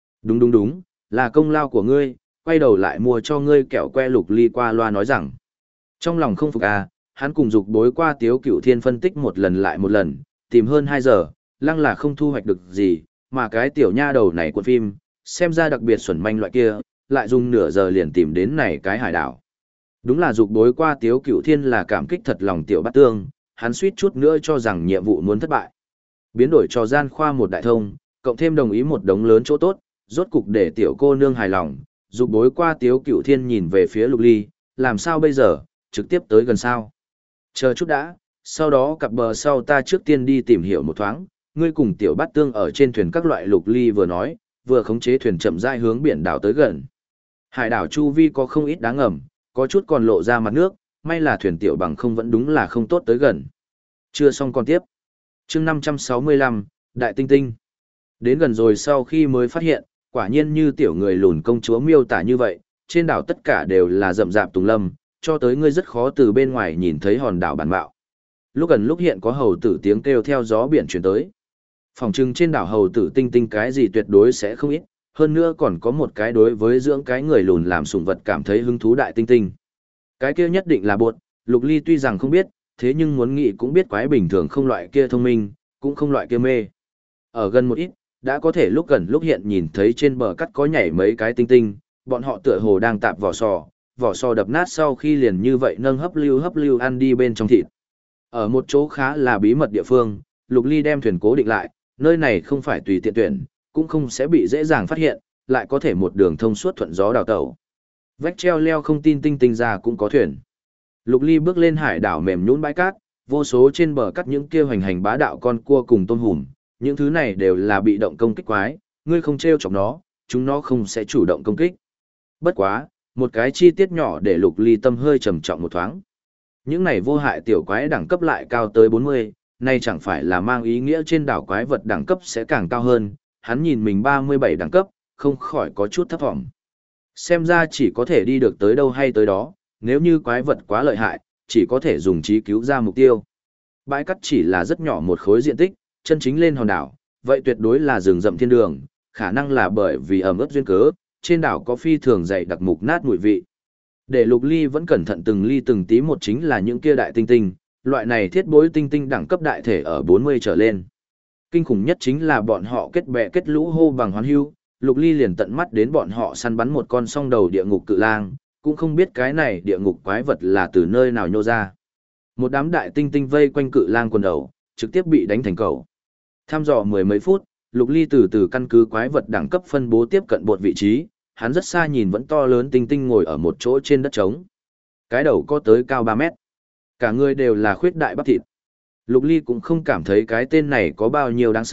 Đúng, là công lao của ngươi, quay đầu lại mua cho ngươi kẹo que. Lục Ly qua loa nói rằng. Trong lòng không phục hắn cùng Dục Bối qua Tiếu Cửu Thiên phân tích một lần lại một lần, tìm hơn 2 giờ, lăng là không thu hoạch được gì, mà cái tiểu nha đầu này cuộn phim, xem ra đặc biệt xuẩn manh loại kia, lại dùng nửa giờ liền tìm đến này cái hải đảo. Đúng là Dục Bối qua Tiếu Cửu Thiên là cảm kích thật lòng Tiểu Bát Tương, hắn suýt chút nữa cho rằng nhiệm vụ muốn thất bại. Biến đổi cho gian khoa một đại thông, cộng thêm đồng ý một đống lớn chỗ tốt, rốt cục để tiểu cô nương hài lòng. Dục Bối qua Tiếu Cửu Thiên nhìn về phía Lục Ly, làm sao bây giờ, trực tiếp tới gần sao? Chờ chút đã, sau đó cặp bờ sau ta trước tiên đi tìm hiểu một thoáng, ngươi cùng Tiểu Bát Tương ở trên thuyền các loại. Lục Ly vừa nói, vừa khống chế thuyền chậm rãi hướng biển đảo tới gần. Hải đảo chu vi có không ít đá ngầm, có chút còn lộ ra mặt nước, may là thuyền tiểu bằng không vẫn đúng là không tốt tới gần. Chưa xong còn tiếp. Chương 565, Đại Tinh Tinh. Đến gần rồi sau khi mới phát hiện, quả nhiên như tiểu người lùn công chúa miêu tả như vậy, trên đảo tất cả đều là rậm rạp tùng lâm, cho tới ngươi rất khó từ bên ngoài nhìn thấy hòn đảo bản mạo. Lúc gần lúc hiện có hầu tử tiếng kêu theo gió biển truyền tới. Phòng trưng trên đảo hầu tử tinh tinh cái gì tuyệt đối sẽ không ít, hơn nữa còn có một cái đối với dưỡng cái người lùn làm sủng vật cảm thấy hứng thú đại tinh tinh. Cái kia nhất định là bột, Lục Ly tuy rằng không biết, thế nhưng muốn nghĩ cũng biết quái bình thường không loại kia thông minh, cũng không loại kia mê. Ở gần một ít, đã có thể lúc gần lúc hiện nhìn thấy trên bờ cắt có nhảy mấy cái tinh tinh, bọn họ tựa hồ đang tạp vỏ sò đập nát sau khi liền như vậy nâng hấp lưu ăn đi bên trong thịt. Ở một chỗ khá là bí mật địa phương, Lục Ly đem thuyền cố định lại, nơi này không phải tùy tiện tuyển, cũng không sẽ bị dễ dàng phát hiện, lại có thể một đường thông suốt thuận gió đào tẩu. Vách treo leo không tin tinh tinh ra cũng có thuyền. Lục Ly bước lên hải đảo mềm nhũn bãi cát, vô số trên bờ cắt những kia hoành hành bá đạo con cua cùng tôm hùm, những thứ này đều là bị động công kích quái, ngươi không trêu chọc nó, chúng nó không sẽ chủ động công kích. Bất quá, một cái chi tiết nhỏ để Lục Ly tâm hơi trầm trọng một thoáng. Những này vô hại tiểu quái đẳng cấp lại cao tới 40, nay chẳng phải là mang ý nghĩa trên đảo quái vật đẳng cấp sẽ càng cao hơn, hắn nhìn mình 37 đẳng cấp, không khỏi có chút thấp vọng. Xem ra chỉ có thể đi được tới đâu hay tới đó, nếu như quái vật quá lợi hại, chỉ có thể dùng trí cứu ra mục tiêu. Bãi cắt chỉ là rất nhỏ một khối diện tích, chân chính lên hòn đảo, vậy tuyệt đối là rừng rậm thiên đường, khả năng là bởi vì ẩm ướt duyên cớ, trên đảo có phi thường dày đặc mục nát mùi vị. Để Lục Ly vẫn cẩn thận từng ly từng tí một chính là những kia đại tinh tinh, loại này thiết bối tinh tinh đẳng cấp đại thể ở 40 trở lên. Kinh khủng nhất chính là bọn họ kết bè kết lũ hô bằng hoán hưu, Lục Ly liền tận mắt đến bọn họ săn bắn một con song đầu địa ngục cự lang, cũng không biết cái này địa ngục quái vật là từ nơi nào nhô ra. Một đám đại tinh tinh vây quanh cự lang quần đầu, trực tiếp bị đánh thành cầu. Thăm dò mười mấy phút, Lục Ly từ từ căn cứ quái vật đẳng cấp phân bố tiếp cận bột vị trí, hắn rất xa nhìn vẫn to lớn tinh tinh ngồi ở một chỗ trên đất trống. Cái đầu có tới cao 3 mét. Cả người đều là khuyết đại bắp thịt. Lục Ly cũng không cảm thấy cái tên này có bao nhiêu đáng sợ,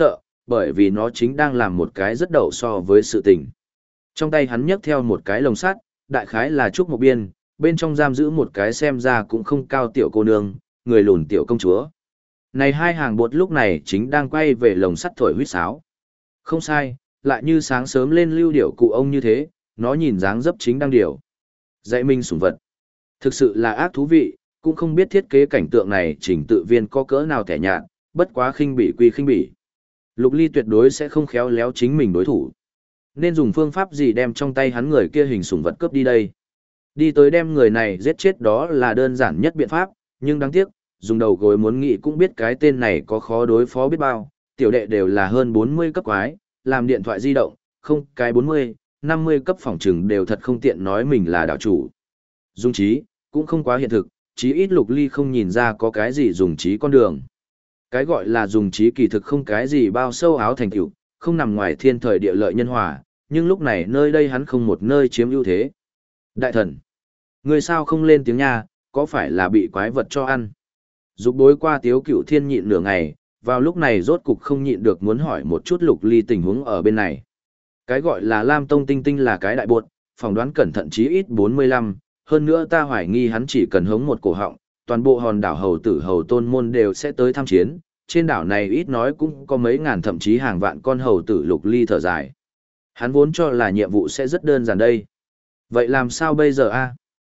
bởi vì nó chính đang làm một cái rất đậu so với sự tình. Trong tay hắn nhấc theo một cái lồng sắt, đại khái là trúc một biên, bên trong giam giữ một cái xem ra cũng không cao tiểu cô nương, người lùn tiểu công chúa. Này hai hàng bột lúc này chính đang quay về lồng sắt thổi huýt sáo. Không sai, lại như sáng sớm lên lưu điểu cụ ông như thế, nó nhìn dáng dấp chính đang điều. Dạy mình sủng vật. Thực sự là ác thú vị, cũng không biết thiết kế cảnh tượng này chỉnh tự viên có cỡ nào tẻ nhạt, bất quá khinh bỉ quy khinh bỉ. Lục Ly tuyệt đối sẽ không khéo léo chính mình đối thủ. Nên dùng phương pháp gì đem trong tay hắn người kia hình sủng vật cướp đi đây? Đi tới đem người này giết chết đó là đơn giản nhất biện pháp, nhưng đáng tiếc, dùng đầu gối muốn nghĩ cũng biết cái tên này có khó đối phó biết bao, tiểu đệ đều là hơn 40 cấp quái, làm điện thoại di động, không cái 40, 50 cấp phòng trừng đều thật không tiện nói mình là đảo chủ. Dùng trí, cũng không quá hiện thực, chí ít Lục Ly không nhìn ra có cái gì dùng trí con đường. Cái gọi là dùng trí kỳ thực không cái gì bao sâu áo thành tựu, không nằm ngoài thiên thời địa lợi nhân hòa, nhưng lúc này nơi đây hắn không một nơi chiếm ưu thế. Đại thần, người sao không lên tiếng nha, có phải là bị quái vật cho ăn? Dục bối qua Tiếu Cựu Thiên nhịn nửa ngày, vào lúc này rốt cục không nhịn được muốn hỏi một chút Lục Ly tình huống ở bên này. Cái gọi là Lam Tông Tinh Tinh là cái đại buột, phỏng đoán cẩn thận chí ít 45, hơn nữa ta hoài nghi hắn chỉ cần hống một cổ họng, toàn bộ hòn đảo hầu tử hầu tôn môn đều sẽ tới tham chiến, trên đảo này ít nói cũng có mấy ngàn thậm chí hàng vạn con hầu tử. Lục Ly thở dài. Hắn vốn cho là nhiệm vụ sẽ rất đơn giản đây. Vậy làm sao bây giờ a?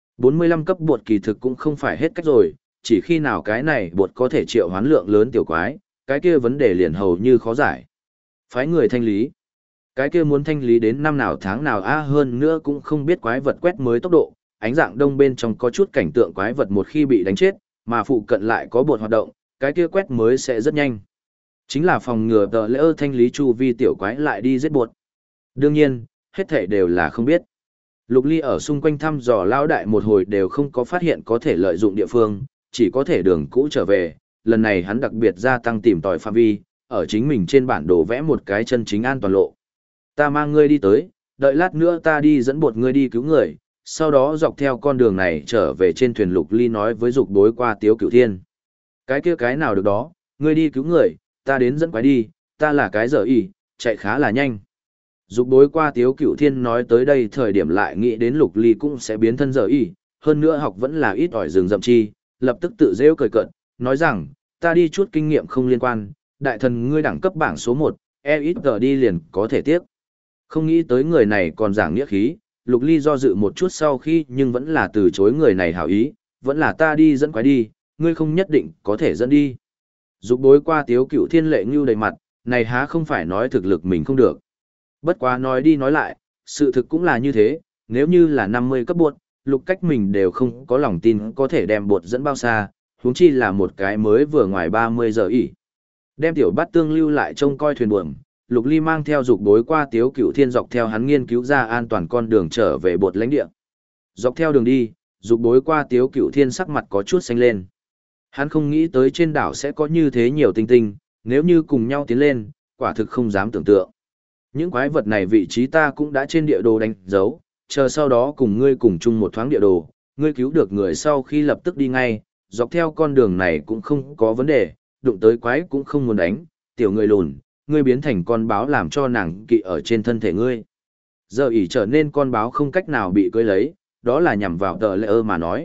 45 cấp bột kỳ thực cũng không phải hết cách rồi, chỉ khi nào cái này bột có thể triệu hoán lượng lớn tiểu quái, cái kia vấn đề liền hầu như khó giải. Phái người thanh lý. Cái kia muốn thanh lý đến năm nào tháng nào hơn nữa cũng không biết quái vật quét mới tốc độ, ánh dạng đông bên trong có chút cảnh tượng quái vật một khi bị đánh chết, mà phụ cận lại có bột hoạt động, cái kia quét mới sẽ rất nhanh. Chính là phòng ngừa tờ lễ thanh lý chu vi tiểu quái lại đi giết bột. Đương nhiên, hết thảy đều là không biết. Lục Ly ở xung quanh thăm dò lão đại một hồi đều không có phát hiện có thể lợi dụng địa phương, chỉ có thể đường cũ trở về. Lần này hắn đặc biệt gia tăng tìm tòi phạm vi, ở chính mình trên bản đồ vẽ một cái chân chính an toàn lộ. Ta mang ngươi đi tới, đợi lát nữa ta đi dẫn bột ngươi đi cứu người, sau đó dọc theo con đường này trở về trên thuyền. Lục Ly nói với Dục Bối qua Tiếu Cửu Thiên. Cái kia cái nào được đó, ngươi đi cứu người, ta đến dẫn quái đi, ta là cái dở y, chạy khá là nhanh. Dục Bối qua Tiếu Cửu Thiên nói tới đây thời điểm lại nghĩ đến Lục Ly cũng sẽ biến thân dở y, hơn nữa học vẫn là ít ỏi rừng rậm chi, lập tức tự rêu cười cợt, nói rằng, ta đi chút kinh nghiệm không liên quan, đại thần ngươi đẳng cấp bảng số 1, ít giờ đi liền có thể tiếp. Không nghĩ tới người này còn giảng nghĩa khí, Lục Ly do dự một chút sau khi nhưng vẫn là từ chối người này hảo ý, vẫn là ta đi dẫn quái đi, ngươi không nhất định có thể dẫn đi. Dục Bối qua Tiếu Cửu Thiên lệ ngưu đầy mặt, này há không phải nói thực lực mình không được. Bất quá nói đi nói lại, sự thực cũng là như thế, nếu như là 50 cấp bột, Lục cách mình đều không có lòng tin có thể đem bột dẫn bao xa, huống chi là một cái mới vừa ngoài 30 giờ ỉ. Đem tiểu bát tương lưu lại trông coi thuyền buồm, Lục Ly mang theo Dục Bối qua Tiếu Cửu Thiên dọc theo hắn nghiên cứu ra an toàn con đường trở về bột lãnh địa. Dọc theo đường đi, Dục Bối qua Tiếu Cửu Thiên sắc mặt có chút xanh lên. Hắn không nghĩ tới trên đảo sẽ có như thế nhiều tinh tinh, nếu như cùng nhau tiến lên, quả thực không dám tưởng tượng. Những quái vật này vị trí ta cũng đã trên địa đồ đánh dấu, chờ sau đó cùng ngươi cùng chung một thoáng địa đồ, ngươi cứu được người sau khi lập tức đi ngay, dọc theo con đường này cũng không có vấn đề, đụng tới quái cũng không muốn đánh, tiểu người lùn, ngươi biến thành con báo làm cho nàng kỵ ở trên thân thể ngươi. Giờ ỉ trở nên con báo không cách nào bị cưỡi lấy, đó là nhằm vào tờ lệ ơ mà nói.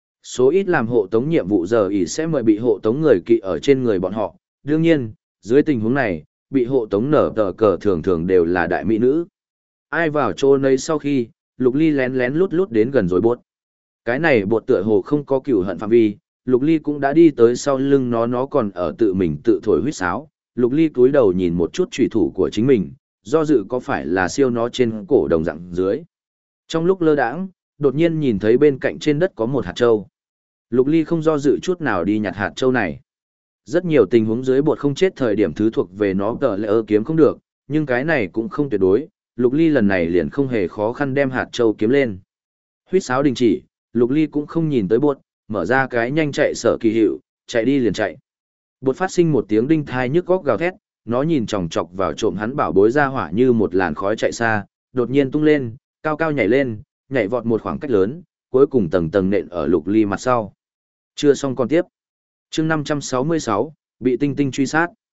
Số ít làm hộ tống nhiệm vụ giờ ỉ sẽ mời bị hộ tống người kỵ ở trên người bọn họ, đương nhiên, dưới tình huống này, bị hộ tống nở tờ cờ thường thường đều là đại mỹ nữ. Ai vào chỗ nấy sau khi, Lục Ly lén lén lút lút đến gần rồi bột. Cái này bột tựa hồ không có cửu hận phạm vi, Lục Ly cũng đã đi tới sau lưng nó còn ở tự mình tự thổi huýt sáo. Lục Ly cúi đầu nhìn một chút chủy thủ của chính mình, do dự có phải là siêu nó trên cổ đồng dạng dưới. Trong lúc lơ đãng, đột nhiên nhìn thấy bên cạnh trên đất có một hạt châu. Lục Ly không do dự chút nào đi nhặt hạt châu này. Rất nhiều tình huống dưới bột không chết thời điểm thứ thuộc về nó tờ lệ kiếm không được, nhưng cái này cũng không tuyệt đối. Lục Ly lần này liền không hề khó khăn đem hạt châu kiếm lên. Huýt sáo đình chỉ, Lục Ly cũng không nhìn tới bột, mở ra cái nhanh chạy sở kỳ hiệu, chạy đi liền chạy. Bột phát sinh một tiếng đinh thai nhức góc gào thét, nó nhìn chòng chọc vào trộm hắn bảo bối ra hỏa như một làn khói chạy xa, đột nhiên tung lên, cao cao nhảy lên, nhảy vọt một khoảng cách lớn, cuối cùng tầng tầng nện ở Lục Ly mặt sau. Chưa xong còn tiếp. Chương 566, bị tinh tinh truy sát.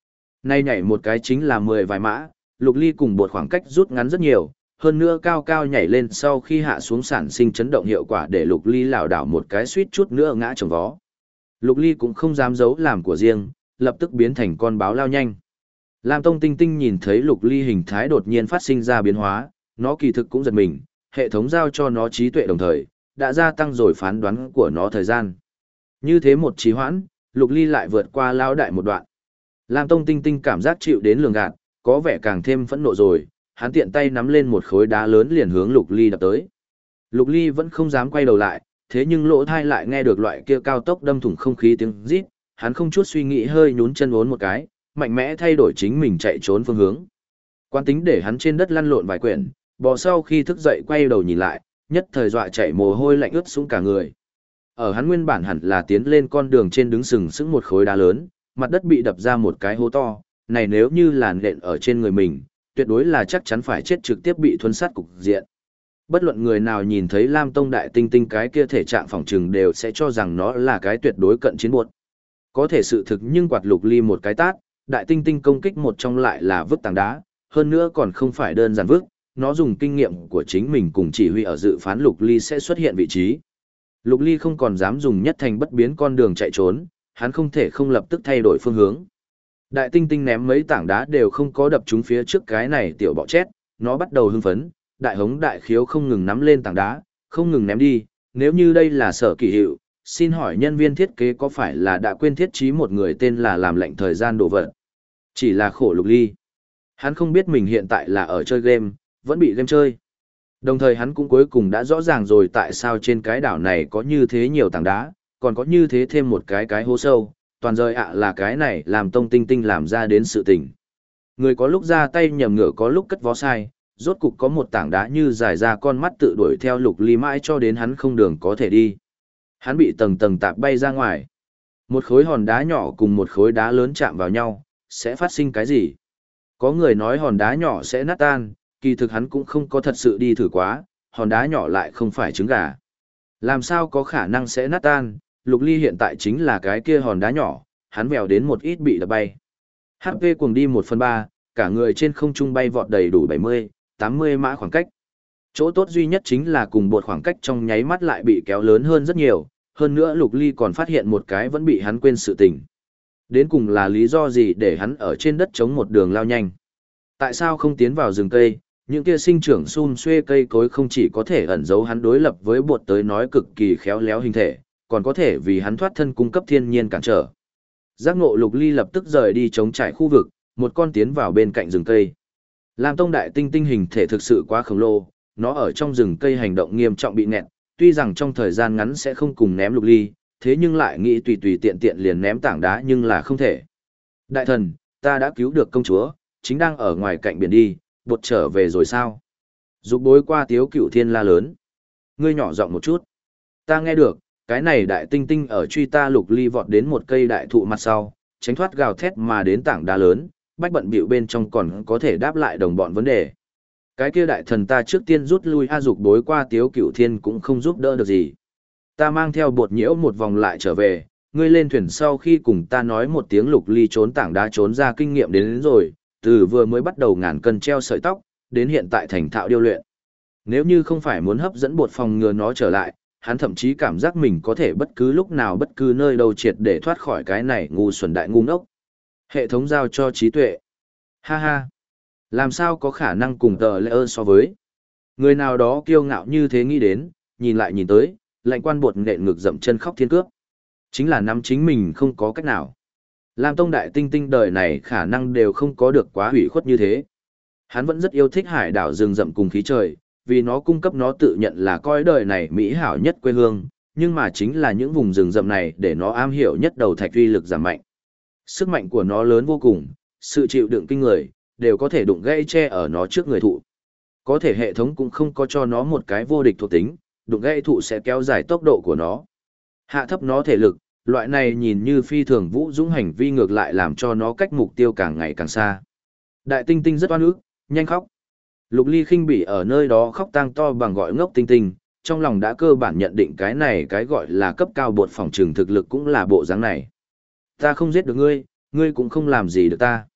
Nay nhảy một cái chính là 10 vài mã, Lục Ly cùng bột khoảng cách rút ngắn rất nhiều, hơn nữa cao cao nhảy lên sau khi hạ xuống sản sinh chấn động hiệu quả để Lục Ly lảo đảo một cái suýt chút nữa ngã chồng vó. Lục Ly cũng không dám giấu làm của riêng, lập tức biến thành con báo lao nhanh. Lam Tông Tinh Tinh nhìn thấy Lục Ly hình thái đột nhiên phát sinh ra biến hóa, nó kỳ thực cũng giật mình, hệ thống giao cho nó trí tuệ đồng thời, đã gia tăng rồi phán đoán của nó thời gian. Như thế một trì hoãn, Lục Ly lại vượt qua lao đại một đoạn. Lam Tông Tinh Tinh cảm giác chịu đến lường gạt, có vẻ càng thêm phẫn nộ rồi, hắn tiện tay nắm lên một khối đá lớn liền hướng Lục Ly đập tới. Lục Ly vẫn không dám quay đầu lại, thế nhưng lỗ thai lại nghe được loại kia cao tốc đâm thủng không khí tiếng rít, hắn không chút suy nghĩ hơi nhún chân uốn một cái, mạnh mẽ thay đổi chính mình chạy trốn phương hướng. Quán tính để hắn trên đất lăn lộn vài quyển, bò sau khi thức dậy quay đầu nhìn lại, nhất thời dọa chạy mồ hôi lạnh ướt sũng cả người. Ở hắn nguyên bản hẳn là tiến lên con đường trên đứng sừng sững một khối đá lớn, mặt đất bị đập ra một cái hố to, này nếu như là nện ở trên người mình, tuyệt đối là chắc chắn phải chết trực tiếp bị thuấn sát cục diện. Bất luận người nào nhìn thấy Lam Tông Đại Tinh Tinh cái kia thể trạng phỏng trừng đều sẽ cho rằng nó là cái tuyệt đối cận chiến buột. Có thể sự thực nhưng quạt Lục Ly một cái tát, Đại Tinh Tinh công kích một trong lại là vứt tảng đá, hơn nữa còn không phải đơn giản vứt, nó dùng kinh nghiệm của chính mình cùng chỉ huy ở dự phán Lục Ly sẽ xuất hiện vị trí. Lục Ly không còn dám dùng nhất thành bất biến con đường chạy trốn, hắn không thể không lập tức thay đổi phương hướng. Đại Tinh Tinh ném mấy tảng đá đều không có đập trúng phía trước cái này tiểu bọ chét, nó bắt đầu hưng phấn, đại hống đại khiếu không ngừng nắm lên tảng đá, không ngừng ném đi, nếu như đây là sở kỳ hiệu, xin hỏi nhân viên thiết kế có phải là đã quên thiết trí một người tên là làm lệnh thời gian đổ vật. Chỉ là khổ Lục Ly. Hắn không biết mình hiện tại là ở chơi game, vẫn bị game chơi. Đồng thời hắn cũng cuối cùng đã rõ ràng rồi tại sao trên cái đảo này có như thế nhiều tảng đá, còn có như thế thêm một cái hố sâu, toàn rơi ạ là cái này làm Tông Tinh Tinh làm ra đến sự tình. Người có lúc ra tay nhầm ngửa có lúc cất vó sai, rốt cục có một tảng đá như dài ra con mắt tự đuổi theo Lục Ly mãi cho đến hắn không đường có thể đi. Hắn bị tầng tầng tạp bay ra ngoài. Một khối hòn đá nhỏ cùng một khối đá lớn chạm vào nhau, sẽ phát sinh cái gì? Có người nói hòn đá nhỏ sẽ nát tan, kỳ thực hắn cũng không có thật sự đi thử quá, hòn đá nhỏ lại không phải trứng gà. Làm sao có khả năng sẽ nát tan, Lục Ly hiện tại chính là cái kia hòn đá nhỏ, hắn vèo đến một ít bị đập bay. HP cuồng đi 1/3, cả người trên không trung bay vọt đầy đủ 70, 80 mã khoảng cách. Chỗ tốt duy nhất chính là cùng bột khoảng cách trong nháy mắt lại bị kéo lớn hơn rất nhiều, hơn nữa Lục Ly còn phát hiện một cái vẫn bị hắn quên sự tình. Đến cùng là lý do gì để hắn ở trên đất chống một đường lao nhanh? Tại sao không tiến vào rừng cây? Những kia sinh trưởng xum xuê cây cối không chỉ có thể ẩn giấu hắn đối lập với bột tới nói cực kỳ khéo léo hình thể, còn có thể vì hắn thoát thân cung cấp thiên nhiên cản trở. Giác ngộ Lục Ly lập tức rời đi chống trải khu vực, một con tiến vào bên cạnh rừng cây. Lam Tông Đại Tinh Tinh hình thể thực sự quá khổng lồ, nó ở trong rừng cây hành động nghiêm trọng bị nẹt, tuy rằng trong thời gian ngắn sẽ không cùng ném Lục Ly, thế nhưng lại nghĩ tùy tùy tiện tiện liền ném tảng đá nhưng là không thể. Đại thần, ta đã cứu được công chúa, chính đang ở ngoài cạnh biển đi, bột trở về rồi sao? Dục bối qua Tiếu Cửu Thiên la lớn. Ngươi nhỏ giọng một chút. Ta nghe được, cái này Đại Tinh Tinh ở truy ta. Lục Ly vọt đến một cây đại thụ mặt sau, tránh thoát gào thét mà đến tảng đá lớn, bách bận bịu bên trong còn có thể đáp lại đồng bọn vấn đề. Cái kia đại thần ta trước tiên rút lui a. Dục bối qua Tiếu Cửu Thiên cũng không giúp đỡ được gì. Ta mang theo bột nhiễu một vòng lại trở về, ngươi lên thuyền sau khi cùng ta nói một tiếng. Lục Ly trốn tảng đá trốn ra kinh nghiệm đến rồi, từ vừa mới bắt đầu ngàn cân treo sợi tóc, đến hiện tại thành thạo điêu luyện. Nếu như không phải muốn hấp dẫn bột phòng ngừa nó trở lại, hắn thậm chí cảm giác mình có thể bất cứ lúc nào bất cứ nơi đâu triệt để thoát khỏi cái này ngu xuẩn đại ngu ngốc. Hệ thống giao cho trí tuệ. Ha ha. Làm sao có khả năng cùng tờ lễ ơ so với. Người nào đó kiêu ngạo như thế nghĩ đến, nhìn lại nhìn tới, lạnh quan bột nện ngực dậm chân khóc thiên cướp. Chính là nắm chính mình không có cách nào. Lam Tông Đại Tinh Tinh đời này khả năng đều không có được quá hủy khuất như thế. Hắn vẫn rất yêu thích hải đảo rừng rậm cùng khí trời, vì nó cung cấp nó tự nhận là coi đời này mỹ hảo nhất quê hương, nhưng mà chính là những vùng rừng rậm này để nó am hiểu nhất đầu thạch uy lực giảm mạnh. Sức mạnh của nó lớn vô cùng, sự chịu đựng kinh người, đều có thể đụng gãy tre ở nó trước người thụ. Có thể hệ thống cũng không có cho nó một cái vô địch thuộc tính, đụng gãy thụ sẽ kéo dài tốc độ của nó. Hạ thấp nó thể lực, loại này nhìn như phi thường vũ dũng hành vi ngược lại làm cho nó cách mục tiêu càng ngày càng xa. Đại Tinh Tinh rất oan ức, nhanh khóc. Lục Ly khinh bỉ ở nơi đó khóc tang to bằng gọi ngốc Tinh Tinh, trong lòng đã cơ bản nhận định cái này cái gọi là cấp cao bột phòng trừng thực lực cũng là bộ dáng này. Ta không giết được ngươi, ngươi cũng không làm gì được ta.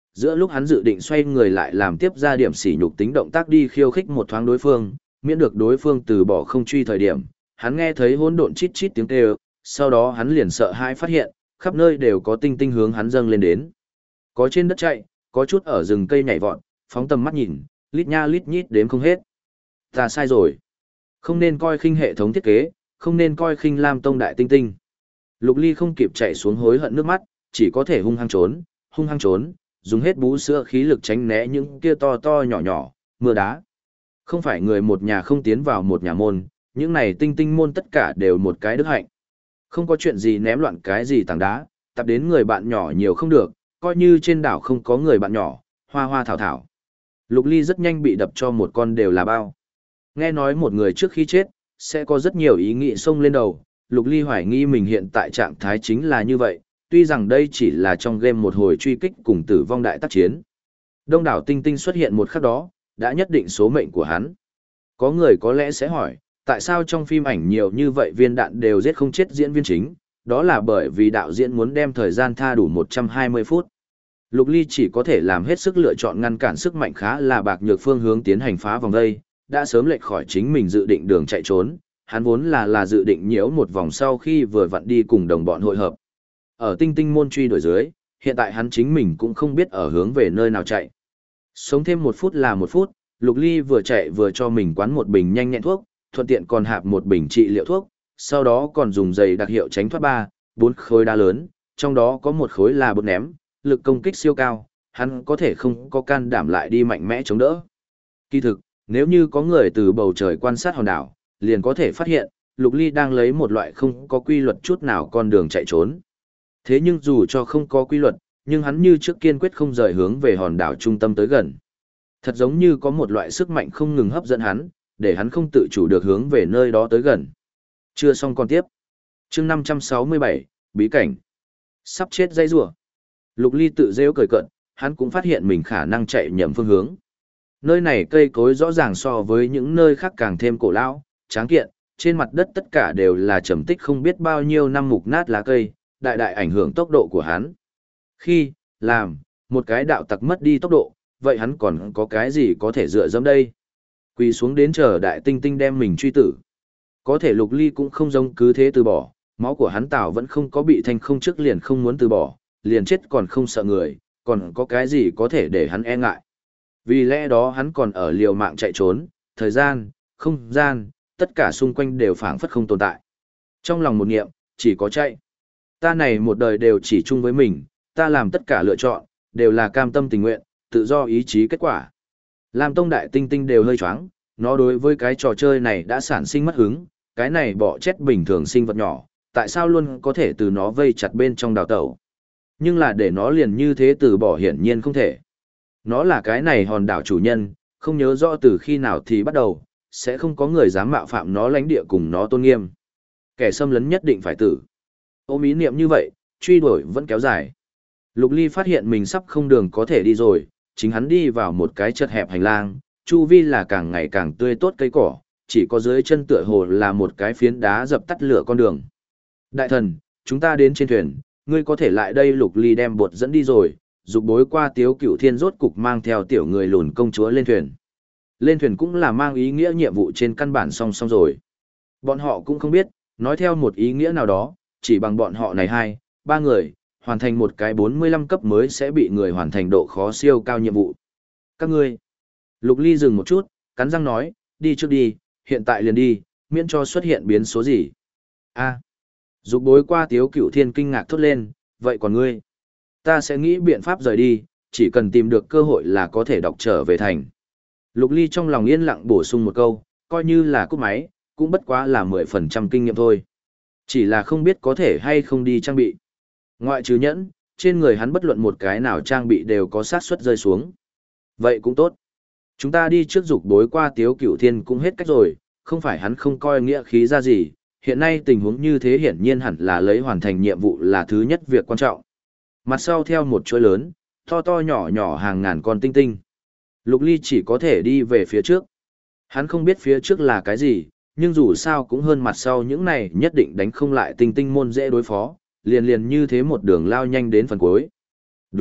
Giữa lúc hắn dự định xoay người lại làm tiếp ra điểm sỉ nhục tính động tác đi khiêu khích một thoáng đối phương, miễn được đối phương từ bỏ không truy thời điểm, hắn nghe thấy hỗn độn chít chít tiếng kêu, sau đó hắn liền sợ hãi phát hiện, khắp nơi đều có tinh tinh hướng hắn dâng lên đến. Có trên đất chạy, có chút ở rừng cây nhảy vọt, phóng tầm mắt nhìn, lít nha lít nhít đếm không hết. Ta sai rồi. Không nên coi khinh hệ thống thiết kế, không nên coi khinh Lam Tông đại tinh tinh. Lục Ly không kịp chạy xuống hối hận nước mắt, chỉ có thể hung hăng trốn, dùng hết bú sữa khí lực tránh né những kia to to nhỏ nhỏ, mưa đá. Không phải người một nhà không tiến vào một nhà môn, những này tinh tinh môn tất cả đều một cái đức hạnh. Không có chuyện gì ném loạn cái gì tảng đá, tập đến người bạn nhỏ nhiều không được, coi như trên đảo không có người bạn nhỏ, hoa hoa thảo thảo. Lục Ly rất nhanh bị đập cho một con đều là bao. Nghe nói một người trước khi chết, sẽ có rất nhiều ý nghĩ xông lên đầu, Lục Ly hoài nghi mình hiện tại trạng thái chính là như vậy, tuy rằng đây chỉ là trong game một hồi truy kích cùng tử vong đại tác chiến. Đông đảo tinh tinh xuất hiện một khắc đó, đã nhất định số mệnh của hắn. Có người có lẽ sẽ hỏi, tại sao trong phim ảnh nhiều như vậy viên đạn đều giết không chết diễn viên chính, đó là bởi vì đạo diễn muốn đem thời gian tha đủ 120 phút. Lục Ly chỉ có thể làm hết sức lựa chọn ngăn cản sức mạnh khá là bạc nhược phương hướng tiến hành phá vòng vây, đã sớm lệch khỏi chính mình dự định đường chạy trốn, hắn vốn là dự định nhiễu một vòng sau khi vừa vặn đi cùng đồng bọn hội hợp. Ở tinh tinh môn truy đuổi dưới, hiện tại hắn chính mình cũng không biết ở hướng về nơi nào chạy. Sống thêm 1 phút là 1 phút, Lục Ly vừa chạy vừa cho mình quán một bình nhanh nhẹn thuốc, thuận tiện còn hạp một bình trị liệu thuốc, sau đó còn dùng giày đặc hiệu tránh thoát 4 khối đá lớn, trong đó có một khối là bột ném, lực công kích siêu cao, hắn có thể không có can đảm lại đi mạnh mẽ chống đỡ. Kỳ thực, nếu như có người từ bầu trời quan sát hòn đảo, liền có thể phát hiện, Lục Ly đang lấy một loại không có quy luật chút nào con đường chạy trốn. Thế nhưng dù cho không có quy luật, nhưng hắn như trước kiên quyết không rời hướng về hòn đảo trung tâm tới gần. Thật giống như có một loại sức mạnh không ngừng hấp dẫn hắn, để hắn không tự chủ được hướng về nơi đó tới gần. Chưa xong còn tiếp. Chương 567, bí cảnh. Sắp chết dây rủa. Lục Ly tự rêu cười cợt, hắn cũng phát hiện mình khả năng chạy nhầm phương hướng. Nơi này cây cối rõ ràng so với những nơi khác càng thêm cổ lão, tráng kiện, trên mặt đất tất cả đều là trầm tích không biết bao nhiêu năm mục nát lá cây, đại đại ảnh hưởng tốc độ của hắn. Khi, làm, một cái đạo tặc mất đi tốc độ, vậy hắn còn có cái gì có thể dựa dẫm đây? Quỳ xuống đến chờ đại tinh tinh đem mình truy tử. Có thể Lục Ly cũng không giống cứ thế từ bỏ, máu của hắn tảo vẫn không có bị thanh không trước liền không muốn từ bỏ, liền chết còn không sợ người, còn có cái gì có thể để hắn e ngại. Vì lẽ đó hắn còn ở liều mạng chạy trốn, thời gian, không gian, tất cả xung quanh đều phảng phất không tồn tại. Trong lòng một niệm, chỉ có chạy. Ta này một đời đều chỉ chung với mình, ta làm tất cả lựa chọn, đều là cam tâm tình nguyện, tự do ý chí kết quả. Lam Tông đại tinh tinh đều hơi choáng, nó đối với cái trò chơi này đã sản sinh mất hứng, cái này bọ chết bình thường sinh vật nhỏ, tại sao luôn có thể từ nó vây chặt bên trong đào tẩu. Nhưng là để nó liền như thế từ bỏ hiển nhiên không thể. Nó là cái này hòn đảo chủ nhân, không nhớ rõ từ khi nào thì bắt đầu, sẽ không có người dám mạo phạm nó lãnh địa cùng nó tôn nghiêm. Kẻ xâm lấn nhất định phải tử. Ôm ý niệm như vậy, truy đuổi vẫn kéo dài. Lục Ly phát hiện mình sắp không đường có thể đi rồi, chính hắn đi vào một cái chật hẹp hành lang, chu vi là càng ngày càng tươi tốt cây cỏ, chỉ có dưới chân tựa hồ là một cái phiến đá dập tắt lửa con đường. Đại thần, chúng ta đến trên thuyền, ngươi có thể lại đây. Lục Ly đem bột dẫn đi rồi, dục bối qua Tiếu Cửu Thiên rốt cục mang theo tiểu người lùn công chúa lên thuyền. Lên thuyền cũng là mang ý nghĩa nhiệm vụ trên căn bản song song rồi. Bọn họ cũng không biết, nói theo một ý nghĩa nào đó, chỉ bằng bọn họ này 2-3 người, hoàn thành một cái 45 cấp mới sẽ bị người hoàn thành độ khó siêu cao nhiệm vụ. Các ngươi. Lục Ly dừng một chút, cắn răng nói, đi trước đi, hiện tại liền đi, miễn cho xuất hiện biến số gì. Dục bối qua Tiếu Cửu Thiên kinh ngạc thốt lên, vậy còn ngươi? Ta sẽ nghĩ biện pháp rời đi, chỉ cần tìm được cơ hội là có thể đọc trở về thành. Lục Ly trong lòng yên lặng bổ sung một câu, coi như là cúp máy, cũng bất quá là 10% kinh nghiệm thôi. Chỉ là không biết có thể hay không đi trang bị. Ngoại trừ nhẫn, trên người hắn bất luận một cái nào trang bị đều có xác suất rơi xuống. Vậy cũng tốt. Chúng ta đi trước. Dục bối qua Tiếu Cửu Thiên cũng hết cách rồi, không phải hắn không coi nghĩa khí ra gì, hiện nay tình huống như thế hiển nhiên hẳn là lấy hoàn thành nhiệm vụ là thứ nhất việc quan trọng. Mặt sau theo một chuỗi lớn, to to nhỏ nhỏ hàng ngàn con tinh tinh. Lục Ly chỉ có thể đi về phía trước. Hắn không biết phía trước là cái gì, nhưng dù sao cũng hơn mặt sau những này nhất định đánh không lại tinh tinh môn dễ đối phó, liền như thế một đường lao nhanh đến phần cuối. Đúng,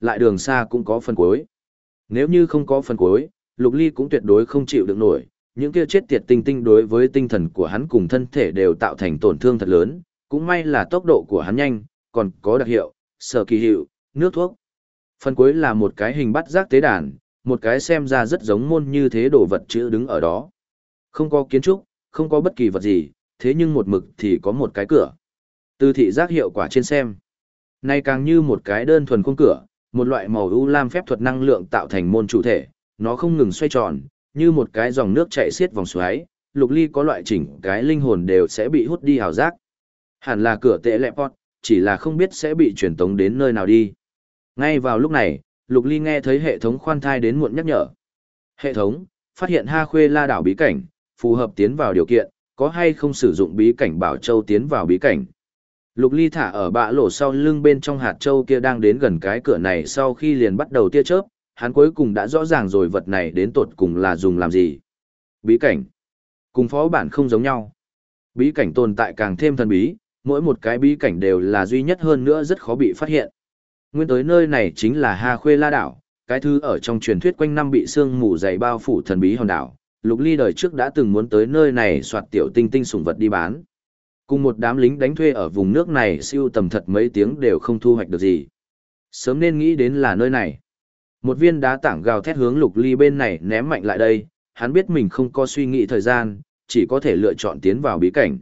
lại đường xa cũng có phần cuối. Nếu như không có phần cuối, Lục Ly cũng tuyệt đối không chịu được nổi, những kia chết tiệt tinh tinh đối với tinh thần của hắn cùng thân thể đều tạo thành tổn thương thật lớn, cũng may là tốc độ của hắn nhanh, còn có đặc hiệu, sở kỳ hiệu, nước thuốc. Phần cuối là một cái hình bắt giác tế đàn, một cái xem ra rất giống môn như thế đồ vật chữ đứng ở đó. Không có kiến trúc, không có bất kỳ vật gì, thế nhưng một mực thì có một cái cửa. Từ thị giác hiệu quả trên xem, này càng như một cái đơn thuần khung cửa, một loại màu u lam phép thuật năng lượng tạo thành môn chủ thể, nó không ngừng xoay tròn, như một cái dòng nước chảy xiết vòng xoáy, Lục Ly có loại chỉnh cái linh hồn đều sẽ bị hút đi hào giác. Hẳn là cửa teleport, chỉ là không biết sẽ bị truyền tống đến nơi nào đi. Ngay vào lúc này, Lục Ly nghe thấy hệ thống khoan thai đến muộn nhắc nhở. Hệ thống, phát hiện Ha Khuê La đảo bí cảnh, phù hợp tiến vào điều kiện, có hay không sử dụng bí cảnh bảo châu tiến vào bí cảnh. Lục Ly thả ở bạ lỗ sau lưng bên trong hạt châu kia đang đến gần cái cửa này sau khi liền bắt đầu tia chớp, hắn cuối cùng đã rõ ràng rồi vật này đến tột cùng là dùng làm gì. Bí cảnh. Cùng phó bản không giống nhau. Bí cảnh tồn tại càng thêm thần bí, mỗi một cái bí cảnh đều là duy nhất hơn nữa rất khó bị phát hiện. Nguyên tới nơi này chính là Ha Khuê La đảo, cái thứ ở trong truyền thuyết quanh năm bị sương mù dày bao phủ thần bí hòn đảo. Lục Ly đời trước đã từng muốn tới nơi này soạt tiểu tinh tinh sủng vật đi bán. Cùng một đám lính đánh thuê ở vùng nước này siêu tầm thật mấy tiếng đều không thu hoạch được gì. Sớm nên nghĩ đến là nơi này. Một viên đá tảng gào thét hướng Lục Ly bên này ném mạnh lại đây, hắn biết mình không có suy nghĩ thời gian, chỉ có thể lựa chọn tiến vào bí cảnh.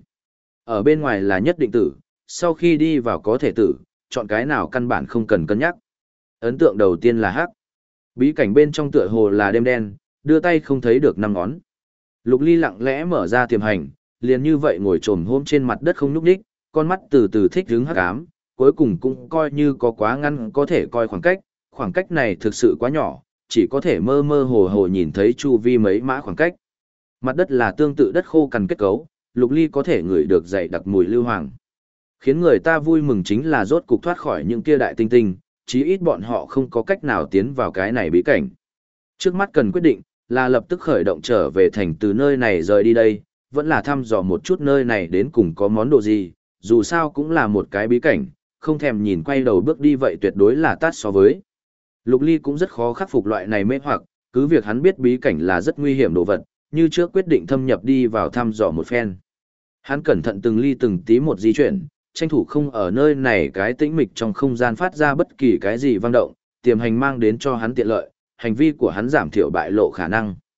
Ở bên ngoài là nhất định tử, sau khi đi vào có thể tử, chọn cái nào căn bản không cần cân nhắc. Ấn tượng đầu tiên là hắc. Bí cảnh bên trong tựa hồ là đêm đen, đưa tay không thấy được năm ngón. Lục Ly lặng lẽ mở ra tiềm hành, liền như vậy ngồi trồm hôm trên mặt đất không nhúc nhích, con mắt từ từ thích hứng hắc ám, cuối cùng cũng coi như có quá ngăn có thể coi khoảng cách này thực sự quá nhỏ, chỉ có thể mơ mơ hồ hồ nhìn thấy chu vi mấy mã khoảng cách. Mặt đất là tương tự đất khô cằn kết cấu, Lục Ly có thể ngửi được dày đặc mùi lưu hoàng. Khiến người ta vui mừng chính là rốt cục thoát khỏi những kia đại tinh tinh, chí ít bọn họ không có cách nào tiến vào cái này bí cảnh. Trước mắt cần quyết định là lập tức khởi động trở về thành từ nơi này rời đi đây, vẫn là thăm dò một chút nơi này đến cùng có món đồ gì, dù sao cũng là một cái bí cảnh, không thèm nhìn quay đầu bước đi vậy tuyệt đối là tát so với. Lục Ly cũng rất khó khắc phục loại này mê hoặc, cứ việc hắn biết bí cảnh là rất nguy hiểm đồ vật, như trước quyết định thâm nhập đi vào thăm dò một phen. Hắn cẩn thận từng ly từng tí một di chuyển, tranh thủ không ở nơi này cái tĩnh mịch trong không gian phát ra bất kỳ cái gì vang động, tiềm hành mang đến cho hắn tiện lợi, hành vi của hắn giảm thiểu bại lộ khả năng.